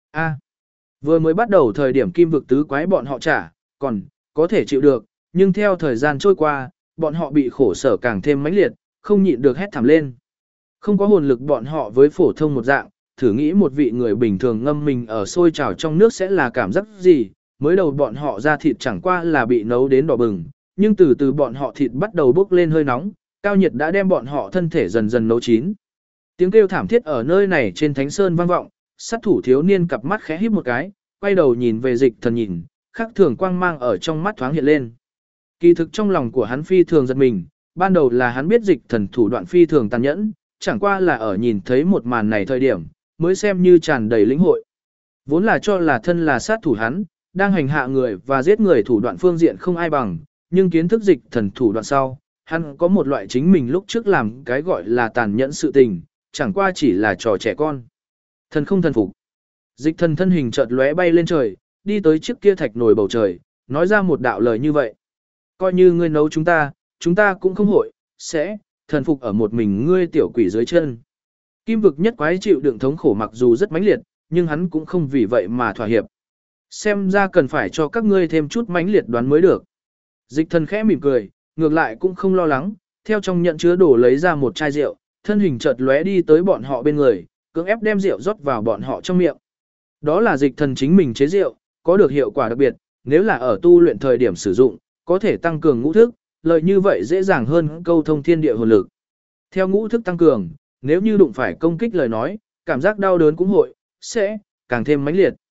Vừa mới bắt đầu thời điểm kim vực tứ quái bọn họ trả, còn có thể chịu được, nhưng theo thời gian trôi qua, bọn họ bị khổ sở càng thêm mãnh liệt, không nhịn được hét thảm lên. Không có hồn lực bọn họ với phổ thông một dạng, thử nghĩ một vị người bình thường ngâm mình ở sôi trào trong nước sẽ là cảm giác gì, mới đầu bọn họ ra thịt chẳng qua là bị nấu đến đỏ bừng, nhưng từ từ bọn họ thịt bắt đầu bốc lên hơi nóng, Cao nhiệt đã đem bọn họ thân thể dần dần nấu chín. Tiếng kêu thảm thiết ở nơi này trên thánh sơn vang vọng, sát thủ thiếu niên cặp mắt khẽ híp một cái, quay đầu nhìn về Dịch Thần nhìn, khắc thường quang mang ở trong mắt thoáng hiện lên. Kỳ thực trong lòng của hắn phi thường giật mình, ban đầu là hắn biết Dịch Thần thủ đoạn phi thường tàn nhẫn, chẳng qua là ở nhìn thấy một màn này thời điểm, mới xem như tràn đầy lĩnh hội. Vốn là cho là thân là sát thủ hắn, đang hành hạ người và giết người thủ đoạn phương diện không ai bằng, nhưng kiến thức Dịch Thần thủ đoạn sau, hắn có một loại chính mình lúc trước làm cái gọi là tàn nhẫn sự tình, chẳng qua chỉ là trò trẻ con. Thần không thần phục. Dịch Thần thân hình chợt lóe bay lên trời, đi tới chiếc kia thạch nồi bầu trời, nói ra một đạo lời như vậy. Coi như ngươi nấu chúng ta cũng không hội, sẽ, thần phục ở một mình ngươi tiểu quỷ dưới chân. Kim vực nhất quái chịu đựng thống khổ mặc dù rất mãnh liệt, nhưng hắn cũng không vì vậy mà thỏa hiệp. Xem ra cần phải cho các ngươi thêm chút mãnh liệt đoán mới được. Dịch Thần khẽ mỉm cười, ngược lại cũng không lo lắng, theo trong nhận chứa đổ lấy ra một chai rượu, thân hình chợt lóe đi tới bọn họ bên người, cưỡng ép đem rượu rót vào bọn họ trong miệng. Đó là Dịch Thần chính mình chế rượu, có được hiệu quả đặc biệt, nếu là ở tu luyện thời điểm sử dụng, có thể tăng cường ngũ thức, lợi như vậy dễ dàng hơn câu thông thiên địa hồn lực. Theo ngũ thức tăng cường, nếu như đụng phải công kích lời nói, cảm giác đau đớn cũng hội, sẽ, càng thêm mãnh liệt.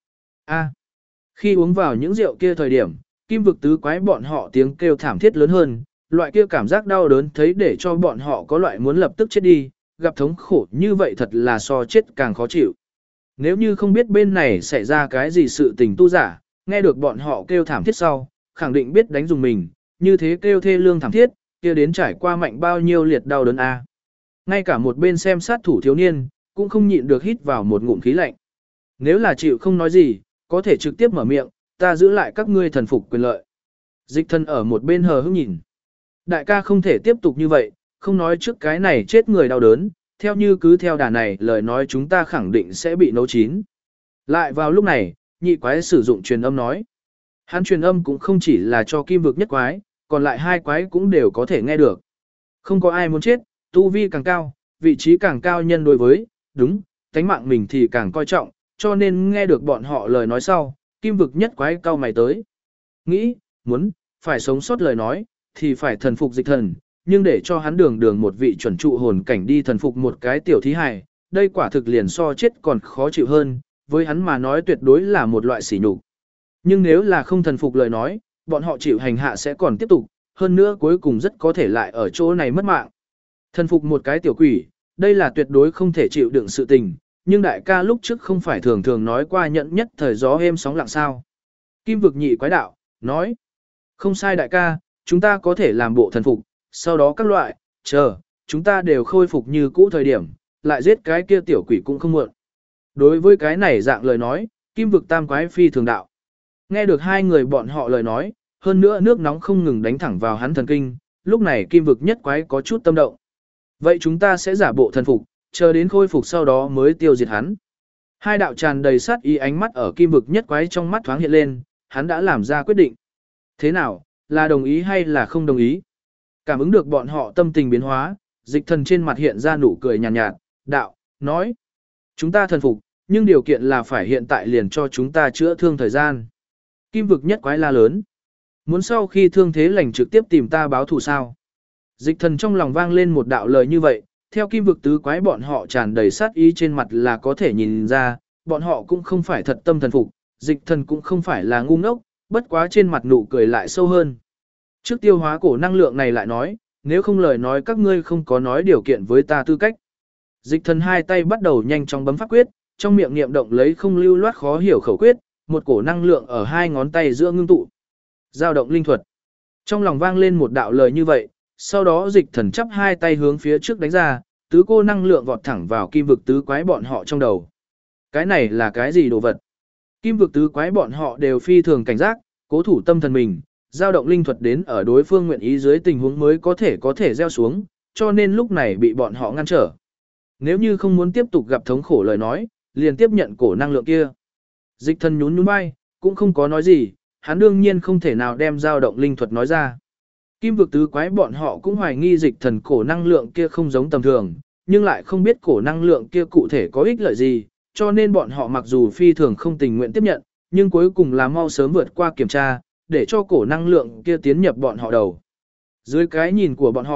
Khi uống vào những rượu kia thời điểm, kim vực tứ quái bọn họ tiếng kêu thảm thiết lớn hơn, loại kia cảm giác đau đớn thấy để cho bọn họ có loại muốn lập tức chết đi, gặp thống khổ như vậy thật là so chết càng khó chịu. Nếu như không biết bên này xảy ra cái gì sự tình tu giả, nghe được bọn họ kêu thảm thiết sau, khẳng định biết đánh dùng mình, như thế kêu thê lương thảm thiết, kia đến trải qua mạnh bao nhiêu liệt đau đớn a. Ngay cả một bên xem sát thủ thiếu niên, cũng không nhịn được hít vào một ngụm khí lạnh. Nếu là chịu không nói gì, có thể trực tiếp mở miệng, ta giữ lại các ngươi thần phục quyền lợi. Dịch Thần ở một bên hờ hững nhìn. Đại ca không thể tiếp tục như vậy, không nói trước cái này chết người đau đớn, theo như cứ theo đà này lời nói chúng ta khẳng định sẽ bị nấu chín. Lại vào lúc này, nhị quái sử dụng truyền âm nói. Hắn truyền âm cũng không chỉ là cho kim vực nhất quái, còn lại hai quái cũng đều có thể nghe được. Không có ai muốn chết, tu vi càng cao, vị trí càng cao nhân đối với, đúng, tánh mạng mình thì càng coi trọng, cho nên nghe được bọn họ lời nói sau, kim vực nhất quái cao mày tới. Nghĩ, muốn, phải sống sót lời nói, thì phải thần phục Dịch Thần, nhưng để cho hắn đường một vị chuẩn trụ hồn cảnh đi thần phục một cái tiểu thí hài, đây quả thực liền so chết còn khó chịu hơn, với hắn mà nói tuyệt đối là một loại sỉ nhục. Nhưng nếu là không thần phục lời nói, bọn họ chịu hành hạ sẽ còn tiếp tục, hơn nữa cuối cùng rất có thể lại ở chỗ này mất mạng. Thần phục một cái tiểu quỷ, đây là tuyệt đối không thể chịu đựng sự tình, nhưng đại ca lúc trước không phải thường thường nói qua nhận nhất thời gió êm sóng lặng sao. Kim vực nhị quái đạo, nói, không sai đại ca, chúng ta có thể làm bộ thần phục, sau đó các loại, chúng ta đều khôi phục như cũ thời điểm, lại giết cái kia tiểu quỷ cũng không muộn. Đối với cái này dạng lời nói, kim vực tam quái phi thường đạo. Nghe được hai người bọn họ lời nói, hơn nữa nước nóng không ngừng đánh thẳng vào hắn thần kinh, lúc này kim vực nhất quái có chút tâm động. Vậy chúng ta sẽ giả bộ thần phục, chờ đến khôi phục sau đó mới tiêu diệt hắn. Hai đạo tràn đầy sát ý ánh mắt ở kim vực nhất quái trong mắt thoáng hiện lên, hắn đã làm ra quyết định. Thế nào, là đồng ý hay là không đồng ý? Cảm ứng được bọn họ tâm tình biến hóa, Dịch Thần trên mặt hiện ra nụ cười nhàn nhạt, đạo, nói. Chúng ta thần phục, nhưng điều kiện là phải hiện tại liền cho chúng ta chữa thương thời gian. Kim vực nhất quái la lớn. Muốn sau khi thương thế lành trực tiếp tìm ta báo thù sao? Dịch Thần trong lòng vang lên một đạo lời như vậy, theo kim vực tứ quái bọn họ tràn đầy sát ý trên mặt là có thể nhìn ra, bọn họ cũng không phải thật tâm thần phục, Dịch Thần cũng không phải là ngu ngốc, bất quá trên mặt nụ cười lại sâu hơn. Trước tiêu hóa cổ năng lượng này lại nói, nếu không lời nói các ngươi không có nói điều kiện với ta tư cách. Dịch Thần hai tay bắt đầu nhanh chóng bấm pháp quyết, trong miệng niệm động lấy không lưu loát khó hiểu khẩu quyết, một cổ năng lượng ở hai ngón tay giữa ngưng tụ. Dao động linh thuật. Trong lòng vang lên một đạo lời như vậy, sau đó Dịch Thần chắp hai tay hướng phía trước đánh ra, tứ cô năng lượng vọt thẳng vào kim vực tứ quái bọn họ trong đầu. Cái này là cái gì đồ vật? Kim vực tứ quái bọn họ đều phi thường cảnh giác, cố thủ tâm thần mình, dao động linh thuật đến ở đối phương nguyện ý dưới tình huống mới có thể gieo xuống, cho nên lúc này bị bọn họ ngăn trở. Nếu như không muốn tiếp tục gặp thống khổ lời nói, liền tiếp nhận cổ năng lượng kia. Dịch Thần nhún nhún vai, cũng không có nói gì, hắn đương nhiên không thể nào đem dao động linh thuật nói ra. Kim vực tứ quái bọn họ cũng hoài nghi Dịch Thần cổ năng lượng kia không giống tầm thường, nhưng lại không biết cổ năng lượng kia cụ thể có ích lợi gì, cho nên bọn họ mặc dù phi thường không tình nguyện tiếp nhận, nhưng cuối cùng là mau sớm vượt qua kiểm tra, để cho cổ năng lượng kia tiến nhập bọn họ đầu. Dưới cái nhìn của bọn họ,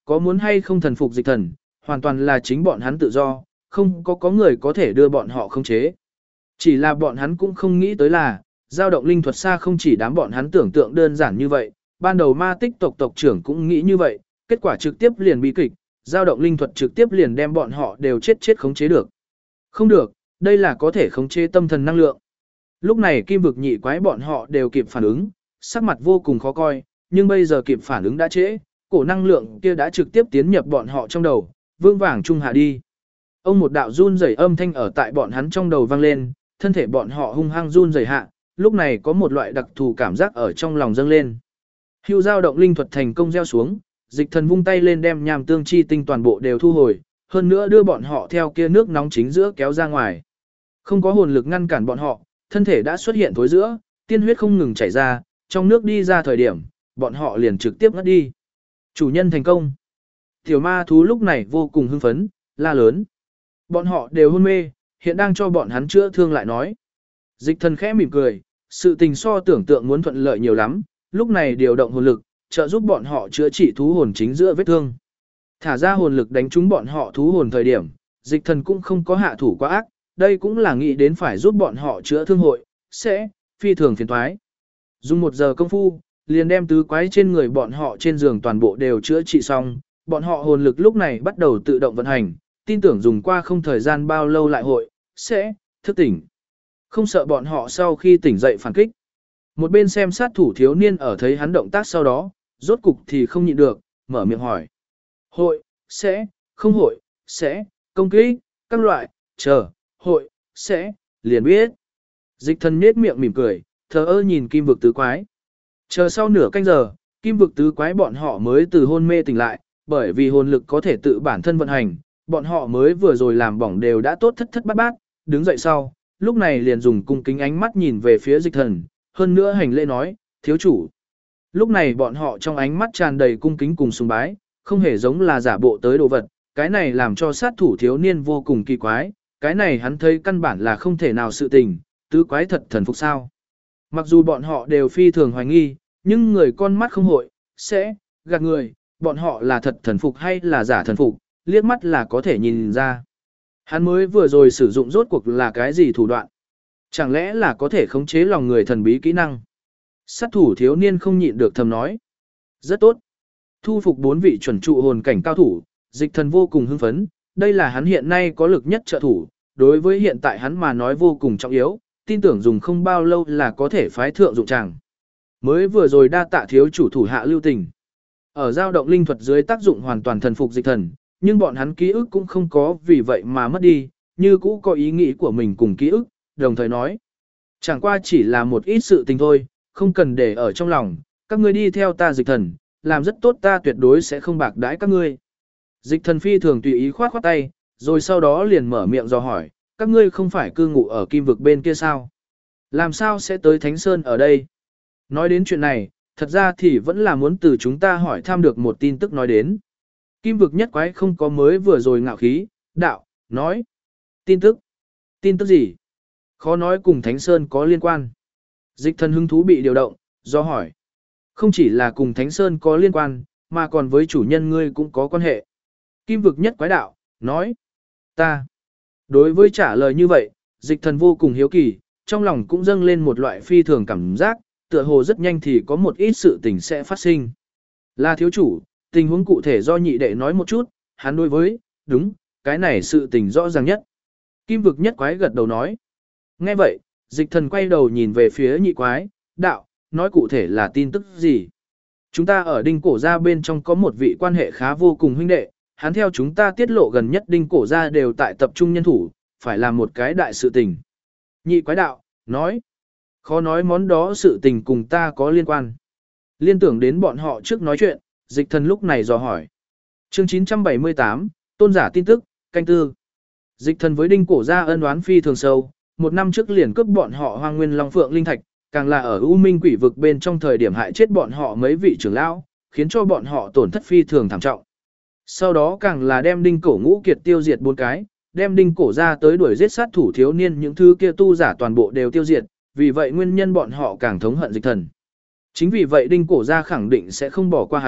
có muốn hay không thần phục dịch thần, hoàn toàn là chính bọn hắn tự do, không có người có thể đưa bọn họ khống chế. Chỉ là bọn hắn cũng không nghĩ tới là, dao động linh thuật xa không chỉ đám bọn hắn tưởng tượng đơn giản như vậy, ban đầu ma tích tộc tộc trưởng cũng nghĩ như vậy, kết quả trực tiếp liền bi kịch, dao động linh thuật trực tiếp liền đem bọn họ đều chết khống chế được. Không được, đây là có thể khống chế tâm thần năng lượng. Lúc này kim vực nhị quái bọn họ đều kịp phản ứng, sắc mặt vô cùng khó coi, nhưng bây giờ kịp phản ứng đã trễ, cổ năng lượng kia đã trực tiếp tiến nhập bọn họ trong đầu, vương vàng trung hạ đi. Ông một đạo run rẩy âm thanh ở tại bọn hắn trong đầu vang lên, thân thể bọn họ hung hăng run rẩy hạ, lúc này có một loại đặc thù cảm giác ở trong lòng dâng lên. Hưu dao động linh thuật thành công gieo xuống, dịch thần vung tay lên đem nham tương chi tinh toàn bộ đều thu hồi, hơn nữa đưa bọn họ theo kia nước nóng chính giữa kéo ra ngoài. Không có hồn lực ngăn cản bọn họ, thân thể đã xuất hiện thối giữa, tiên huyết không ngừng chảy ra, trong nước đi ra thời điểm, bọn họ liền trực tiếp ngất đi. Chủ nhân thành công. Tiểu ma thú lúc này vô cùng hưng phấn, la lớn. Bọn họ đều hôn mê, hiện đang cho bọn hắn chữa thương lại nói. Dịch thần khẽ mỉm cười, sự tình so tưởng tượng muốn thuận lợi nhiều lắm, lúc này điều động hồn lực, trợ giúp bọn họ chữa trị thú hồn chính giữa vết thương. Thả ra hồn lực đánh trúng bọn họ thú hồn thời điểm, dịch thần cũng không có hạ thủ quá ác, đây cũng là nghĩ đến phải giúp bọn họ chữa thương hội, sẽ phi thường phiền toái. Dùng 1 giờ công phu, liền đem tứ quái trên người bọn họ trên giường toàn bộ đều chữa trị xong, bọn họ hồn lực lúc này bắt đầu tự động vận hành, tin tưởng dùng qua không thời gian bao lâu lại hội, sẽ thức tỉnh. Không sợ bọn họ sau khi tỉnh dậy phản kích. Một bên xem sát thủ thiếu niên ở thấy hắn động tác sau đó, rốt cục thì không nhịn được, mở miệng hỏi. Hội, sẽ, không hội, sẽ, công kích, các loại, chờ, hội, sẽ, liền biết. Dịch thần nết miệng mỉm cười, thờ ơ nhìn kim vực tứ quái. Chờ sau nửa canh giờ, kim vực tứ quái bọn họ mới từ hôn mê tỉnh lại, bởi vì hồn lực có thể tự bản thân vận hành, bọn họ mới vừa rồi làm bỏng đều đã tốt thất thất bát bát, đứng dậy sau, lúc này liền dùng cung kính ánh mắt nhìn về phía dịch thần, hơn nữa hành lễ nói, thiếu chủ. Lúc này bọn họ trong ánh mắt tràn đầy cung kính cùng sùng bái, không hề giống là giả bộ tới đồ vật, cái này làm cho sát thủ thiếu niên vô cùng kỳ quái, cái này hắn thấy căn bản là không thể nào sự tình, tứ quái thật thần phục sao. Mặc dù bọn họ đều phi thường hoài nghi, nhưng người con mắt không hội, sẽ, gạt người, bọn họ là thật thần phục hay là giả thần phục, liếc mắt là có thể nhìn ra. Hắn mới vừa rồi sử dụng rốt cuộc là cái gì thủ đoạn? Chẳng lẽ là có thể khống chế lòng người thần bí kỹ năng? Sát thủ thiếu niên không nhịn được thầm nói. Rất tốt. Thu phục 4 vị chuẩn trụ hồn cảnh cao thủ, dịch thần vô cùng hưng phấn, đây là hắn hiện nay có lực nhất trợ thủ, đối với hiện tại hắn mà nói vô cùng trọng yếu, tin tưởng dùng không bao lâu là có thể phái thượng dụng tràng. Mới vừa rồi đa tạ thiếu chủ thủ hạ lưu tình. Ở dao động linh thuật dưới tác dụng hoàn toàn thần phục dịch thần, nhưng bọn hắn ký ức cũng không có vì vậy mà mất đi, như cũ có ý nghĩ của mình cùng ký ức, đồng thời nói. Chẳng qua chỉ là một ít sự tình thôi, không cần để ở trong lòng, các ngươi đi theo ta dịch thần, làm rất tốt ta tuyệt đối sẽ không bạc đãi các ngươi. Dịch thần phi thường tùy ý khoát khoát tay, rồi sau đó liền mở miệng dò hỏi, các ngươi không phải cư ngụ ở kim vực bên kia sao? Làm sao sẽ tới Thánh Sơn ở đây? Nói đến chuyện này, thật ra thì vẫn là muốn từ chúng ta hỏi thăm được một tin tức nói đến. Kim vực nhất quái không có mới vừa rồi ngạo khí, đạo, nói. Tin tức? Tin tức gì? Khó nói cùng Thánh Sơn có liên quan. Dịch thần hứng thú bị điều động, do hỏi. Không chỉ là cùng Thánh Sơn có liên quan, mà còn với chủ nhân ngươi cũng có quan hệ. Kim vực nhất quái đạo, nói. Ta. Đối với trả lời như vậy, dịch thần vô cùng hiếu kỳ, trong lòng cũng dâng lên một loại phi thường cảm giác, tựa hồ rất nhanh thì có một ít sự tình sẽ phát sinh. Là thiếu chủ, tình huống cụ thể do nhị đệ nói một chút, hắn đối với, đúng, cái này sự tình rõ ràng nhất. Kim vực nhất quái gật đầu nói. Nghe vậy, dịch thần quay đầu nhìn về phía nhị quái, đạo, nói cụ thể là tin tức gì. Chúng ta ở đinh cổ gia bên trong có một vị quan hệ khá vô cùng huynh đệ, hắn theo chúng ta tiết lộ gần nhất đinh cổ gia đều tại tập trung nhân thủ, phải làm một cái đại sự tình. Nhị quái đạo, nói, khó nói món đó sự tình cùng ta có liên quan. Liên tưởng đến bọn họ trước nói chuyện, dịch thần lúc này dò hỏi. Chương 978, tôn giả tin tức, canh tư. Dịch thần với đinh cổ gia ân oán phi thường sâu, 1 năm trước liền cướp bọn họ Hoang Nguyên Long Phượng Linh Thạch, càng là ở U Minh Quỷ vực bên trong thời điểm hại chết bọn họ mấy vị trưởng lão, khiến cho bọn họ tổn thất phi thường thảm trọng. Sau đó càng là đem đinh cổ ngũ kiệt tiêu diệt 4 cái, đem đinh cổ ra tới đuổi giết sát thủ thiếu niên những thứ kia tu giả toàn bộ đều tiêu diệt, vì vậy nguyên nhân bọn họ càng thống hận dịch thần. Chính vì vậy đinh cổ ra khẳng định sẽ không bỏ qua hắn,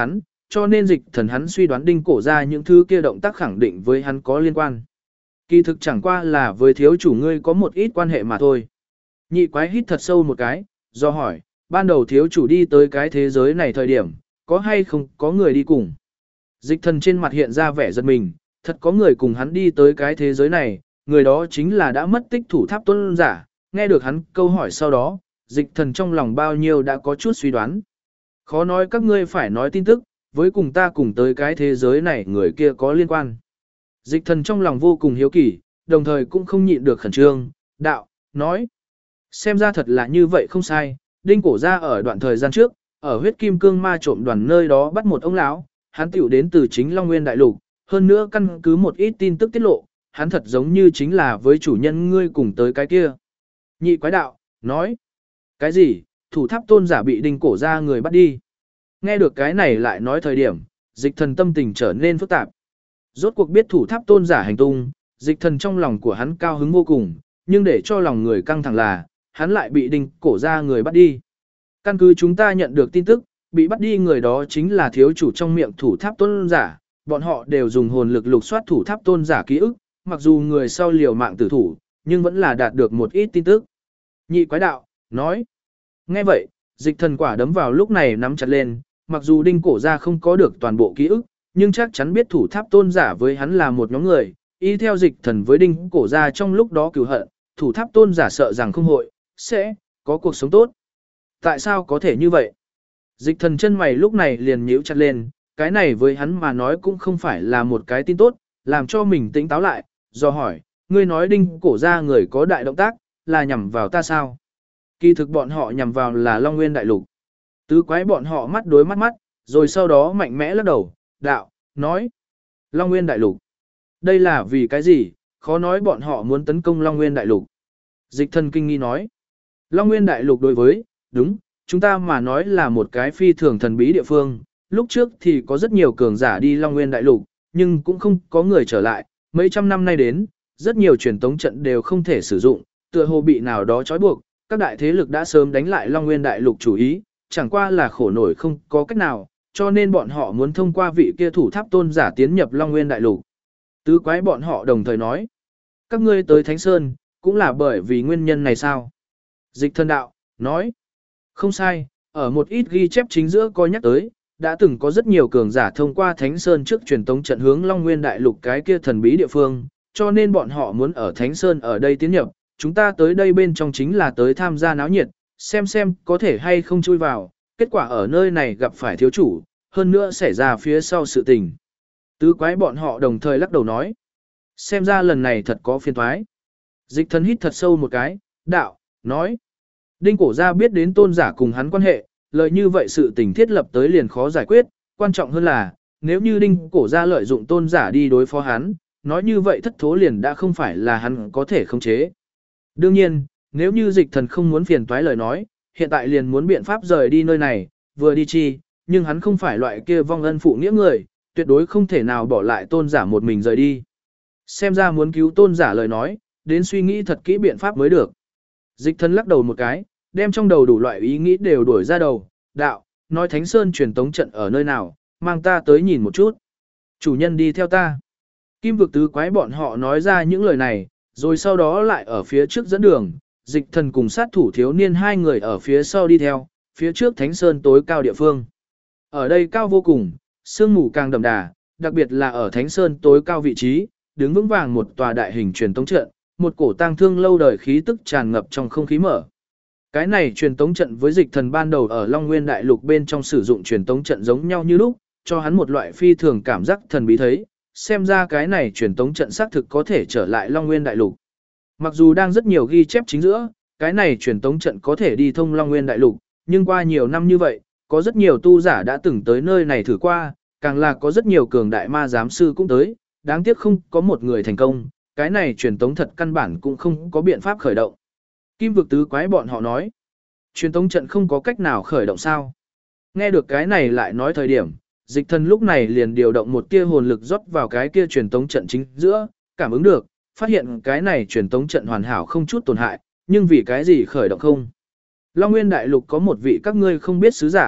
cho nên dịch thần hắn suy đoán đinh cổ ra những thứ kia động tác khẳng định với hắn có liên quan. Kỳ thực chẳng qua là với thiếu chủ ngươi có một ít quan hệ mà thôi. Nhị quái hít thật sâu một cái, do hỏi, ban đầu thiếu chủ đi tới cái thế giới này thời điểm, có hay không có người đi cùng. Dịch thần trên mặt hiện ra vẻ giật mình, thật có người cùng hắn đi tới cái thế giới này, người đó chính là đã mất tích thủ tháp tôn giả. Nghe được hắn câu hỏi sau đó, dịch thần trong lòng bao nhiêu đã có chút suy đoán. Khó nói các ngươi phải nói tin tức, với cùng ta cùng tới cái thế giới này người kia có liên quan. Dịch thần trong lòng vô cùng hiếu kỳ, đồng thời cũng không nhịn được khẩn trương, đạo, nói. Xem ra thật là như vậy không sai, đinh cổ ra ở đoạn thời gian trước, ở huyết kim cương ma trộm đoàn nơi đó bắt một ông lão, hắn tiểu đến từ chính Long Nguyên Đại Lục, hơn nữa căn cứ một ít tin tức tiết lộ, hắn thật giống như chính là với chủ nhân ngươi cùng tới cái kia. Nhị quái đạo, nói. Cái gì, thủ tháp tôn giả bị đinh cổ ra người bắt đi. Nghe được cái này lại nói thời điểm, dịch thần tâm tình trở nên phức tạp. Rốt cuộc biết thủ tháp tôn giả hành tung, dịch thần trong lòng của hắn cao hứng vô cùng, nhưng để cho lòng người căng thẳng là, hắn lại bị đinh cổ ra người bắt đi. Căn cứ chúng ta nhận được tin tức, bị bắt đi người đó chính là thiếu chủ trong miệng thủ tháp tôn giả, bọn họ đều dùng hồn lực lục soát thủ tháp tôn giả ký ức, mặc dù người sau liều mạng tử thủ, nhưng vẫn là đạt được một ít tin tức. Nhị quái đạo, nói. Nghe vậy, dịch thần quả đấm vào lúc này nắm chặt lên, mặc dù đinh cổ ra không có được toàn bộ ký ức, nhưng chắc chắn biết thủ tháp tôn giả với hắn là một nhóm người, y theo dịch thần với đinh cổ ra trong lúc đó cửu hận, thủ tháp tôn giả sợ rằng không hội, sẽ có cuộc sống tốt. Tại sao có thể như vậy? Dịch thần chân mày lúc này liền nhíu chặt lên, cái này với hắn mà nói cũng không phải là một cái tin tốt, làm cho mình tỉnh táo lại, do hỏi, ngươi nói đinh cổ ra người có đại động tác, là nhằm vào ta sao? Kỳ thực bọn họ nhằm vào là Long Nguyên Đại Lục. Tứ quái bọn họ mắt đối mắt, rồi sau đó mạnh mẽ lắc đầu, đạo, nói. Long Nguyên Đại Lục. Đây là vì cái gì, khó nói bọn họ muốn tấn công Long Nguyên Đại Lục. Dịch thần kinh nghi nói. Long Nguyên Đại Lục đối với, đúng, chúng ta mà nói là một cái phi thường thần bí địa phương. Lúc trước thì có rất nhiều cường giả đi Long Nguyên Đại Lục, nhưng cũng không có người trở lại. Mấy trăm năm nay đến, rất nhiều truyền tống trận đều không thể sử dụng, tựa hồ bị nào đó trói buộc. Các đại thế lực đã sớm đánh lại Long Nguyên Đại Lục chủ ý, chẳng qua là khổ nổi không có cách nào, cho nên bọn họ muốn thông qua vị kia thủ tháp tôn giả tiến nhập Long Nguyên Đại Lục. Tứ quái bọn họ đồng thời nói, các ngươi tới Thánh Sơn, cũng là bởi vì nguyên nhân này sao? Dịch thần đạo, nói, không sai, ở một ít ghi chép chính giữa có nhắc tới, đã từng có rất nhiều cường giả thông qua Thánh Sơn trước truyền tống trận hướng Long Nguyên Đại Lục cái kia thần bí địa phương, cho nên bọn họ muốn ở Thánh Sơn ở đây tiến nhập, chúng ta tới đây bên trong chính là tới tham gia náo nhiệt, xem có thể hay không chui vào, kết quả ở nơi này gặp phải thiếu chủ, hơn nữa xảy ra phía sau sự tình. Tứ quái bọn họ đồng thời lắc đầu nói, xem ra lần này thật có phiền toái. Dịch thần hít thật sâu một cái, đạo, nói, đinh cổ ra biết đến tôn giả cùng hắn quan hệ, lời như vậy sự tình thiết lập tới liền khó giải quyết, quan trọng hơn là, nếu như đinh cổ ra lợi dụng tôn giả đi đối phó hắn, nói như vậy thất thố liền đã không phải là hắn có thể khống chế. Đương nhiên, nếu như dịch thần không muốn phiền toái lời nói, hiện tại liền muốn biện pháp rời đi nơi này, vừa đi chi, nhưng hắn không phải loại kia vong ân phụ nghĩa người, tuyệt đối không thể nào bỏ lại tôn giả một mình rời đi. Xem ra muốn cứu tôn giả lời nói, đến suy nghĩ thật kỹ biện pháp mới được. Dịch thần lắc đầu một cái, đem trong đầu đủ loại ý nghĩ đều đuổi ra đầu, đạo, nói Thánh Sơn truyền tống trận ở nơi nào, mang ta tới nhìn một chút. Chủ nhân đi theo ta. Kim vực tứ quái bọn họ nói ra những lời này, rồi sau đó lại ở phía trước dẫn đường, dịch thần cùng sát thủ thiếu niên hai người ở phía sau đi theo, phía trước Thánh Sơn tối cao địa phương. Ở đây cao vô cùng, sương mù càng đậm đà, đặc biệt là ở Thánh Sơn tối cao vị trí, đứng vững vàng một tòa đại hình truyền tống trận, một cổ tang thương lâu đời khí tức tràn ngập trong không khí mở. Cái này truyền tống trận với dịch thần ban đầu ở Long Nguyên Đại Lục bên trong sử dụng truyền tống trận giống nhau như lúc, cho hắn một loại phi thường cảm giác thần bí thấy, xem ra cái này truyền tống trận xác thực có thể trở lại Long Nguyên Đại Lục. Mặc dù đang rất nhiều ghi chép chính giữa, cái này truyền tống trận có thể đi thông Long Nguyên Đại Lục, nhưng qua nhiều năm như vậy, có rất nhiều tu giả đã từng tới nơi này thử qua, càng là có rất nhiều cường đại ma giám sư cũng tới, đáng tiếc không có một người thành công, cái này truyền tống thật căn bản cũng không có biện pháp khởi động. Kim vực tứ quái bọn họ nói, truyền tống trận không có cách nào khởi động sao? Nghe được cái này lại nói thời điểm, dịch thần lúc này liền điều động một tia hồn lực rót vào cái kia truyền tống trận chính giữa, cảm ứng được, phát hiện cái này truyền tống trận hoàn hảo không chút tổn hại, nhưng vì cái gì khởi động không? Long Nguyên Đại Lục có một vị các ngươi không biết sứ giả,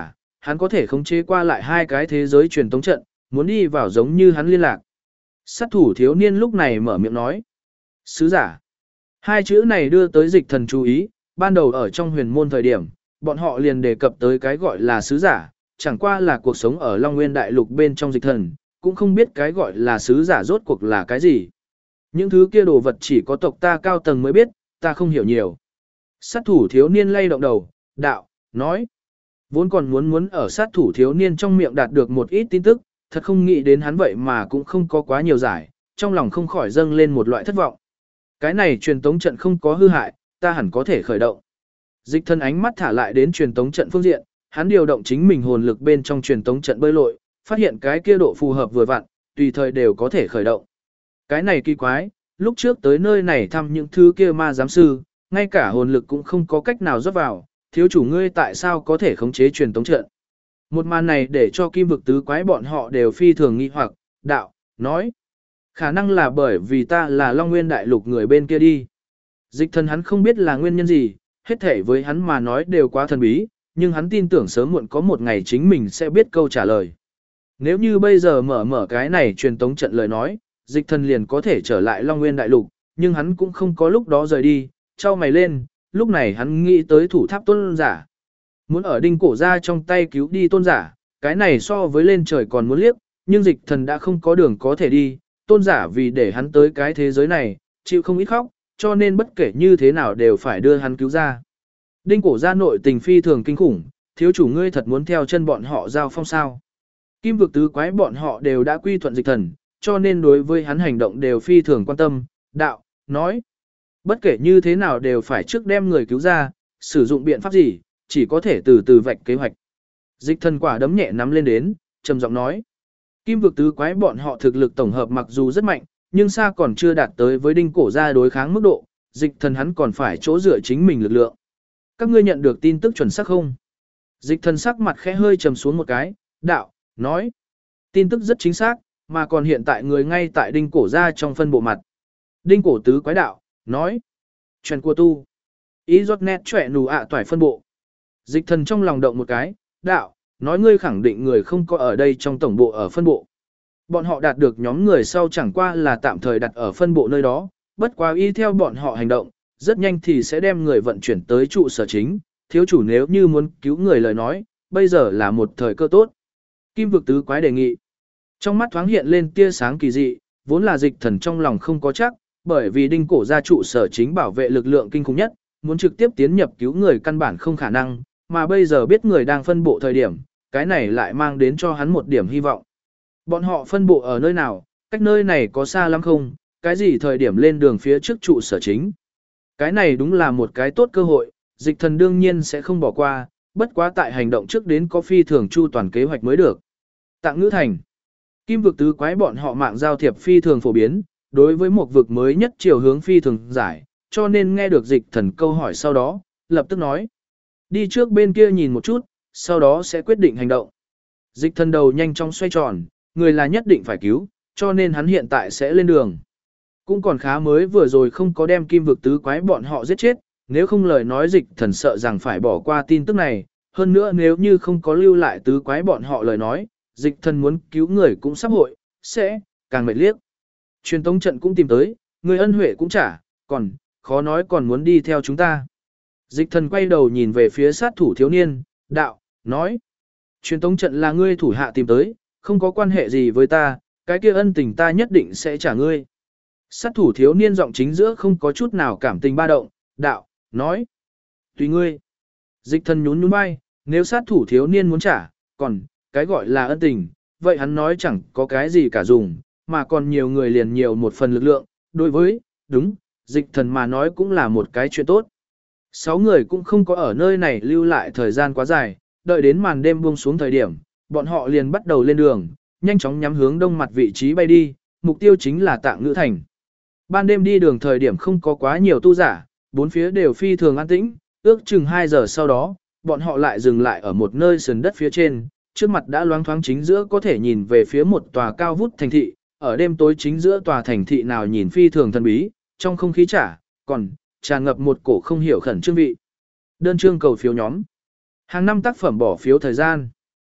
hắn có thể khống chế qua lại hai cái thế giới truyền tống trận, muốn đi vào giống như hắn liên lạc. Sát thủ thiếu niên lúc này mở miệng nói. Sứ giả. Hai chữ này đưa tới Dịch Thần chú ý, ban đầu ở trong huyền môn thời điểm, bọn họ liền đề cập tới cái gọi là sứ giả, chẳng qua là cuộc sống ở Long Nguyên Đại Lục bên trong Dịch Thần, cũng không biết cái gọi là sứ giả rốt cuộc là cái gì. Những thứ kia đồ vật chỉ có tộc ta cao tầng mới biết, ta không hiểu nhiều. Sát thủ thiếu niên lay động đầu, đạo, nói. Vốn còn muốn ở sát thủ thiếu niên trong miệng đạt được một ít tin tức, thật không nghĩ đến hắn vậy mà cũng không có quá nhiều giải, trong lòng không khỏi dâng lên một loại thất vọng. Cái này truyền tống trận không có hư hại, ta hẳn có thể khởi động. Dịch Thần ánh mắt thả lại đến truyền tống trận phương diện, hắn điều động chính mình hồn lực bên trong truyền tống trận bơi lội, phát hiện cái kia độ phù hợp vừa vặn, tùy thời đều có thể khởi động. Cái này kỳ quái, lúc trước tới nơi này thăm những thứ kia ma giám sư, ngay cả hồn lực cũng không có cách nào rót vào, thiếu chủ ngươi tại sao có thể khống chế truyền tống trận. Một màn này để cho kim vực tứ quái bọn họ đều phi thường nghi hoặc, đạo, nói. Khả năng là bởi vì ta là Long Nguyên Đại Lục người bên kia đi. Dịch Thần hắn không biết là nguyên nhân gì, hết thể với hắn mà nói đều quá thần bí, nhưng hắn tin tưởng sớm muộn có một ngày chính mình sẽ biết câu trả lời. Nếu như bây giờ mở cái này truyền tống trận lời nói, Dịch Thần liền có thể trở lại Long Nguyên Đại Lục, nhưng hắn cũng không có lúc đó rời đi, chau mày lên, lúc này hắn nghĩ tới thủ tháp tôn giả. Muốn ở đinh cổ ra trong tay cứu đi tôn giả, cái này so với lên trời còn muốn liếc, nhưng Dịch Thần đã không có đường có thể đi, tôn giả vì để hắn tới cái thế giới này, chịu không ít khóc, cho nên bất kể như thế nào đều phải đưa hắn cứu ra. Đinh cổ ra nội tình phi thường kinh khủng, thiếu chủ ngươi thật muốn theo chân bọn họ giao phong sao. Kim vực tứ quái bọn họ đều đã quy thuận Dịch Thần, cho nên đối với hắn hành động đều phi thường quan tâm, đạo, nói. Bất kể như thế nào đều phải trước đem người cứu ra, sử dụng biện pháp gì, chỉ có thể từ từ vạch kế hoạch. Dịch Thần quả đấm nhẹ nắm lên đến, trầm giọng nói. Kim vực tứ quái bọn họ thực lực tổng hợp mặc dù rất mạnh, nhưng xa còn chưa đạt tới với đinh cổ ra đối kháng mức độ, Dịch Thần hắn còn phải chỗ dựa chính mình lực lượng. Các ngươi nhận được tin tức chuẩn xác không? Dịch Thần sắc mặt khẽ hơi trầm xuống một cái, đạo, nói. Tin tức rất chính xác, mà còn hiện tại người ngay tại đinh cổ ra trong phân bộ mặt. Đinh cổ tứ quái đạo, nói. Chuyện của tu. Ý giọt nét trẻ nù ạ toải phân bộ. Dịch Thần trong lòng động một cái, đạo, nói ngươi khẳng định người không có ở đây trong tổng bộ ở phân bộ. Bọn họ đạt được nhóm người sau chẳng qua là tạm thời đặt ở phân bộ nơi đó, bất quá y theo bọn họ hành động, rất nhanh thì sẽ đem người vận chuyển tới trụ sở chính, thiếu chủ nếu như muốn cứu người lời nói, bây giờ là một thời cơ tốt. Kim vực tứ quái đề nghị. Trong mắt thoáng hiện lên tia sáng kỳ dị, vốn là Dịch Thần trong lòng không có chắc, bởi vì đinh cổ gia trụ sở chính bảo vệ lực lượng kinh khủng nhất, muốn trực tiếp tiến nhập cứu người căn bản không khả năng, mà bây giờ biết người đang phân bộ thời điểm, cái này lại mang đến cho hắn một điểm hy vọng. Bọn họ phân bộ ở nơi nào, cách nơi này có xa lắm không, cái gì thời điểm lên đường phía trước trụ sở chính. Cái này đúng là một cái tốt cơ hội, Dịch Thần đương nhiên sẽ không bỏ qua, bất quá tại hành động trước đến có phi thường chu toàn kế hoạch mới được. Tạng Ngữ Thành. Kim vực tứ quái bọn họ mạng giao thiệp phi thường phổ biến, đối với một vực mới nhất chiều hướng phi thường giải, cho nên nghe được Dịch Thần câu hỏi sau đó, lập tức nói. Đi trước bên kia nhìn một chút, sau đó sẽ quyết định hành động. Dịch Thần đầu nhanh chóng xoay tròn, người là nhất định phải cứu, cho nên hắn hiện tại sẽ lên đường. Cũng còn khá mới vừa rồi không có đem kim vực tứ quái bọn họ giết chết, nếu không lời nói Dịch Thần sợ rằng phải bỏ qua tin tức này, hơn nữa nếu như không có lưu lại tứ quái bọn họ lời nói, Dịch Thần muốn cứu người cũng sắp hội, sẽ càng mệt liếc. Truyền tống trận cũng tìm tới, người ân huệ cũng trả, còn khó nói còn muốn đi theo chúng ta. Dịch Thần quay đầu nhìn về phía sát thủ thiếu niên, đạo, nói. Truyền tống trận là ngươi thủ hạ tìm tới, không có quan hệ gì với ta, cái kia ân tình ta nhất định sẽ trả ngươi. Sát thủ thiếu niên giọng chính giữa không có chút nào cảm tình ba động, đạo, nói. Tùy ngươi. Dịch Thần nhún nhún vai, nếu sát thủ thiếu niên muốn trả, còn, cái gọi là ân tình, vậy hắn nói chẳng có cái gì cả dùng, mà còn nhiều người liền nhiều một phần lực lượng, đối với, đúng, Dịch Thần mà nói cũng là một cái chuyện tốt. 6 người cũng không có ở nơi này lưu lại thời gian quá dài, đợi đến màn đêm buông xuống thời điểm, bọn họ liền bắt đầu lên đường, nhanh chóng nhắm hướng đông mặt vị trí bay đi, mục tiêu chính là Tạng Ngữ Thành. Ban đêm đi đường thời điểm không có quá nhiều tu giả, bốn phía đều phi thường an tĩnh, ước chừng 2 giờ sau đó, bọn họ lại dừng lại ở một nơi sườn đất phía trên, trước mặt đã loáng thoáng chính giữa có thể nhìn về phía một tòa cao vút thành thị, ở đêm tối chính giữa tòa thành thị nào nhìn phi thường thần bí, trong không khí còn tràn ngập một cổ không hiểu khẩn trương vị. Đơn chương cầu phiếu nhóm. Hàng năm tác phẩm bỏ phiếu thời gian.